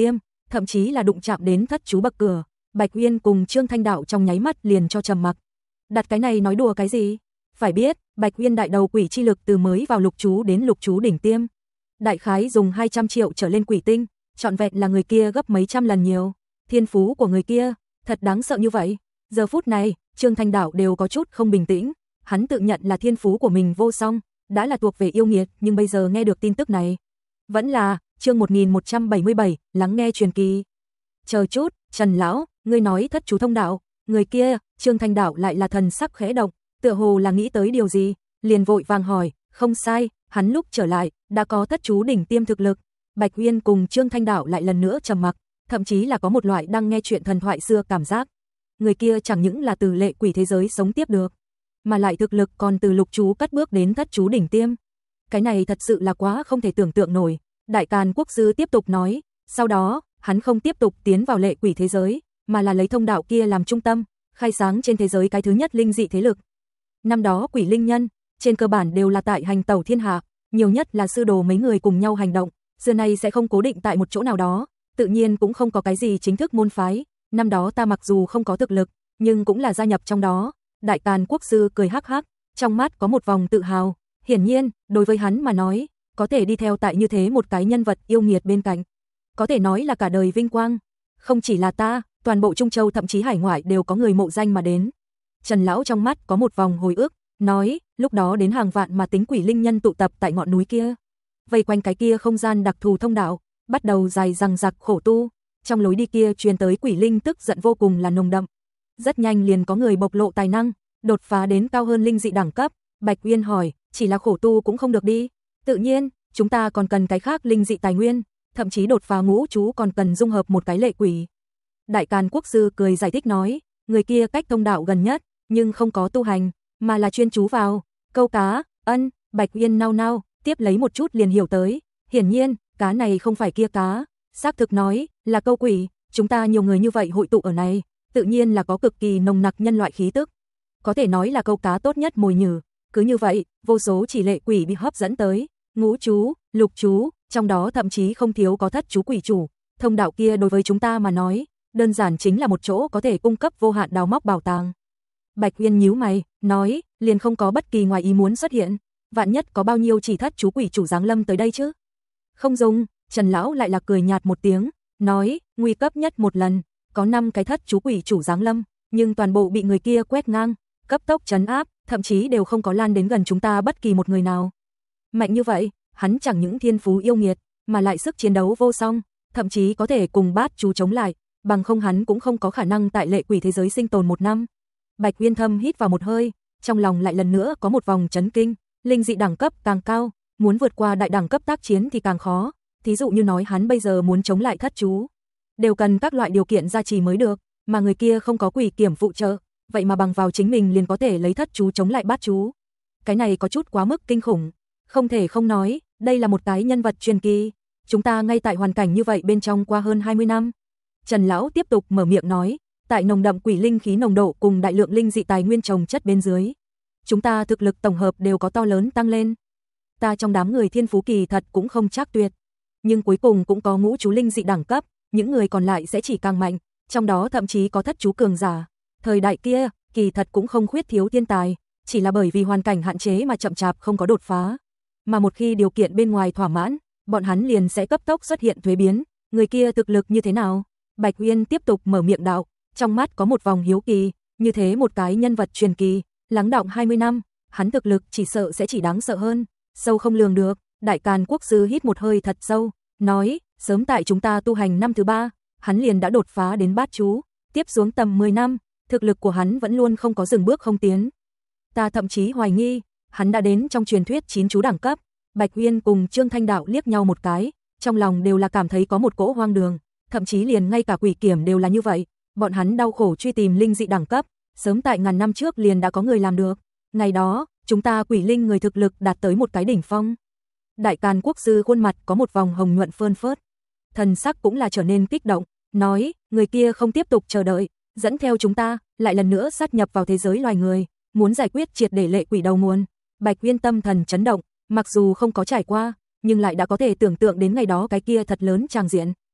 thậm chí là đụng chạm đến thất chú bậc cửa. Bạch Uyên cùng Trương Thanh Đạo trong nháy mắt liền cho trầm mặc. Đặt cái này nói đùa cái gì? Phải biết, Bạch Uyên đại đầu quỷ chi lực từ mới vào lục chú đến lục chú đỉnh tiêm. Đại khái dùng hai trăm triệu trở lên quỷ tinh, trọn vẹn là người kia gấp mấy trăm lần nhiều. Thiên phú của người kia, thật đáng sợ như vậy. Giờ phút này, Trương Thanh Đạo đều có chút không bình tĩnh. Hắn tự nhận là thiên phú của mình vô song, đã là thuộc về yêu nghiệt, nhưng bây giờ nghe được tin tức này. Vẫn là, chương một nghìn một trăm bảy mươi bảy, lắng nghe truyền kỳ. Chờ chút, Trần Lão, ngươi nói thất chú thông đạo, người kia, Trương Thanh Đạo lại là thần sắc khẽ động, tựa hồ là nghĩ tới điều gì, liền vội vàng hỏi, không sai, hắn lúc trở lại, đã có thất chú đỉnh tiêm thực lực. Bạch Uyên cùng Trương Thanh Đạo lại lần nữa trầm mặc, thậm chí là có một loại đang nghe chuyện thần thoại xưa cảm giác. Người kia chẳng những là từ lệ quỷ thế giới sống tiếp được, mà lại thực lực còn từ lục chú cất bước đến thất chú đỉnh tiêm. Cái này thật sự là quá không thể tưởng tượng nổi. Đại Càn Quốc sư tiếp tục nói, sau đó, hắn không tiếp tục tiến vào lệ quỷ thế giới, mà là lấy thông đạo kia làm trung tâm, khai sáng trên thế giới cái thứ nhất linh dị thế lực. Năm đó quỷ linh nhân, trên cơ bản đều là tại hành tẩu thiên hạ, nhiều nhất là sư đồ mấy người cùng nhau hành động, xưa nay sẽ không cố định tại một chỗ nào đó, tự nhiên cũng không có cái gì chính thức môn phái. Năm đó ta mặc dù không có thực lực, nhưng cũng là gia nhập trong đó. Đại Càn Quốc sư cười hắc hắc, trong mắt có một vòng tự hào. Hiển nhiên, đối với hắn mà nói, có thể đi theo tại như thế một cái nhân vật yêu nghiệt bên cạnh, có thể nói là cả đời vinh quang. Không chỉ là ta, toàn bộ Trung Châu thậm chí hải ngoại đều có người mộ danh mà đến. Trần Lão trong mắt có một vòng hồi ức, nói, lúc đó đến hàng vạn mà tính quỷ linh nhân tụ tập tại ngọn núi kia, vây quanh cái kia không gian đặc thù thông đạo, bắt đầu dài dằng dặc khổ tu. Trong lối đi kia truyền tới quỷ linh tức giận vô cùng là nồng đậm. Rất nhanh liền có người bộc lộ tài năng, đột phá đến cao hơn linh dị đẳng cấp. Bạch Uyên hỏi, chỉ là khổ tu cũng không được đi. Tự nhiên, chúng ta còn cần cái khác linh dị tài nguyên, thậm chí đột phá ngũ chú còn cần dung hợp một cái lệ quỷ. Đại Càn Quốc sư cười giải thích nói, người kia cách thông đạo gần nhất, nhưng không có tu hành, mà là chuyên chú vào câu cá. Ân, Bạch Uyên nao nao, tiếp lấy một chút liền hiểu tới, hiển nhiên, cá này không phải kia cá, xác thực nói, là câu quỷ. Chúng ta nhiều người như vậy hội tụ ở này, tự nhiên là có cực kỳ nồng nặc nhân loại khí tức, có thể nói là câu cá tốt nhất mồi nhử. Cứ như vậy, vô số chỉ lệ quỷ bị hấp dẫn tới, ngũ chú, lục chú, trong đó thậm chí không thiếu có thất chú quỷ chủ. Thông đạo kia đối với chúng ta mà nói, đơn giản chính là một chỗ có thể cung cấp vô hạn đào móc bảo tàng. Bạch Uyên nhíu mày, nói, liền không có bất kỳ ngoài ý muốn xuất hiện, vạn nhất có bao nhiêu chỉ thất chú quỷ chủ giáng lâm tới đây chứ? Không dùng. Trần Lão lại là cười nhạt một tiếng, nói, nguy cấp nhất một lần, có năm cái thất chú quỷ chủ giáng lâm, nhưng toàn bộ bị người kia quét ngang, cấp tốc trấn áp, thậm chí đều không có lan đến gần chúng ta bất kỳ một người nào. Mạnh như vậy, hắn chẳng những thiên phú yêu nghiệt, mà lại sức chiến đấu vô song, thậm chí có thể cùng bát chú chống lại, bằng không hắn cũng không có khả năng tại lệ quỷ thế giới sinh tồn một năm. Bạch Uyên thâm hít vào một hơi, trong lòng lại lần nữa có một vòng chấn kinh, linh dị đẳng cấp càng cao, muốn vượt qua đại đẳng cấp tác chiến thì càng khó. Thí dụ như nói hắn bây giờ muốn chống lại thất chú, đều cần các loại điều kiện gia trì mới được, mà người kia không có quỷ kiểm phụ trợ, vậy mà bằng vào chính mình liền có thể lấy thất chú chống lại bát chú. Cái này có chút quá mức kinh khủng, không thể không nói, đây là một cái nhân vật truyền kỳ. Chúng ta ngay tại hoàn cảnh như vậy bên trong qua hơn hai mươi năm. Trần Lão tiếp tục mở miệng nói, tại nồng đậm quỷ linh khí nồng độ cùng đại lượng linh dị tài nguyên trồng chất bên dưới, chúng ta thực lực tổng hợp đều có to lớn tăng lên. Ta trong đám người thiên phú kỳ thật cũng không chắc tuyệt, nhưng cuối cùng cũng có ngũ chú linh dị đẳng cấp, những người còn lại sẽ chỉ càng mạnh, trong đó thậm chí có thất chú cường giả. Thời đại kia, kỳ thật cũng không khuyết thiếu thiên tài, chỉ là bởi vì hoàn cảnh hạn chế mà chậm chạp không có đột phá. Mà một khi điều kiện bên ngoài thỏa mãn, bọn hắn liền sẽ cấp tốc xuất hiện thuế biến. Người kia thực lực như thế nào? Bạch Uyên tiếp tục mở miệng đạo, trong mắt có một vòng hiếu kỳ, như thế một cái nhân vật truyền kỳ, lắng đọng hai mươi năm, hắn thực lực chỉ sợ sẽ chỉ đáng sợ hơn, sâu không lường được. Đại Càn Quốc sư hít một hơi thật sâu, nói, sớm tại chúng ta tu hành năm thứ ba, hắn liền đã đột phá đến bát chú, tiếp xuống tầm mười năm, thực lực của hắn vẫn luôn không có dừng bước không tiến. Ta thậm chí hoài nghi, hắn đã đến trong truyền thuyết chín chú đẳng cấp. Bạch Uyên cùng Trương Thanh Đạo liếc nhau một cái, trong lòng đều là cảm thấy có một cỗ hoang đường, thậm chí liền ngay cả quỷ kiểm đều là như vậy, bọn hắn đau khổ truy tìm linh dị đẳng cấp, sớm tại ngàn năm trước liền đã có người làm được. Ngày đó, chúng ta quỷ linh người thực lực đạt tới một cái đỉnh phong. Đại Càn Quốc sư khuôn mặt có một vòng hồng nhuận phơn phớt, thần sắc cũng là trở nên kích động, nói, người kia không tiếp tục chờ đợi, dẫn theo chúng ta, lại lần nữa sát nhập vào thế giới loài người, muốn giải quyết triệt để lệ quỷ đầu nguồn. Bạch Uyên tâm thần chấn động, mặc dù không có trải qua, nhưng lại đã có thể tưởng tượng đến ngày đó cái kia thật lớn tràng diện.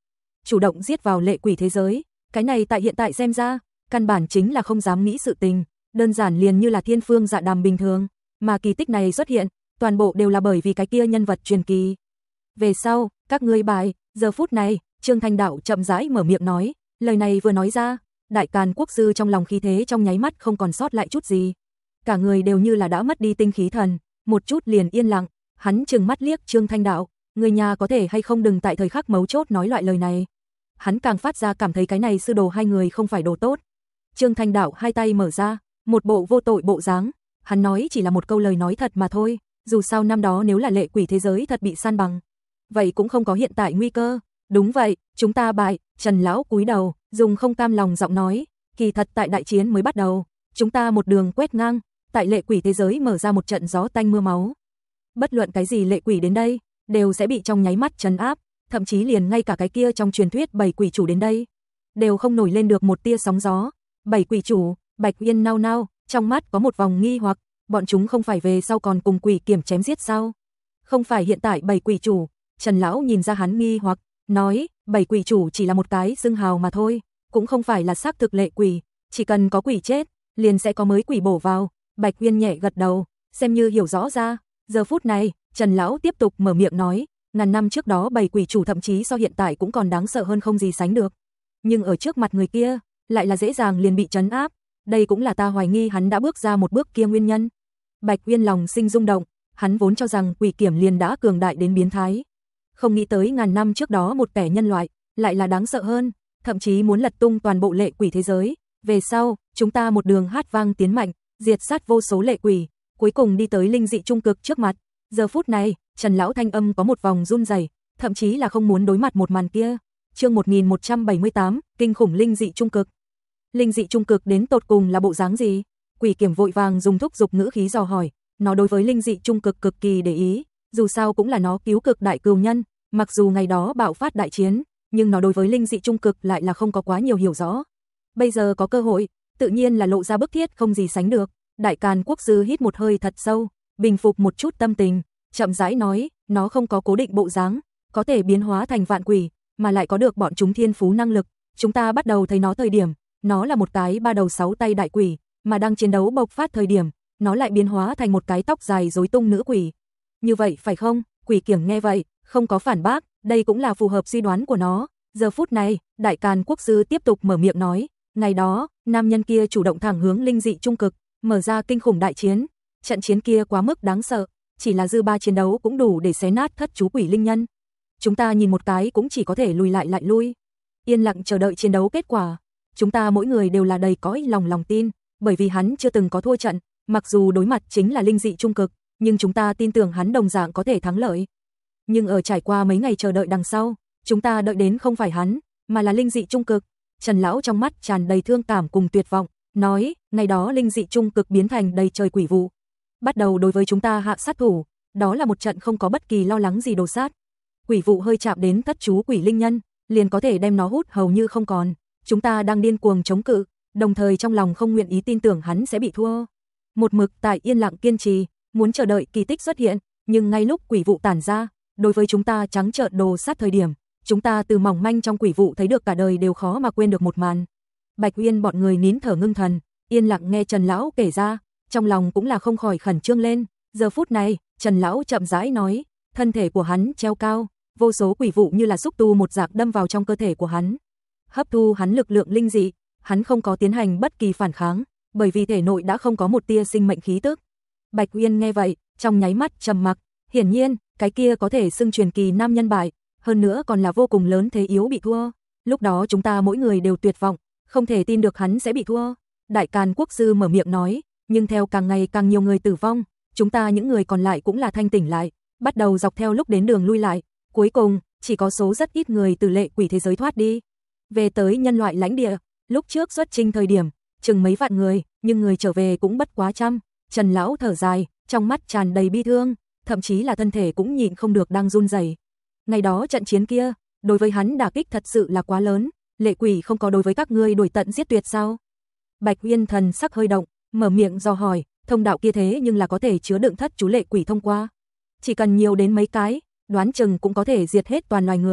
chủ động giết vào lệ quỷ thế giới, cái này tại hiện tại xem ra, căn bản chính là không dám nghĩ sự tình, đơn giản liền như là thiên phương dạ đàm bình thường, mà kỳ tích này xuất hiện, toàn bộ đều là bởi vì cái kia nhân vật truyền kỳ. Về sau, các ngươi bài, giờ phút này, Trương Thanh Đạo chậm rãi mở miệng nói, lời này vừa nói ra, Đại Càn Quốc sư trong lòng khí thế trong nháy mắt không còn sót lại chút gì. Cả người đều như là đã mất đi tinh khí thần, một chút liền yên lặng, hắn trừng mắt liếc Trương Thanh Đạo, người nhà có thể hay không đừng tại thời khắc mấu chốt nói loại lời này. Hắn càng phát ra cảm thấy cái này sư đồ hai người không phải đồ tốt. Trương Thanh Đạo hai tay mở ra, một bộ vô tội bộ dáng, hắn nói chỉ là một câu lời nói thật mà thôi, dù sao năm đó nếu là lệ quỷ thế giới thật bị san bằng, vậy cũng không có hiện tại nguy cơ. Đúng vậy, chúng ta bại. Trần lão cúi đầu, dùng không cam lòng giọng nói, kỳ thật tại đại chiến mới bắt đầu, chúng ta một đường quét ngang, tại lệ quỷ thế giới mở ra một trận gió tanh mưa máu. Bất luận cái gì lệ quỷ đến đây, đều sẽ bị trong nháy mắt trấn áp, thậm chí liền ngay cả cái kia trong truyền thuyết bảy quỷ chủ đến đây, đều không nổi lên được một tia sóng gió. Bảy quỷ chủ, Bạch Uyên nao nao, trong mắt có một vòng nghi hoặc, bọn chúng không phải về sau còn cùng quỷ kiểm chém giết sao? Không phải hiện tại bảy quỷ chủ. Trần lão nhìn ra hắn nghi hoặc, nói, bảy quỷ chủ chỉ là một cái xưng hào mà thôi, cũng không phải là xác thực lệ quỷ, chỉ cần có quỷ chết, liền sẽ có mới quỷ bổ vào. Bạch Uyên nhẹ gật đầu, xem như hiểu rõ ra. Giờ phút này, Trần lão tiếp tục mở miệng nói, ngàn năm trước đó bảy quỷ chủ thậm chí so hiện tại cũng còn đáng sợ hơn không gì sánh được. Nhưng ở trước mặt người kia, lại là dễ dàng liền bị trấn áp, đây cũng là ta hoài nghi hắn đã bước ra một bước kia nguyên nhân. Bạch Uyên lòng sinh rung động, hắn vốn cho rằng quỷ kiểm liền đã cường đại đến biến thái, không nghĩ tới ngàn năm trước đó một kẻ nhân loại, lại là đáng sợ hơn, thậm chí muốn lật tung toàn bộ lệ quỷ thế giới. Về sau, chúng ta một đường hát vang tiến mạnh, diệt sát vô số lệ quỷ, cuối cùng đi tới linh dị trung cực trước mặt. Giờ phút này, Trần lão thanh âm có một vòng run rẩy, thậm chí là không muốn đối mặt một màn kia. Chương một nghìn một trăm bảy mươi tám, kinh khủng linh dị trung cực. Linh dị trung cực đến tột cùng là bộ dáng gì? Quỷ kiểm vội vàng dùng thúc giục ngữ khí dò hỏi, nó đối với linh dị trung cực cực kỳ để ý, dù sao cũng là nó cứu cực đại cừu nhân, mặc dù ngày đó bạo phát đại chiến, nhưng nó đối với linh dị trung cực lại là không có quá nhiều hiểu rõ. Bây giờ có cơ hội, tự nhiên là lộ ra bức thiết không gì sánh được. Đại Càn Quốc sư hít một hơi thật sâu, bình phục một chút tâm tình, chậm rãi nói, nó không có cố định bộ dáng, có thể biến hóa thành vạn quỷ, mà lại có được bọn chúng thiên phú năng lực. Chúng ta bắt đầu thấy nó thời điểm, nó là một cái ba đầu sáu tay đại quỷ, mà đang chiến đấu bộc phát thời điểm, nó lại biến hóa thành một cái tóc dài rối tung nữ quỷ. Như vậy phải không? Quỷ kiểm nghe vậy, không có phản bác, đây cũng là phù hợp suy đoán của nó. Giờ phút này, Đại Càn Quốc sư tiếp tục mở miệng nói, ngày đó, nam nhân kia chủ động thẳng hướng linh dị trung cực, mở ra kinh khủng đại chiến. Trận chiến kia quá mức đáng sợ, chỉ là dư ba chiến đấu cũng đủ để xé nát thất chú quỷ linh nhân. Chúng ta nhìn một cái cũng chỉ có thể lùi lại lại lui, yên lặng chờ đợi chiến đấu kết quả. Chúng ta mỗi người đều là đầy cõi lòng lòng tin, bởi vì hắn chưa từng có thua trận, mặc dù đối mặt chính là linh dị trung cực, nhưng chúng ta tin tưởng hắn đồng dạng có thể thắng lợi. Nhưng ở trải qua mấy ngày chờ đợi đằng sau, chúng ta đợi đến không phải hắn, mà là linh dị trung cực. Trần lão trong mắt tràn đầy thương cảm cùng tuyệt vọng, nói, ngày đó linh dị trung cực biến thành đầy trời quỷ vụ, bắt đầu đối với chúng ta hạ sát thủ, đó là một trận không có bất kỳ lo lắng gì đồ sát. Quỷ vụ hơi chạm đến thất chú quỷ linh nhân, liền có thể đem nó hút hầu như không còn. Chúng ta đang điên cuồng chống cự, đồng thời trong lòng không nguyện ý tin tưởng hắn sẽ bị thua. Một mực tại yên lặng kiên trì, muốn chờ đợi kỳ tích xuất hiện, nhưng ngay lúc quỷ vụ tản ra, đối với chúng ta trắng trợn đồ sát thời điểm, chúng ta từ mỏng manh trong quỷ vụ thấy được cả đời đều khó mà quên được một màn. Bạch Uyên bọn người nín thở ngưng thần, yên lặng nghe Trần lão kể ra, trong lòng cũng là không khỏi khẩn trương lên. Giờ phút này, Trần lão chậm rãi nói, thân thể của hắn treo cao, vô số quỷ vụ như là xúc tu một dạng đâm vào trong cơ thể của hắn, hấp thu hắn lực lượng linh dị. Hắn không có tiến hành bất kỳ phản kháng, bởi vì thể nội đã không có một tia sinh mệnh khí tức. Bạch Uyên nghe vậy, trong nháy mắt trầm mặc, hiển nhiên, cái kia có thể xưng truyền kỳ nam nhân bại, hơn nữa còn là vô cùng lớn thế yếu bị thua. Lúc đó chúng ta mỗi người đều tuyệt vọng, không thể tin được hắn sẽ bị thua. Đại Càn Quốc sư mở miệng nói, nhưng theo càng ngày càng nhiều người tử vong, chúng ta những người còn lại cũng là thanh tỉnh lại, bắt đầu dọc theo lúc đến đường lui lại, cuối cùng, chỉ có số rất ít người từ lệ quỷ thế giới thoát đi, về tới nhân loại lãnh địa. Lúc trước xuất chinh thời điểm, chừng mấy vạn người, nhưng người trở về cũng bất quá trăm. Trần lão thở dài, trong mắt tràn đầy bi thương, thậm chí là thân thể cũng nhịn không được đang run rẩy. Ngày đó trận chiến kia, đối với hắn đả kích thật sự là quá lớn, lệ quỷ không có đối với các ngươi đuổi tận giết tuyệt sao? Bạch Uyên thần sắc hơi động, mở miệng dò hỏi, thông đạo kia thế nhưng là có thể chứa đựng thất chú lệ quỷ thông qua. Chỉ cần nhiều đến mấy cái, đoán chừng cũng có thể diệt hết toàn loài người.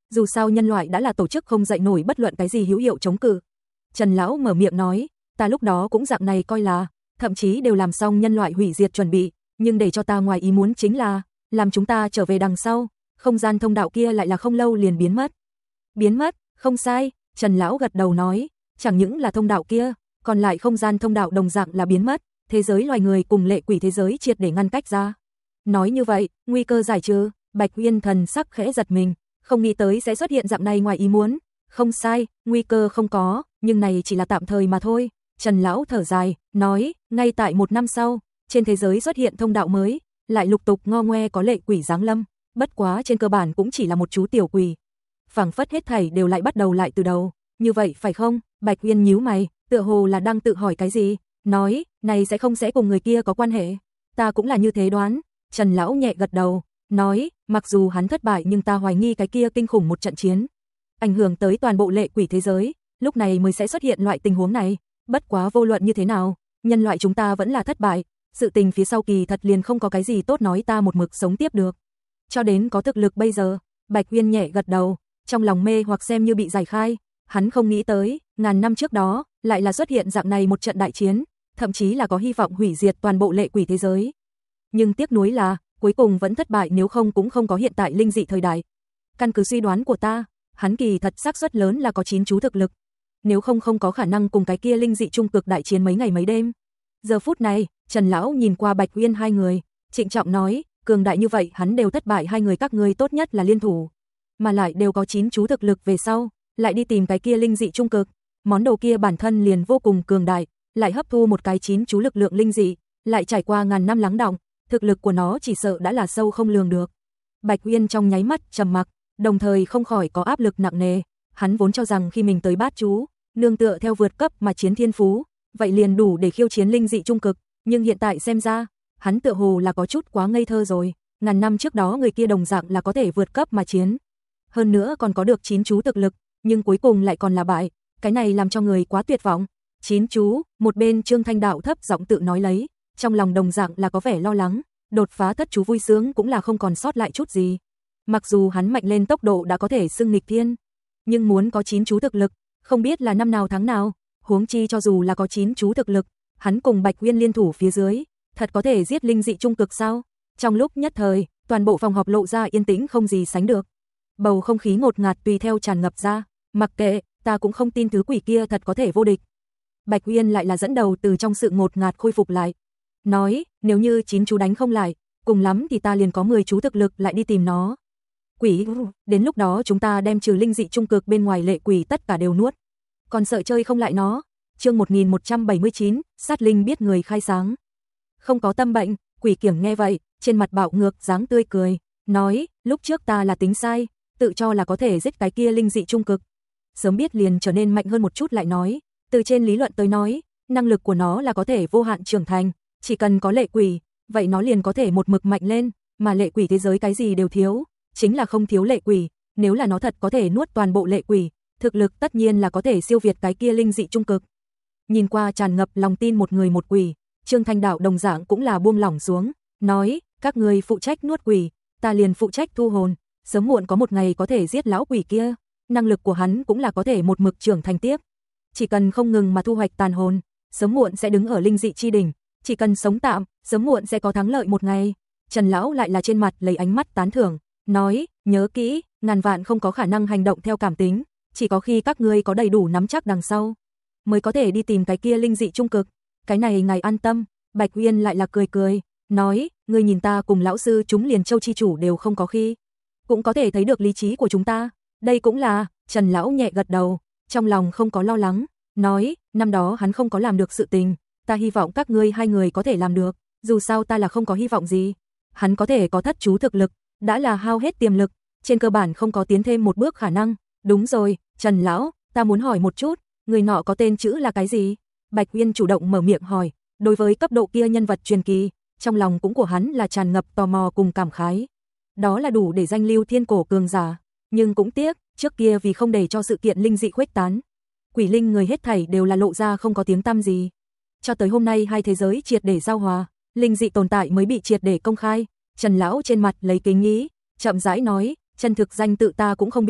Dù sao nhân loại đã là tổ chức không dậy nổi bất luận cái gì hữu hiệu chống cự. Trần lão mở miệng nói, ta lúc đó cũng dạng này coi là, thậm chí đều làm xong nhân loại hủy diệt chuẩn bị, nhưng để cho ta ngoài ý muốn chính là, làm chúng ta trở về đằng sau, không gian thông đạo kia lại là không lâu liền biến mất. Biến mất, không sai, Trần lão gật đầu nói, chẳng những là thông đạo kia, còn lại không gian thông đạo đồng dạng là biến mất, thế giới loài người cùng lệ quỷ thế giới triệt để ngăn cách ra. Nói như vậy, nguy cơ giải trừ, Bạch Uyên thần sắc khẽ giật mình, không nghĩ tới sẽ xuất hiện dạng này ngoài ý muốn. Không sai, nguy cơ không có, nhưng này chỉ là tạm thời mà thôi. Trần lão thở dài, nói, ngay tại một năm sau, trên thế giới xuất hiện thông đạo mới, lại lục tục ngo ngoe có lệ quỷ giáng lâm, bất quá trên cơ bản cũng chỉ là một chú tiểu quỷ. Phảng phất hết thảy đều lại bắt đầu lại từ đầu, như vậy phải không? Bạch Uyên nhíu mày, tựa hồ là đang tự hỏi cái gì, nói, này sẽ không sẽ cùng người kia có quan hệ. Ta cũng là như thế đoán. Trần lão nhẹ gật đầu, nói, mặc dù hắn thất bại nhưng ta hoài nghi cái kia kinh khủng một trận chiến, ảnh hưởng tới toàn bộ lệ quỷ thế giới, lúc này mới sẽ xuất hiện loại tình huống này. Bất quá vô luận như thế nào, nhân loại chúng ta vẫn là thất bại, sự tình phía sau kỳ thật liền không có cái gì tốt nói, ta một mực sống tiếp được. Cho đến có thực lực bây giờ. Bạch Uyên nhẹ gật đầu, trong lòng mê hoặc xem như bị giải khai, hắn không nghĩ tới, ngàn năm trước đó, lại là xuất hiện dạng này một trận đại chiến, thậm chí là có hy vọng hủy diệt toàn bộ lệ quỷ thế giới. Nhưng tiếc nuối là, cuối cùng vẫn thất bại, nếu không cũng không có hiện tại linh dị thời đại. Căn cứ suy đoán của ta, hắn kỳ thật xác suất lớn là có chín chú thực lực. Nếu không không có khả năng cùng cái kia linh dị trung cực đại chiến mấy ngày mấy đêm. Giờ phút này, Trần lão nhìn qua Bạch Uyên hai người, trịnh trọng nói, cường đại như vậy hắn đều thất bại, hai người các ngươi tốt nhất là liên thủ, mà lại đều có chín chú thực lực về sau, lại đi tìm cái kia linh dị trung cực, món đồ kia bản thân liền vô cùng cường đại, lại hấp thu một cái chín chú lực lượng linh dị, lại trải qua ngàn năm lắng đọng, thực lực của nó chỉ sợ đã là sâu không lường được. Bạch Uyên trong nháy mắt trầm mặc, đồng thời không khỏi có áp lực nặng nề, hắn vốn cho rằng khi mình tới bát chú, nương tựa theo vượt cấp mà chiến thiên phú, vậy liền đủ để khiêu chiến linh dị trung cực, nhưng hiện tại xem ra, hắn tựa hồ là có chút quá ngây thơ rồi, ngàn năm trước đó người kia đồng dạng là có thể vượt cấp mà chiến, hơn nữa còn có được chín chú thực lực, nhưng cuối cùng lại còn là bại, cái này làm cho người quá tuyệt vọng. Chín chú, một bên Trương Thanh Đạo thấp giọng tự nói lấy, trong lòng đồng dạng là có vẻ lo lắng, đột phá thất chú vui sướng cũng là không còn sót lại chút gì. Mặc dù hắn mạnh lên tốc độ đã có thể xưng nghịch thiên, nhưng muốn có chín chú thực lực, không biết là năm nào tháng nào, huống chi cho dù là có chín chú thực lực, hắn cùng Bạch Uyên liên thủ phía dưới, thật có thể giết linh dị trung cực sao? Trong lúc nhất thời, toàn bộ phòng họp lộ ra yên tĩnh không gì sánh được. Bầu không khí ngột ngạt tùy theo tràn ngập ra, mặc kệ, ta cũng không tin thứ quỷ kia thật có thể vô địch. Bạch Uyên lại là dẫn đầu từ trong sự ngột ngạt khôi phục lại, nói, nếu như chín chú đánh không lại, cùng lắm thì ta liền có mười chú thực lực lại đi tìm nó. Quỷ, đến lúc đó chúng ta đem trừ linh dị trung cực bên ngoài lệ quỷ tất cả đều nuốt. Còn sợ chơi không lại nó. Chương một nghìn một trăm bảy mươi chín, sát linh biết người khai sáng. Không có tâm bệnh, Quỷ Kiểng nghe vậy, trên mặt bạo ngược dáng tươi cười, nói, lúc trước ta là tính sai, tự cho là có thể giết cái kia linh dị trung cực. Sớm biết liền trở nên mạnh hơn một chút lại nói, từ trên lý luận tới nói, năng lực của nó là có thể vô hạn trưởng thành, chỉ cần có lệ quỷ, vậy nó liền có thể một mực mạnh lên, mà lệ quỷ thế giới cái gì đều thiếu, chính là không thiếu lệ quỷ, nếu là nó thật có thể nuốt toàn bộ lệ quỷ, thực lực tất nhiên là có thể siêu việt cái kia linh dị trung cực. Nhìn qua tràn ngập lòng tin một người một quỷ, Trương Thanh Đạo đồng dạng cũng là buông lỏng xuống, nói, các người phụ trách nuốt quỷ, ta liền phụ trách thu hồn, sớm muộn có một ngày có thể giết lão quỷ kia, năng lực của hắn cũng là có thể một mực trưởng thành tiếp. Chỉ cần không ngừng mà thu hoạch tàn hồn, sớm muộn sẽ đứng ở linh dị chi đỉnh, chỉ cần sống tạm, sớm muộn sẽ có thắng lợi một ngày. Trần lão lại là trên mặt lấy ánh mắt tán thưởng, nói, nhớ kỹ, ngàn vạn không có khả năng hành động theo cảm tính, chỉ có khi các ngươi có đầy đủ nắm chắc đằng sau, mới có thể đi tìm cái kia linh dị trung cực. Cái này ngài an tâm. Bạch Uyên lại là cười cười, nói, ngươi nhìn ta cùng lão sư chúng liền châu chi chủ đều không có khi, cũng có thể thấy được lý trí của chúng ta. Đây cũng là, Trần lão nhẹ gật đầu, trong lòng không có lo lắng, nói, năm đó hắn không có làm được sự tình, ta hy vọng các ngươi hai người có thể làm được, dù sao ta là không có hy vọng gì. Hắn có thể có thất chú thực lực, đã là hao hết tiềm lực, trên cơ bản không có tiến thêm một bước khả năng. Đúng rồi, Trần lão, ta muốn hỏi một chút, người nọ có tên chữ là cái gì? Bạch Uyên chủ động mở miệng hỏi, đối với cấp độ kia nhân vật truyền kỳ, trong lòng cũng của hắn là tràn ngập tò mò cùng cảm khái. Đó là đủ để danh lưu thiên cổ cường giả, nhưng cũng tiếc, trước kia vì không để cho sự kiện linh dị khuếch tán, quỷ linh người hết thảy đều là lộ ra không có tiếng tăm gì. Cho tới hôm nay hai thế giới triệt để giao hòa, linh dị tồn tại mới bị triệt để công khai. Trần lão trên mặt lấy kính ý, chậm rãi nói, chân thực danh tự ta cũng không biết,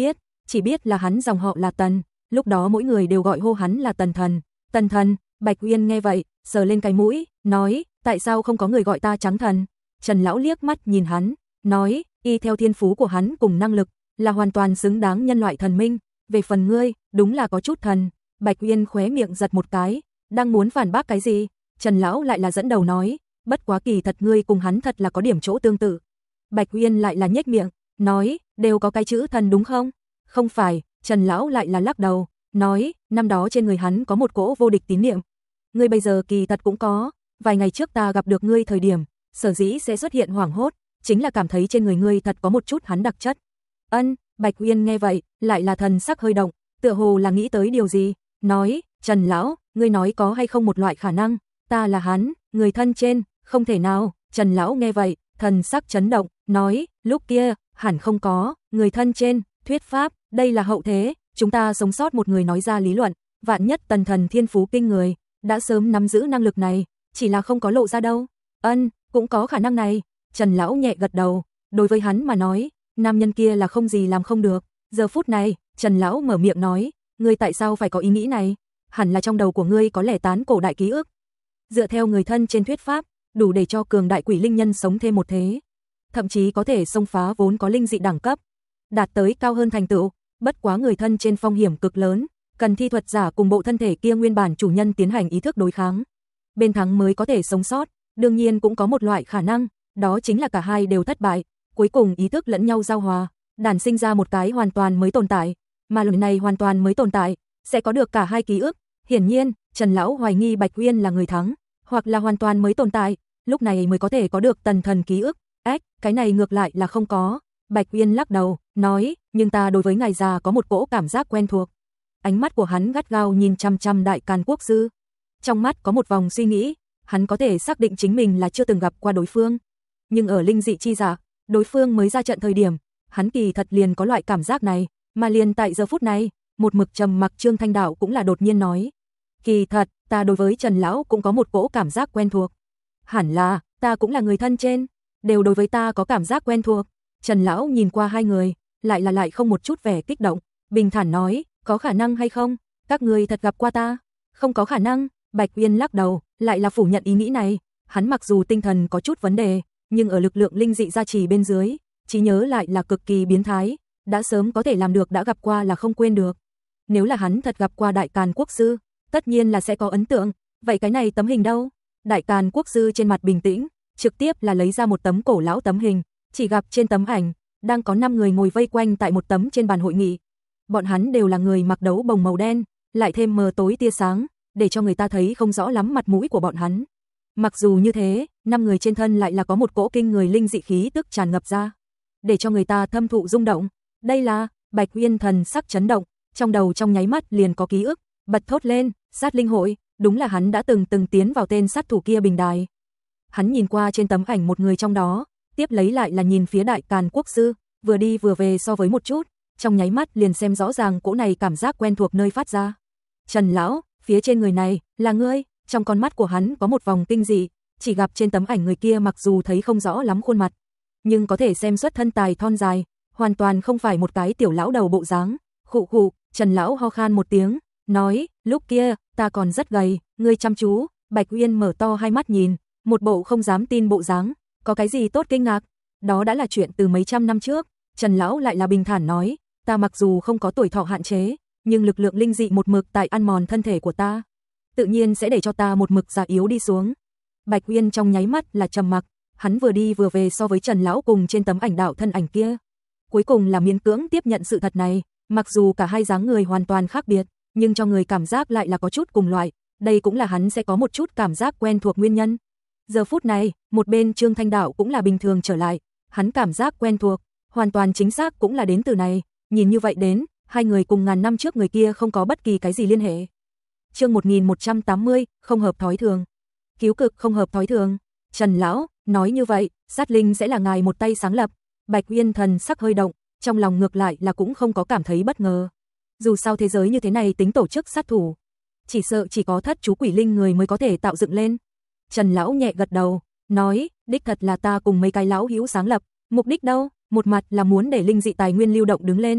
chỉ biết là hắn dòng họ là Tần, lúc đó mỗi người đều gọi hô hắn là Tần Thần. Tần Thần, Bạch Uyên nghe vậy, sờ lên cái mũi, nói, tại sao không có người gọi ta Trắng Thần? Trần lão liếc mắt nhìn hắn, nói, y theo thiên phú của hắn cùng năng lực, là hoàn toàn xứng đáng nhân loại thần minh, về phần ngươi, đúng là có chút thần. Bạch Uyên khóe miệng giật một cái, đang muốn phản bác cái gì, Trần lão lại là dẫn đầu nói, bất quá kỳ thật ngươi cùng hắn thật là có điểm chỗ tương tự. Bạch Uyên lại là nhếch miệng, nói, đều có cái chữ thần đúng không? Không phải, Trần lão lại là lắc đầu, nói, năm đó trên người hắn có một cỗ vô địch tín niệm. Ngươi bây giờ kỳ thật cũng có, vài ngày trước ta gặp được ngươi thời điểm, sở dĩ sẽ xuất hiện hoảng hốt, chính là cảm thấy trên người ngươi thật có một chút hắn đặc chất. Ân, Bạch Uyên nghe vậy, lại là thần sắc hơi động, tựa hồ là nghĩ tới điều gì, nói, Trần lão, ngươi nói có hay không một loại khả năng, ta là hắn, người thân trên, không thể nào. Trần lão nghe vậy, thần sắc chấn động, nói, lúc kia, hẳn không có, người thân trên, thuyết pháp, đây là hậu thế, chúng ta sống sót một người nói ra lý luận, vạn nhất Tần Thần thiên phú kinh người, đã sớm nắm giữ năng lực này, chỉ là không có lộ ra đâu. Ân, cũng có khả năng này. Trần lão nhẹ gật đầu, đối với hắn mà nói, nam nhân kia là không gì làm không được. Giờ phút này, Trần lão mở miệng nói, ngươi tại sao phải có ý nghĩ này? Hẳn là trong đầu của ngươi có lẻ tán cổ đại ký ức. Dựa theo người thân trên thuyết pháp, đủ để cho cường đại quỷ linh nhân sống thêm một thế, thậm chí có thể xông phá vốn có linh dị đẳng cấp, đạt tới cao hơn thành tựu. Bất quá người thân trên phong hiểm cực lớn, cần thi thuật giả cùng bộ thân thể kia nguyên bản chủ nhân tiến hành ý thức đối kháng, bên thắng mới có thể sống sót. Đương nhiên cũng có một loại khả năng, đó chính là cả hai đều thất bại, cuối cùng ý thức lẫn nhau giao hòa, đản sinh ra một cái hoàn toàn mới tồn tại, mà lần này hoàn toàn mới tồn tại sẽ có được cả hai ký ức. Hiển nhiên, Trần lão hoài nghi Bạch Uyên là người thắng, hoặc là hoàn toàn mới tồn tại, lúc này mới có thể có được Tần Thần ký ức. Ếch, cái này ngược lại là không có. Bạch Uyên lắc đầu, nói, nhưng ta đối với ngài già có một cỗ cảm giác quen thuộc. Ánh mắt của hắn gắt gao nhìn chăm chăm Đại Càn Quốc sư, trong mắt có một vòng suy nghĩ, hắn có thể xác định chính mình là chưa từng gặp qua đối phương, nhưng ở linh dị chi giả, đối phương mới ra trận thời điểm, hắn kỳ thật liền có loại cảm giác này, mà liền tại giờ phút này, một mực trầm mặc Trương Thanh Đạo cũng là đột nhiên nói, kỳ thật, ta đối với Trần lão cũng có một cỗ cảm giác quen thuộc. Hẳn là, ta cũng là người thân trên, đều đối với ta có cảm giác quen thuộc. Trần lão nhìn qua hai người, lại là lại không một chút vẻ kích động, bình thản nói, có khả năng hay không? Các ngươi thật gặp qua ta? Không có khả năng. Bạch Uyên lắc đầu, lại là phủ nhận ý nghĩ này. Hắn mặc dù tinh thần có chút vấn đề, nhưng ở lực lượng linh dị gia trì bên dưới, trí nhớ lại là cực kỳ biến thái, đã sớm có thể làm được đã gặp qua là không quên được. Nếu là hắn thật gặp qua Đại Càn Quốc sư, tất nhiên là sẽ có ấn tượng. Vậy cái này tấm hình đâu? Đại Càn Quốc sư trên mặt bình tĩnh, trực tiếp là lấy ra một tấm cổ lão tấm hình, chỉ gặp trên tấm ảnh đang có năm người ngồi vây quanh tại một tấm trên bàn hội nghị. Bọn hắn đều là người mặc đấu bồng màu đen, lại thêm mờ tối tia sáng, để cho người ta thấy không rõ lắm mặt mũi của bọn hắn. Mặc dù như thế, năm người trên thân lại là có một cỗ kinh người linh dị khí tức tràn ngập ra, để cho người ta thâm thụ rung động. Đây là, Bạch Uyên thần sắc chấn động, trong đầu trong nháy mắt liền có ký ức, bật thốt lên, sát linh hội, đúng là hắn đã từng từng tiến vào tên sát thủ kia bình đài. Hắn nhìn qua trên tấm ảnh một người trong đó, tiếp lấy lại là nhìn phía Đại Càn Quốc sư, vừa đi vừa về so với một chút, trong nháy mắt liền xem rõ ràng cỗ này cảm giác quen thuộc nơi phát ra. Trần lão, phía trên người này, là ngươi? Trong con mắt của hắn có một vòng kinh dị, chỉ gặp trên tấm ảnh người kia mặc dù thấy không rõ lắm khuôn mặt, nhưng có thể xem xuất thân tài thon dài, hoàn toàn không phải một cái tiểu lão đầu bộ dáng. Khụ khụ, Trần lão ho khan một tiếng, nói, lúc kia, ta còn rất gầy, ngươi chăm chú. Bạch Uyên mở to hai mắt nhìn, một bộ không dám tin bộ dáng, có cái gì tốt kinh ngạc, đó đã là chuyện từ mấy trăm năm trước. Trần lão lại là bình thản nói, ta mặc dù không có tuổi thọ hạn chế, nhưng lực lượng linh dị một mực tại ăn mòn thân thể của ta, tự nhiên sẽ để cho ta một mực già yếu đi xuống. Bạch Uyên trong nháy mắt là trầm mặc, hắn vừa đi vừa về so với Trần lão cùng trên tấm ảnh đạo thân ảnh kia, cuối cùng là miễn cưỡng tiếp nhận sự thật này, mặc dù cả hai dáng người hoàn toàn khác biệt, nhưng cho người cảm giác lại là có chút cùng loại, đây cũng là hắn sẽ có một chút cảm giác quen thuộc nguyên nhân. Giờ phút này, một bên Trương Thanh Đạo cũng là bình thường trở lại, hắn cảm giác quen thuộc, hoàn toàn chính xác cũng là đến từ này, nhìn như vậy đến, hai người cùng ngàn năm trước người kia không có bất kỳ cái gì liên hệ. Chương một nghìn một trăm tám mươi, không hợp thói thường. Cứu cực không hợp thói thường. Trần lão, nói như vậy, sát linh sẽ là ngài một tay sáng lập. Bạch Uyên thần sắc hơi động, trong lòng ngược lại là cũng không có cảm thấy bất ngờ. Dù sao thế giới như thế này tính tổ chức sát thủ, chỉ sợ chỉ có thất chú quỷ linh người mới có thể tạo dựng lên. Trần lão nhẹ gật đầu, nói, đích thật là ta cùng mấy cái lão hữu sáng lập, mục đích đâu? Một mặt là muốn để linh dị tài nguyên lưu động đứng lên,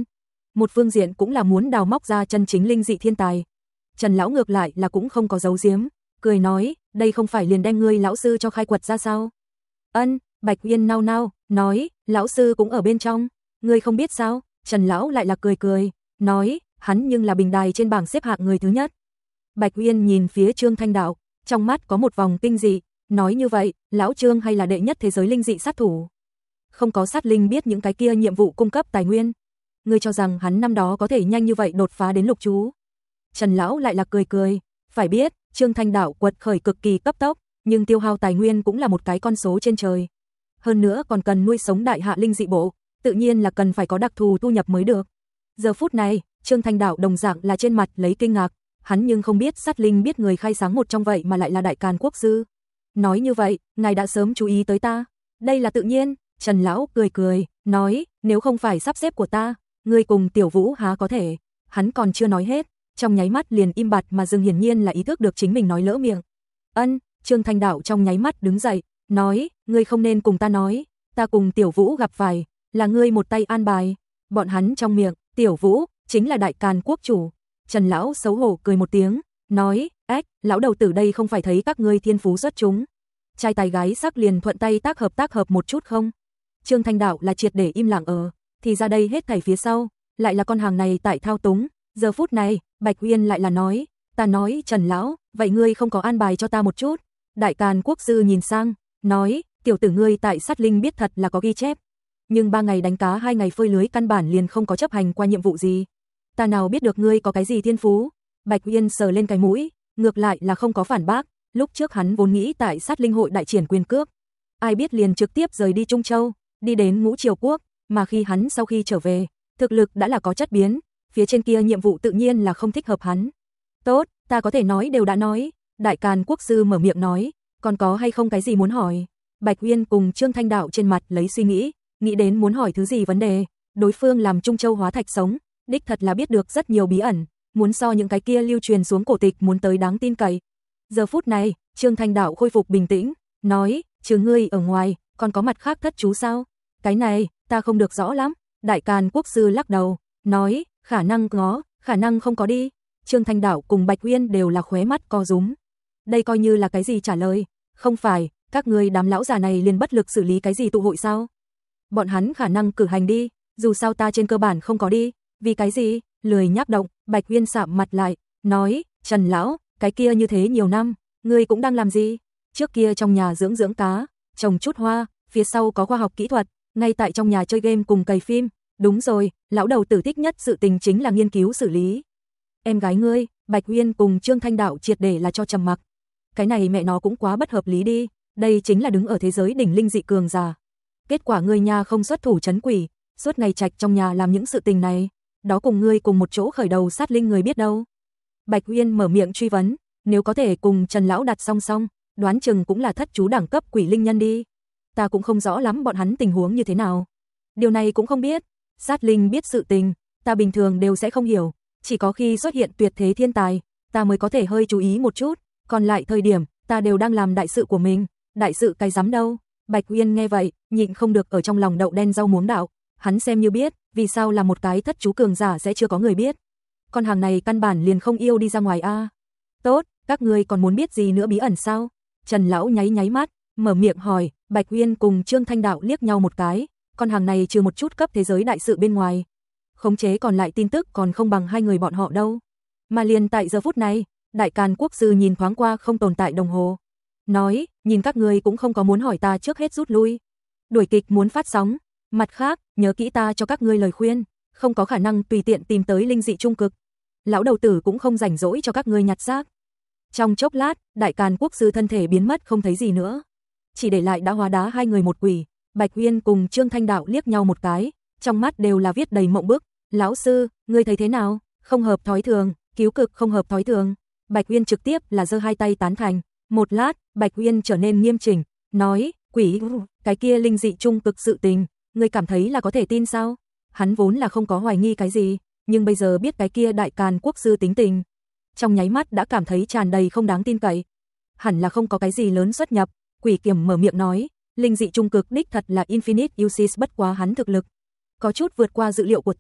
một phương diện cũng là muốn đào móc ra chân chính linh dị thiên tài. Trần lão ngược lại là cũng không có giấu giếm, cười nói, đây không phải liền đem ngươi lão sư cho khai quật ra sao? Ân, Bạch Uyên nao nao, nói, lão sư cũng ở bên trong, ngươi không biết sao? Trần lão lại là cười cười, nói, hắn nhưng là bình đài trên bảng xếp hạng người thứ nhất. Bạch Uyên nhìn phía Trương Thanh Đạo, trong mắt có một vòng kinh dị, nói như vậy, lão Trương hay là đệ nhất thế giới linh dị sát thủ? Không có sát linh biết những cái kia nhiệm vụ cung cấp tài nguyên. Ngươi cho rằng hắn năm đó có thể nhanh như vậy đột phá đến lục chú? Trần lão lại là cười cười, phải biết, Trương Thanh Đạo quật khởi cực kỳ cấp tốc, nhưng tiêu hao tài nguyên cũng là một cái con số trên trời. Hơn nữa còn cần nuôi sống đại hạ linh dị bộ, tự nhiên là cần phải có đặc thù thu nhập mới được. Giờ phút này, Trương Thanh Đạo đồng dạng là trên mặt lấy kinh ngạc, hắn nhưng không biết sát linh biết người khai sáng một trong vậy mà lại là Đại Càn Quốc sư. Nói như vậy, ngài đã sớm chú ý tới ta. Đây là tự nhiên, Trần lão cười cười, nói, nếu không phải sắp xếp của ta, ngươi cùng Tiểu Vũ há có thể. Hắn còn chưa nói hết, trong nháy mắt liền im bặt mà dừng, hiển nhiên là ý thức được chính mình nói lỡ miệng. Ân, Trương Thanh Đạo trong nháy mắt đứng dậy, nói, ngươi không nên cùng ta nói, ta cùng Tiểu Vũ gặp phải, là ngươi một tay an bài. Bọn hắn trong miệng, Tiểu Vũ chính là Đại Càn Quốc chủ. Trần lão xấu hổ cười một tiếng, nói, ếch, lão đầu tử đây không phải thấy các ngươi thiên phú xuất chúng, trai tài gái sắc liền thuận tay tác hợp tác hợp một chút không? Trương Thanh Đạo là triệt để im lặng ở, thì ra đây hết thảy phía sau, lại là con hàng này tại thao túng. Giờ phút này, Bạch Uyên lại là nói, ta nói Trần lão, vậy ngươi không có an bài cho ta một chút? Đại Càn Quốc sư nhìn sang, nói, tiểu tử ngươi tại sát linh biết thật là có ghi chép, nhưng ba ngày đánh cá hai ngày phơi lưới căn bản liền không có chấp hành qua nhiệm vụ gì. Ta nào biết được ngươi có cái gì thiên phú? Bạch Uyên sờ lên cái mũi, ngược lại là không có phản bác, lúc trước hắn vốn nghĩ tại sát linh hội đại triển quyền cước, ai biết liền trực tiếp rời đi Trung Châu, đi đến Ngũ Triều Quốc, mà khi hắn sau khi trở về, thực lực đã là có chất biến, phía trên kia nhiệm vụ tự nhiên là không thích hợp hắn. Tốt, ta có thể nói đều đã nói, Đại Càn Quốc sư mở miệng nói, còn có hay không cái gì muốn hỏi? Bạch Uyên cùng Trương Thanh Đạo trên mặt lấy suy nghĩ, nghĩ đến muốn hỏi thứ gì vấn đề, đối phương làm Trung Châu hóa thạch sống, đích thật là biết được rất nhiều bí ẩn, muốn so những cái kia lưu truyền xuống cổ tịch muốn tới đáng tin cậy. Giờ phút này, Trương Thanh Đạo khôi phục bình tĩnh, nói, trừ ngươi ở ngoài, còn có mặt khác thất chú sao? Cái này, ta không được rõ lắm. Đại Càn Quốc sư lắc đầu, nói, khả năng có, khả năng không có đi. Trương Thanh Đạo cùng Bạch Uyên đều là khóe mắt co rúm. Đây coi như là cái gì trả lời? Không phải, các ngươi đám lão già này liền bất lực xử lý cái gì tụ hội sao? Bọn hắn khả năng cử hành đi, dù sao ta trên cơ bản không có đi. Vì cái gì? Lười nhắc động, Bạch Uyên sạm mặt lại, nói, Trần lão, cái kia như thế nhiều năm, ngươi cũng đang làm gì? Trước kia trong nhà dưỡng dưỡng cá, trồng chút hoa, phía sau có khoa học kỹ thuật, ngay tại trong nhà chơi game cùng cày phim. Đúng rồi, lão đầu tử thích nhất sự tình chính là nghiên cứu xử lý. Em gái ngươi, Bạch Uyên cùng Trương Thanh Đạo triệt để là cho trầm mặc. Cái này mẹ nó cũng quá bất hợp lý đi, đây chính là đứng ở thế giới đỉnh linh dị cường giả. Kết quả ngươi nhà không xuất thủ trấn quỷ, suốt ngày trạch trong nhà làm những sự tình này, đó cùng ngươi cùng một chỗ khởi đầu sát linh người biết đâu. Bạch Uyên mở miệng truy vấn, nếu có thể cùng Trần lão đặt song song, đoán chừng cũng là thất chú đẳng cấp quỷ linh nhân đi. Ta cũng không rõ lắm bọn hắn tình huống như thế nào. Điều này cũng không biết, sát linh biết sự tình, ta bình thường đều sẽ không hiểu, chỉ có khi xuất hiện tuyệt thế thiên tài, ta mới có thể hơi chú ý một chút, còn lại thời điểm, ta đều đang làm đại sự của mình, đại sự cái dám đâu. Bạch Uyên nghe vậy, nhịn không được ở trong lòng đậu đen rau muống đạo, hắn xem như biết, vì sao là một cái thất chú cường giả sẽ chưa có người biết. Con hàng này căn bản liền không yêu đi ra ngoài a. À. Tốt, các ngươi còn muốn biết gì nữa bí ẩn sao? Trần lão nháy nháy mắt, mở miệng hỏi. Bạch Uyên cùng Trương Thanh Đạo liếc nhau một cái, con hàng này trừ một chút cấp thế giới đại sự bên ngoài, khống chế còn lại tin tức còn không bằng hai người bọn họ đâu. Mà liền tại giờ phút này, Đại Càn Quốc sư nhìn thoáng qua không tồn tại đồng hồ, nói, nhìn các ngươi cũng không có muốn hỏi ta trước hết rút lui. Đuổi kịch muốn phát sóng, mặt khác, nhớ kỹ ta cho các ngươi lời khuyên, không có khả năng tùy tiện tìm tới linh dị trung cực. Lão đầu tử cũng không rảnh rỗi cho các ngươi nhặt xác. Trong chốc lát, Đại Càn Quốc sư thân thể biến mất không thấy gì nữa, chỉ để lại đã hóa đá hai người một quỷ. Bạch Uyên cùng Trương Thanh Đạo liếc nhau một cái, trong mắt đều là viết đầy mộng bức. Lão sư, ngươi thấy thế nào? Không hợp thói thường, cứu cực không hợp thói thường. Bạch Uyên trực tiếp là giơ hai tay tán thành. Một lát, Bạch Uyên trở nên nghiêm chỉnh, nói, quỷ, cái kia linh dị trung cực sự tình, ngươi cảm thấy là có thể tin sao? Hắn vốn là không có hoài nghi cái gì, nhưng bây giờ biết cái kia Đại Càn Quốc sư tính tình, trong nháy mắt đã cảm thấy tràn đầy không đáng tin cậy. Hẳn là không có cái gì lớn xuất nhập. Quỷ Kiềm mở miệng nói, linh dị trung cực đích thật là Infinite Uses, bất quá hắn thực lực có chút vượt qua dự liệu của ta,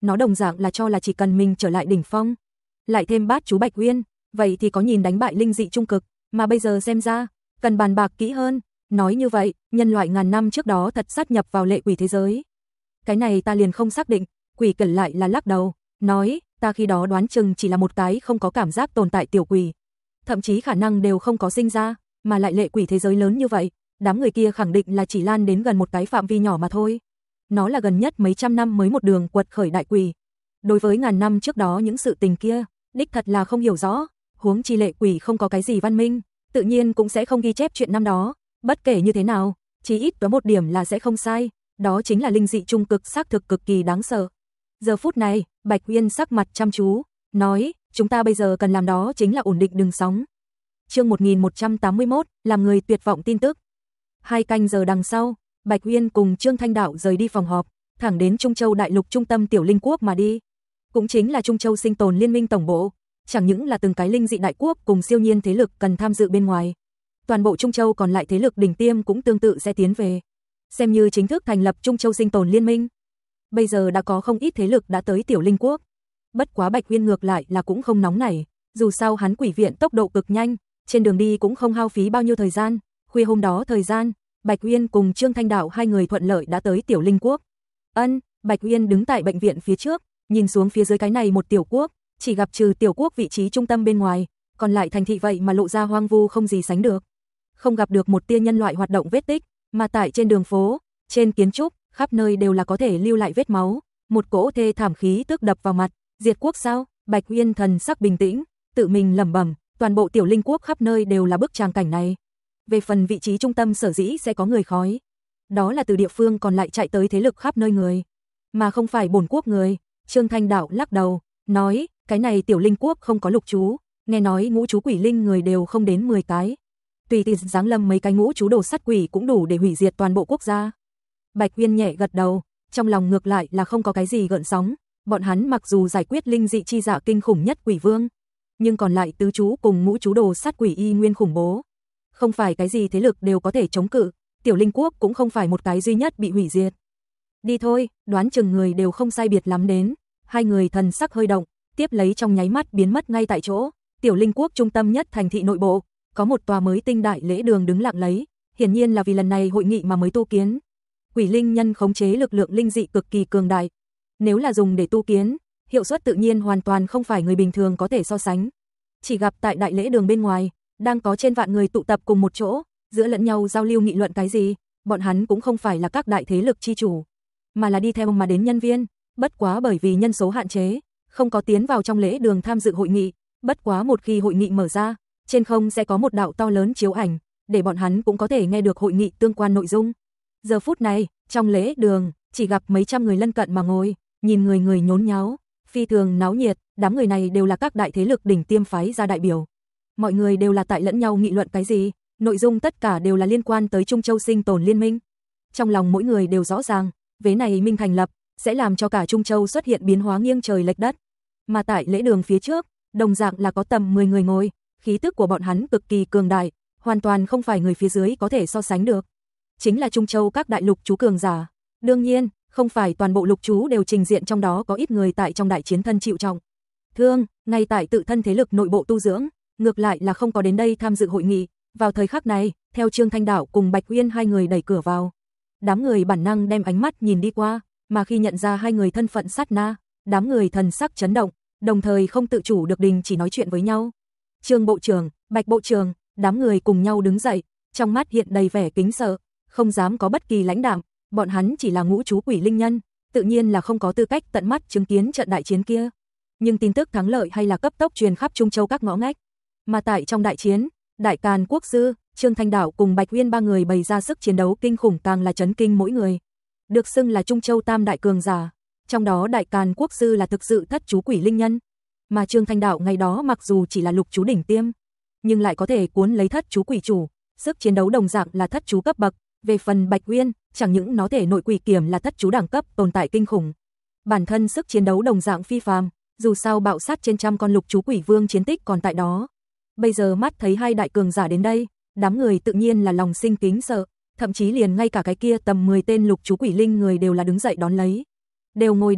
nó đồng dạng là cho là chỉ cần mình trở lại đỉnh phong, lại thêm bát chú Bạch Uyên, vậy thì có nhìn đánh bại linh dị trung cực, mà bây giờ xem ra, cần bàn bạc kỹ hơn. Nói như vậy, nhân loại ngàn năm trước đó thật sát nhập vào lệ quỷ thế giới. Cái này ta liền không xác định, Quỷ Cẩn lại là lắc đầu, nói, ta khi đó đoán chừng chỉ là một cái không có cảm giác tồn tại tiểu quỷ. Thậm chí khả năng đều không có sinh ra, mà lại lệ quỷ thế giới lớn như vậy, đám người kia khẳng định là chỉ lan đến gần một cái phạm vi nhỏ mà thôi. Nó là gần nhất mấy trăm năm mới một đường quật khởi đại quỷ. Đối với ngàn năm trước đó những sự tình kia, đích thật là không hiểu rõ, huống chi lệ quỷ không có cái gì văn minh, tự nhiên cũng sẽ không ghi chép chuyện năm đó. Bất kể như thế nào, chỉ ít có một điểm là sẽ không sai, đó chính là linh dị trung cực xác thực cực kỳ đáng sợ. Giờ phút này, Bạch Uyên sắc mặt chăm chú, nói, chúng ta bây giờ cần làm đó chính là ổn định đường sóng. Chương một nghìn một trăm tám mươi mốt, làm người tuyệt vọng tin tức. Hai canh giờ đằng sau, Bạch Uyên cùng Trương Thanh Đạo rời đi phòng họp, thẳng đến Trung Châu Đại Lục trung tâm Tiểu Linh Quốc mà đi. Cũng chính là Trung Châu Sinh Tồn Liên minh tổng bộ, chẳng những là từng cái linh dị đại quốc cùng siêu nhiên thế lực cần tham dự bên ngoài. Toàn bộ Trung Châu còn lại thế lực đỉnh tiêm cũng tương tự sẽ tiến về, xem như chính thức thành lập Trung Châu Sinh Tồn Liên minh. Bây giờ đã có không ít thế lực đã tới Tiểu Linh Quốc. Bất quá Bạch Uyên ngược lại là cũng không nóng nảy, dù sao hắn quỷ viện tốc độ cực nhanh, trên đường đi cũng không hao phí bao nhiêu thời gian. Khuya hôm đó thời gian, Bạch Uyên cùng Trương Thanh Đạo hai người thuận lợi đã tới Tiểu Linh Quốc. Ân, Bạch Uyên đứng tại bệnh viện phía trước, nhìn xuống phía dưới cái này một tiểu quốc, chỉ gặp trừ tiểu quốc vị trí trung tâm bên ngoài, còn lại thành thị vậy mà lộ ra hoang vu không gì sánh được. Không gặp được một tia nhân loại hoạt động vết tích, mà tại trên đường phố, trên kiến trúc, khắp nơi đều là có thể lưu lại vết máu, một cỗ thê thảm khí tức đập vào mặt. Diệt quốc sao? Bạch Uyên thần sắc bình tĩnh, tự mình lẩm bẩm, toàn bộ Tiểu Linh Quốc khắp nơi đều là bức tràng cảnh này. Về phần vị trí trung tâm sở dĩ sẽ có người khói, đó là từ địa phương còn lại chạy tới thế lực khắp nơi người, mà không phải bổn quốc người. Trương Thanh Đạo lắc đầu, nói, cái này Tiểu Linh Quốc không có lục chú, nghe nói ngũ chú quỷ linh người đều không đến mười cái. Tùy tiện giáng lâm mấy cái ngũ chú đồ sát quỷ cũng đủ để hủy diệt toàn bộ quốc gia. Bạch Uyên nhẹ gật đầu, trong lòng ngược lại là không có cái gì gợn sóng. Bọn hắn mặc dù giải quyết linh dị chi dạ kinh khủng nhất quỷ vương, nhưng còn lại tứ chú cùng ngũ chú đồ sát quỷ y nguyên khủng bố. Không phải cái gì thế lực đều có thể chống cự, Tiểu Linh Quốc cũng không phải một cái duy nhất bị hủy diệt. Đi thôi, đoán chừng người đều không sai biệt lắm đến. Hai người thần sắc hơi động, tiếp lấy trong nháy mắt biến mất ngay tại chỗ. Tiểu Linh Quốc trung tâm nhất thành thị nội bộ, có một tòa mới tinh đại lễ đường đứng lặng lấy, hiển nhiên là vì lần này hội nghị mà mới tu kiến. Quỷ linh nhân khống chế lực lượng linh dị cực kỳ cường đại. Nếu là dùng để tu kiến, hiệu suất tự nhiên hoàn toàn không phải người bình thường có thể so sánh. Chỉ gặp tại đại lễ đường bên ngoài, đang có trên vạn người tụ tập cùng một chỗ, giữa lẫn nhau giao lưu nghị luận cái gì, bọn hắn cũng không phải là các đại thế lực chi chủ, mà là đi theo mà đến nhân viên, bất quá bởi vì nhân số hạn chế, không có tiến vào trong lễ đường tham dự hội nghị, bất quá một khi hội nghị mở ra, trên không sẽ có một đạo to lớn chiếu ảnh, để bọn hắn cũng có thể nghe được hội nghị tương quan nội dung. Giờ phút này, trong lễ đường, chỉ gặp mấy trăm người lân cận mà ngồi, nhìn người người nhốn nháo, phi thường náo nhiệt, đám người này đều là các đại thế lực đỉnh tiêm phái ra đại biểu. Mọi người đều là tại lẫn nhau nghị luận cái gì, nội dung tất cả đều là liên quan tới Trung Châu Sinh Tồn Liên minh. Trong lòng mỗi người đều rõ ràng, vế này minh thành lập, sẽ làm cho cả Trung Châu xuất hiện biến hóa nghiêng trời lệch đất. Mà tại lễ đường phía trước, đồng dạng là có tầm mười người ngồi, khí tức của bọn hắn cực kỳ cường đại, hoàn toàn không phải người phía dưới có thể so sánh được. Chính là Trung Châu các đại lục chú cường giả. Đương nhiên, không phải toàn bộ lục chú đều trình diện, trong đó có ít người tại trong đại chiến thân chịu trọng thương, ngay tại tự thân thế lực nội bộ tu dưỡng, ngược lại là không có đến đây tham dự hội nghị. Vào thời khắc này, theo Trương Thanh Đạo cùng Bạch Uyên hai người đẩy cửa vào, đám người bản năng đem ánh mắt nhìn đi qua, mà khi nhận ra hai người thân phận sát na, đám người thần sắc chấn động, đồng thời không tự chủ được đình chỉ nói chuyện với nhau. Trương bộ trưởng, Bạch bộ trưởng, đám người cùng nhau đứng dậy, trong mắt hiện đầy vẻ kính sợ, không dám có bất kỳ lãnh đạm, bọn hắn chỉ là ngũ chú quỷ linh nhân, tự nhiên là không có tư cách tận mắt chứng kiến trận đại chiến kia. Nhưng tin tức thắng lợi hay là cấp tốc truyền khắp Trung Châu các ngõ ngách. Mà tại trong đại chiến, Đại Càn Quốc sư, Trương Thanh Đạo cùng Bạch Uyên ba người bày ra sức chiến đấu kinh khủng, càng là chấn kinh mỗi người. Được xưng là Trung Châu tam đại cường giả, trong đó Đại Càn Quốc sư là thực sự thất chú quỷ linh nhân, mà Trương Thanh Đạo ngày đó mặc dù chỉ là lục chú đỉnh tiêm, nhưng lại có thể cuốn lấy thất chú quỷ chủ, sức chiến đấu đồng dạng là thất chú cấp bậc. Về phần Bạch Uyên, chẳng những nó thể nội quỷ kiểm là thất chú đẳng cấp tồn tại kinh khủng, bản thân sức chiến đấu đồng dạng phi phàm, dù sao bạo sát trên trăm con lục chú quỷ vương chiến tích còn tại đó. Bây giờ mắt thấy hai đại cường giả đến đây, đám người tự nhiên là lòng sinh kính sợ, thậm chí liền ngay cả cái kia tầm mười tên lục chú quỷ linh người đều là đứng dậy đón lấy. Đều ngồi đi,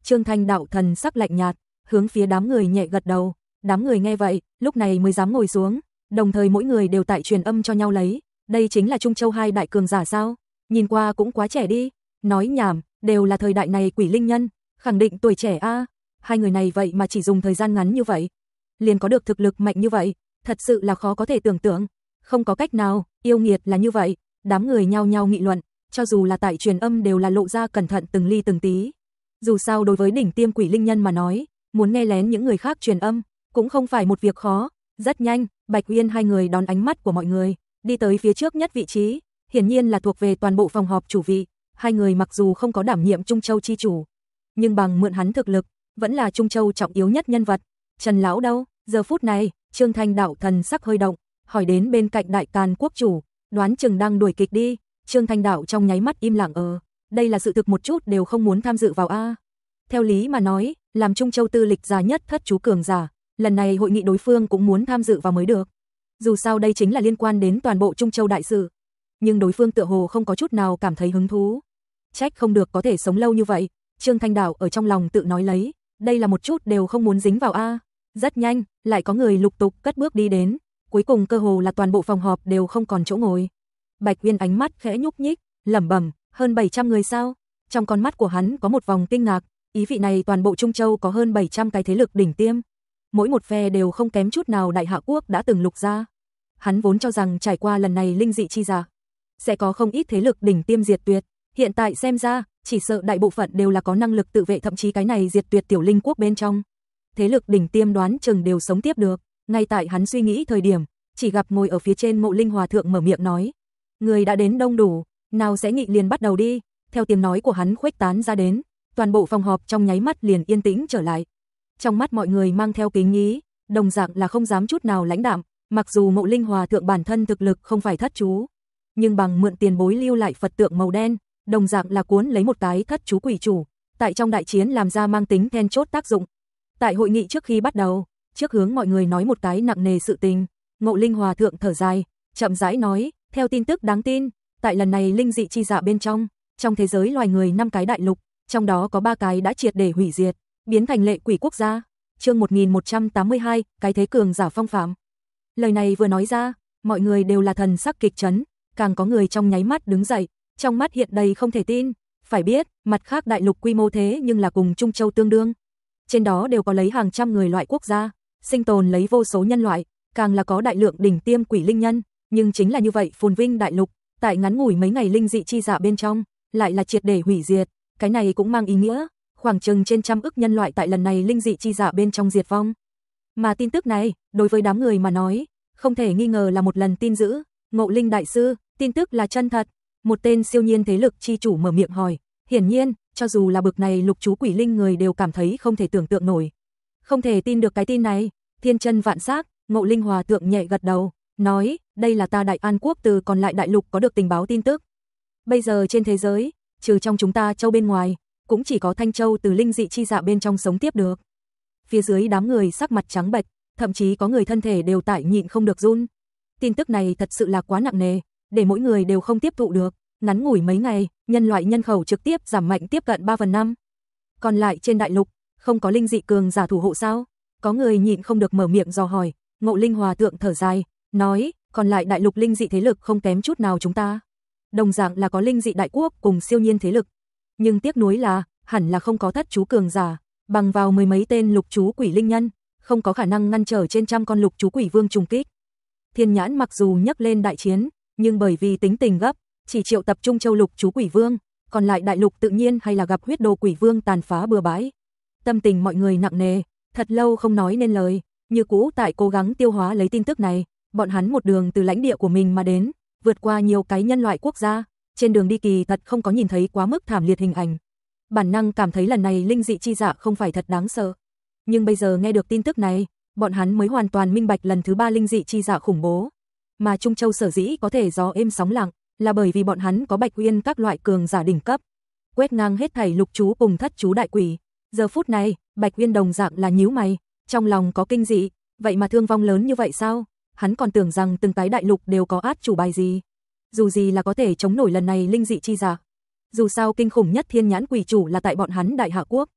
Trương Thanh đạo thần sắc lạnh nhạt, hướng phía đám người nhẹ gật đầu. Đám người nghe vậy, lúc này mới dám ngồi xuống, đồng thời mỗi người đều tại truyền âm cho nhau lấy. Đây chính là Trung Châu hai đại cường giả sao? Nhìn qua cũng quá trẻ đi. Nói nhảm, đều là thời đại này quỷ linh nhân, khẳng định tuổi trẻ a. Hai người này vậy mà chỉ dùng thời gian ngắn như vậy, liền có được thực lực mạnh như vậy, thật sự là khó có thể tưởng tượng. Không có cách nào, yêu nghiệt là như vậy. Đám người nhao nhao nghị luận, cho dù là tại truyền âm đều là lộ ra cẩn thận từng ly từng tí. Dù sao đối với đỉnh tiêm quỷ linh nhân mà nói, muốn nghe lén những người khác truyền âm cũng không phải một việc khó. Rất nhanh, Bạch Uyên hai người đón ánh mắt của mọi người, đi tới phía trước nhất vị trí, hiển nhiên là thuộc về toàn bộ phòng họp chủ vị. Hai người mặc dù không có đảm nhiệm Trung Châu chi chủ, nhưng bằng mượn hắn thực lực, vẫn là Trung Châu trọng yếu nhất nhân vật. Trần lão đâu? Giờ phút này, Trương Thanh đạo thần sắc hơi động, hỏi đến bên cạnh Đại Càn quốc chủ, đoán chừng đang đuổi kịch đi. Trương Thanh đạo trong nháy mắt im lặng ờ, đây là sự thực một chút đều không muốn tham dự vào a. Theo lý mà nói, làm Trung Châu tư lịch già nhất thất chú cường giả, lần này hội nghị đối phương cũng muốn tham dự vào mới được. Dù sao đây chính là liên quan đến toàn bộ Trung Châu đại sự. Nhưng đối phương tựa hồ không có chút nào cảm thấy hứng thú. Trách không được có thể sống lâu như vậy. Trương Thanh đạo ở trong lòng tự nói lấy, đây là một chút đều không muốn dính vào a. Rất nhanh, lại có người lục tục cất bước đi đến, cuối cùng cơ hồ là toàn bộ phòng họp đều không còn chỗ ngồi. Bạch Uyên ánh mắt khẽ nhúc nhích, lẩm bẩm, hơn bảy trăm người sao? Trong con mắt của hắn có một vòng kinh ngạc, ý vị này toàn bộ Trung Châu có hơn bảy trăm cái thế lực đỉnh tiêm, mỗi một phe đều không kém chút nào Đại Hạ quốc đã từng lục ra. Hắn vốn cho rằng trải qua lần này linh dị chi giả, sẽ có không ít thế lực đỉnh tiêm diệt tuyệt, hiện tại xem ra, chỉ sợ đại bộ phận đều là có năng lực tự vệ, thậm chí cái này diệt tuyệt tiểu linh quốc bên trong. Thế lực đỉnh tiêm đoán chừng đều sống tiếp được. Ngay tại hắn suy nghĩ thời điểm, chỉ gặp ngồi ở phía trên Ngộ Linh Hòa thượng mở miệng nói, người đã đến đông đủ, nào sẽ nghị liền bắt đầu đi. Theo tiếng nói của hắn khuếch tán ra đến, toàn bộ phòng họp trong nháy mắt liền yên tĩnh trở lại. Trong mắt mọi người mang theo kính ý, đồng dạng là không dám chút nào lãnh đạm. Mặc dù Ngộ Linh Hòa thượng bản thân thực lực không phải thất chú, nhưng bằng mượn tiền bối lưu lại Phật tượng màu đen, đồng dạng là cuốn lấy một cái thất chú quỷ chủ, tại trong đại chiến làm ra mang tính then chốt tác dụng. Tại hội nghị trước khi bắt đầu, trước hướng mọi người nói một cái nặng nề sự tình, Ngộ Linh Hòa thượng thở dài, chậm rãi nói, theo tin tức đáng tin, tại lần này linh dị chi dạ bên trong, trong thế giới loài người năm cái đại lục, trong đó có ba cái đã triệt để hủy diệt, biến thành lệ quỷ quốc gia. Chương một nghìn một trăm tám mươi hai, cái thế cường giả phong phạm. Lời này vừa nói ra, mọi người đều là thần sắc kịch chấn, càng có người trong nháy mắt đứng dậy, trong mắt hiện đầy không thể tin. Phải biết, mặt khác đại lục quy mô thế nhưng là cùng Trung Châu tương đương. Trên đó đều có lấy hàng trăm người loại quốc gia, sinh tồn lấy vô số nhân loại, càng là có đại lượng đỉnh tiêm quỷ linh nhân, nhưng chính là như vậy phồn vinh đại lục, tại ngắn ngủi mấy ngày linh dị chi dạ bên trong, lại là triệt để hủy diệt. Cái này cũng mang ý nghĩa, khoảng chừng trên trăm ức nhân loại tại lần này linh dị chi dạ bên trong diệt vong. Mà tin tức này, đối với đám người mà nói, không thể nghi ngờ là một lần tin dữ. Ngộ Linh đại sư, tin tức là chân thật. Một tên siêu nhiên thế lực chi chủ mở miệng hỏi, hiển nhiên, cho dù là bực này lục chú quỷ linh người đều cảm thấy không thể tưởng tượng nổi. Không thể tin được cái tin này. Thiên chân vạn xác, Ngộ Linh Hòa thượng nhẹ gật đầu, nói, đây là ta Đại An quốc từ còn lại đại lục có được tình báo tin tức. Bây giờ trên thế giới, trừ trong chúng ta châu bên ngoài, cũng chỉ có Thanh Châu từ linh dị chi dạ bên trong sống tiếp được. Phía dưới đám người sắc mặt trắng bệch, thậm chí có người thân thể đều tại nhịn không được run. Tin tức này thật sự là quá nặng nề, để mỗi người đều không tiếp thụ được. Ngắn ngủi mấy ngày, nhân loại nhân khẩu trực tiếp giảm mạnh tiếp cận ba phần năm. Còn lại trên đại lục, không có linh dị cường giả thủ hộ sao? Có người nhịn không được mở miệng dò hỏi. Ngộ Linh Hòa thượng thở dài, nói, còn lại đại lục linh dị thế lực không kém chút nào chúng ta. Đồng dạng là có linh dị đại quốc cùng siêu nhiên thế lực. Nhưng tiếc nuối là, hẳn là không có thất chú cường giả, bằng vào mười mấy tên lục chú quỷ linh nhân, không có khả năng ngăn trở trên trăm con lục chú quỷ vương trùng kích. Thiên Nhãn mặc dù nhấc lên đại chiến, nhưng bởi vì tính tình gấp, chỉ triệu tập Trung Châu lục chú quỷ vương, còn lại đại lục tự nhiên hay là gặp huyết đồ quỷ vương tàn phá bừa bãi. Tâm tình mọi người nặng nề, thật lâu không nói nên lời, như cũ tại cố gắng tiêu hóa lấy tin tức này. Bọn hắn một đường từ lãnh địa của mình mà đến, vượt qua nhiều cái nhân loại quốc gia, trên đường đi kỳ thật không có nhìn thấy quá mức thảm liệt hình ảnh. Bản năng cảm thấy lần này linh dị chi dạ không phải thật đáng sợ. Nhưng bây giờ nghe được tin tức này, bọn hắn mới hoàn toàn minh bạch lần thứ ba linh dị chi dạ khủng bố. Mà Trung Châu sở dĩ có thể gió êm sóng lặng, là bởi vì bọn hắn có Bạch Uyên các loại cường giả đỉnh cấp, quét ngang hết thảy lục chú cùng thất chú đại quỷ. Giờ phút này, Bạch Uyên đồng dạng là nhíu mày, trong lòng có kinh dị, vậy mà thương vong lớn như vậy sao? Hắn còn tưởng rằng từng cái đại lục đều có át chủ bài gì, dù gì là có thể chống nổi lần này linh dị chi dạ. Dù sao kinh khủng nhất Thiên Nhãn quỷ chủ là tại bọn hắn Đại Hạ quốc,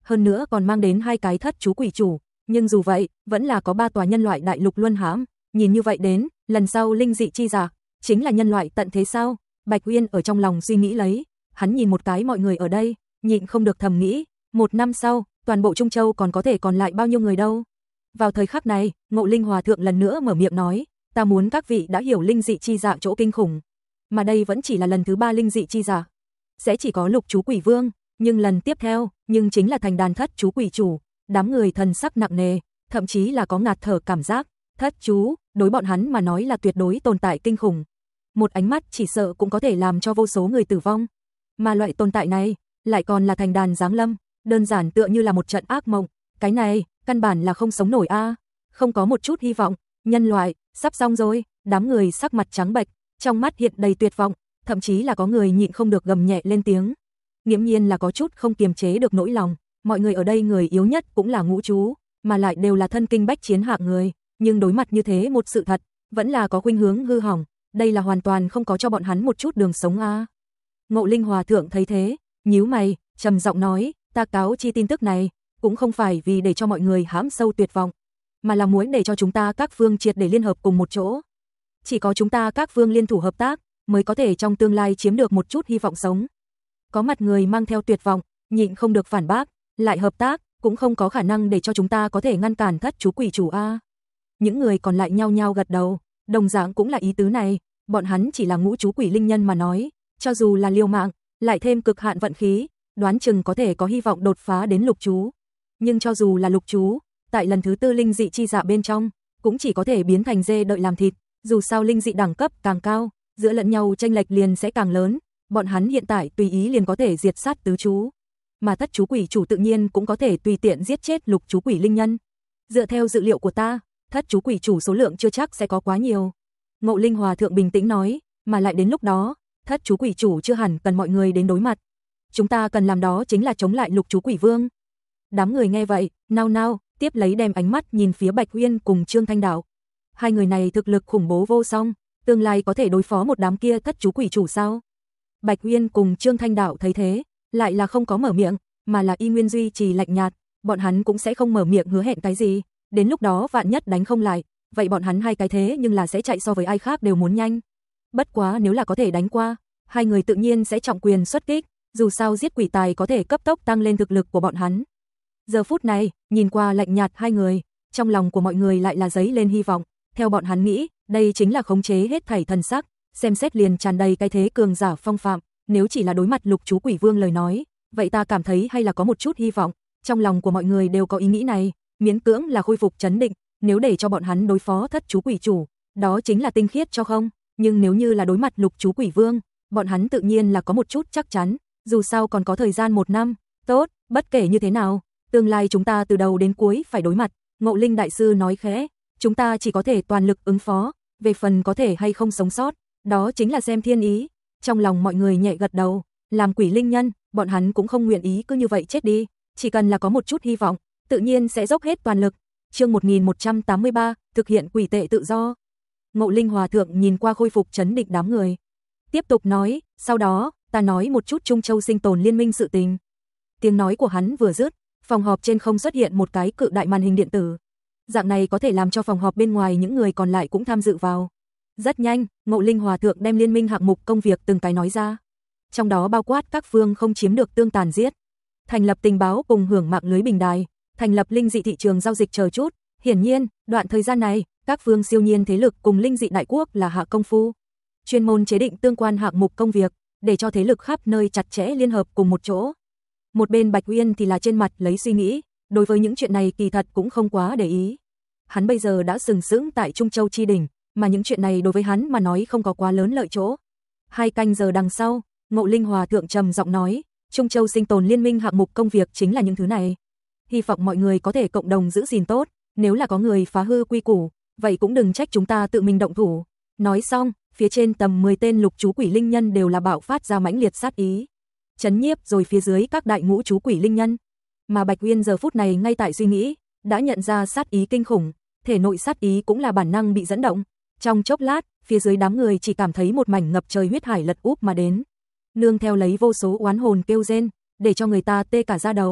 hơn nữa còn mang đến hai cái thất chú quỷ chủ, nhưng dù vậy, vẫn là có ba tòa nhân loại đại lục luân hãm, nhìn như vậy đến, lần sau linh dị chi giả, chính là nhân loại tận thế sao? Bạch Uyên ở trong lòng suy nghĩ lấy, hắn nhìn một cái mọi người ở đây, nhịn không được thầm nghĩ, một năm sau, toàn bộ Trung Châu còn có thể còn lại bao nhiêu người đâu. Vào thời khắc này, Ngộ Linh Hòa Thượng lần nữa mở miệng nói, ta muốn các vị đã hiểu linh dị chi giả chỗ kinh khủng, mà đây vẫn chỉ là lần thứ ba linh dị chi giả, sẽ chỉ có lục chú quỷ vương, nhưng lần tiếp theo, nhưng chính là thành đàn thất chú quỷ chủ, đám người thần sắc nặng nề, thậm chí là có ngạt thở cảm giác, thất chú, đối bọn hắn mà nói là tuyệt đối tồn tại kinh khủng. Một ánh mắt chỉ sợ cũng có thể làm cho vô số người tử vong, mà loại tồn tại này, lại còn là thành đàn giáng lâm, đơn giản tựa như là một trận ác mộng, cái này, căn bản là không sống nổi a, không có một chút hy vọng, nhân loại, sắp xong rồi, đám người sắc mặt trắng bệch, trong mắt hiện đầy tuyệt vọng, thậm chí là có người nhịn không được gầm nhẹ lên tiếng. Nghiễm nhiên là có chút không kiềm chế được nỗi lòng, mọi người ở đây người yếu nhất cũng là ngũ chú, mà lại đều là thân kinh bách chiến hạng người, nhưng đối mặt như thế một sự thật, vẫn là có khuynh hướng hư hỏng, đây là hoàn toàn không có cho bọn hắn một chút đường sống a. Ngộ Linh Hòa Thượng thấy thế, nhíu mày, trầm giọng nói, ta cáo chi tin tức này, cũng không phải vì để cho mọi người hãm sâu tuyệt vọng, mà là muốn để cho chúng ta các phương triệt để liên hợp cùng một chỗ. Chỉ có chúng ta các phương liên thủ hợp tác, mới có thể trong tương lai chiếm được một chút hy vọng sống. Có mặt người mang theo tuyệt vọng, nhịn không được phản bác, lại hợp tác, cũng không có khả năng để cho chúng ta có thể ngăn cản thất chú quỷ chủ a. Những người còn lại nhao nhao gật đầu, đồng dạng cũng là ý tứ này, bọn hắn chỉ là ngũ chú quỷ linh nhân mà nói, cho dù là liều mạng, lại thêm cực hạn vận khí, đoán chừng có thể có hy vọng đột phá đến lục chú. Nhưng cho dù là lục chú, tại lần thứ tư linh dị chi dạ bên trong, cũng chỉ có thể biến thành dê đợi làm thịt, dù sao linh dị đẳng cấp càng cao, giữa lẫn nhau chênh lệch liền sẽ càng lớn, bọn hắn hiện tại tùy ý liền có thể diệt sát tứ chú, mà thất chú quỷ chủ tự nhiên cũng có thể tùy tiện giết chết lục chú quỷ linh nhân. Dựa theo dự liệu của ta, thất chú quỷ chủ số lượng chưa chắc sẽ có quá nhiều. Ngộ Linh Hòa Thượng bình tĩnh nói, mà lại đến lúc đó, thất chú quỷ chủ chưa hẳn cần mọi người đến đối mặt. Chúng ta cần làm đó chính là chống lại lục chú quỷ vương. Đám người nghe vậy, nao nao, tiếp lấy đem ánh mắt nhìn phía Bạch Uyên cùng Trương Thanh Đạo. Hai người này thực lực khủng bố vô song, tương lai có thể đối phó một đám kia thất chú quỷ chủ sao? Bạch Uyên cùng Trương Thanh Đạo thấy thế, lại là không có mở miệng, mà là y nguyên duy trì lạnh nhạt, bọn hắn cũng sẽ không mở miệng hứa hẹn cái gì, đến lúc đó vạn nhất đánh không lại, vậy bọn hắn hai cái thế nhưng là sẽ chạy so với ai khác đều muốn nhanh. Bất quá nếu là có thể đánh qua, hai người tự nhiên sẽ trọng quyền xuất kích, dù sao giết quỷ tài có thể cấp tốc tăng lên thực lực của bọn hắn. Giờ phút này, nhìn qua lạnh nhạt hai người, trong lòng của mọi người lại là dấy lên hy vọng, theo bọn hắn nghĩ, đây chính là khống chế hết thảy thần sắc, xem xét liền tràn đầy cái thế cường giả phong phạm, nếu chỉ là đối mặt lục chú quỷ vương lời nói, vậy ta cảm thấy hay là có một chút hy vọng, trong lòng của mọi người đều có ý nghĩ này, miễn cưỡng là khôi phục trấn định, nếu để cho bọn hắn đối phó thất chú quỷ chủ, đó chính là tinh khiết cho không, nhưng nếu như là đối mặt lục chú quỷ vương, bọn hắn tự nhiên là có một chút chắc chắn, dù sao còn có thời gian một năm, tốt, bất kể như thế nào, tương lai chúng ta từ đầu đến cuối phải đối mặt, Ngộ Linh Đại Sư nói khẽ, chúng ta chỉ có thể toàn lực ứng phó, về phần có thể hay không sống sót, đó chính là xem thiên ý. Trong lòng mọi người nhẹ gật đầu, làm quỷ linh nhân, bọn hắn cũng không nguyện ý cứ như vậy chết đi, chỉ cần là có một chút hy vọng, tự nhiên sẽ dốc hết toàn lực. Chương một nghìn một trăm tám mươi ba, thực hiện quỷ tệ tự do. Ngộ Linh Hòa Thượng nhìn qua khôi phục trấn định đám người, tiếp tục nói, sau đó, ta nói một chút Trung Châu sinh tồn liên minh sự tình. Tiếng nói của hắn vừa dứt, phòng họp trên không xuất hiện một cái cự đại màn hình điện tử. Dạng này có thể làm cho phòng họp bên ngoài những người còn lại cũng tham dự vào. Rất nhanh, Ngộ Linh Hòa Thượng đem liên minh hạng mục công việc từng cái nói ra. Trong đó bao quát các phương không chiếm được tương tàn giết, thành lập tình báo cùng hưởng mạng lưới bình đài, thành lập linh dị thị trường giao dịch chờ chút. Hiển nhiên, đoạn thời gian này, các phương siêu nhiên thế lực cùng linh dị đại quốc là hạ công phu, chuyên môn chế định tương quan hạng mục công việc, để cho thế lực khắp nơi chặt chẽ liên hợp cùng một chỗ. Một bên Bạch Uyên thì là trên mặt lấy suy nghĩ, đối với những chuyện này kỳ thật cũng không quá để ý. Hắn bây giờ đã sừng sững tại Trung Châu chi đỉnh, mà những chuyện này đối với hắn mà nói không có quá lớn lợi chỗ. Hai canh giờ đằng sau, Ngộ Linh Hòa Thượng trầm giọng nói, Trung Châu sinh tồn liên minh hạng mục công việc chính là những thứ này. Hy vọng mọi người có thể cộng đồng giữ gìn tốt, nếu là có người phá hư quy củ, vậy cũng đừng trách chúng ta tự mình động thủ. Nói xong, phía trên tầm mười tên lục chú quỷ linh nhân đều là bạo phát ra mãnh liệt sát ý, chấn nhiếp rồi phía dưới các đại ngũ chú quỷ linh nhân. Mà Bạch Uyên giờ phút này ngay tại suy nghĩ, đã nhận ra sát ý kinh khủng, thể nội sát ý cũng là bản năng bị dẫn động. Trong chốc lát, phía dưới đám người chỉ cảm thấy một mảnh ngập trời huyết hải lật úp mà đến, nương theo lấy vô số oán hồn kêu rên, để cho người ta tê cả da đầu.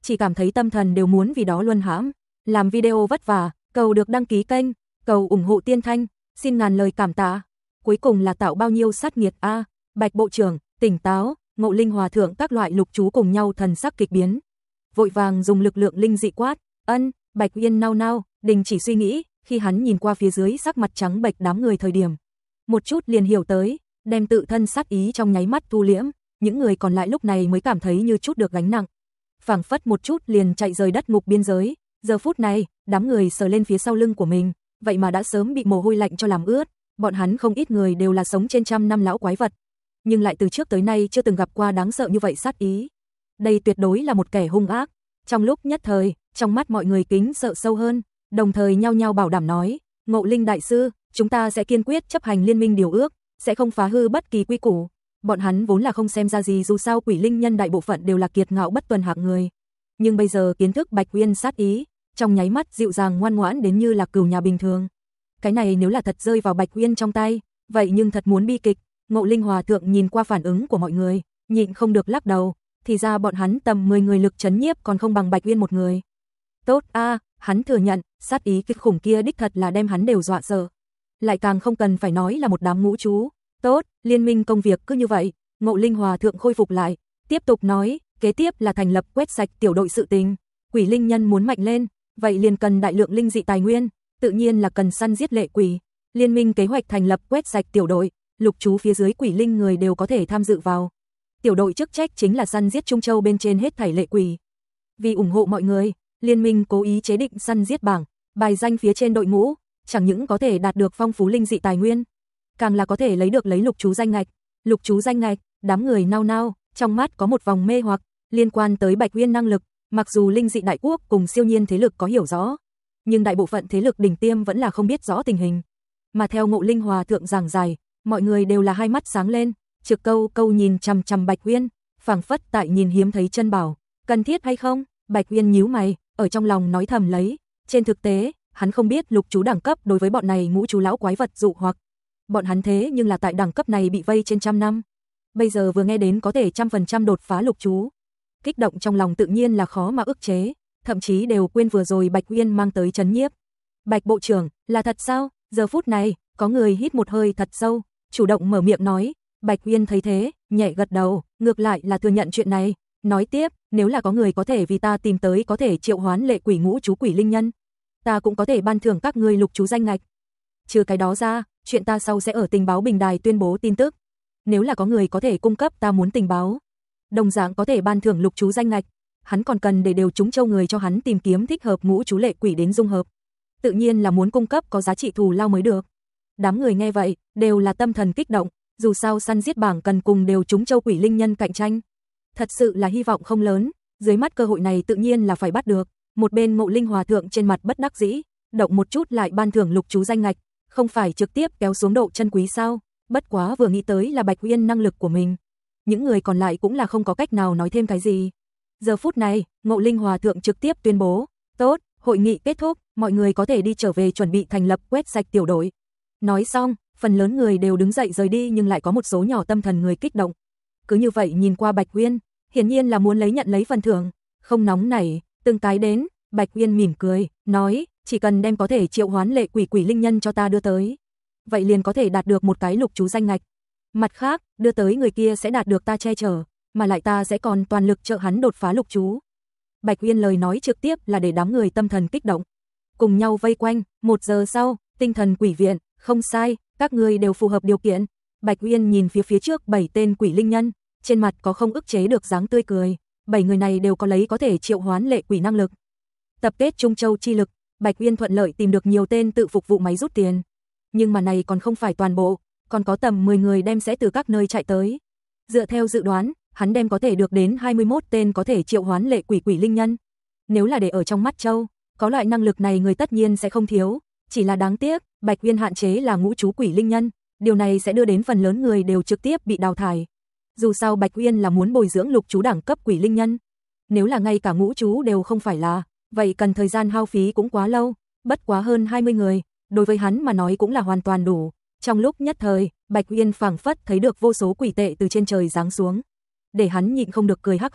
chỉ cảm thấy tâm thần đều muốn vì đó luân hãm. Làm video vất vả, cầu được đăng ký kênh, cầu ủng hộ Tiên Thanh, xin ngàn lời cảm tạ. Cuối cùng là tạo bao nhiêu sát nghiệt a, à, Bạch bộ trưởng, tỉnh táo, Ngộ Linh Hòa thượng các loại lục chú cùng nhau thần sắc kịch biến. Vội vàng dùng lực lượng linh dị quát, ân, Bạch Uyên nao nao, đình chỉ suy nghĩ, khi hắn nhìn qua phía dưới sắc mặt trắng bệch đám người thời điểm. Một chút liền hiểu tới, đem tự thân sát ý trong nháy mắt thu liễm, những người còn lại lúc này mới cảm thấy như chút được gánh nặng. Phảng phất một chút liền chạy rời đất ngục biên giới, giờ phút này, đám người sờ lên phía sau lưng của mình, vậy mà đã sớm bị mồ hôi lạnh cho làm ướt, bọn hắn không ít người đều là sống trên trăm năm lão quái vật, nhưng lại từ trước tới nay chưa từng gặp qua đáng sợ như vậy sát ý. Đây tuyệt đối là một kẻ hung ác. Trong lúc nhất thời, trong mắt mọi người kính sợ sâu hơn, đồng thời nhao nhao bảo đảm nói, Ngộ Linh đại sư, chúng ta sẽ kiên quyết chấp hành liên minh điều ước, sẽ không phá hư bất kỳ quy củ. Bọn hắn vốn là không xem ra gì, dù sao quỷ linh nhân đại bộ phận đều là kiệt ngạo bất tuân hạng người. Nhưng bây giờ kiến thức Bạch Uyên sát ý, trong nháy mắt dịu dàng ngoan ngoãn đến như là cừu nhà bình thường. Cái này nếu là thật rơi vào Bạch Uyên trong tay, vậy nhưng thật muốn bi kịch. Ngộ Linh Hòa thượng nhìn qua phản ứng của mọi người, nhịn không được lắc đầu, thì ra bọn hắn tầm mười người lực chấn nhiếp còn không bằng Bạch Uyên một người. Tốt a, à, hắn thừa nhận, sát ý kinh khủng kia đích thật là đem hắn đều dọa sợ. Lại càng không cần phải nói là một đám ngũ chú. Tốt, liên minh công việc cứ như vậy. Ngộ Linh Hòa thượng khôi phục lại, tiếp tục nói, kế tiếp là thành lập quét sạch tiểu đội sự tình. Quỷ linh nhân muốn mạnh lên, vậy liền cần đại lượng linh dị tài nguyên, tự nhiên là cần săn giết lệ quỷ. Liên minh kế hoạch thành lập quét sạch tiểu đội, lục chú phía dưới quỷ linh người đều có thể tham dự vào. Tiểu đội chức trách chính là săn giết Trung Châu bên trên hết thảy lệ quỷ. Vì ủng hộ mọi người, liên minh cố ý chế định săn giết bảng, bài danh phía trên đội ngũ, chẳng những có thể đạt được phong phú linh dị tài nguyên, càng là có thể lấy được lấy lục chú danh ngạch. Lục chú danh ngạch, đám người nao nao, trong mắt có một vòng mê hoặc, liên quan tới Bạch Uyên năng lực, mặc dù linh dị đại quốc cùng siêu nhiên thế lực có hiểu rõ, nhưng đại bộ phận thế lực đỉnh tiêm vẫn là không biết rõ tình hình. Mà theo Ngộ Linh Hòa thượng giảng giải, mọi người đều là hai mắt sáng lên, trực câu câu nhìn chằm chằm Bạch Uyên, phảng phất tại nhìn hiếm thấy chân bảo, cần thiết hay không? Bạch Uyên nhíu mày, ở trong lòng nói thầm lấy, trên thực tế, hắn không biết lục chú đẳng cấp đối với bọn này ngũ chú lão quái vật dụ hoặc. Bọn hắn thế nhưng là tại đẳng cấp này bị vây trên trăm năm. Bây giờ vừa nghe đến có thể trăm phần trăm đột phá lục chú, kích động trong lòng tự nhiên là khó mà ức chế, thậm chí đều quên vừa rồi Bạch Uyên mang tới chấn nhiếp. Bạch bộ trưởng, là thật sao? Giờ phút này, có người hít một hơi thật sâu, chủ động mở miệng nói. Bạch Uyên thấy thế, nhẹ gật đầu, ngược lại là thừa nhận chuyện này, nói tiếp, nếu là có người có thể vì ta tìm tới có thể triệu hoán lệ quỷ ngũ chú quỷ linh nhân, ta cũng có thể ban thưởng các ngươi lục chú danh ngạch. Trừ cái đó ra, chuyện ta sau sẽ ở tình báo bình đài tuyên bố tin tức. Nếu là có người có thể cung cấp ta muốn tình báo, đồng dạng có thể ban thưởng lục chú danh ngạch. Hắn còn cần để đều chúng châu người cho hắn tìm kiếm thích hợp ngũ chú lệ quỷ đến dung hợp. Tự nhiên là muốn cung cấp có giá trị thù lao mới được. Đám người nghe vậy, đều là tâm thần kích động, dù sao săn giết bảng cần cùng đều chúng châu quỷ linh nhân cạnh tranh. Thật sự là hy vọng không lớn, dưới mắt cơ hội này tự nhiên là phải bắt được. Một bên Ngộ Linh Hòa thượng trên mặt bất đắc dĩ, động một chút lại ban thưởng lục chú danh ngạch, không phải trực tiếp kéo xuống độ chân quý sao? Bất quá vừa nghĩ tới là Bạch Uyên năng lực của mình, những người còn lại cũng là không có cách nào nói thêm cái gì. Giờ phút này, Ngộ Linh Hòa thượng trực tiếp tuyên bố, tốt, hội nghị kết thúc, mọi người có thể đi trở về chuẩn bị thành lập quét sạch tiểu đội. Nói xong, phần lớn người đều đứng dậy rời đi, nhưng lại có một số nhỏ tâm thần người kích động. Cứ như vậy nhìn qua Bạch Uyên, hiển nhiên là muốn lấy nhận lấy phần thưởng, không nóng nảy, từng cái đến. Bạch Uyên mỉm cười, nói, chỉ cần đem có thể triệu hoán lệ quỷ quỷ linh nhân cho ta đưa tới, vậy liền có thể đạt được một cái lục chú danh ngạch. Mặt khác, đưa tới người kia sẽ đạt được ta che chở, mà lại ta sẽ còn toàn lực trợ hắn đột phá lục chú. Bạch Uyên lời nói trực tiếp là để đám người tâm thần kích động, cùng nhau vây quanh. Một giờ sau, tinh thần quỷ viện, không sai, các người đều phù hợp điều kiện. Bạch Uyên nhìn phía phía trước bảy tên quỷ linh nhân, trên mặt có không ức chế được dáng tươi cười. Bảy người này đều có lấy có thể triệu hoán lệ quỷ năng lực. Tập kết Trung Châu chi lực, Bạch Uyên thuận lợi tìm được nhiều tên tự phục vụ máy rút tiền. Nhưng mà này còn không phải toàn bộ, còn có tầm mười người đem sẽ từ các nơi chạy tới. Dựa theo dự đoán, hắn đem có thể được đến hai mươi mốt tên có thể triệu hoán lệ quỷ quỷ linh nhân. Nếu là để ở trong mắt Châu, có loại năng lực này người tất nhiên sẽ không thiếu, chỉ là đáng tiếc, Bạch Uyên hạn chế là ngũ chú quỷ linh nhân, điều này sẽ đưa đến phần lớn người đều trực tiếp bị đào thải. Dù sao Bạch Uyên là muốn bồi dưỡng lục chú đẳng cấp quỷ linh nhân, nếu là ngay cả ngũ chú đều không phải là, vậy cần thời gian hao phí cũng quá lâu, bất quá hơn hai mươi người, đối với hắn mà nói cũng là hoàn toàn đủ. Trong lúc nhất thời, Bạch Uyên phảng phất thấy được vô số quỷ tệ từ trên trời giáng xuống, để hắn nhịn không được cười hắc hắc,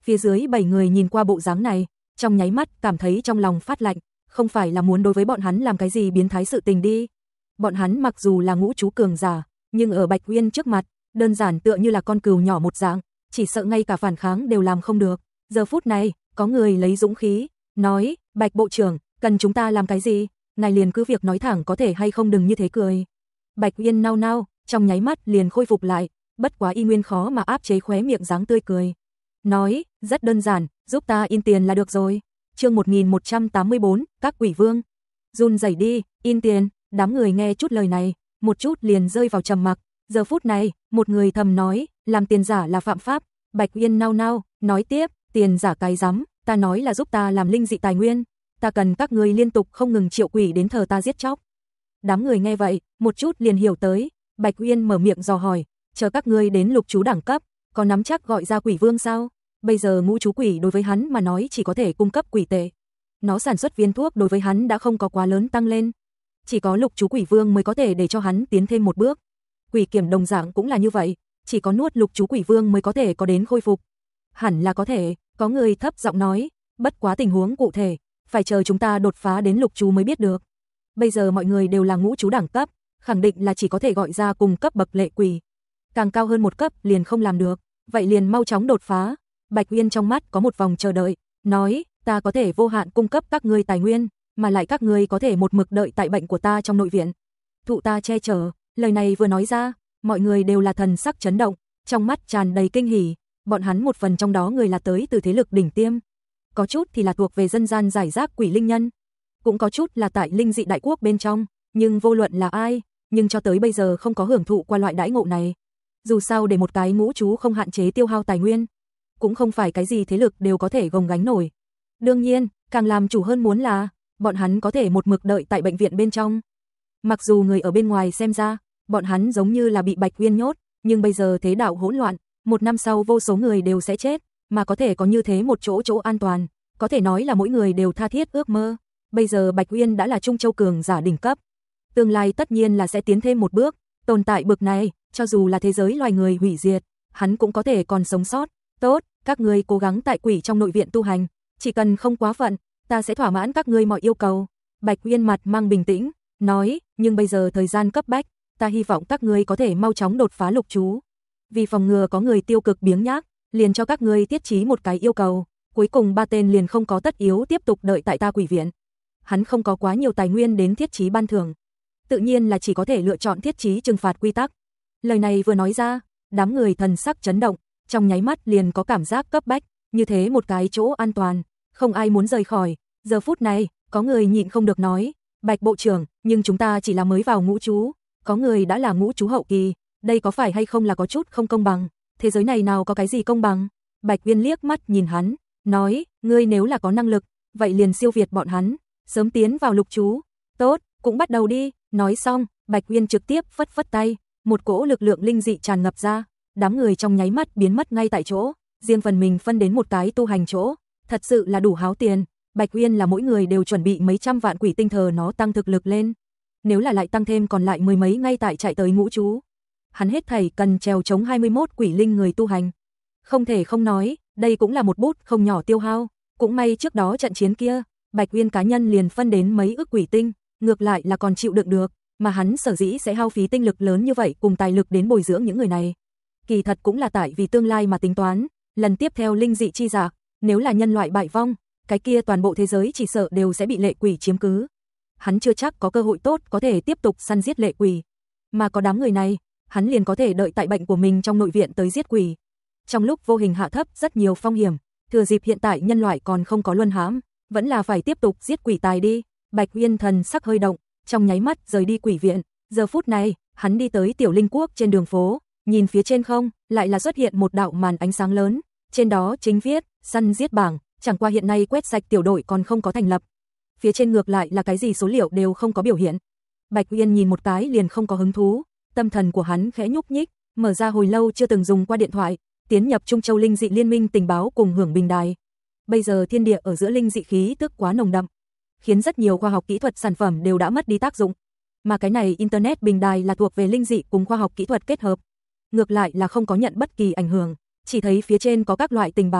Phía dưới bảy người nhìn qua bộ dáng này, trong nháy mắt cảm thấy trong lòng phát lạnh, không phải là muốn đối với bọn hắn làm cái gì biến thái sự tình đi. Bọn hắn mặc dù là ngũ chú cường giả, nhưng ở Bạch Uyên trước mặt, đơn giản tựa như là con cừu nhỏ một dạng, chỉ sợ ngay cả phản kháng đều làm không được. Giờ phút này, có người lấy dũng khí, nói, Bạch Bộ trưởng, cần chúng ta làm cái gì? Ngài liền cứ việc nói thẳng có thể hay không, đừng như thế cười. Bạch Uyên nao nao, trong nháy mắt liền khôi phục lại, bất quá y nguyên khó mà áp chế khóe miệng dáng tươi cười. Nói, rất đơn giản, giúp ta in tiền là được rồi. Chương một nghìn một trăm tám mươi bốn, các quỷ vương. Run rẩy đi, in tiền, đám người nghe chút lời này, một chút liền rơi vào trầm mặc. Giờ phút này, một người thầm nói, làm tiền giả là phạm pháp. Bạch Uyên nao nao, nói tiếp, tiền giả cái rắm, ta nói là giúp ta làm linh dị tài nguyên, ta cần các ngươi liên tục không ngừng triệu quỷ đến thờ ta giết chóc. Đám người nghe vậy, một chút liền hiểu tới, Bạch Uyên mở miệng dò hỏi, chờ các ngươi đến lục chú đẳng cấp, có nắm chắc gọi ra quỷ vương sao? Bây giờ ngũ chú quỷ đối với hắn mà nói chỉ có thể cung cấp quỷ tệ. Nó sản xuất viên thuốc đối với hắn đã không có quá lớn tăng lên. Chỉ có lục chú quỷ vương mới có thể để cho hắn tiến thêm một bước. Quỷ kiểm đồng dạng cũng là như vậy, chỉ có nuốt lục chú quỷ vương mới có thể có đến khôi phục. Hẳn là có thể, có người thấp giọng nói, bất quá tình huống cụ thể, phải chờ chúng ta đột phá đến lục chú mới biết được. Bây giờ mọi người đều là ngũ chú đẳng cấp, khẳng định là chỉ có thể gọi ra cùng cấp bậc lệ quỷ. Càng cao hơn một cấp liền không làm được, vậy liền mau chóng đột phá. Bạch Uyên trong mắt có một vòng chờ đợi, nói, ta có thể vô hạn cung cấp các ngươi tài nguyên, mà lại các ngươi có thể một mực đợi tại bệnh của ta trong nội viện. Thụ ta che chở, lời này vừa nói ra, mọi người đều là thần sắc chấn động, trong mắt tràn đầy kinh hỉ, bọn hắn một phần trong đó người là tới từ thế lực đỉnh tiêm. Có chút thì là thuộc về dân gian giải rác quỷ linh nhân, cũng có chút là tại linh dị đại quốc bên trong, nhưng vô luận là ai, nhưng cho tới bây giờ không có hưởng thụ qua loại đãi ngộ này. Dù sao để một cái ngũ chú không hạn chế tiêu hao tài nguyên, cũng không phải cái gì thế lực đều có thể gồng gánh nổi. Đương nhiên, càng làm chủ hơn muốn là, bọn hắn có thể một mực đợi tại bệnh viện bên trong. Mặc dù người ở bên ngoài xem ra, bọn hắn giống như là bị Bạch Uyên nhốt, nhưng bây giờ thế đạo hỗn loạn, một năm sau vô số người đều sẽ chết, mà có thể có như thế một chỗ chỗ an toàn, có thể nói là mỗi người đều tha thiết ước mơ. Bây giờ Bạch Uyên đã là Trung Châu cường giả đỉnh cấp, tương lai tất nhiên là sẽ tiến thêm một bước, tồn tại bực này, cho dù là thế giới loài người hủy diệt, hắn cũng có thể còn sống sót. Tốt, các ngươi cố gắng tại quỷ trong nội viện tu hành, chỉ cần không quá phận, ta sẽ thỏa mãn các ngươi mọi yêu cầu. Bạch Uyên mặt mang bình tĩnh, nói, nhưng bây giờ thời gian cấp bách, ta hy vọng các ngươi có thể mau chóng đột phá lục chú. Vì phòng ngừa có người tiêu cực biếng nhác, liền cho các ngươi thiết trí một cái yêu cầu, cuối cùng ba tên liền không có tất yếu tiếp tục đợi tại ta quỷ viện. Hắn không có quá nhiều tài nguyên đến thiết trí ban thưởng, tự nhiên là chỉ có thể lựa chọn thiết trí trừng phạt quy tắc. Lời này vừa nói ra, đám người thần sắc chấn động, trong nháy mắt liền có cảm giác cấp bách, như thế một cái chỗ an toàn, không ai muốn rời khỏi. Giờ phút này, có người nhịn không được nói, Bạch Bộ trưởng, nhưng chúng ta chỉ là mới vào ngũ chú, có người đã là ngũ chú hậu kỳ, đây có phải hay không là có chút không công bằng, thế giới này nào có cái gì công bằng. Bạch Uyên liếc mắt nhìn hắn, nói, ngươi nếu là có năng lực, vậy liền siêu việt bọn hắn, sớm tiến vào lục chú. Tốt, cũng bắt đầu đi. Nói xong, Bạch Uyên trực tiếp phất phất tay, một cỗ lực lượng linh dị tràn ngập ra, đám người trong nháy mắt biến mất ngay tại chỗ, riêng phần mình phân đến một cái tu hành chỗ, thật sự là đủ háo tiền. Bạch Uyên là mỗi người đều chuẩn bị mấy trăm vạn quỷ tinh thờ nó tăng thực lực lên, nếu là lại tăng thêm còn lại mười mấy ngay tại chạy tới ngũ chú, hắn hết thảy cần trèo chống hai mươi mốt quỷ linh người tu hành. Không thể không nói, đây cũng là một bút không nhỏ tiêu hao, cũng may trước đó trận chiến kia, Bạch Uyên cá nhân liền phân đến mấy ức quỷ tinh, ngược lại là còn chịu đựng được, mà hắn sở dĩ sẽ hao phí tinh lực lớn như vậy cùng tài lực đến bồi dưỡng những người này. Kỳ thật cũng là tại vì tương lai mà tính toán, lần tiếp theo linh dị chi giả, nếu là nhân loại bại vong, cái kia toàn bộ thế giới chỉ sợ đều sẽ bị lệ quỷ chiếm cứ. Hắn chưa chắc có cơ hội tốt có thể tiếp tục săn giết lệ quỷ, mà có đám người này, hắn liền có thể đợi tại bệnh của mình trong nội viện tới giết quỷ. Trong lúc vô hình hạ thấp rất nhiều phong hiểm, thừa dịp hiện tại nhân loại còn không có luân hãm, vẫn là phải tiếp tục giết quỷ tài đi. Bạch Uyên thần sắc hơi động, trong nháy mắt rời đi quỷ viện. Giờ phút này, hắn đi tới Tiểu Linh Quốc trên đường phố, nhìn phía trên không, lại là xuất hiện một đạo màn ánh sáng lớn, trên đó chính viết săn giết bảng, chẳng qua hiện nay quét sạch tiểu đội còn không có thành lập. Phía trên ngược lại là cái gì số liệu đều không có biểu hiện. Bạch Uyên nhìn một cái liền không có hứng thú, tâm thần của hắn khẽ nhúc nhích, mở ra hồi lâu chưa từng dùng qua điện thoại, tiến nhập Trung Châu Linh Dị Liên minh tình báo cùng hưởng bình đài. Bây giờ thiên địa ở giữa linh dị khí tức quá nồng đậm, khiến rất nhiều khoa học kỹ thuật sản phẩm đều đã mất đi tác dụng. Mà cái này internet bình đài là thuộc về linh dị cùng khoa học kỹ thuật kết hợp, ngược lại là không có nhận bất kỳ ảnh hưởng, chỉ thấy phía trên có các loại tình báo,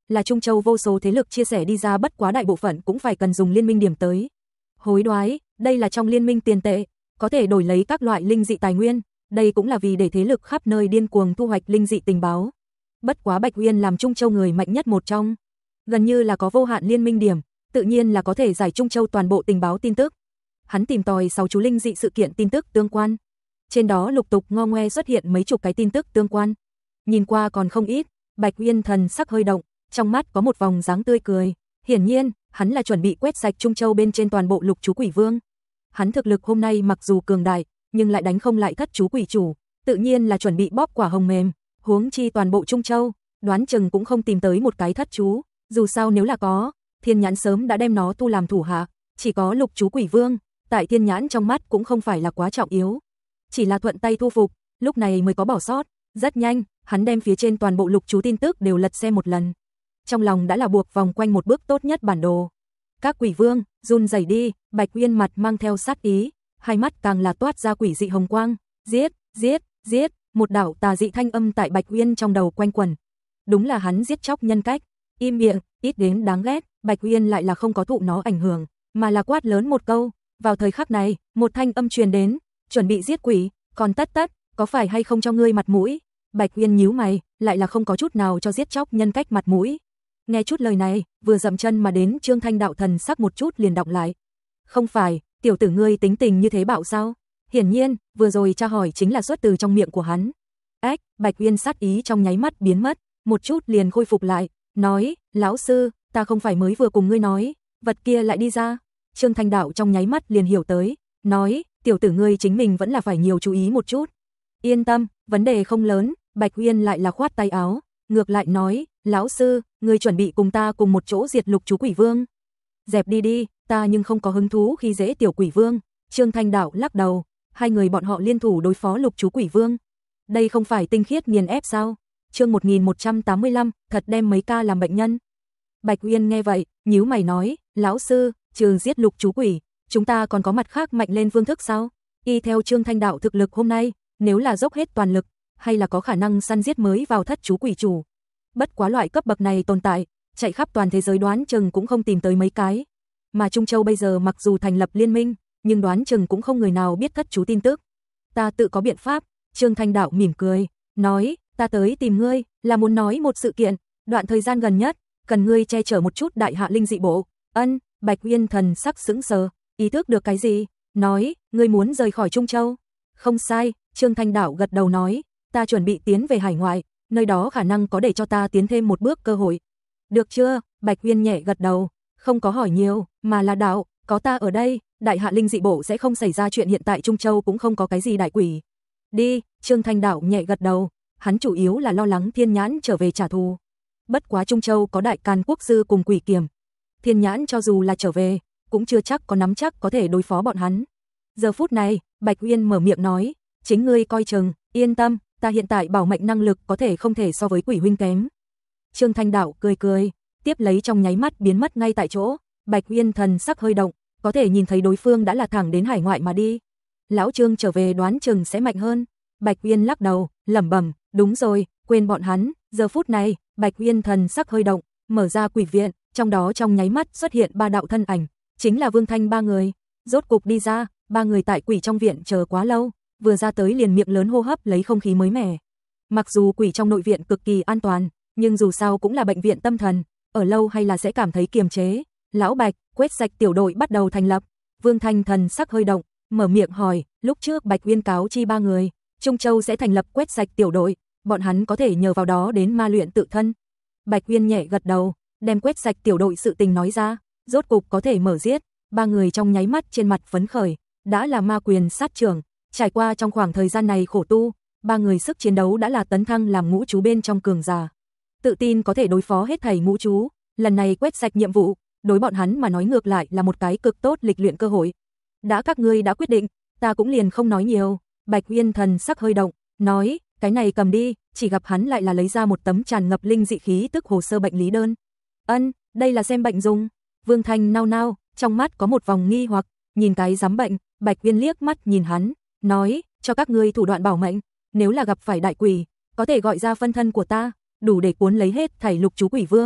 là Trung Châu vô số thế lực chia sẻ đi ra, bất quá đại bộ phận cũng phải cần dùng liên minh điểm tới. Hối đoái, đây là trong liên minh tiền tệ, có thể đổi lấy các loại linh dị tài nguyên, đây cũng là vì để thế lực khắp nơi điên cuồng thu hoạch linh dị tình báo. Bất quá Bạch Uyên làm Trung Châu người mạnh nhất một trong, gần như là có vô hạn liên minh điểm, tự nhiên là có thể giải Trung Châu toàn bộ tình báo tin tức. Hắn tìm tòi sáu chú linh dị sự kiện tin tức tương quan. Trên đó lục tục ngo ngoe xuất hiện mấy chục cái tin tức tương quan. Nhìn qua còn không ít, Bạch Uyên thần sắc hơi động, trong mắt có một vòng dáng tươi cười. Hiển nhiên, hắn là chuẩn bị quét sạch Trung Châu bên trên toàn bộ lục chú quỷ vương. Hắn thực lực hôm nay mặc dù cường đại, nhưng lại đánh không lại thất chú quỷ chủ, tự nhiên là chuẩn bị bóp quả hồng mềm, huống chi toàn bộ Trung Châu, đoán chừng cũng không tìm tới một cái thất chú, dù sao nếu là có, Thiên Nhãn sớm đã đem nó thu làm thủ hạ, chỉ có lục chú quỷ vương, tại Thiên Nhãn trong mắt cũng không phải là quá trọng yếu, chỉ là thuận tay thu phục, lúc này mới có bỏ sót. Rất nhanh, hắn đem phía trên toàn bộ lục chú tin tức đều lật xem một lần. Trong lòng đã là buộc vòng quanh một bước tốt nhất bản đồ. Các quỷ vương, run rẩy đi, Bạch Uyên mặt mang theo sát ý, hai mắt càng là toát ra quỷ dị hồng quang, giết, giết, giết, một đạo tà dị thanh âm tại Bạch Uyên trong đầu quanh quẩn. Đúng là hắn giết chóc nhân cách, im miệng, ít đến đáng ghét, Bạch Uyên lại là không có thụ nó ảnh hưởng, mà là quát lớn một câu. Vào thời khắc này, một thanh âm truyền đến, chuẩn bị giết quỷ, còn tất tất, có phải hay không cho ngươi mặt mũi? Bạch Uyên nhíu mày, lại là không có chút nào cho giết chóc nhân cách mặt mũi. Nghe chút lời này, vừa dậm chân mà đến Trương Thanh đạo thần sắc một chút liền đọng lại. Không phải, tiểu tử ngươi tính tình như thế bạo sao? Hiển nhiên, vừa rồi tra hỏi chính là xuất từ trong miệng của hắn. Ách, Bạch Uyên sát ý trong nháy mắt biến mất, một chút liền khôi phục lại, nói, lão sư, ta không phải mới vừa cùng ngươi nói, vật kia lại đi ra. Trương Thanh đạo trong nháy mắt liền hiểu tới, nói, tiểu tử ngươi chính mình vẫn là phải nhiều chú ý một chút. Yên tâm, vấn đề không lớn, Bạch Uyên lại là khoát tay áo, ngược lại nói, lão sư, ngươi chuẩn bị cùng ta cùng một chỗ diệt lục chú quỷ vương. Dẹp đi đi, ta nhưng không có hứng thú khi dễ tiểu quỷ vương. Trương Thanh đạo lắc đầu, hai người bọn họ liên thủ đối phó lục chú quỷ vương. Đây không phải tinh khiết nghiền ép sao? Chương một nghìn một trăm tám mươi lăm, thật đem mấy ca làm bệnh nhân. Bạch Uyên nghe vậy, nhíu mày nói, lão sư, trừ giết lục chú quỷ, chúng ta còn có mặt khác mạnh lên phương thức sao? Y theo Trương Thanh đạo thực lực hôm nay, nếu là dốc hết toàn lực, hay là có khả năng săn giết mới vào thất chú quỷ chủ. Bất quá loại cấp bậc này tồn tại, chạy khắp toàn thế giới đoán chừng cũng không tìm tới mấy cái. Mà Trung Châu bây giờ mặc dù thành lập liên minh, nhưng đoán chừng cũng không người nào biết thất chú tin tức. Ta tự có biện pháp. Trương Thanh đạo mỉm cười, nói, ta tới tìm ngươi, là muốn nói một sự kiện, đoạn thời gian gần nhất, cần ngươi che chở một chút đại hạ linh dị bộ. Ân, Bạch Uyên thần sắc sững sờ, ý thức được cái gì? Nói, ngươi muốn rời khỏi Trung Châu. Không sai, Trương Thanh đạo gật đầu nói, ta chuẩn bị tiến về hải ngoại, nơi đó khả năng có để cho ta tiến thêm một bước cơ hội. Được chưa? Bạch Uyên nhẹ gật đầu, không có hỏi nhiều, mà là đạo, có ta ở đây, đại hạ linh dị bộ sẽ không xảy ra chuyện, hiện tại Trung Châu cũng không có cái gì đại quỷ. Đi, Trương Thanh đạo nhẹ gật đầu, hắn chủ yếu là lo lắng Thiên Nhãn trở về trả thù. Bất quá Trung Châu có đại can quốc sư cùng quỷ kiểm. Thiên Nhãn cho dù là trở về, cũng chưa chắc có nắm chắc có thể đối phó bọn hắn. Giờ phút này, Bạch Uyên mở miệng nói, chính ngươi coi chừng, yên tâm, ta hiện tại bảo mệnh năng lực có thể không thể so với quỷ huynh kém. Trương Thanh đạo cười cười, tiếp lấy trong nháy mắt biến mất ngay tại chỗ. Bạch Uyên thần sắc hơi động, có thể nhìn thấy đối phương đã là thẳng đến hải ngoại mà đi. Lão Trương trở về đoán chừng sẽ mạnh hơn. Bạch Uyên lắc đầu, lẩm bẩm, đúng rồi, quên bọn hắn. Giờ phút này, Bạch Uyên thần sắc hơi động, mở ra quỷ viện, trong đó trong nháy mắt xuất hiện ba đạo thân ảnh, chính là Vương Thanh ba người. Rốt cục đi ra, ba người tại quỷ trong viện chờ quá lâu, vừa ra tới liền miệng lớn hô hấp lấy không khí mới mẻ. Mặc dù quỷ trong nội viện cực kỳ an toàn, nhưng dù sao cũng là bệnh viện tâm thần, ở lâu hay là sẽ cảm thấy kiềm chế. Lão Bạch, quét sạch tiểu đội bắt đầu thành lập. Vương Thanh thần sắc hơi động, mở miệng hỏi, lúc trước Bạch Uyên cáo chi ba người, Trung Châu sẽ thành lập quét sạch tiểu đội, bọn hắn có thể nhờ vào đó đến ma luyện tự thân. Bạch Uyên nhẹ gật đầu, đem quét sạch tiểu đội sự tình nói ra, rốt cục có thể mở giết. Ba người trong nháy mắt trên mặt phấn khởi, đã là ma quyền sát trưởng, trải qua trong khoảng thời gian này khổ tu, ba người sức chiến đấu đã là tấn thăng làm ngũ chú bên trong cường giả. Tự tin có thể đối phó hết thảy ngũ chú, lần này quét sạch nhiệm vụ, đối bọn hắn mà nói ngược lại là một cái cực tốt lịch luyện cơ hội. Đã các ngươi đã quyết định, ta cũng liền không nói nhiều. Bạch Uyên thần sắc hơi động, nói, cái này cầm đi, chỉ gặp hắn lại là lấy ra một tấm tràn ngập linh dị khí tức hồ sơ bệnh lý đơn. Ân, đây là xem bệnh dùng. Vương Thanh nao nao, trong mắt có một vòng nghi hoặc, nhìn cái giám bệnh, Bạch Uyên liếc mắt nhìn hắn, nói, cho các ngươi thủ đoạn bảo mệnh, nếu là gặp phải đại quỷ, có thể gọi ra phân thân của ta, đủ để cuốn lấy hết thảy lục chú quỷ vương,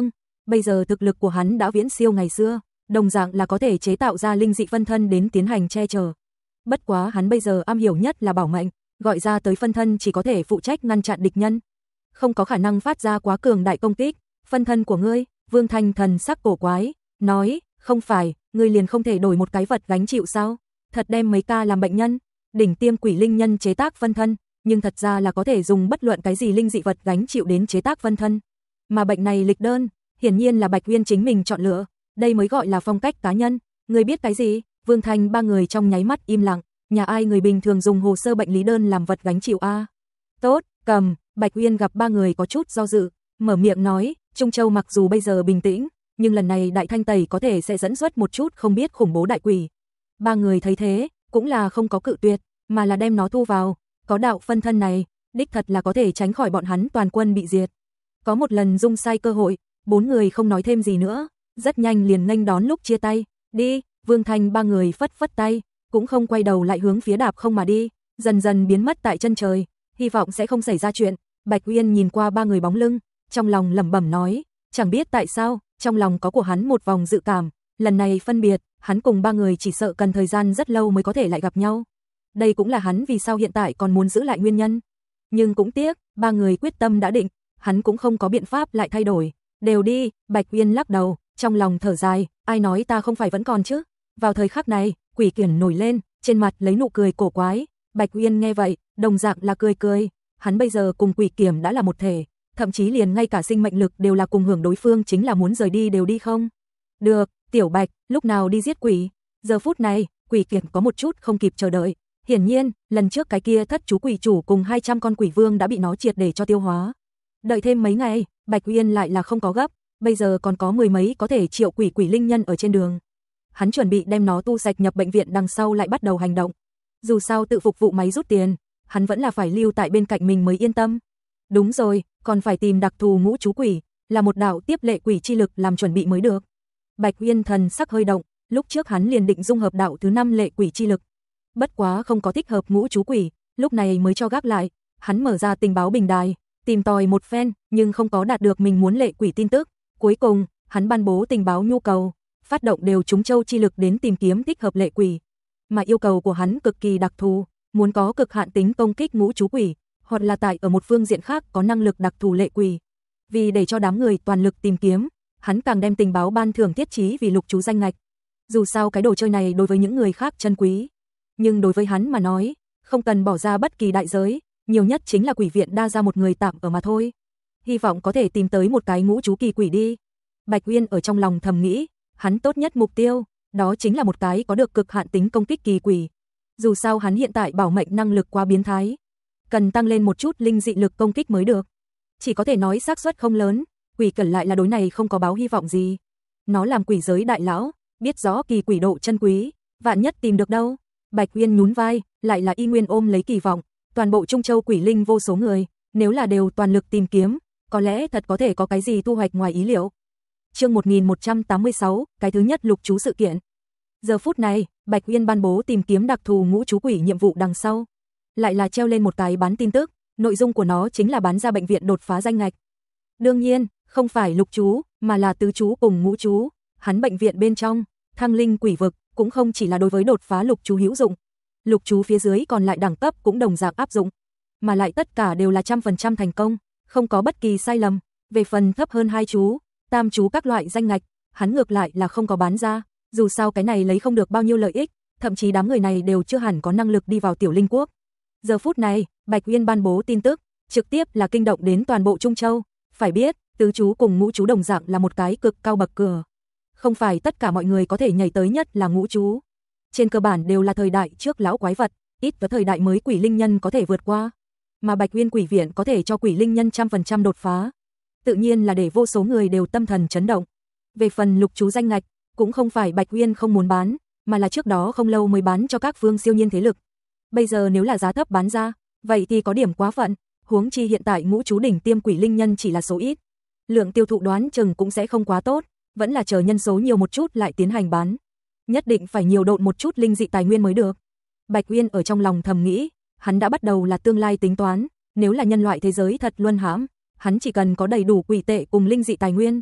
bây giờ thực lực của hắn đã viễn siêu ngày xưa, đồng dạng là có thể chế tạo ra linh dị phân thân đến tiến hành che chở. Bất quá hắn bây giờ am hiểu nhất là bảo mệnh, gọi ra tới phân thân chỉ có thể phụ trách ngăn chặn địch nhân, không có khả năng phát ra quá cường đại công kích. Phân thân của ngươi? Vương Thanh thần sắc cổ quái, nói, không phải, ngươi liền không thể đổi một cái vật gánh chịu sao? Thật đem mấy ca làm bệnh nhân? Đỉnh tiêm quỷ linh nhân chế tác phân thân, nhưng thật ra là có thể dùng bất luận cái gì linh dị vật gánh chịu đến chế tác phân thân. Mà bệnh này lịch đơn, hiển nhiên là Bạch Uyên chính mình chọn lựa, đây mới gọi là phong cách cá nhân. Ngươi biết cái gì? Vương Thanh ba người trong nháy mắt im lặng, nhà ai người bình thường dùng hồ sơ bệnh lý đơn làm vật gánh chịu a? Tốt, cầm. Bạch Uyên gặp ba người có chút do dự, mở miệng nói, Trung Châu mặc dù bây giờ bình tĩnh, nhưng lần này đại thanh tẩy có thể sẽ dẫn xuất một chút không biết khủng bố đại quỷ. Ba người thấy thế, cũng là không có cự tuyệt, mà là đem nó thu vào, có đạo phân thân này, đích thật là có thể tránh khỏi bọn hắn toàn quân bị diệt. Có một lần dung sai cơ hội, bốn người không nói thêm gì nữa, rất nhanh liền nghênh đón lúc chia tay, đi. Vương Thanh ba người phất phất tay, cũng không quay đầu lại hướng phía đạp không mà đi, dần dần biến mất tại chân trời, hy vọng sẽ không xảy ra chuyện. Bạch Uyên nhìn qua ba người bóng lưng, trong lòng lẩm bẩm nói, chẳng biết tại sao, trong lòng có của hắn một vòng dự cảm, lần này phân biệt, hắn cùng ba người chỉ sợ cần thời gian rất lâu mới có thể lại gặp nhau. Đây cũng là hắn vì sao hiện tại còn muốn giữ lại nguyên nhân. Nhưng cũng tiếc, ba người quyết tâm đã định, hắn cũng không có biện pháp lại thay đổi. Đều đi. Bạch Uyên lắc đầu, trong lòng thở dài, ai nói ta không phải vẫn còn chứ. Vào thời khắc này, Quỷ Kiển nổi lên, trên mặt lấy nụ cười cổ quái. Bạch Uyên nghe vậy, đồng dạng là cười cười. Hắn bây giờ cùng Quỷ Kiểm đã là một thể, thậm chí liền ngay cả sinh mệnh lực đều là cùng hưởng đối phương, chính là muốn rời đi đều đi không. Được, Tiểu Bạch, lúc nào đi giết quỷ? Giờ phút này, Quỷ Kiểm có một chút không kịp chờ đợi. Hiển nhiên, lần trước cái kia thất chú quỷ chủ cùng hai trăm con quỷ vương đã bị nó triệt để cho tiêu hóa. Đợi thêm mấy ngày, Bạch Uyên lại là không có gấp, bây giờ còn có mười mấy có thể triệu quỷ quỷ linh nhân ở trên đường. Hắn chuẩn bị đem nó tu sạch nhập bệnh viện, đằng sau lại bắt đầu hành động. Dù sao tự phục vụ máy rút tiền, hắn vẫn là phải lưu tại bên cạnh mình mới yên tâm. Đúng rồi, còn phải tìm đặc thù ngũ chú quỷ, là một đạo tiếp lệ quỷ chi lực làm chuẩn bị mới được. Bạch Uyên thần sắc hơi động, lúc trước hắn liền định dung hợp đạo thứ năm lệ quỷ chi lực. Bất quá không có thích hợp ngũ chú quỷ, lúc này mới cho gác lại. Hắn mở ra tình báo bình đài, tìm tòi một phen, nhưng không có đạt được mình muốn lệ quỷ tin tức. Cuối cùng, hắn ban bố tình báo nhu cầu, phát động đều Trung Châu chi lực đến tìm kiếm thích hợp lệ quỷ. Mà yêu cầu của hắn cực kỳ đặc thù, muốn có cực hạn tính công kích ngũ chú quỷ, hoặc là tại ở một phương diện khác có năng lực đặc thù lệ quỷ. Vì để cho đám người toàn lực tìm kiếm, hắn càng đem tình báo ban thưởng thiết trí vì lục chú danh ngạch. Dù sao cái đồ chơi này đối với những người khác chân quý, nhưng đối với hắn mà nói, không cần bỏ ra bất kỳ đại giới, nhiều nhất chính là quỷ viện đa ra một người tạm ở mà thôi. Hy vọng có thể tìm tới một cái ngũ chú kỳ quỷ đi. Bạch Uyên ở trong lòng thầm nghĩ, hắn tốt nhất mục tiêu, đó chính là một cái có được cực hạn tính công kích kỳ quỷ. Dù sao hắn hiện tại bảo mệnh năng lực quá biến thái, cần tăng lên một chút linh dị lực công kích mới được. Chỉ có thể nói xác suất không lớn, Quỷ Cẩn lại là đối này không có báo hy vọng gì. Nó làm quỷ giới đại lão, biết rõ kỳ quỷ độ chân quý, vạn nhất tìm được đâu. Bạch Uyên nhún vai, lại là y nguyên ôm lấy kỳ vọng, toàn bộ Trung Châu quỷ linh vô số người, nếu là đều toàn lực tìm kiếm, có lẽ thật có thể có cái gì thu hoạch ngoài ý liệu. Chương một nghìn một trăm tám mươi sáu, cái thứ nhất lục chú sự kiện. Giờ phút này, Bạch Uyên ban bố tìm kiếm đặc thù ngũ chú quỷ nhiệm vụ đằng sau, lại là treo lên một cái bán tin tức, nội dung của nó chính là bán ra bệnh viện đột phá danh ngạch. Đương nhiên, không phải lục chú, mà là tứ chú cùng ngũ chú, hắn bệnh viện bên trong, thăng linh quỷ vực, cũng không chỉ là đối với đột phá lục chú hữu dụng. Lục chú phía dưới còn lại đẳng cấp cũng đồng dạng áp dụng, mà lại tất cả đều là trăm phần trăm thành công, không có bất kỳ sai lầm. Về phần thấp hơn hai chú, tam chú các loại danh ngạch, hắn ngược lại là không có bán ra, dù sao cái này lấy không được bao nhiêu lợi ích, thậm chí đám người này đều chưa hẳn có năng lực đi vào tiểu linh quốc. Giờ phút này, Bạch Uyên ban bố tin tức, trực tiếp là kinh động đến toàn bộ Trung Châu. Phải biết, tứ chú cùng ngũ chú đồng dạng là một cái cực cao bậc cửa. Không phải tất cả mọi người có thể nhảy tới nhất là ngũ chú. Trên cơ bản đều là thời đại trước lão quái vật, ít có thời đại mới quỷ linh nhân có thể vượt qua. Mà Bạch Uyên quỷ viện có thể cho quỷ linh nhân trăm phần trăm đột phá. Tự nhiên là để vô số người đều tâm thần chấn động. Về phần lục chú danh ngạch, cũng không phải Bạch Uyên không muốn bán, mà là trước đó không lâu mới bán cho các phương siêu nhiên thế lực. Bây giờ nếu là giá thấp bán ra, vậy thì có điểm quá phận, huống chi hiện tại ngũ chú đỉnh tiêm quỷ linh nhân chỉ là số ít. Lượng tiêu thụ đoán chừng cũng sẽ không quá tốt, vẫn là chờ nhân số nhiều một chút lại tiến hành bán. Nhất định phải nhiều độn một chút linh dị tài nguyên mới được. Bạch Uyên ở trong lòng thầm nghĩ, hắn đã bắt đầu là tương lai tính toán, nếu là nhân loại thế giới thật luân hãm, hắn chỉ cần có đầy đủ quỷ tệ cùng linh dị tài nguyên,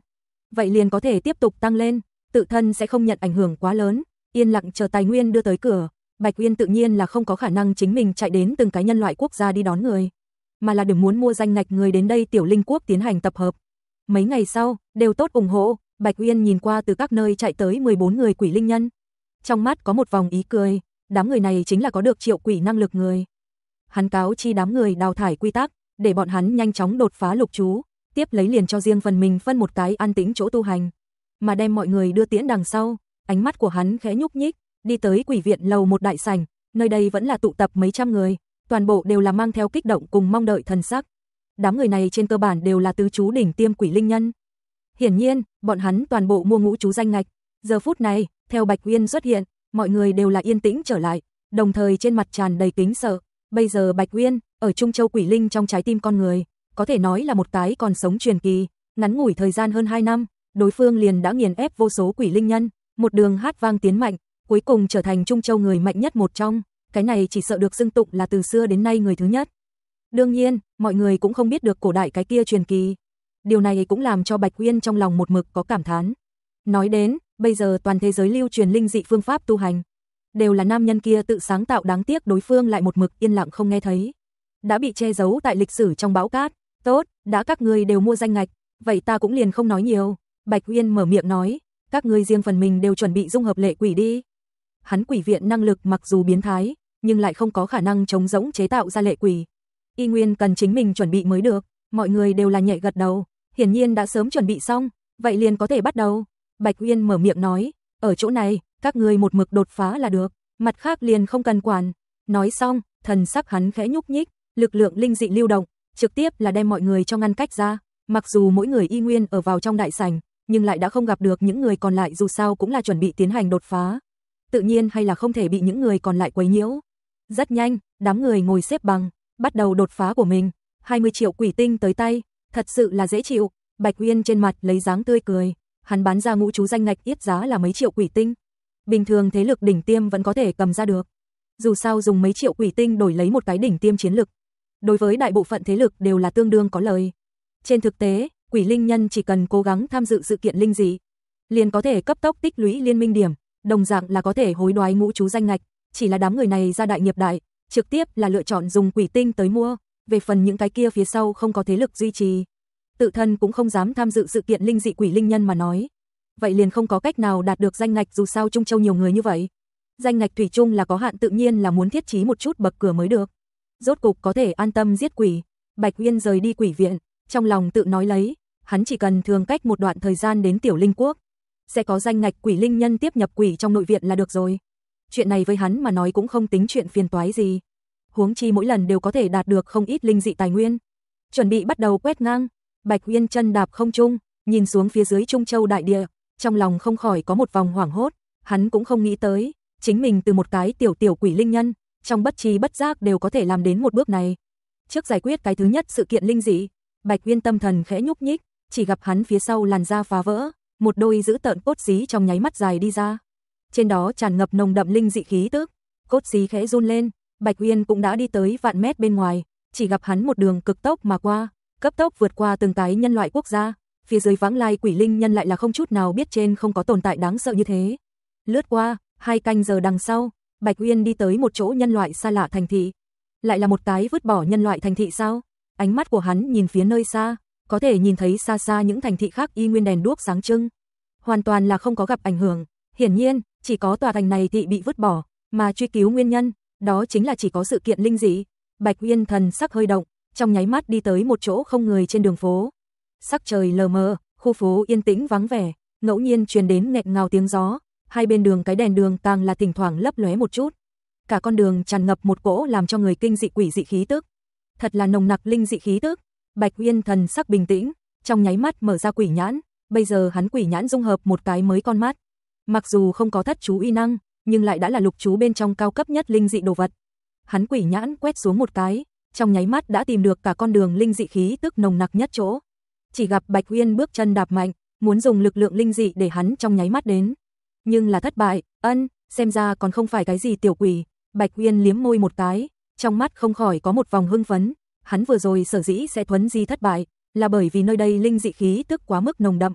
vậy liền có thể tiếp tục tăng lên, tự thân sẽ không nhận ảnh hưởng quá lớn, yên lặng chờ tài nguyên đưa tới cửa. Bạch Uyên tự nhiên là không có khả năng chính mình chạy đến từng cái nhân loại quốc gia đi đón người, mà là đừng muốn mua danh ngạch người đến đây Tiểu Linh quốc tiến hành tập hợp. Mấy ngày sau, đều tốt ủng hộ, Bạch Uyên nhìn qua từ các nơi chạy tới mười bốn người quỷ linh nhân. Trong mắt có một vòng ý cười, đám người này chính là có được triệu quỷ năng lực người. Hắn cáo chi đám người đào thải quy tắc, để bọn hắn nhanh chóng đột phá lục chú, tiếp lấy liền cho riêng phần mình phân một cái an tĩnh chỗ tu hành, mà đem mọi người đưa tiễn đằng sau. Ánh mắt của hắn khẽ nhúc nhích, đi tới quỷ viện lầu một đại sảnh, nơi đây vẫn là tụ tập mấy trăm người, toàn bộ đều là mang theo kích động cùng mong đợi thần sắc. Đám người này trên cơ bản đều là tứ chú đỉnh tiêm quỷ linh nhân. Hiển nhiên, bọn hắn toàn bộ mua ngũ chú danh ngạch. Giờ phút này, theo Bạch Uyên xuất hiện, mọi người đều là yên tĩnh trở lại, đồng thời trên mặt tràn đầy kính sợ. Bây giờ Bạch Uyên, ở Trung Châu quỷ linh trong trái tim con người, có thể nói là một cái còn sống truyền kỳ, ngắn ngủi thời gian hơn hai năm, đối phương liền đã nghiền ép vô số quỷ linh nhân, một đường hát vang tiến mạnh, cuối cùng trở thành Trung Châu người mạnh nhất một trong, cái này chỉ sợ được xưng tụng là từ xưa đến nay người thứ nhất. Đương nhiên, mọi người cũng không biết được cổ đại cái kia truyền kỳ. Điều này cũng làm cho Bạch Uyên trong lòng một mực có cảm thán. Nói đến, bây giờ toàn thế giới lưu truyền linh dị phương pháp tu hành, đều là nam nhân kia tự sáng tạo, đáng tiếc đối phương lại một mực yên lặng không nghe thấy. Đã bị che giấu tại lịch sử trong bão cát. Tốt, đã các ngươi đều mua danh ngạch, vậy ta cũng liền không nói nhiều. Bạch Uyên mở miệng nói, các ngươi riêng phần mình đều chuẩn bị dung hợp lệ quỷ đi. Hắn quỷ viện năng lực mặc dù biến thái, nhưng lại không có khả năng chống rỗng chế tạo ra lệ quỷ. Y nguyên cần chính mình chuẩn bị mới được, mọi người đều là nhẹ gật đầu, hiển nhiên đã sớm chuẩn bị xong, vậy liền có thể bắt đầu. Bạch Uyên mở miệng nói, ở chỗ này, các ngươi một mực đột phá là được, mặt khác liền không cần quản. Nói xong, thần sắc hắn khẽ nhúc nhích, lực lượng linh dị lưu động, trực tiếp là đem mọi người cho ngăn cách ra, mặc dù mỗi người y nguyên ở vào trong đại sảnh, nhưng lại đã không gặp được những người còn lại, dù sao cũng là chuẩn bị tiến hành đột phá. Tự nhiên hay là không thể bị những người còn lại quấy nhiễu. Rất nhanh, đám người ngồi xếp bằng, bắt đầu đột phá của mình, hai mươi triệu quỷ tinh tới tay, thật sự là dễ chịu. Bạch Uyên trên mặt lấy dáng tươi cười, hắn bán ra ngũ chú danh ngạch yết giá là mấy triệu quỷ tinh. Bình thường thế lực đỉnh tiêm vẫn có thể cầm ra được. Dù sao dùng mấy triệu quỷ tinh đổi lấy một cái đỉnh tiêm chiến lực, đối với đại bộ phận thế lực đều là tương đương có lời. Trên thực tế, quỷ linh nhân chỉ cần cố gắng tham dự sự kiện linh dị, liền có thể cấp tốc tích lũy liên minh điểm, đồng dạng là có thể hối đoái ngũ chú danh ngạch, chỉ là đám người này gia đại nghiệp đại, trực tiếp là lựa chọn dùng quỷ tinh tới mua, về phần những cái kia phía sau không có thế lực duy trì, tự thân cũng không dám tham dự sự kiện linh dị quỷ linh nhân mà nói, vậy liền không có cách nào đạt được danh ngạch, dù sao Trung Châu nhiều người như vậy. Danh ngạch thủy chung là có hạn, tự nhiên là muốn thiết trí một chút bậc cửa mới được. Rốt cục có thể an tâm giết quỷ, Bạch Uyên rời đi quỷ viện, trong lòng tự nói lấy, hắn chỉ cần thường cách một đoạn thời gian đến Tiểu Linh quốc, sẽ có danh ngạch quỷ linh nhân tiếp nhập quỷ trong nội viện là được rồi. Chuyện này với hắn mà nói cũng không tính chuyện phiền toái gì. Huống chi mỗi lần đều có thể đạt được không ít linh dị tài nguyên. Chuẩn bị bắt đầu quét ngang, Bạch Uyên chân đạp không trung, nhìn xuống phía dưới Trung Châu đại địa, trong lòng không khỏi có một vòng hoảng hốt, hắn cũng không nghĩ tới, chính mình từ một cái tiểu tiểu quỷ linh nhân, trong bất trí bất giác đều có thể làm đến một bước này. Trước giải quyết cái thứ nhất sự kiện linh dị, Bạch Uyên tâm thần khẽ nhúc nhích, chỉ gặp hắn phía sau làn da phá vỡ, một đôi dữ tợn cốt xí trong nháy mắt dài đi ra. Trên đó tràn ngập nồng đậm linh dị khí tức, cốt xí khẽ run lên, Bạch Uyên cũng đã đi tới vạn mét bên ngoài, chỉ gặp hắn một đường cực tốc mà qua, cấp tốc vượt qua từng cái nhân loại quốc gia, phía dưới vãng lai quỷ linh nhân lại là không chút nào biết trên không có tồn tại đáng sợ như thế. Lướt qua, hai canh giờ đằng sau, Bạch Uyên đi tới một chỗ nhân loại xa lạ thành thị. Lại là một cái vứt bỏ nhân loại thành thị sao? Ánh mắt của hắn nhìn phía nơi xa, có thể nhìn thấy xa xa những thành thị khác y nguyên đèn đuốc sáng trưng, hoàn toàn là không có gặp ảnh hưởng. Hiển nhiên, chỉ có tòa thành này thị bị vứt bỏ, mà truy cứu nguyên nhân, đó chính là chỉ có sự kiện linh dị. Bạch Uyên thần sắc hơi động, trong nháy mắt đi tới một chỗ không người trên đường phố. Sắc trời lờ mờ, khu phố yên tĩnh vắng vẻ, ngẫu nhiên truyền đến nghẹt ngào tiếng gió, hai bên đường cái đèn đường càng là thỉnh thoảng lấp lóe một chút. Cả con đường tràn ngập một cỗ làm cho người kinh dị quỷ dị khí tức. Thật là nồng nặc linh dị khí tức. Bạch Uyên thần sắc bình tĩnh, trong nháy mắt mở ra quỷ nhãn, bây giờ hắn quỷ nhãn dung hợp một cái mới con mắt. Mặc dù không có thất chú uy năng, nhưng lại đã là lục chú bên trong cao cấp nhất linh dị đồ vật. Hắn quỷ nhãn quét xuống một cái, trong nháy mắt đã tìm được cả con đường linh dị khí tức nồng nặc nhất chỗ. Chỉ gặp Bạch Uyên bước chân đạp mạnh, muốn dùng lực lượng linh dị để hắn trong nháy mắt đến, nhưng là thất bại. Ân, xem ra còn không phải cái gì tiểu quỷ. Bạch Uyên liếm môi một cái, trong mắt không khỏi có một vòng hưng phấn. Hắn vừa rồi sở dĩ sẽ thuấn di thất bại, là bởi vì nơi đây linh dị khí tức quá mức nồng đậm.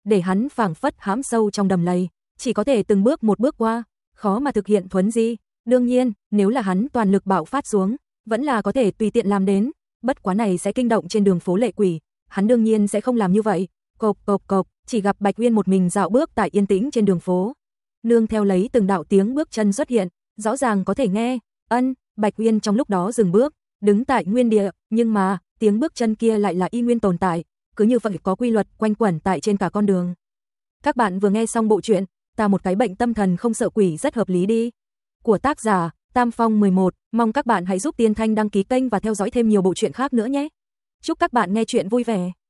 để hắn phảng phất hãm sâu trong đầm lầy, chỉ có thể từng bước một bước qua, khó mà thực hiện thuấn di. Đương nhiên, nếu là hắn toàn lực bạo phát xuống, vẫn là có thể tùy tiện làm đến, bất quá này sẽ kinh động trên đường phố lệ quỷ, hắn đương nhiên sẽ không làm như vậy. Cộp cộp cộp, chỉ gặp Bạch Uyên một mình dạo bước tại yên tĩnh trên đường phố. Nương theo lấy từng đạo tiếng bước chân xuất hiện, rõ ràng có thể nghe. Ân, Bạch Uyên trong lúc đó dừng bước, đứng tại nguyên địa, nhưng mà, tiếng bước chân kia lại là y nguyên tồn tại, cứ như vậy có quy luật quanh quẩn tại trên cả con đường. Các bạn vừa nghe xong bộ truyện Ta một cái bệnh tâm thần không sợ quỷ rất hợp lý đi, của tác giả Tam Phong mười một, mong các bạn hãy giúp Tiên Thanh đăng ký kênh và theo dõi thêm nhiều bộ truyện khác nữa nhé. Chúc các bạn nghe truyện vui vẻ.